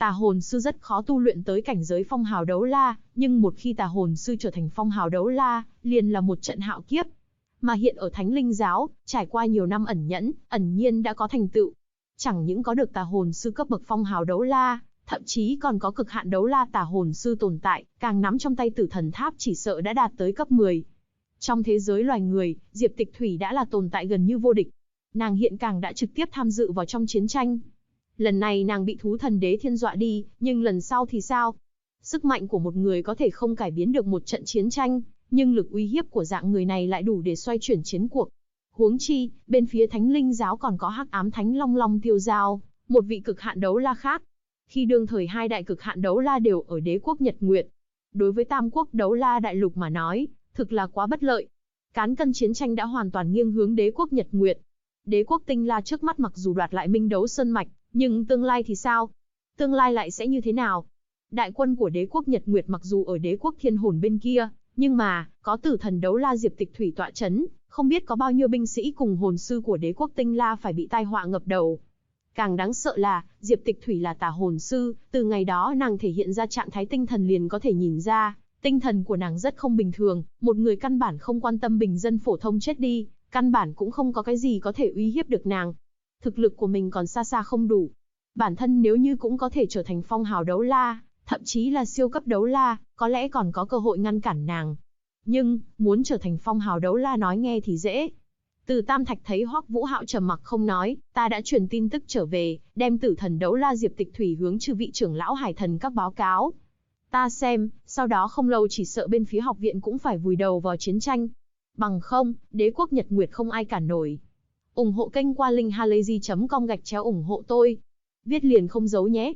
Tà hồn sư rất khó tu luyện tới cảnh giới phong hào đấu la, nhưng một khi tà hồn sư trở thành phong hào đấu la, liền là một trận hạo kiếp. Mà hiện ở Thánh Linh giáo, trải qua nhiều năm ẩn nhẫn, ẩn nhiên đã có thành tựu. Chẳng những có được tà hồn sư cấp bậc phong hào đấu la, thậm chí còn có cực hạn đấu la tà hồn sư tồn tại, càng nắm trong tay Tử Thần Tháp chỉ sợ đã đạt tới cấp 10. Trong thế giới loài người, Diệp Tịch Thủy đã là tồn tại gần như vô địch. Nàng hiện càng đã trực tiếp tham dự vào trong chiến tranh. Lần này nàng bị thú thần đế thiên dọa đi, nhưng lần sau thì sao? Sức mạnh của một người có thể không cải biến được một trận chiến tranh, nhưng lực uy hiếp của dạng người này lại đủ để xoay chuyển chiến cuộc. Huống chi, bên phía Thánh Linh giáo còn có Hắc Ám Thánh Long Long Tiêu Dao, một vị cực hạn đấu la khác. Khi đương thời hai đại cực hạn đấu la đều ở đế quốc Nhật Nguyệt, đối với Tam quốc đấu la đại lục mà nói, thực là quá bất lợi. Cán cân chiến tranh đã hoàn toàn nghiêng hướng đế quốc Nhật Nguyệt. Đế quốc Tinh La trước mắt mặc dù đoạt lại Minh Đấu Sơn mạch, nhưng tương lai thì sao? Tương lai lại sẽ như thế nào? Đại quân của đế quốc Nhật Nguyệt mặc dù ở đế quốc Thiên Hồn bên kia, nhưng mà, có Tử Thần đấu la Diệp Tịch Thủy tọa chấn, không biết có bao nhiêu binh sĩ cùng hồn sư của đế quốc Tinh La phải bị tai họa ngập đầu. Càng đáng sợ là, Diệp Tịch Thủy là tà hồn sư, từ ngày đó nàng thể hiện ra trạng thái tinh thần liền có thể nhìn ra, tinh thần của nàng rất không bình thường, một người căn bản không quan tâm bình dân phổ thông chết đi, căn bản cũng không có cái gì có thể uy hiếp được nàng. Thực lực của mình còn xa xa không đủ. Bản thân nếu như cũng có thể trở thành phong hào đấu la, thậm chí là siêu cấp đấu la, có lẽ còn có cơ hội ngăn cản nàng. Nhưng, muốn trở thành phong hào đấu la nói nghe thì dễ. Từ Tam Thạch thấy Hoắc Vũ Hạo trầm mặc không nói, ta đã truyền tin tức trở về, đem Tử Thần đấu la Diệp Tịch Thủy hướng chư vị trưởng lão Hải Thần các báo cáo. Ta xem, sau đó không lâu chỉ sợ bên phía học viện cũng phải vùi đầu vào chiến tranh. Bằng không, đế quốc Nhật Nguyệt không ai cản nổi. Ủng hộ kênh qua linkhalazy.com/ủng hộ tôi. Viết liền không giấu nhé.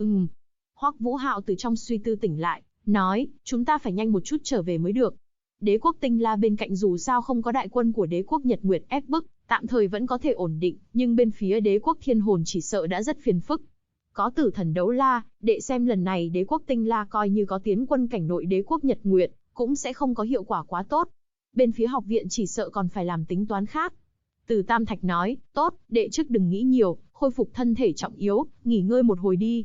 Hoắc Vũ Hạo từ trong suy tư tỉnh lại, nói, chúng ta phải nhanh một chút trở về mới được. Đế quốc Tinh La bên cạnh dù sao không có đại quân của đế quốc Nhật Nguyệt ép bức, tạm thời vẫn có thể ổn định, nhưng bên phía đế quốc Thiên Hồn chỉ sợ đã rất phiền phức. Có Tử Thần đấu la, đệ xem lần này đế quốc Tinh La coi như có tiến quân cảnh nội đế quốc Nhật Nguyệt, cũng sẽ không có hiệu quả quá tốt. Bên phía học viện chỉ sợ còn phải làm tính toán khác. Từ Tam Thạch nói, tốt, đệ trước đừng nghĩ nhiều, khôi phục thân thể trọng yếu, nghỉ ngơi một hồi đi.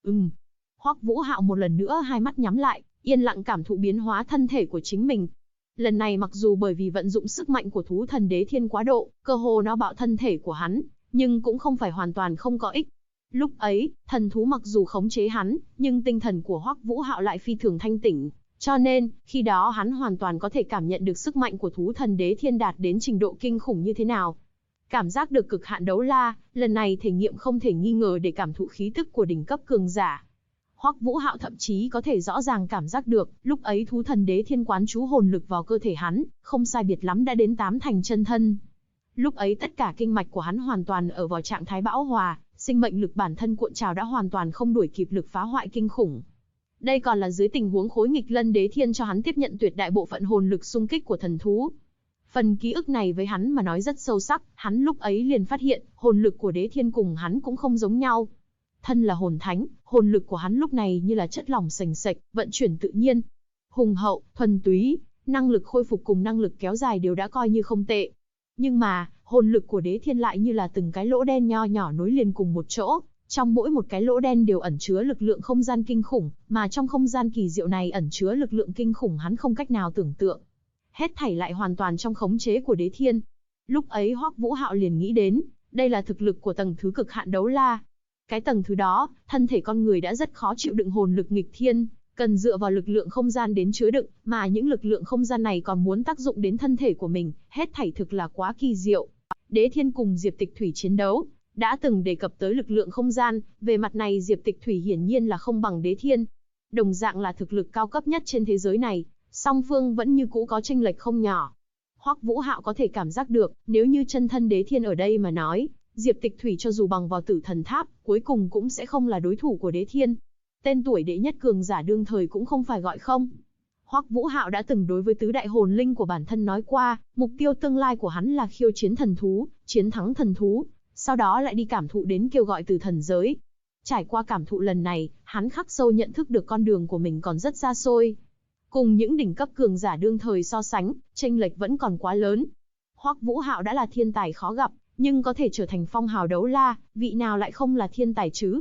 Hoắc Vũ Hạo một lần nữa hai mắt nhắm lại, yên lặng cảm thụ biến hóa thân thể của chính mình. Lần này mặc dù bởi vì vận dụng sức mạnh của thú thần đế thiên quá độ, cơ hồ nó bạo thân thể của hắn, nhưng cũng không phải hoàn toàn không có ích. Lúc ấy, thần thú mặc dù khống chế hắn, nhưng tinh thần của Hoắc Vũ Hạo lại phi thường thanh tỉnh, cho nên, khi đó hắn hoàn toàn có thể cảm nhận được sức mạnh của thú thần đế thiên đạt đến trình độ kinh khủng như thế nào. Cảm giác được cực hạn đấu la, lần này thể nghiệm không thể nghi ngờ để cảm thụ khí tức của đỉnh cấp cường giả. Hoắc Vũ Hạo thậm chí có thể rõ ràng cảm giác được, lúc ấy thú thần đế thiên quán chú hồn lực vào cơ thể hắn, không sai biệt lắm đã đến 8 thành chân thân. Lúc ấy tất cả kinh mạch của hắn hoàn toàn ở vào trạng thái bão hòa, sinh mệnh lực bản thân cuộn trào đã hoàn toàn không đuổi kịp lực phá hoại kinh khủng. Đây còn là dưới tình huống khối nghịch lân đế thiên cho hắn tiếp nhận tuyệt đại bộ phận hồn lực xung kích của thần thú. Phần ký ức này với hắn mà nói rất sâu sắc, hắn lúc ấy liền phát hiện, hồn lực của đế thiên cùng hắn cũng không giống nhau. Thân là hồn thánh, hồn lực của hắn lúc này như là chất lỏng sền sệt, vận chuyển tự nhiên. Hùng hậu, thuần túy, năng lực khôi phục cùng năng lực kéo dài đều đã coi như không tệ. Nhưng mà, hồn lực của đế thiên lại như là từng cái lỗ đen nho nhỏ nối liền cùng một chỗ. Trong mỗi một cái lỗ đen đều ẩn chứa lực lượng không gian kinh khủng, mà trong không gian kỳ diệu này ẩn chứa lực lượng kinh khủng hắn không cách nào tưởng tượng. Hết thảy lại hoàn toàn trong khống chế của đế thiên. Lúc ấy Hoắc Vũ Hạo liền nghĩ đến, đây là thực lực của tầng thứ cực hạn đấu la. Cái tầng thứ đó, thân thể con người đã rất khó chịu đựng hồn lực nghịch thiên, cần dựa vào lực lượng không gian đến chứa đựng, mà những lực lượng không gian này còn muốn tác dụng đến thân thể của mình, hết thảy thực là quá kỳ diệu. Đế thiên cùng Diệp Tịch Thủy chiến đấu, đã từng đề cập tới lực lượng không gian, về mặt này Diệp Tịch Thủy hiển nhiên là không bằng đế thiên. Đồng dạng là thực lực cao cấp nhất trên thế giới này, song phương vẫn như cũ có chênh lệch không nhỏ. Hoắc Vũ Hạo có thể cảm giác được, nếu như chân thân đế thiên ở đây mà nói, Diệp Tịch Thủy cho dù bằng vào Tử Thần Tháp, cuối cùng cũng sẽ không là đối thủ của đế thiên. Tên tuổi đệ nhất cường giả đương thời cũng không phải gọi không. Hoắc Vũ Hạo đã từng đối với tứ đại hồn linh của bản thân nói qua, mục tiêu tương lai của hắn là khiêu chiến thần thú, chiến thắng thần thú, sau đó lại đi cảm thụ đến kêu gọi từ thần giới. Trải qua cảm thụ lần này, hắn khắc sâu nhận thức được con đường của mình còn rất xa xôi. Cùng những đỉnh cấp cường giả đương thời so sánh, chênh lệch vẫn còn quá lớn. Hoắc Vũ Hạo đã là thiên tài khó gặp, nhưng có thể trở thành phong hào đấu la, vị nào lại không là thiên tài chứ?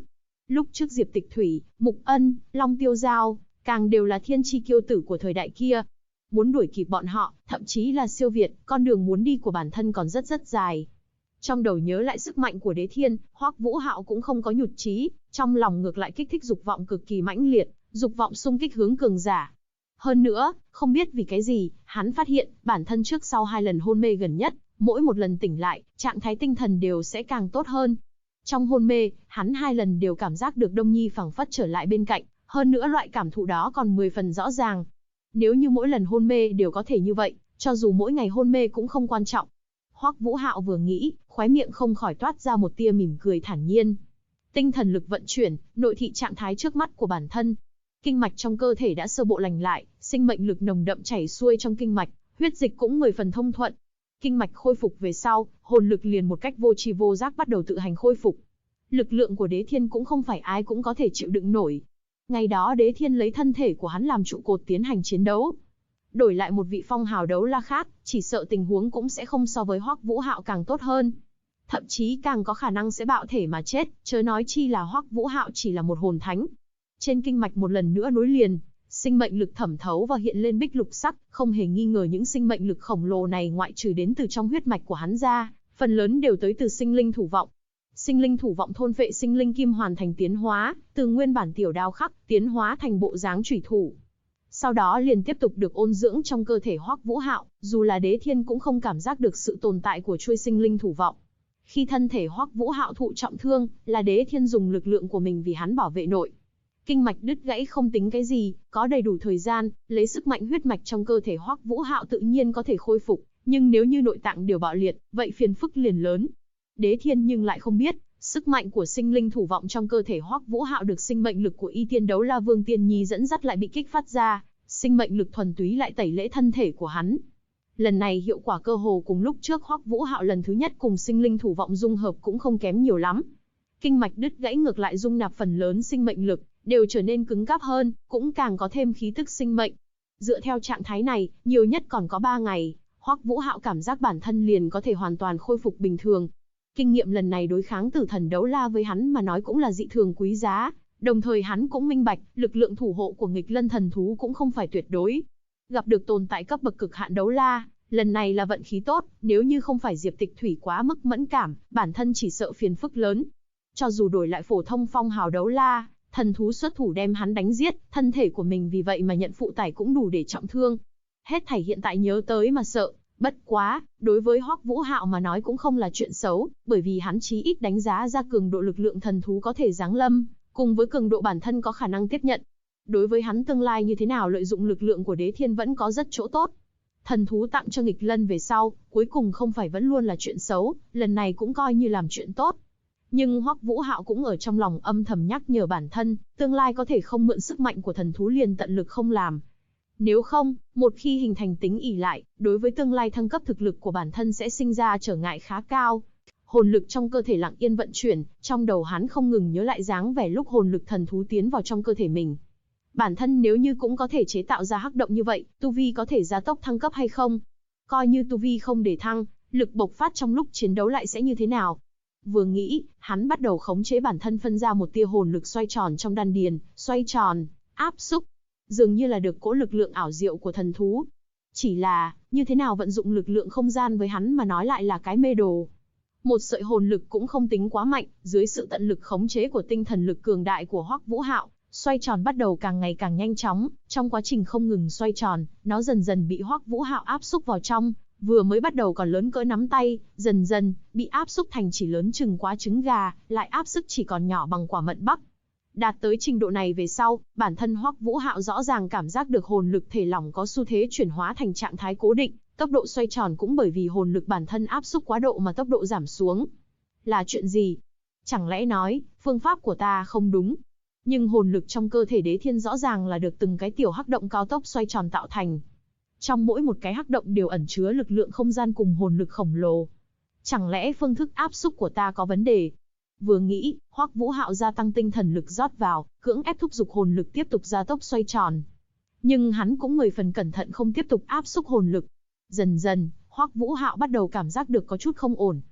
Lúc trước Diệp Tịch Thủy, Mục Ân, Long Tiêu Giao, càng đều là thiên chi kiêu tử của thời đại kia. Muốn đuổi kịp bọn họ, thậm chí là siêu việt, con đường muốn đi của bản thân còn rất rất dài. Trong đầu nhớ lại sức mạnh của Đế Thiên, Hoắc Vũ Hạo cũng không có nhụt chí, trong lòng ngược lại kích thích dục vọng cực kỳ mãnh liệt, dục vọng xung kích hướng cường giả. Hơn nữa, không biết vì cái gì, hắn phát hiện, bản thân trước sau 2 lần hôn mê gần nhất, mỗi một lần tỉnh lại, trạng thái tinh thần đều sẽ càng tốt hơn. Trong hôn mê, hắn 2 lần đều cảm giác được Đông Nhi phảng phất trở lại bên cạnh, hơn nữa loại cảm thụ đó còn 10 phần rõ ràng. Nếu như mỗi lần hôn mê đều có thể như vậy, cho dù mỗi ngày hôn mê cũng không quan trọng. Hoắc Vũ Hạo vừa nghĩ, khóe miệng không khỏi toát ra một tia mỉm cười thản nhiên. Tinh thần lực vận chuyển, nội thị trạng thái trước mắt của bản thân. Kinh mạch trong cơ thể đã sơ bộ lành lại, sinh mệnh lực nồng đậm chảy xuôi trong kinh mạch, huyết dịch cũng 10 phần thông thuận. Kinh mạch khôi phục về sau, hồn lực liền một cách vô tri vô giác bắt đầu tự hành khôi phục. Lực lượng của Đế Thiên cũng không phải ai cũng có thể chịu đựng nổi. Ngày đó Đế Thiên lấy thân thể của hắn làm trụ cột tiến hành chiến đấu. Đổi lại một vị phong hào đấu la khác, chỉ sợ tình huống cũng sẽ không so với Hoắc Vũ Hạo càng tốt hơn. Thậm chí càng có khả năng sẽ bạo thể mà chết, chớ nói chi là Hoắc Vũ Hạo chỉ là một hồn thánh. Trên kinh mạch một lần nữa nối liền, sinh mệnh lực thẩm thấu và hiện lên bích lục sắc, không hề nghi ngờ những sinh mệnh lực khổng lồ này ngoại trừ đến từ trong huyết mạch của hắn ra, phần lớn đều tới từ sinh linh thủ vọng. Sinh linh thủ vọng thôn phệ sinh linh kim hoàn thành tiến hóa, từ nguyên bản tiểu đao khắc, tiến hóa thành bộ dáng chủy thủ. Sau đó liền tiếp tục được ôn dưỡng trong cơ thể Hoắc Vũ Hạo, dù là Đế Thiên cũng không cảm giác được sự tồn tại của chuôi sinh linh thủ vọng. Khi thân thể Hoắc Vũ Hạo thụ trọng thương, là Đế Thiên dùng lực lượng của mình vì hắn bảo vệ nội kinh mạch đứt gãy không tính cái gì, có đầy đủ thời gian, lấy sức mạnh huyết mạch trong cơ thể Hoắc Vũ Hạo tự nhiên có thể khôi phục, nhưng nếu như nội tạng đều bạo liệt, vậy phiền phức liền lớn. Đế Thiên nhưng lại không biết, sức mạnh của sinh linh thủ vọng trong cơ thể Hoắc Vũ Hạo được sinh mệnh lực của Y Tiên Đấu La Vương Tiên Nhi dẫn dắt lại bị kích phát ra, sinh mệnh lực thuần túy lại tẩy lễ thân thể của hắn. Lần này hiệu quả cơ hồ cùng lúc trước Hoắc Vũ Hạo lần thứ nhất cùng sinh linh thủ vọng dung hợp cũng không kém nhiều lắm. Kinh mạch đứt gãy ngược lại dung nạp phần lớn sinh mệnh lực, đều trở nên cứng cáp hơn, cũng càng có thêm khí tức sinh mệnh. Dựa theo trạng thái này, nhiều nhất còn có 3 ngày, Hoắc Vũ Hạo cảm giác bản thân liền có thể hoàn toàn khôi phục bình thường. Kinh nghiệm lần này đối kháng tử thần đấu la với hắn mà nói cũng là dị thường quý giá, đồng thời hắn cũng minh bạch, lực lượng thủ hộ của nghịch lân thần thú cũng không phải tuyệt đối. Gặp được tồn tại cấp bậc cực hạn đấu la, lần này là vận khí tốt, nếu như không phải Diệp Tịch Thủy quá mức mẫn cảm, bản thân chỉ sợ phiền phức lớn. Cho dù đổi lại phổ thông phong hào đấu la, thần thú xuất thủ đem hắn đánh giết, thân thể của mình vì vậy mà nhận phụ tải cũng đủ để trọng thương. Hết thảy hiện tại nhớ tới mà sợ, bất quá, đối với Hoắc Vũ Hạo mà nói cũng không là chuyện xấu, bởi vì hắn chí ít đánh giá ra cường độ lực lượng thần thú có thể giáng lâm, cùng với cường độ bản thân có khả năng tiếp nhận. Đối với hắn tương lai như thế nào lợi dụng lực lượng của Đế Thiên vẫn có rất chỗ tốt. Thần thú tặng cho nghịch lân về sau, cuối cùng không phải vẫn luôn là chuyện xấu, lần này cũng coi như làm chuyện tốt. Nhưng Hoắc Vũ Hạo cũng ở trong lòng âm thầm nhắc nhở bản thân, tương lai có thể không mượn sức mạnh của thần thú liền tận lực không làm. Nếu không, một khi hình thành tính ỷ lại, đối với tương lai thăng cấp thực lực của bản thân sẽ sinh ra trở ngại khá cao. Hồn lực trong cơ thể lặng yên vận chuyển, trong đầu hắn không ngừng nhớ lại dáng vẻ lúc hồn lực thần thú tiến vào trong cơ thể mình. Bản thân nếu như cũng có thể chế tạo ra hắc động như vậy, tu vi có thể gia tốc thăng cấp hay không? Coi như tu vi không để thăng, lực bộc phát trong lúc chiến đấu lại sẽ như thế nào? Vừa nghĩ, hắn bắt đầu khống chế bản thân phân ra một tia hồn lực xoay tròn trong đan điền, xoay tròn, áp xúc, dường như là được cỗ lực lượng ảo diệu của thần thú. Chỉ là, như thế nào vận dụng lực lượng không gian với hắn mà nói lại là cái mê đồ. Một sợi hồn lực cũng không tính quá mạnh, dưới sự tận lực khống chế của tinh thần lực cường đại của Hoắc Vũ Hạo, xoay tròn bắt đầu càng ngày càng nhanh chóng, trong quá trình không ngừng xoay tròn, nó dần dần bị Hoắc Vũ Hạo áp xúc vào trong, vừa mới bắt đầu còn lớn cỡ nắm tay, dần dần bị áp xúc thành chỉ lớn chừng quả trứng gà, lại áp xúc chỉ còn nhỏ bằng quả mận bắp. Đạt tới trình độ này về sau, bản thân Hoắc Vũ Hạo rõ ràng cảm giác được hồn lực thể lỏng có xu thế chuyển hóa thành trạng thái cố định, tốc độ xoay tròn cũng bởi vì hồn lực bản thân áp xúc quá độ mà tốc độ giảm xuống. Là chuyện gì? Chẳng lẽ nói, phương pháp của ta không đúng? Nhưng hồn lực trong cơ thể Đế Thiên rõ ràng là được từng cái tiểu hắc động cao tốc xoay tròn tạo thành. Trong mỗi một cái hắc động đều ẩn chứa lực lượng không gian cùng hồn lực khổng lồ. Chẳng lẽ phương thức áp xúc của ta có vấn đề? Vừa nghĩ, Hoắc Vũ Hạo gia tăng tinh thần lực rót vào, cưỡng ép thúc giục hồn lực tiếp tục gia tốc xoay tròn. Nhưng hắn cũng 10 phần cẩn thận không tiếp tục áp xúc hồn lực. Dần dần, Hoắc Vũ Hạo bắt đầu cảm giác được có chút không ổn.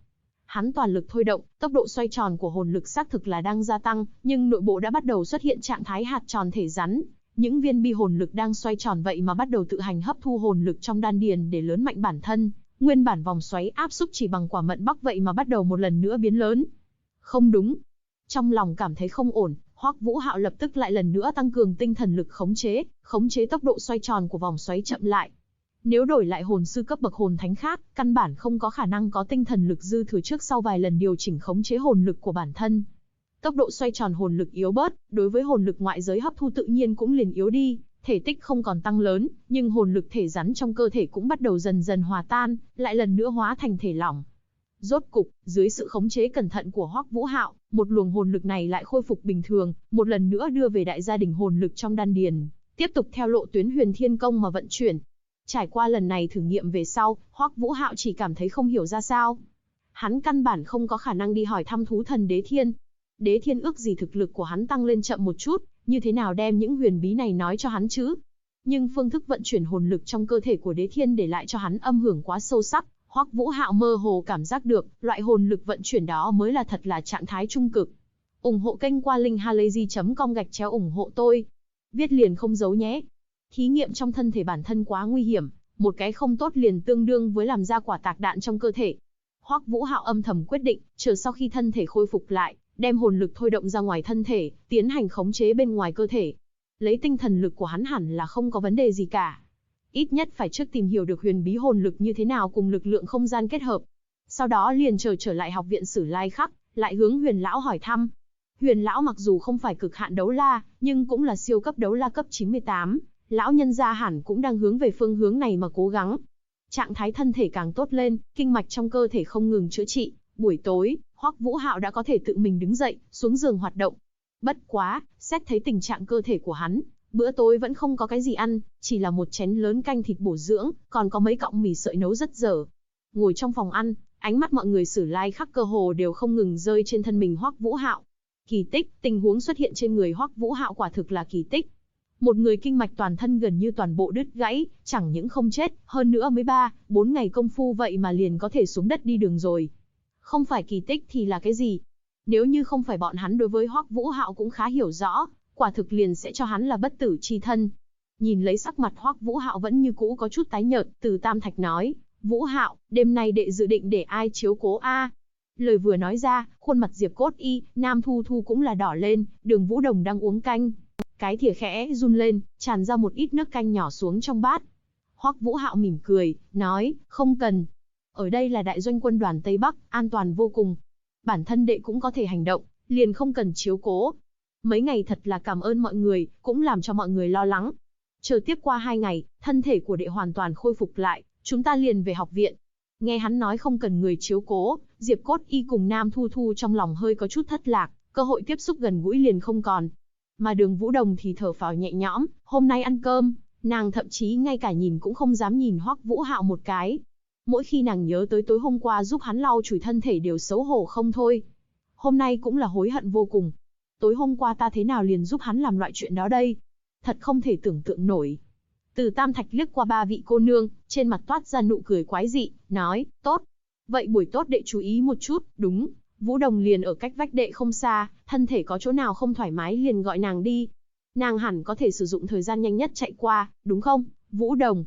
Hắn toàn lực thôi động, tốc độ xoay tròn của hồn lực xác thực là đang gia tăng, nhưng nội bộ đã bắt đầu xuất hiện trạng thái hạt tròn thể rắn. Những viên bi hồn lực đang xoay tròn vậy mà bắt đầu tự hành hấp thu hồn lực trong đan điền để lớn mạnh bản thân. Nguyên bản vòng xoáy áp xúc chỉ bằng quả mận bắc vậy mà bắt đầu một lần nữa biến lớn. Không đúng. Trong lòng cảm thấy không ổn, Hoắc Vũ Hạo lập tức lại lần nữa tăng cường tinh thần lực khống chế tốc độ xoay tròn của vòng xoáy chậm lại. Nếu đổi lại hồn sư cấp bậc hồn thánh khác, căn bản không có khả năng có tinh thần lực dư thừa trước sau vài lần điều chỉnh khống chế hồn lực của bản thân. Tốc độ xoay tròn hồn lực yếu bớt, đối với hồn lực ngoại giới hấp thu tự nhiên cũng liền yếu đi, thể tích không còn tăng lớn, nhưng hồn lực thể rắn trong cơ thể cũng bắt đầu dần dần hòa tan, lại lần nữa hóa thành thể lỏng. Rốt cục, dưới sự khống chế cẩn thận của Hoắc Vũ Hạo, một luồng hồn lực này lại khôi phục bình thường, một lần nữa đưa về đại gia đình hồn lực trong đan điền, tiếp tục theo lộ tuyến Huyền Thiên Công mà vận chuyển. Trải qua lần này thử nghiệm về sau, Hoắc Vũ Hạo chỉ cảm thấy không hiểu ra sao. Hắn căn bản không có khả năng đi hỏi thăm thú thần Đế Thiên. Đế Thiên ước gì thực lực của hắn tăng lên chậm một chút, như thế nào đem những huyền bí này nói cho hắn chứ? Nhưng phương thức vận chuyển hồn lực trong cơ thể của Đế Thiên để lại cho hắn âm hưởng quá sâu sắc, Hoắc Vũ Hạo mơ hồ cảm giác được, loại hồn lực vận chuyển đó mới là thật là trạng thái trung cực. Ủng hộ kênh qua linkhalazy.com/ủng hộ tôi. Viết liền không giấu nhé. Thí nghiệm trong thân thể bản thân quá nguy hiểm, một cái không tốt liền tương đương với làm ra quả tạc đạn trong cơ thể. Hoắc Vũ Hạo âm thầm quyết định, chờ sau khi thân thể khôi phục lại, đem hồn lực thôi động ra ngoài thân thể, tiến hành khống chế bên ngoài cơ thể. Lấy tinh thần lực của hắn hẳn là không có vấn đề gì cả. Ít nhất phải trước tìm hiểu được huyền bí hồn lực như thế nào cùng lực lượng không gian kết hợp. Sau đó liền trở lại học viện Sử Lai Khắc, lại hướng Huyền lão hỏi thăm. Huyền lão mặc dù không phải cực hạn đấu la, nhưng cũng là siêu cấp đấu la cấp 98, lão nhân gia hẳn cũng đang hướng về phương hướng này mà cố gắng. Trạng thái thân thể càng tốt lên, kinh mạch trong cơ thể không ngừng chữa trị, buổi tối, Hoắc Vũ Hạo đã có thể tự mình đứng dậy, xuống giường hoạt động. Bất quá, xét thấy tình trạng cơ thể của hắn, bữa tối vẫn không có cái gì ăn, chỉ là một chén lớn canh thịt bổ dưỡng, còn có mấy cọng mì sợi nấu rất dở. Ngồi trong phòng ăn, ánh mắt mọi người Sử Lai Khắc cơ hồ đều không ngừng rơi trên thân mình Hoắc Vũ Hạo. Kỳ tích, tình huống xuất hiện trên người Hoắc Vũ Hạo quả thực là kỳ tích. Một người kinh mạch toàn thân gần như toàn bộ đứt gãy, chẳng những không chết, hơn nữa mới 3-4 ngày công phu vậy mà liền có thể xuống đất đi đường rồi. Không phải kỳ tích thì là cái gì? Nếu như không phải bọn hắn đối với Hoắc Vũ Hạo cũng khá hiểu rõ, quả thực liền sẽ cho hắn là bất tử chi thân. Nhìn lấy sắc mặt Hoắc Vũ Hạo vẫn như cũ có chút tái nhợt, Từ Tam Thạch nói, Vũ Hạo, đêm nay đệ dự định để ai chiếu cố a? Lời vừa nói ra, khuôn mặt Diệp Cốt Y, Nam Thu Thu cũng là đỏ lên, Đường Vũ Đồng đang uống canh. Cái thìa khẽ run lên, tràn ra một ít nước canh nhỏ xuống trong bát. Hoắc Vũ Hạo mỉm cười, nói, không cần. Ở đây là đại doanh quân đoàn Tây Bắc, an toàn vô cùng. Bản thân đệ cũng có thể hành động, liền không cần chiếu cố. Mấy ngày thật là cảm ơn mọi người, cũng làm cho mọi người lo lắng. Chờ tiếp qua 2 ngày, thân thể của đệ hoàn toàn khôi phục lại, chúng ta liền về học viện. Nghe hắn nói không cần người chiếu cố, Diệp Cốt Y cùng Nam Thu Thu trong lòng hơi có chút thất lạc, cơ hội tiếp xúc gần gũi liền không còn. Mà Đường Vũ Đồng thì thở phào nhẹ nhõm, hôm nay ăn cơm, nàng thậm chí ngay cả nhìn cũng không dám nhìn Hoắc Vũ Hạo một cái. Mỗi khi nàng nhớ tới tối hôm qua giúp hắn lau chùi thân thể đều xấu hổ không thôi. Hôm nay cũng là hối hận vô cùng. Tối hôm qua ta thế nào liền giúp hắn làm loại chuyện đó đây? Thật không thể tưởng tượng nổi. Từ Tam Thạch liếc qua 3 vị cô nương, trên mặt toát ra nụ cười quái dị, nói, tốt. Vậy buổi tốt đệ chú ý một chút, đúng. Vũ Đồng liền ở cách vách đệ không xa, thân thể có chỗ nào không thoải mái liền gọi nàng đi. Nàng hẳn có thể sử dụng thời gian nhanh nhất chạy qua, đúng không, Vũ Đồng?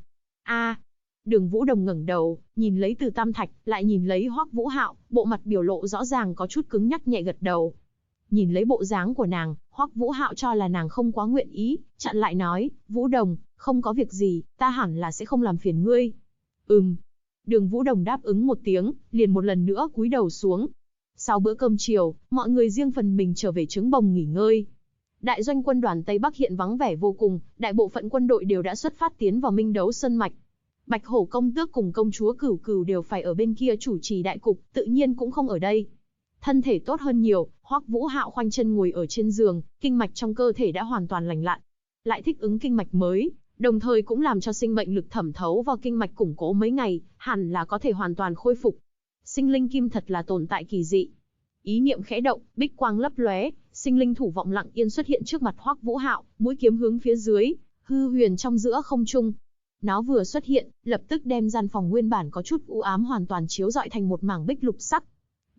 Đường Vũ Đồng ngẩng đầu, nhìn lấy Từ Tam Thạch, lại nhìn lấy Hoắc Vũ Hạo, bộ mặt biểu lộ rõ ràng có chút cứng nhắc nhẹ gật đầu. Nhìn lấy bộ dáng của nàng, Hoắc Vũ Hạo cho là nàng không quá nguyện ý, chặn lại nói, Vũ Đồng, không có việc gì, ta hẳn là sẽ không làm phiền ngươi. Đường Vũ Đồng đáp ứng một tiếng, liền một lần nữa cúi đầu xuống. Sau bữa cơm chiều, mọi người riêng phần mình trở về trướng bồng nghỉ ngơi. Đại doanh quân đoàn Tây Bắc hiện vắng vẻ vô cùng, đại bộ phận quân đội đều đã xuất phát tiến vào Minh Đấu Sơn Mạch. Bạch Hổ công tước cùng công chúa Cửu Cửu đều phải ở bên kia chủ trì đại cục, tự nhiên cũng không ở đây. Thân thể tốt hơn nhiều, Hoắc Vũ Hạo khoanh chân ngồi ở trên giường, kinh mạch trong cơ thể đã hoàn toàn lành lặn. Lại thích ứng kinh mạch mới, đồng thời cũng làm cho sinh mệnh lực thẩm thấu vào kinh mạch củng cố mấy ngày, hẳn là có thể hoàn toàn khôi phục. Sinh linh kim thật là tồn tại kỳ dị. Ý niệm khẽ động, bích quang lấp lóe, sinh linh thủ vọng lặng yên xuất hiện trước mặt Hoắc Vũ Hạo, mũi kiếm hướng phía dưới, hư huyền trong giữa không trung. Nó vừa xuất hiện, lập tức đem gian phòng nguyên bản có chút u ám hoàn toàn chiếu rọi thành một mảng bích lục sắc.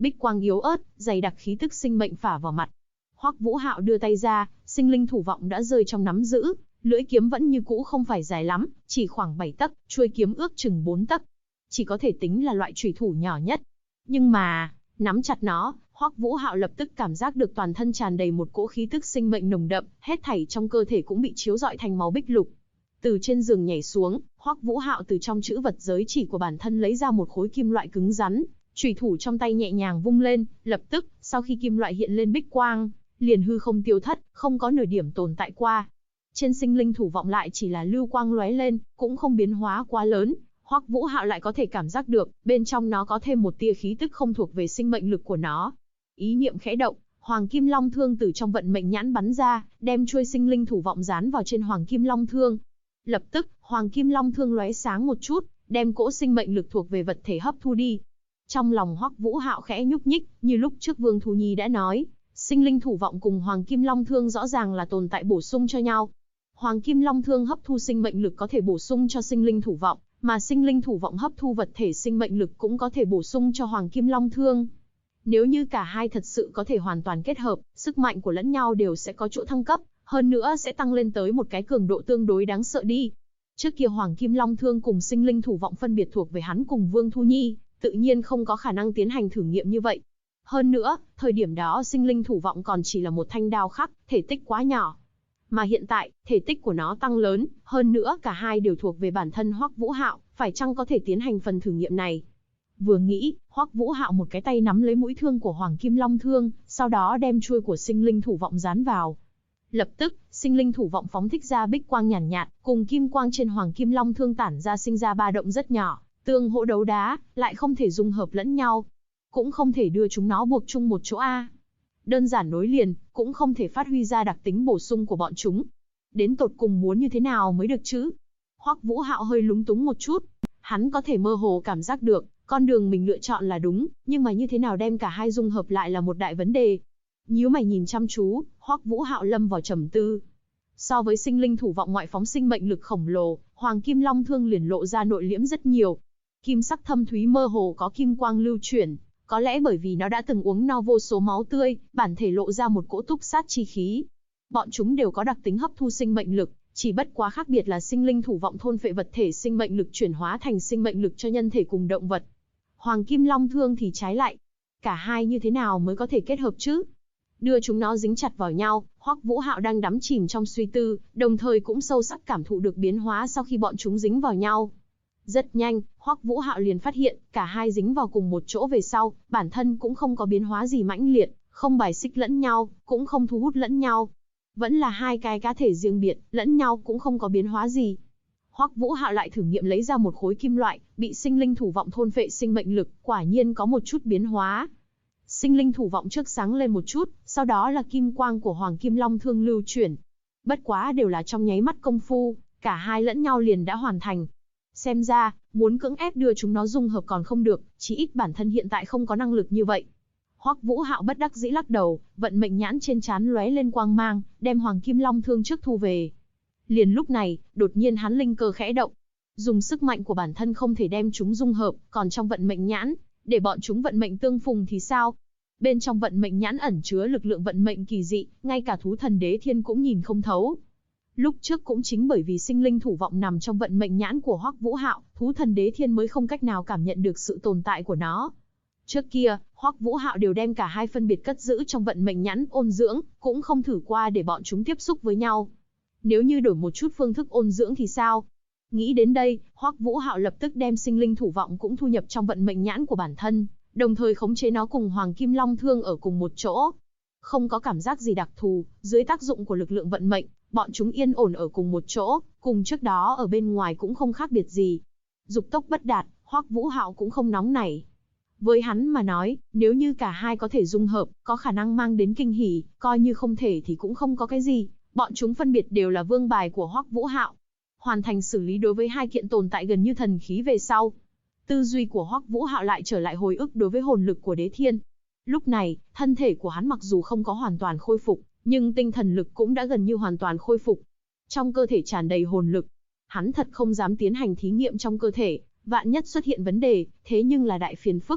bích quang yếu ớt, dày đặc khí tức sinh mệnh phả vào mặt. Hoắc Vũ Hạo đưa tay ra, sinh linh thủ vọng đã rơi trong nắm giữ, lưỡi kiếm vẫn như cũ không phải dài lắm, chỉ khoảng 7 tấc, chuôi kiếm ước chừng 4 tấc. Chỉ có thể tính là loại chủy thủ nhỏ nhất. Nhưng mà, nắm chặt nó, Hoắc Vũ Hạo lập tức cảm giác được toàn thân tràn đầy một cỗ khí tức sinh mệnh nồng đậm, hết thảy trong cơ thể cũng bị chiếu rọi thành màu bích lục. Từ trên giường nhảy xuống, Hoắc Vũ Hạo từ trong chữ vật giới chỉ của bản thân lấy ra một khối kim loại cứng rắn, chủy thủ trong tay nhẹ nhàng vung lên, lập tức, sau khi kim loại hiện lên bích quang, liền hư không tiêu thất, không có nửa điểm tồn tại qua. Trên sinh linh thủ vọng lại chỉ là lưu quang lóe lên, cũng không biến hóa quá lớn. Hoắc Vũ Hạo lại có thể cảm giác được, bên trong nó có thêm một tia khí tức không thuộc về sinh mệnh lực của nó. Ý niệm khẽ động, Hoàng Kim Long Thương từ trong vận mệnh nhãn bắn ra, đem chuôi sinh linh thủ vọng dán vào trên Hoàng Kim Long Thương. Lập tức, Hoàng Kim Long Thương lóe sáng một chút, đem cỗ sinh mệnh lực thuộc về vật thể hấp thu đi. Trong lòng Hoắc Vũ Hạo khẽ nhúc nhích, như lúc trước Vương Thu Nhi đã nói, sinh linh thủ vọng cùng Hoàng Kim Long Thương rõ ràng là tồn tại bổ sung cho nhau. Hoàng Kim Long Thương hấp thu sinh mệnh lực có thể bổ sung cho sinh linh thủ vọng, mà sinh linh thủ vọng hấp thu vật thể sinh mệnh lực cũng có thể bổ sung cho Hoàng Kim Long Thương. Nếu như cả hai thật sự có thể hoàn toàn kết hợp, sức mạnh của lẫn nhau đều sẽ có chỗ thăng cấp, hơn nữa sẽ tăng lên tới một cái cường độ tương đối đáng sợ đi. Trước kia Hoàng Kim Long Thương cùng sinh linh thủ vọng phân biệt thuộc về hắn cùng Vương Thu Nhi, tự nhiên không có khả năng tiến hành thử nghiệm như vậy. Hơn nữa, thời điểm đó sinh linh thủ vọng còn chỉ là một thanh đao khắc, thể tích quá nhỏ. Mà hiện tại, thể tích của nó tăng lớn, hơn nữa cả hai đều thuộc về bản thân Hoắc Vũ Hạo, phải chăng có thể tiến hành phần thử nghiệm này? Vừa nghĩ, Hoắc Vũ Hạo một cái tay nắm lấy mũi thương của Hoàng Kim Long Thương, sau đó đem chuôi của sinh linh thủ vọng dán vào. Lập tức, sinh linh thủ vọng phóng thích ra bích quang nhàn nhạt, cùng kim quang trên Hoàng Kim Long Thương tản ra sinh ra ba động rất nhỏ, tương hỗ đấu đá, lại không thể dung hợp lẫn nhau, cũng không thể đưa chúng nó buộc chung một chỗ a. Đơn giản nối liền, cũng không thể phát huy ra đặc tính bổ sung của bọn chúng. Đến tột cùng muốn như thế nào mới được chứ? Hoắc Vũ Hạo hơi lúng túng một chút, hắn có thể mơ hồ cảm giác được, con đường mình lựa chọn là đúng, nhưng mà như thế nào đem cả hai dung hợp lại là một đại vấn đề. Nhíu mày nhìn chăm chú, Hoắc Vũ Hạo lâm vào trầm tư. So với sinh linh thủ vọng ngoại phóng sinh mệnh lực khổng lồ, Hoàng Kim Long Thương liền lộ ra nội liễm rất nhiều. Kim sắc thâm thúy mơ hồ có kim quang lưu chuyển, có lẽ bởi vì nó đã từng uống no vô số máu tươi, bản thể lộ ra một cỗ túc sát chi khí. Bọn chúng đều có đặc tính hấp thu sinh mệnh lực, chỉ bất quá khác biệt là sinh linh thủ vọng thôn phệ vật thể sinh mệnh lực chuyển hóa thành sinh mệnh lực cho nhân thể cùng động vật. Hoàng Kim Long Thương thì trái lại. Cả hai như thế nào mới có thể kết hợp chứ? Đưa chúng nó dính chặt vào nhau, Hoắc Vũ Hạo đang đắm chìm trong suy tư, đồng thời cũng sâu sắc cảm thụ được biến hóa sau khi bọn chúng dính vào nhau. Rất nhanh, Hoắc Vũ Hạo liền phát hiện, cả hai dính vào cùng một chỗ về sau, bản thân cũng không có biến hóa gì mãnh liệt, không bài xích lẫn nhau, cũng không thu hút lẫn nhau. Vẫn là hai cái cá thể riêng biệt, lẫn nhau cũng không có biến hóa gì. Hoắc Vũ Hạo lại thử nghiệm lấy ra một khối kim loại, bị sinh linh thủ vọng thôn phệ sinh mệnh lực, quả nhiên có một chút biến hóa. Sinh linh thủ vọng trước sáng lên một chút, sau đó là kim quang của Hoàng Kim Long Thương lưu chuyển. Bất quá đều là trong nháy mắt công phu, cả hai lẫn nhau liền đã hoàn thành. Xem ra, muốn cưỡng ép đưa chúng nó dung hợp còn không được, chí ít bản thân hiện tại không có năng lực như vậy. Hoắc Vũ Hạo bất đắc dĩ lắc đầu, vận mệnh nhãn trên trán lóe lên quang mang, đem Hoàng Kim Long Thương trước thu về. Liền lúc này, đột nhiên hắn linh cơ khẽ động. Dùng sức mạnh của bản thân không thể đem chúng dung hợp, còn trong vận mệnh nhãn, để bọn chúng vận mệnh tương phùng thì sao? Bên trong vận mệnh nhãn ẩn chứa lực lượng vận mệnh kỳ dị, ngay cả thú thần đế thiên cũng nhìn không thấu. Lúc trước cũng chính bởi vì sinh linh thủ vọng nằm trong vận mệnh nhãn của Hoắc Vũ Hạo, thú thần đế thiên mới không cách nào cảm nhận được sự tồn tại của nó. Trước kia, Hoắc Vũ Hạo đều đem cả hai phân biệt cất giữ trong vận mệnh nhãn ôn dưỡng, cũng không thử qua để bọn chúng tiếp xúc với nhau. Nếu như đổi một chút phương thức ôn dưỡng thì sao? Nghĩ đến đây, Hoắc Vũ Hạo lập tức đem sinh linh thủ vọng cũng thu nhập trong vận mệnh nhãn của bản thân, đồng thời khống chế nó cùng Hoàng Kim Long Thương ở cùng một chỗ. Không có cảm giác gì đặc thù, dưới tác dụng của lực lượng vận mệnh, bọn chúng yên ổn ở cùng một chỗ, cùng trước đó ở bên ngoài cũng không khác biệt gì. Dục tốc bất đạt, Hoắc Vũ Hạo cũng không nóng nảy. Với hắn mà nói, nếu như cả hai có thể dung hợp, có khả năng mang đến kinh hỉ, coi như không thể thì cũng không có cái gì. Bọn chúng phân biệt đều là vương bài của Hoắc Vũ Hạo. Hoàn thành xử lý đối với hai kiện tồn tại gần như thần khí về sau, tư duy của Hoắc Vũ Hạo lại trở lại hồi ức đối với hồn lực của Đế Thiên. Lúc này, thân thể của hắn mặc dù không có hoàn toàn khôi phục, nhưng tinh thần lực cũng đã gần như hoàn toàn khôi phục. Trong cơ thể tràn đầy hồn lực. Hắn thật không dám tiến hành thí nghiệm trong cơ thể, vạn nhất xuất hiện vấn đề, thế nhưng là đại phiền phức.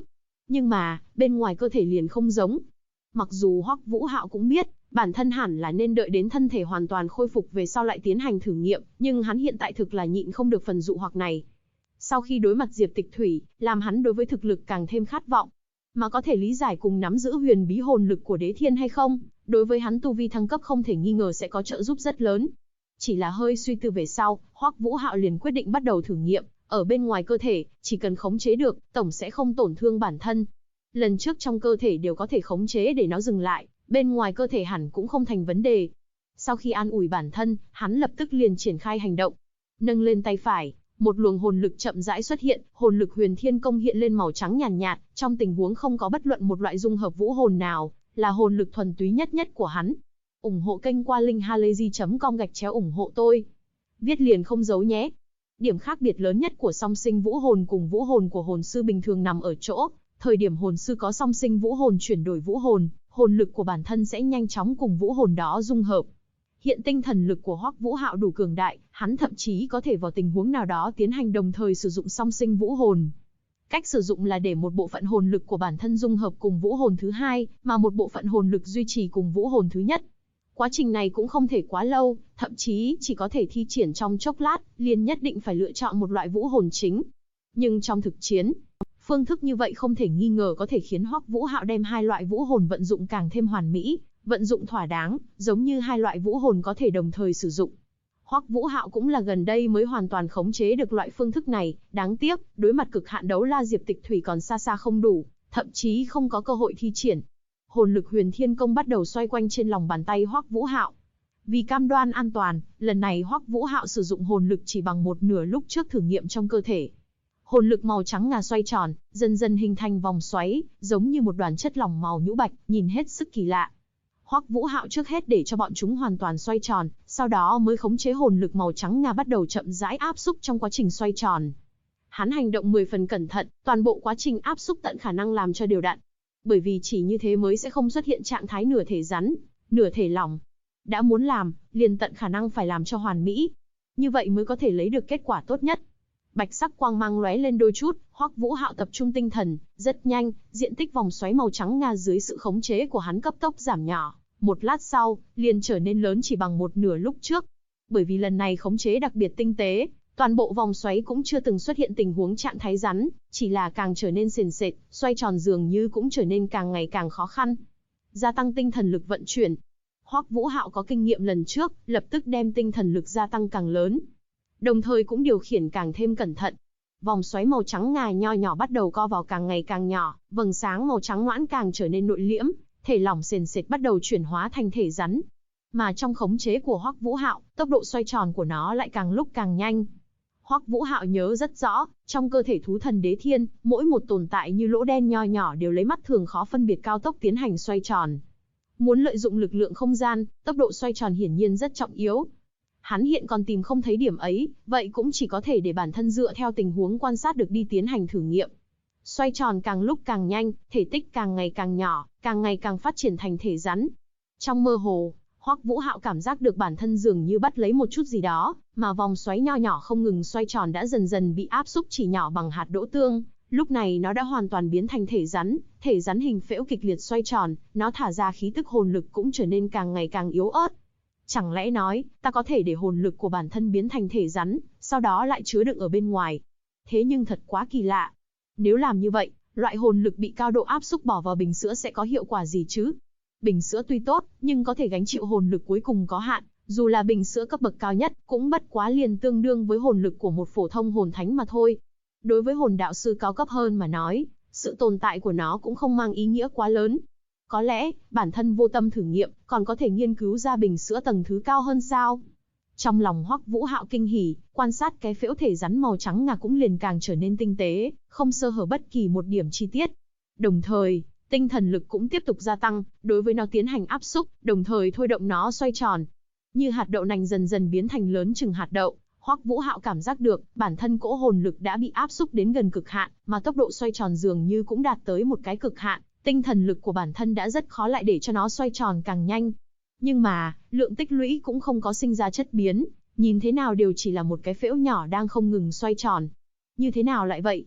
Nhưng mà, bên ngoài cơ thể liền không giống. Mặc dù Hoắc Vũ Hạo cũng biết, bản thân hẳn là nên đợi đến thân thể hoàn toàn khôi phục về sau lại tiến hành thử nghiệm, nhưng hắn hiện tại thực là nhịn không được phần dụ hoặc này. Sau khi đối mặt Diệp Tịch Thủy, làm hắn đối với thực lực càng thêm khát vọng. Mà có thể lý giải cùng nắm giữ huyền bí hồn lực của Đế Thiên hay không, đối với hắn tu vi thăng cấp không thể nghi ngờ sẽ có trợ giúp rất lớn. Chỉ là hơi suy tư về sau, Hoắc Vũ Hạo liền quyết định bắt đầu thử nghiệm, ở bên ngoài cơ thể, chỉ cần khống chế được, tổng sẽ không tổn thương bản thân. Lần trước trong cơ thể đều có thể khống chế để nó dừng lại, bên ngoài cơ thể hẳn cũng không thành vấn đề. Sau khi an ủi bản thân, hắn lập tức liền triển khai hành động. Nâng lên tay phải, một luồng hồn lực chậm rãi xuất hiện, hồn lực Huyền Thiên Công hiện lên màu trắng nhàn nhạt, trong tình huống không có bất luận một loại dung hợp vũ hồn nào, là hồn lực thuần túy nhất của hắn. Ủng hộ kênh qua linkhalazy.com/ủng hộ tôi. Viết liền không giấu nhé. Điểm khác biệt lớn nhất của song sinh vũ hồn cùng vũ hồn của hồn sư bình thường nằm ở chỗ, thời điểm hồn sư có song sinh vũ hồn chuyển đổi vũ hồn, hồn lực của bản thân sẽ nhanh chóng cùng vũ hồn đó dung hợp. Hiện tinh thần lực của Hoắc Vũ Hạo đủ cường đại, hắn thậm chí có thể vào tình huống nào đó tiến hành đồng thời sử dụng song sinh vũ hồn. Cách sử dụng là để một bộ phận hồn lực của bản thân dung hợp cùng vũ hồn thứ hai, mà một bộ phận hồn lực duy trì cùng vũ hồn thứ nhất. Quá trình này cũng không thể quá lâu, thậm chí chỉ có thể thi triển trong chốc lát, liền nhất định phải lựa chọn một loại vũ hồn chính. Nhưng trong thực chiến, phương thức như vậy không thể nghi ngờ có thể khiến Hoắc Vũ Hạo đem hai loại vũ hồn vận dụng càng thêm hoàn mỹ, vận dụng thỏa đáng, giống như hai loại vũ hồn có thể đồng thời sử dụng. Hoắc Vũ Hạo cũng là gần đây mới hoàn toàn khống chế được loại phương thức này, đáng tiếc, đối mặt cực hạn đấu la Diệp Tịch Thủy còn xa xa không đủ, thậm chí không có cơ hội thi triển. Hồn lực Huyền Thiên Công bắt đầu xoay quanh trên lòng bàn tay Hoắc Vũ Hạo. Vì cam đoan an toàn, lần này Hoắc Vũ Hạo sử dụng hồn lực chỉ bằng một nửa lúc trước thử nghiệm trong cơ thể. Hồn lực màu trắng ngà xoay tròn, dần dần hình thành vòng xoáy, giống như một đoàn chất lỏng màu nhũ bạch, nhìn hết sức kỳ lạ. Hoắc Vũ Hạo trước hết để cho bọn chúng hoàn toàn xoay tròn, sau đó mới khống chế hồn lực màu trắng ngà bắt đầu chậm rãi áp xúc trong quá trình xoay tròn. Hắn hành động 10 phần cẩn thận, toàn bộ quá trình áp xúc tận khả năng làm cho đều đặn. Bởi vì chỉ như thế mới sẽ không xuất hiện trạng thái nửa thể rắn, nửa thể lỏng. Đã muốn làm, liền tận khả năng phải làm cho hoàn mỹ. Như vậy mới có thể lấy được kết quả tốt nhất. Bạch sắc quang mang lóe lên đôi chút, Hoắc Vũ Hạo tập trung tinh thần, rất nhanh, diện tích vòng xoáy màu trắng ngà dưới sự khống chế của hắn cấp tốc giảm nhỏ, một lát sau, liền trở nên lớn chỉ bằng một nửa lúc trước. Bởi vì lần này khống chế đặc biệt tinh tế, toàn bộ vòng xoáy cũng chưa từng xuất hiện tình huống trạng thái rắn, chỉ là càng trở nên sền sệt, xoay tròn dường như cũng trở nên càng ngày càng khó khăn. Gia tăng tinh thần lực vận chuyển. Hoắc Vũ Hạo có kinh nghiệm lần trước, lập tức đem tinh thần lực gia tăng càng lớn. Đồng thời cũng điều khiển càng thêm cẩn thận. Vòng xoáy màu trắng ngà nho nhỏ bắt đầu co vào càng ngày càng nhỏ, vầng sáng màu trắng loãng càng trở nên nội liễm, thể lỏng sền sệt bắt đầu chuyển hóa thành thể rắn. Mà trong khống chế của Hoắc Vũ Hạo, tốc độ xoay tròn của nó lại càng lúc càng nhanh. Hoắc Vũ Hạo nhớ rất rõ, trong cơ thể thú thần Đế Thiên, mỗi một tồn tại như lỗ đen nho nhỏ đều lấy mắt thường khó phân biệt cao tốc tiến hành xoay tròn. Muốn lợi dụng lực lượng không gian, tốc độ xoay tròn hiển nhiên rất trọng yếu. Hắn hiện còn tìm không thấy điểm ấy, vậy cũng chỉ có thể để bản thân dựa theo tình huống quan sát được đi tiến hành thử nghiệm. Xoay tròn càng lúc càng nhanh, thể tích càng ngày càng nhỏ, càng ngày càng phát triển thành thể rắn. Trong mơ hồ, Hoắc Vũ Hạo cảm giác được bản thân dường như bắt lấy một chút gì đó, mà vòng xoáy nho nhỏ không ngừng xoay tròn đã dần dần bị áp xúc chỉ nhỏ bằng hạt đỗ tương. Lúc này nó đã hoàn toàn biến thành thể rắn hình phễu kịch liệt xoay tròn, nó thả ra khí tức hồn lực cũng trở nên càng ngày càng yếu ớt. Chẳng lẽ nói, ta có thể để hồn lực của bản thân biến thành thể rắn, sau đó lại chứa đựng ở bên ngoài. Thế nhưng thật quá kỳ lạ. Nếu làm như vậy, loại hồn lực bị cao độ áp xúc bỏ vào bình sữa sẽ có hiệu quả gì chứ? Bình sữa tuy tốt, nhưng có thể gánh chịu hồn lực cuối cùng có hạn, dù là bình sữa cấp bậc cao nhất, cũng bất quá liền tương đương với hồn lực của một phổ thông hồn thánh mà thôi. Đối với hồn đạo sư cao cấp hơn mà nói, sự tồn tại của nó cũng không mang ý nghĩa quá lớn. Có lẽ, bản thân vô tâm thử nghiệm, còn có thể nghiên cứu ra bình sữa tầng thứ cao hơn sao? Trong lòng Hoắc Vũ Hạo kinh hỉ, quan sát cái phễu thể rắn màu trắng ngà cũng liền càng trở nên tinh tế, không sơ hở bất kỳ một điểm chi tiết. Đồng thời, tinh thần lực cũng tiếp tục gia tăng, đối với nó tiến hành áp xúc, đồng thời thôi động nó xoay tròn. Như hạt đậu nành dần dần biến thành lớn chừng hạt đậu, Hoắc Vũ Hạo cảm giác được, bản thân cỗ hồn lực đã bị áp xúc đến gần cực hạn, mà tốc độ xoay tròn dường như cũng đạt tới một cái cực hạn. Tinh thần lực của bản thân đã rất khó lại để cho nó xoay tròn càng nhanh. Nhưng mà, lượng tích lũy cũng không có sinh ra chất biến, nhìn thế nào đều chỉ là một cái phễu nhỏ đang không ngừng xoay tròn. Như thế nào lại vậy?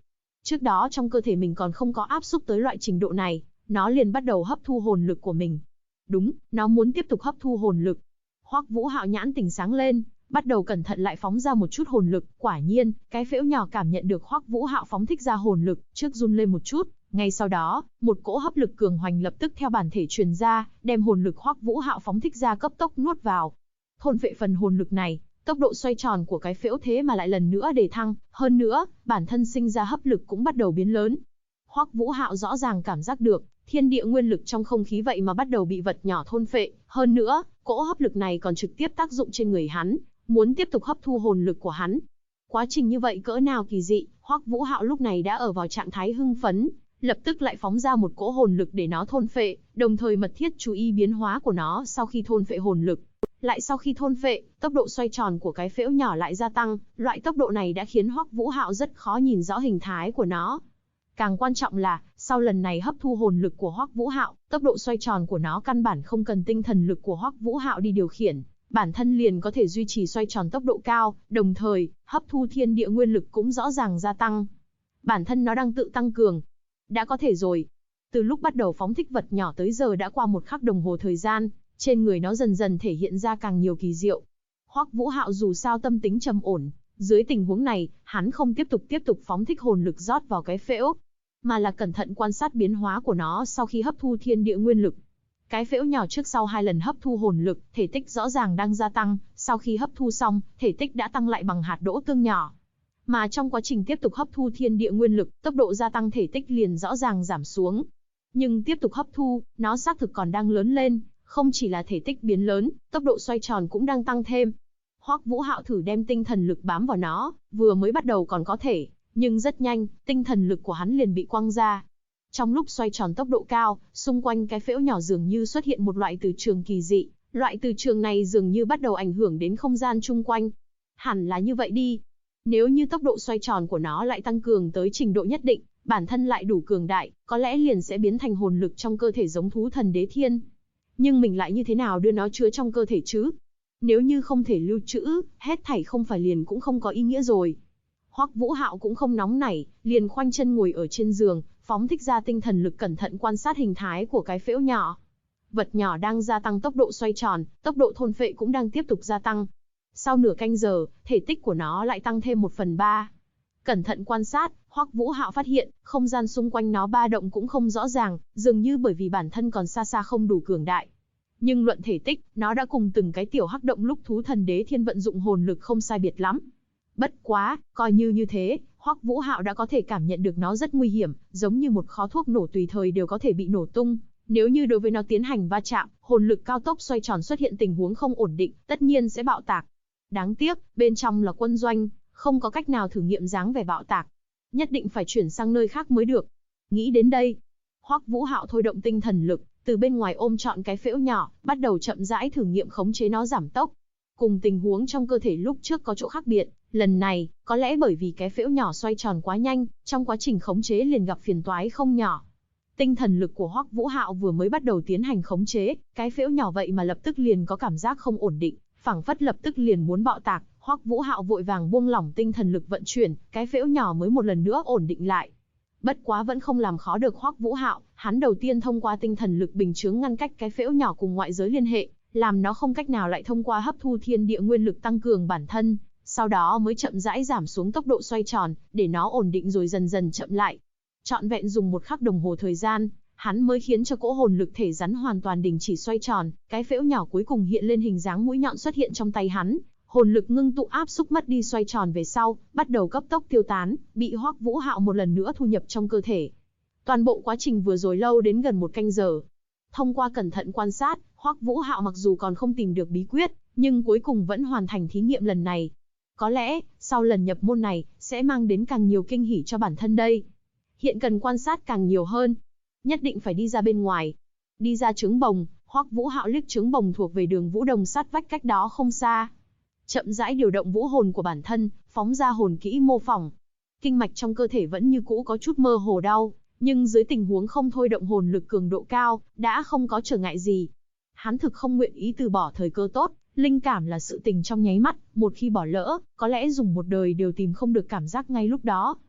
Trước đó trong cơ thể mình còn không có áp xúc tới loại trình độ này, nó liền bắt đầu hấp thu hồn lực của mình. Đúng, nó muốn tiếp tục hấp thu hồn lực. Hoắc Vũ Hạo nhãn tỉnh sáng lên, bắt đầu cẩn thận lại phóng ra một chút hồn lực. Quả nhiên, cái phễu nhỏ cảm nhận được Hoắc Vũ Hạo phóng thích ra hồn lực, trước run lên một chút, ngay sau đó, một cỗ hấp lực cường hoành lập tức theo bản thể truyền ra, đem hồn lực Hoắc Vũ Hạo phóng thích ra cấp tốc nuốt vào. Thôn phệ phần hồn lực này, tốc độ xoay tròn của cái phễu thế mà lại lần nữa đề thăng, hơn nữa, bản thân sinh ra hấp lực cũng bắt đầu biến lớn. Hoắc Vũ Hạo rõ ràng cảm giác được, thiên địa nguyên lực trong không khí vậy mà bắt đầu bị vật nhỏ thôn phệ, hơn nữa, cỗ hấp lực này còn trực tiếp tác dụng trên người hắn, muốn tiếp tục hấp thu hồn lực của hắn. Quá trình như vậy cỡ nào kỳ dị, Hoắc Vũ Hạo lúc này đã ở vào trạng thái hưng phấn, lập tức lại phóng ra một cỗ hồn lực để nó thôn phệ, đồng thời mật thiết chú ý biến hóa của nó sau khi thôn phệ hồn lực. Lại sau khi thôn phệ, tốc độ xoay tròn của cái phễu nhỏ lại gia tăng, loại tốc độ này đã khiến Hoắc Vũ Hạo rất khó nhìn rõ hình thái của nó. Càng quan trọng là, sau lần này hấp thu hồn lực của Hoắc Vũ Hạo, tốc độ xoay tròn của nó căn bản không cần tinh thần lực của Hoắc Vũ Hạo đi điều khiển, bản thân liền có thể duy trì xoay tròn tốc độ cao, đồng thời, hấp thu thiên địa nguyên lực cũng rõ ràng gia tăng. Bản thân nó đang tự tăng cường. Đã có thể rồi. Từ lúc bắt đầu phóng thích vật nhỏ tới giờ đã qua 1 khắc đồng hồ thời gian, trên người nó dần dần thể hiện ra càng nhiều kỳ diệu. Hoắc Vũ Hạo dù sao tâm tính trầm ổn, dưới tình huống này, hắn không tiếp tục phóng thích hồn lực rót vào cái phễu, mà là cẩn thận quan sát biến hóa của nó sau khi hấp thu thiên địa nguyên lực. Cái phễu nhỏ trước sau 2 lần hấp thu hồn lực, thể tích rõ ràng đang gia tăng, sau khi hấp thu xong, thể tích đã tăng lại bằng hạt đỗ tương nhỏ. Mà trong quá trình tiếp tục hấp thu thiên địa nguyên lực, tốc độ gia tăng thể tích liền rõ ràng giảm xuống. Nhưng tiếp tục hấp thu, nó xác thực còn đang lớn lên, không chỉ là thể tích biến lớn, tốc độ xoay tròn cũng đang tăng thêm. Hoắc Vũ Hạo thử đem tinh thần lực bám vào nó, vừa mới bắt đầu còn có thể, nhưng rất nhanh, tinh thần lực của hắn liền bị quăng ra. Trong lúc xoay tròn tốc độ cao, xung quanh cái phễu nhỏ dường như xuất hiện một loại từ trường kỳ dị, loại từ trường này dường như bắt đầu ảnh hưởng đến không gian chung quanh. Hẳn là như vậy đi. Nếu như tốc độ xoay tròn của nó lại tăng cường tới trình độ nhất định, bản thân lại đủ cường đại, có lẽ liền sẽ biến thành hồn lực trong cơ thể giống thú thần đế thiên. Nhưng mình lại như thế nào đưa nó chứa trong cơ thể chứ? Nếu như không thể lưu trữ, hết thảy không phải liền cũng không có ý nghĩa rồi. Hoắc Vũ Hạo cũng không nóng nảy, liền khoanh chân ngồi ở trên giường, phóng thích ra tinh thần lực cẩn thận quan sát hình thái của cái phễu nhỏ. Vật nhỏ đang gia tăng tốc độ xoay tròn, tốc độ thôn phệ cũng đang tiếp tục gia tăng. Sau nửa canh giờ, thể tích của nó lại tăng thêm 1/3. Cẩn thận quan sát, Hoắc Vũ Hạo phát hiện, không gian xung quanh nó ba động cũng không rõ ràng, dường như bởi vì bản thân còn xa xa không đủ cường đại. Nhưng luận thể tích, nó đã cùng từng cái tiểu hắc động lúc thú thần đế thiên vận dụng hồn lực không sai biệt lắm. Bất quá, coi như thế, Hoắc Vũ Hạo đã có thể cảm nhận được nó rất nguy hiểm, giống như một kho thuốc nổ tùy thời đều có thể bị nổ tung. Nếu như đối với nó tiến hành va chạm, hồn lực cao tốc xoay tròn xuất hiện tình huống không ổn định, tất nhiên sẽ bạo tạc. Đáng tiếc, bên trong là quân doanh, không có cách nào thử nghiệm dáng vẻ bạo tạc. Nhất định phải chuyển sang nơi khác mới được. Nghĩ đến đây, Hoắc Vũ Hạo thôi động tinh thần lực, từ bên ngoài ôm trọn cái phễu nhỏ, bắt đầu chậm rãi thử nghiệm khống chế nó giảm tốc. Cùng tình huống trong cơ thể lúc trước có chỗ khác biệt, lần này, có lẽ bởi vì cái phễu nhỏ xoay tròn quá nhanh, trong quá trình khống chế liền gặp phiền toái không nhỏ. Tinh thần lực của Hoắc Vũ Hạo vừa mới bắt đầu tiến hành khống chế, cái phễu nhỏ vậy mà lập tức liền có cảm giác không ổn định, phảng phất lập tức liền muốn bạo tạc. Hoắc Vũ Hạo vội vàng buông lỏng tinh thần lực vận chuyển, cái phễu nhỏ mới một lần nữa ổn định lại. Bất quá vẫn không làm khó được Hoắc Vũ Hạo, hắn đầu tiên thông qua tinh thần lực bình chướng ngăn cách cái phễu nhỏ cùng ngoại giới liên hệ, làm nó không cách nào lại thông qua hấp thu thiên địa nguyên lực tăng cường bản thân, sau đó mới chậm rãi giảm xuống tốc độ xoay tròn, để nó ổn định rồi dần dần chậm lại. Trọn vẹn dùng 1 khắc đồng hồ thời gian, hắn mới khiến cho cỗ hồn lực thể rắn hoàn toàn đình chỉ xoay tròn, cái phễu nhỏ cuối cùng hiện lên hình dáng mũi nhọn xuất hiện trong tay hắn. Hồn lực ngưng tụ áp xúc mất đi xoay tròn về sau, bắt đầu cấp tốc tiêu tán, bị Hoắc Vũ Hạo một lần nữa thu nhập trong cơ thể. Toàn bộ quá trình vừa rồi lâu đến gần 1 canh giờ. Thông qua cẩn thận quan sát, Hoắc Vũ Hạo mặc dù còn không tìm được bí quyết, nhưng cuối cùng vẫn hoàn thành thí nghiệm lần này. Có lẽ, sau lần nhập môn này, sẽ mang đến càng nhiều kinh hỉ cho bản thân đây. Hiện cần quan sát càng nhiều hơn. Nhất định phải đi ra bên ngoài. Đi ra trướng bồng, Hoắc Vũ Hạo liếc trướng bồng thuộc về Đường Vũ Đồng sát vách cách đó không xa. Chậm rãi điều động vũ hồn của bản thân, phóng ra hồn kỹ mô phỏng. Kinh mạch trong cơ thể vẫn như cũ có chút mơ hồ đau, nhưng dưới tình huống không thôi động hồn lực cường độ cao, đã không có trở ngại gì. Hắn thực không nguyện ý từ bỏ thời cơ tốt, linh cảm là sự tình trong nháy mắt, một khi bỏ lỡ, có lẽ dùng một đời đều tìm không được cảm giác ngay lúc đó.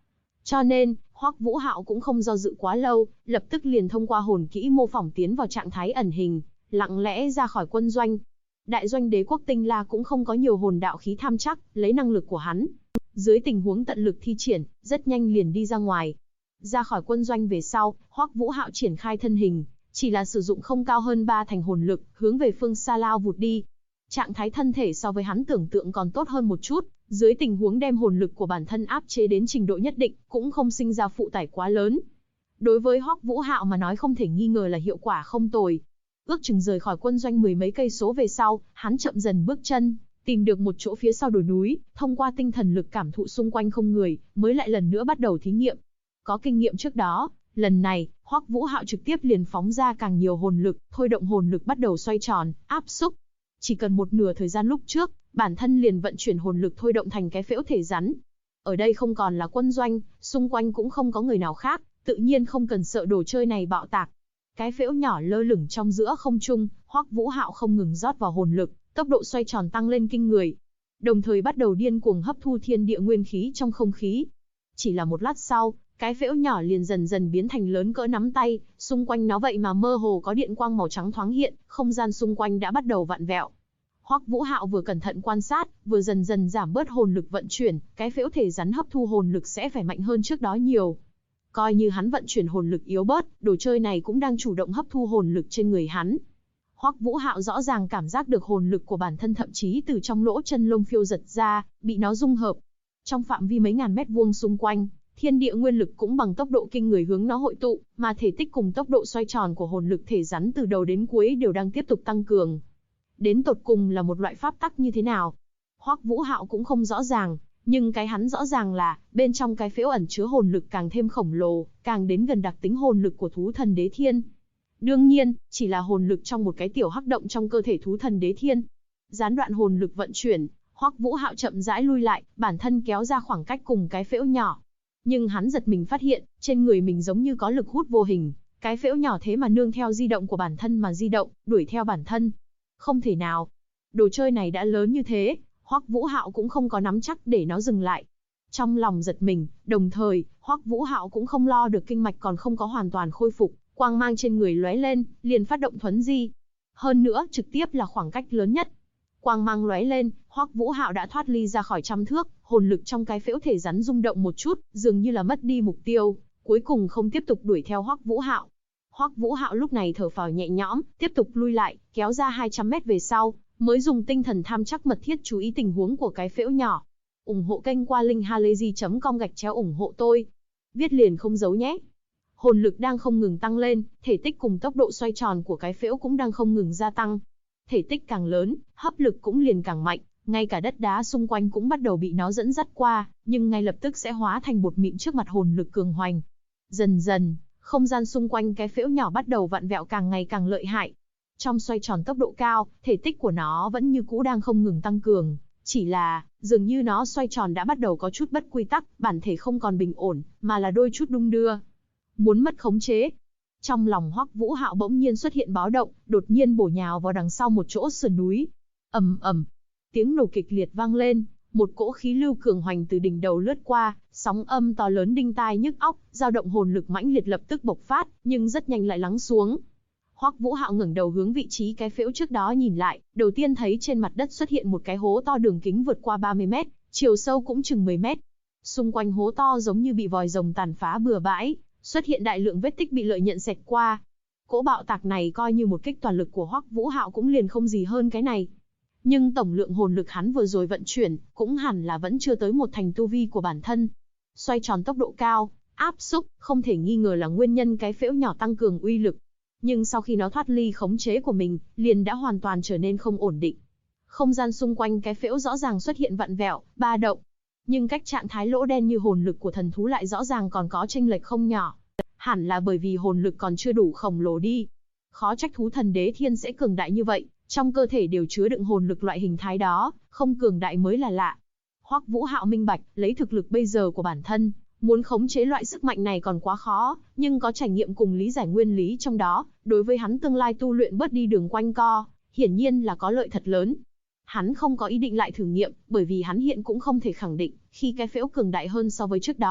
Cho nên, Hoắc Vũ Hạo cũng không do dự quá lâu, lập tức liền thông qua hồn kỹ mô phỏng tiến vào trạng thái ẩn hình, lặng lẽ ra khỏi quân doanh. Đại doanh Đế quốc Tinh La cũng không có nhiều hồn đạo khí tham chắc, lấy năng lực của hắn, dưới tình huống tận lực thi triển, rất nhanh liền đi ra ngoài. Ra khỏi quân doanh về sau, Hoắc Vũ Hạo triển khai thân hình, chỉ là sử dụng không cao hơn 3 thành hồn lực, hướng về phương xa lao vụt đi. Trạng thái thân thể so với hắn tưởng tượng còn tốt hơn một chút, dưới tình huống đem hồn lực của bản thân áp chế đến trình độ nhất định, cũng không sinh ra phụ tải quá lớn. Đối với Hoắc Vũ Hạo mà nói không thể nghi ngờ là hiệu quả không tồi. Ước chừng rời khỏi quân doanh 10 mấy cây số về sau, hắn chậm dần bước chân, tìm được một chỗ phía sau đồi núi, thông qua tinh thần lực cảm thụ xung quanh không người, mới lại lần nữa bắt đầu thí nghiệm. Có kinh nghiệm trước đó, lần này, Hoắc Vũ Hạo trực tiếp liền phóng ra càng nhiều hồn lực, thôi động hồn lực bắt đầu xoay tròn, áp xúc. Chỉ cần một nửa thời gian lúc trước, bản thân liền vận chuyển hồn lực thôi động thành cái phễu thể rắn. Ở đây không còn là quân doanh, xung quanh cũng không có người nào khác, tự nhiên không cần sợ đồ chơi này bạo tạc. Cái phễu nhỏ lơ lửng trong giữa không trung, Hoắc Vũ Hạo không ngừng rót vào hồn lực, tốc độ xoay tròn tăng lên kinh người, đồng thời bắt đầu điên cuồng hấp thu thiên địa nguyên khí trong không khí. Chỉ là một lát sau, cái phễu nhỏ liền dần dần biến thành lớn cỡ nắm tay, xung quanh nó vậy mà mơ hồ có điện quang màu trắng thoáng hiện, không gian xung quanh đã bắt đầu vặn vẹo. Hoắc Vũ Hạo vừa cẩn thận quan sát, vừa dần dần giảm bớt hồn lực vận chuyển, cái phễu thể rắn hấp thu hồn lực sẽ phải mạnh hơn trước đó nhiều. Coi như hắn vận chuyển hồn lực yếu bớt, đồ chơi này cũng đang chủ động hấp thu hồn lực trên người hắn. Hoắc Vũ Hạo rõ ràng cảm giác được hồn lực của bản thân thậm chí từ trong lỗ chân lông phiêu giật ra, bị nó dung hợp. Trong phạm vi mấy ngàn mét vuông xung quanh, thiên địa nguyên lực cũng bằng tốc độ kinh người hướng nó hội tụ, mà thể tích cùng tốc độ xoay tròn của hồn lực thể rắn từ đầu đến cuối đều đang tiếp tục tăng cường. Đến tột cùng là một loại pháp tắc như thế nào? Hoắc Vũ Hạo cũng không rõ ràng, nhưng cái hắn rõ ràng là, bên trong cái phễu ẩn chứa hồn lực càng thêm khổng lồ, càng đến gần đặc tính hồn lực của thú thần đế thiên. Đương nhiên, chỉ là hồn lực trong một cái tiểu hắc động trong cơ thể thú thần đế thiên. Gián đoạn hồn lực vận chuyển, Hoắc Vũ Hạo chậm rãi lui lại, bản thân kéo ra khoảng cách cùng cái phễu nhỏ. Nhưng hắn giật mình phát hiện, trên người mình giống như có lực hút vô hình, cái phễu nhỏ thế mà nương theo di động của bản thân mà di động, đuổi theo bản thân. Không thể nào. Đồ chơi này đã lớn như thế, Hoắc Vũ Hạo cũng không có nắm chắc để nó dừng lại. Trong lòng giật mình, đồng thời, Hoắc Vũ Hạo cũng không lo được kinh mạch còn không có hoàn toàn khôi phục, quang mang trên người lóe lên, liền phát động thuấn di. Hơn nữa, trực tiếp là khoảng cách lớn nhất. Quang mang lóe lên, Hoắc Vũ Hạo đã thoát ly ra khỏi trăm thước, hồn lực trong cái phễu thể rắn rung động một chút, dường như là mất đi mục tiêu, cuối cùng không tiếp tục đuổi theo Hoắc Vũ Hạo. Hoắc Vũ Hạo lúc này thở phào nhẹ nhõm, tiếp tục lui lại, kéo ra 200 mét về sau, mới dùng tinh thần tham chắc mật thiết chú ý tình huống của cái phễu nhỏ. Ủng hộ kênh qua linkhalazy.com/ủng hộ tôi. Viết liền không giấu nhé. Hồn lực đang không ngừng tăng lên, thể tích cùng tốc độ xoay tròn của cái phễu cũng đang không ngừng gia tăng. Thể tích càng lớn, hấp lực cũng liền càng mạnh, ngay cả đất đá xung quanh cũng bắt đầu bị nó dẫn dắt qua, nhưng ngay lập tức sẽ hóa thành bột mịn trước mặt hồn lực cường hoành. Dần dần, không gian xung quanh cái phễu nhỏ bắt đầu vặn vẹo càng ngày càng lợi hại. Trong xoay tròn tốc độ cao, thể tích của nó vẫn như cũ đang không ngừng tăng cường, chỉ là, dường như nó xoay tròn đã bắt đầu có chút bất quy tắc, bản thể không còn bình ổn, mà là đôi chút đung đưa. Muốn mất khống chế. Trong lòng Hoắc Vũ Hạo bỗng nhiên xuất hiện báo động, đột nhiên bổ nhào vào đằng sau một chỗ sườn núi. Ầm ầm, tiếng nổ kịch liệt vang lên, một cỗ khí lưu cường hoành từ đỉnh đầu lướt qua, sóng âm to lớn đinh tai nhức óc, dao động hồn lực mãnh liệt lập tức bộc phát, nhưng rất nhanh lại lắng xuống. Hoắc Vũ Hạo ngẩng đầu hướng vị trí cái phễu trước đó nhìn lại, đầu tiên thấy trên mặt đất xuất hiện một cái hố to đường kính vượt qua 30 mét, chiều sâu cũng chừng 10 mét. Xung quanh hố to giống như bị vòi rồng tàn phá bừa bãi, xuất hiện đại lượng vết tích bị lợi nhận xẹt qua. Cỗ bạo tạc này coi như một kích toàn lực của Hoắc Vũ Hạo cũng liền không gì hơn cái này. Nhưng tổng lượng hồn lực hắn vừa rồi vận chuyển, cũng hẳn là vẫn chưa tới một thành tu vi của bản thân. Xoay tròn tốc độ cao, áp xúc, không thể nghi ngờ là nguyên nhân cái phễu nhỏ tăng cường uy lực. Nhưng sau khi nó thoát ly khống chế của mình, liền đã hoàn toàn trở nên không ổn định. Không gian xung quanh cái phễu rõ ràng xuất hiện vặn vẹo, ba động. Nhưng cách trạng thái lỗ đen như hồn lực của thần thú lại rõ ràng còn có chênh lệch không nhỏ. Hẳn là bởi vì hồn lực còn chưa đủ khổng lồ đi. Khó trách thú thần đế thiên sẽ cường đại như vậy, trong cơ thể đều chứa đựng hồn lực loại hình thái đó, không cường đại mới là lạ. Hoắc Vũ Hạo minh bạch, lấy thực lực bây giờ của bản thân, muốn khống chế loại sức mạnh này còn quá khó, nhưng có trải nghiệm cùng lý giải nguyên lý trong đó, đối với hắn tương lai tu luyện bớt đi đường quanh co, hiển nhiên là có lợi thật lớn. Hắn không có ý định lại thử nghiệm, bởi vì hắn hiện cũng không thể khẳng định, khi cái phễu cường đại hơn so với trước đó,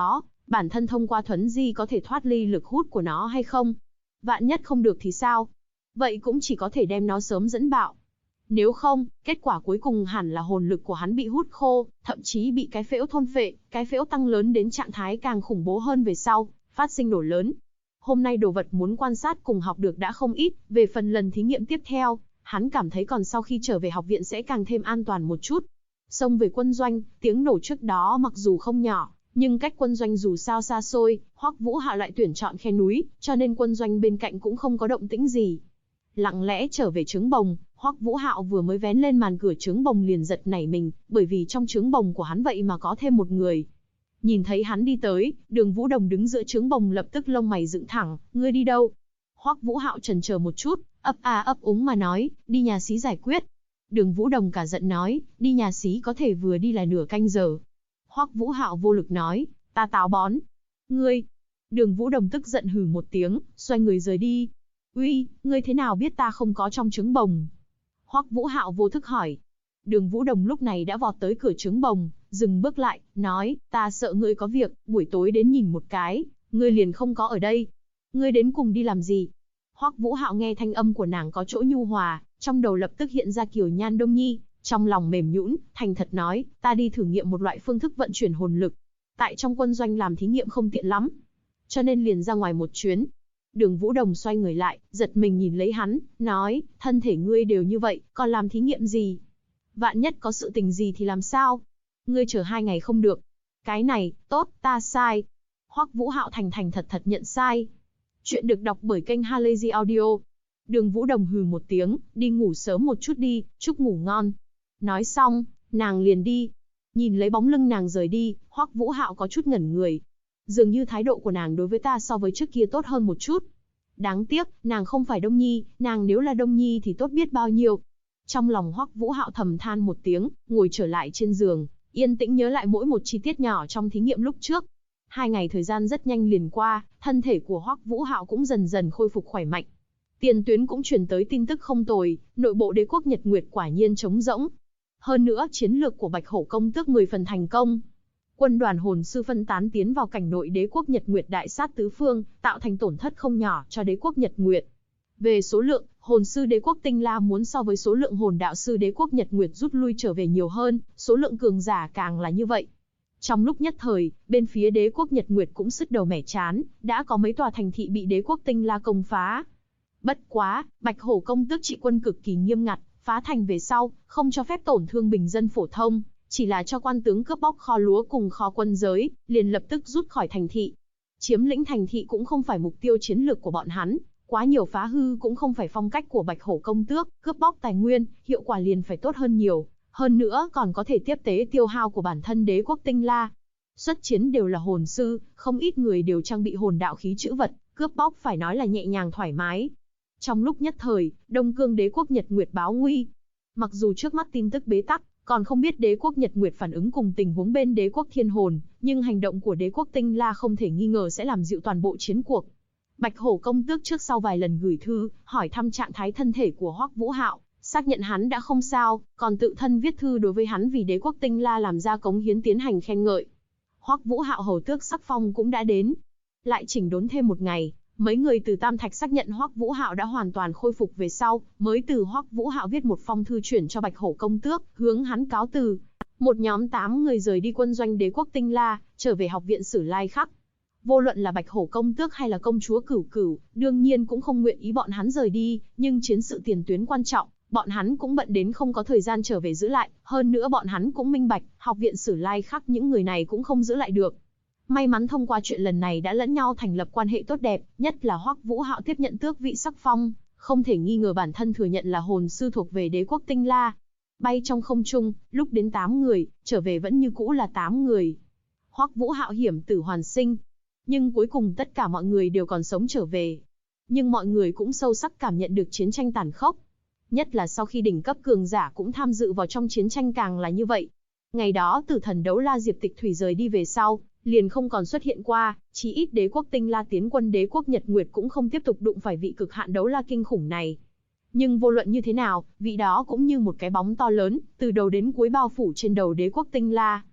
Bản thân thông qua thuấn di có thể thoát ly lực hút của nó hay không? Vạn nhất không được thì sao? Vậy cũng chỉ có thể đem nó sớm dẫn bạo. Nếu không, kết quả cuối cùng hẳn là hồn lực của hắn bị hút khô, thậm chí bị cái phễu thôn phệ, cái phễu tăng lớn đến trạng thái càng khủng bố hơn về sau, phát sinh nổ lớn. Hôm nay đồ vật muốn quan sát cùng học được đã không ít, về phần lần thí nghiệm tiếp theo, hắn cảm thấy còn sau khi trở về học viện sẽ càng thêm an toàn một chút. Xông về quân doanh, tiếng nổ trước đó mặc dù không nhỏ, nhưng cách quân doanh dù sao xa xôi, Hoắc Vũ Hạo lại tuyển chọn khe núi, cho nên quân doanh bên cạnh cũng không có động tĩnh gì. Lặng lẽ trở về trướng bồng, Hoắc Vũ Hạo vừa mới vén lên màn cửa trướng bồng liền giật nảy mình, bởi vì trong trướng bồng của hắn vậy mà có thêm một người. Nhìn thấy hắn đi tới, Đường Vũ Đồng đứng giữa trướng bồng lập tức lông mày dựng thẳng, ngươi đi đâu? Hoắc Vũ Hạo chần chờ một chút, ấp a ấp úng mà nói, đi nhà xí giải quyết. Đường Vũ Đồng cả giận nói, đi nhà xí có thể vừa đi là nửa canh giờ. Hoắc Vũ Hạo vô lực nói, ta táo bón. Ngươi! Đường Vũ Đồng tức giận hừ một tiếng, xoay người rời đi. Uy, ngươi thế nào biết ta không có trong trứng bồng? Hoắc Vũ Hạo vô thức hỏi. Đường Vũ Đồng lúc này đã vọt tới cửa trứng bồng, dừng bước lại, nói, ta sợ ngươi có việc, buổi tối đến nhìn một cái, ngươi liền không có ở đây. Ngươi đến cùng đi làm gì? Hoắc Vũ Hạo nghe thanh âm của nàng có chỗ nhu hòa, trong đầu lập tức hiện ra Kiều Nhan Đông Nhi, trong lòng mềm nhũn, thành thật nói, ta đi thử nghiệm một loại phương thức vận chuyển hồn lực. Tại trong quân doanh làm thí nghiệm không tiện lắm, cho nên liền ra ngoài một chuyến. Đường Vũ Đồng xoay người lại, giật mình nhìn lấy hắn, nói, thân thể ngươi đều như vậy, còn làm thí nghiệm gì? Vạn nhất có sự tình gì thì làm sao? Ngươi chờ 2 ngày không được. Cái này, tốt, ta sai. Hoắc Vũ Hạo thành thành thật thật nhận sai. Chuyện được đọc bởi kênh Halazy Audio. Đường Vũ Đồng hừ một tiếng, đi ngủ sớm một chút đi, chúc ngủ ngon. Nói xong, nàng liền đi. Nhìn lấy bóng lưng nàng rời đi, Hoắc Vũ Hạo có chút ngẩn người. Dường như thái độ của nàng đối với ta so với trước kia tốt hơn một chút. Đáng tiếc, nàng không phải Đông Nhi, nàng nếu là Đông Nhi thì tốt biết bao nhiêu. Trong lòng Hoắc Vũ Hạo thầm than một tiếng, ngồi trở lại trên giường, yên tĩnh nhớ lại mỗi một chi tiết nhỏ trong thí nghiệm lúc trước. 2 ngày thời gian rất nhanh liền qua, thân thể của Hoắc Vũ Hạo cũng dần dần khôi phục khỏe mạnh. Tiền tuyến cũng truyền tới tin tức không tồi, nội bộ đế quốc Nhật Nguyệt quả nhiên trống rỗng. Hơn nữa, chiến lược của Bạch Hổ công tước 10 phần thành công. Quân đoàn hồn sư phân tán tiến vào cảnh nội đế quốc Nhật Nguyệt đại sát tứ phương, tạo thành tổn thất không nhỏ cho đế quốc Nhật Nguyệt. Về số lượng, hồn sư đế quốc Tinh La muốn so với số lượng hồn đạo sư đế quốc Nhật Nguyệt rút lui trở về nhiều hơn, số lượng cường giả càng là như vậy. Trong lúc nhất thời, bên phía đế quốc Nhật Nguyệt cũng sứt đầu mẻ chán, đã có mấy tòa thành thị bị đế quốc Tinh La công phá. Bất quá, Bạch Hổ công tước trị quân cực kỳ nghiêm ngặt, phá thành về sau, không cho phép tổn thương bình dân phổ thông, chỉ là cho quan tướng cướp bóc kho lúa cùng kho quân giới, liền lập tức rút khỏi thành thị. Chiếm lĩnh thành thị cũng không phải mục tiêu chiến lược của bọn hắn, quá nhiều phá hư cũng không phải phong cách của Bạch Hổ công tước, cướp bóc tài nguyên, hiệu quả liền phải tốt hơn nhiều, hơn nữa còn có thể tiếp tế tiêu hao của bản thân đế quốc Tinh La. Xuất chiến đều là hồn sư, không ít người đều trang bị hồn đạo khí trữ vật, cướp bóc phải nói là nhẹ nhàng thoải mái. Trong lúc nhất thời, Đông Cương đế quốc Nhật Nguyệt báo nguy. Mặc dù trước mắt tin tức bế tắc, còn không biết đế quốc Nhật Nguyệt phản ứng cùng tình huống bên đế quốc Thiên Hồn, nhưng hành động của đế quốc Tinh La không thể nghi ngờ sẽ làm dịu toàn bộ chiến cuộc. Bạch Hổ công tước trước sau vài lần gửi thư, hỏi thăm trạng thái thân thể của Hoắc Vũ Hạo, xác nhận hắn đã không sao, còn tự thân viết thư đối với hắn vì đế quốc Tinh La làm ra cống hiến tiến hành khen ngợi. Hoắc Vũ Hạo hầu tước sắc phong cũng đã đến. Lại chỉnh đốn thêm một ngày, mấy người từ Tam Thạch xác nhận Hoắc Vũ Hạo đã hoàn toàn khôi phục về sau, mới từ Hoắc Vũ Hạo viết một phong thư chuyển cho Bạch Hổ công tước, hướng hắn cáo từ. Một nhóm 8 người rời đi quân doanh đế quốc Tinh La, trở về học viện Sử Lai Khắc. Vô luận là Bạch Hổ công tước hay là công chúa Cửu Cửu, đương nhiên cũng không nguyện ý bọn hắn rời đi, nhưng chiến sự tiền tuyến quan trọng, bọn hắn cũng bận đến không có thời gian trở về giữ lại, hơn nữa bọn hắn cũng minh bạch, học viện Sử Lai Khắc những người này cũng không giữ lại được. May mắn thông qua chuyện lần này đã lẫn nhau thành lập quan hệ tốt đẹp, nhất là Hoắc Vũ Hạo tiếp nhận tước vị sắc phong, không thể nghi ngờ bản thân thừa nhận là hồn sư thuộc về đế quốc Tinh La. Bay trong không trung, lúc đến 8 người, trở về vẫn như cũ là 8 người. Hoắc Vũ Hạo hiểm tử hoàn sinh, nhưng cuối cùng tất cả mọi người đều còn sống trở về. Nhưng mọi người cũng sâu sắc cảm nhận được chiến tranh tàn khốc. Nhất là sau khi đỉnh cấp cường giả cũng tham dự vào trong chiến tranh càng là như vậy. Ngày đó Tử Thần Đấu La Diệp Tịch Thủy rời đi về sau, liền không còn xuất hiện qua, chí ít đế quốc Tinh La tiến quân đế quốc Nhật Nguyệt cũng không tiếp tục đụng phải vị cực hạn đấu la kinh khủng này. Nhưng vô luận như thế nào, vị đó cũng như một cái bóng to lớn, từ đầu đến cuối bao phủ trên đầu đế quốc Tinh La.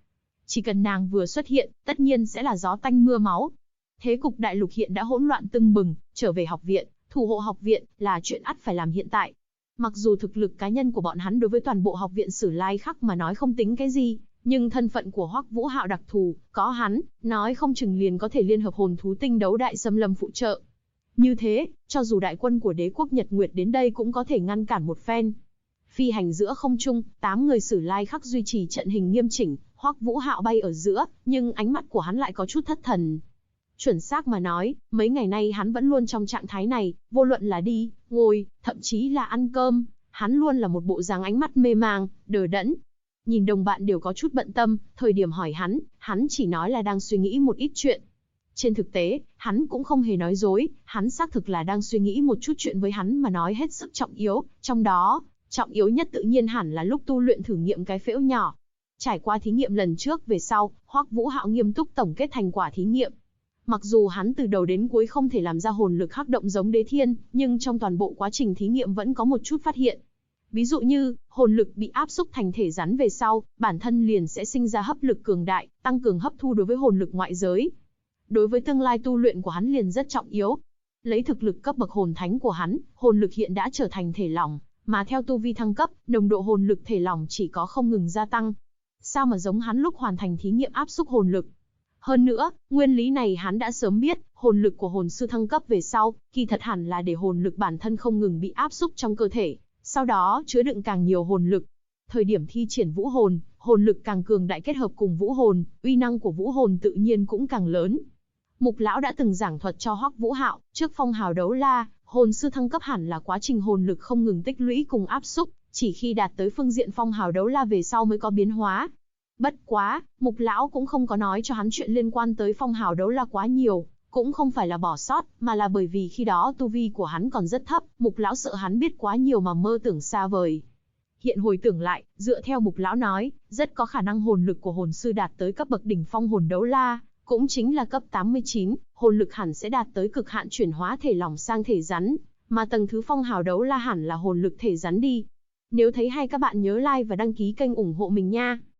Chỉ cần nàng vừa xuất hiện, tất nhiên sẽ là gió tanh mưa máu. Thế cục đại lục hiện đã hỗn loạn tưng bừng, trở về học viện, thủ hộ học viện là chuyện ắt phải làm hiện tại. Mặc dù thực lực cá nhân của bọn hắn đối với toàn bộ học viện Sử Lai Khắc mà nói không tính cái gì, nhưng thân phận của Hoắc Vũ Hạo đặc thù, có hắn, nói không chừng liền có thể liên hợp hồn thú tinh đấu đại xâm lâm phụ trợ. Như thế, cho dù đại quân của đế quốc Nhật Nguyệt đến đây cũng có thể ngăn cản một phen. Phi hành giữa không trung, 8 người Sử Lai Khắc duy trì trận hình nghiêm chỉnh, Hoắc Vũ Hạo bay ở giữa, nhưng ánh mắt của hắn lại có chút thất thần. Chuẩn xác mà nói, mấy ngày nay hắn vẫn luôn trong trạng thái này, vô luận là đi, ngồi, thậm chí là ăn cơm, hắn luôn là một bộ dáng ánh mắt mê mang, đờ đẫn. Nhìn đồng bạn đều có chút bận tâm, thời điểm hỏi hắn chỉ nói là đang suy nghĩ một ít chuyện. Trên thực tế, hắn cũng không hề nói dối, hắn xác thực là đang suy nghĩ một chút chuyện với hắn mà nói hết sức trọng yếu, trong đó, trọng yếu nhất tự nhiên hẳn là lúc tu luyện thử nghiệm cái phễu nhỏ. Trải qua thí nghiệm lần trước về sau, Hoắc Vũ Hạo nghiêm túc tổng kết thành quả thí nghiệm. Mặc dù hắn từ đầu đến cuối không thể làm ra hồn lực hắc động giống Đế Thiên, nhưng trong toàn bộ quá trình thí nghiệm vẫn có một chút phát hiện. Ví dụ như, hồn lực bị áp xúc thành thể rắn về sau, bản thân liền sẽ sinh ra hấp lực cường đại, tăng cường hấp thu đối với hồn lực ngoại giới. Đối với tương lai tu luyện của hắn liền rất trọng yếu. Lấy thực lực cấp bậc hồn thánh của hắn, hồn lực hiện đã trở thành thể lỏng, mà theo tu vi thăng cấp, nồng độ hồn lực thể lỏng chỉ có không ngừng gia tăng. Sao mà giống hắn lúc hoàn thành thí nghiệm áp xúc hồn lực? Hơn nữa, nguyên lý này hắn đã sớm biết, hồn lực của hồn sư thăng cấp về sau, kỳ thật hẳn là để hồn lực bản thân không ngừng bị áp xúc trong cơ thể, sau đó chứa đựng càng nhiều hồn lực. Thời điểm thi triển vũ hồn, hồn lực càng cường đại kết hợp cùng vũ hồn, uy năng của vũ hồn tự nhiên cũng càng lớn. Mục lão đã từng giảng thuật cho Hoắc Vũ Hạo, trước phong hào đấu la, hồn sư thăng cấp hẳn là quá trình hồn lực không ngừng tích lũy cùng áp xúc, chỉ khi đạt tới phương diện phong hào đấu la về sau mới có biến hóa. Bất quá, Mục lão cũng không có nói cho hắn chuyện liên quan tới phong hào đấu la quá nhiều, cũng không phải là bỏ sót, mà là bởi vì khi đó tu vi của hắn còn rất thấp, Mục lão sợ hắn biết quá nhiều mà mơ tưởng xa vời. Hiện hồi tưởng lại, dựa theo Mục lão nói, rất có khả năng hồn lực của hồn sư đạt tới cấp bậc đỉnh phong hồn đấu la, cũng chính là cấp 89, hồn lực hẳn sẽ đạt tới cực hạn chuyển hóa thể lỏng sang thể rắn, mà tầng thứ phong hào đấu la hẳn là hồn lực thể rắn đi. Nếu thấy hay các bạn nhớ like và đăng ký kênh ủng hộ mình nha.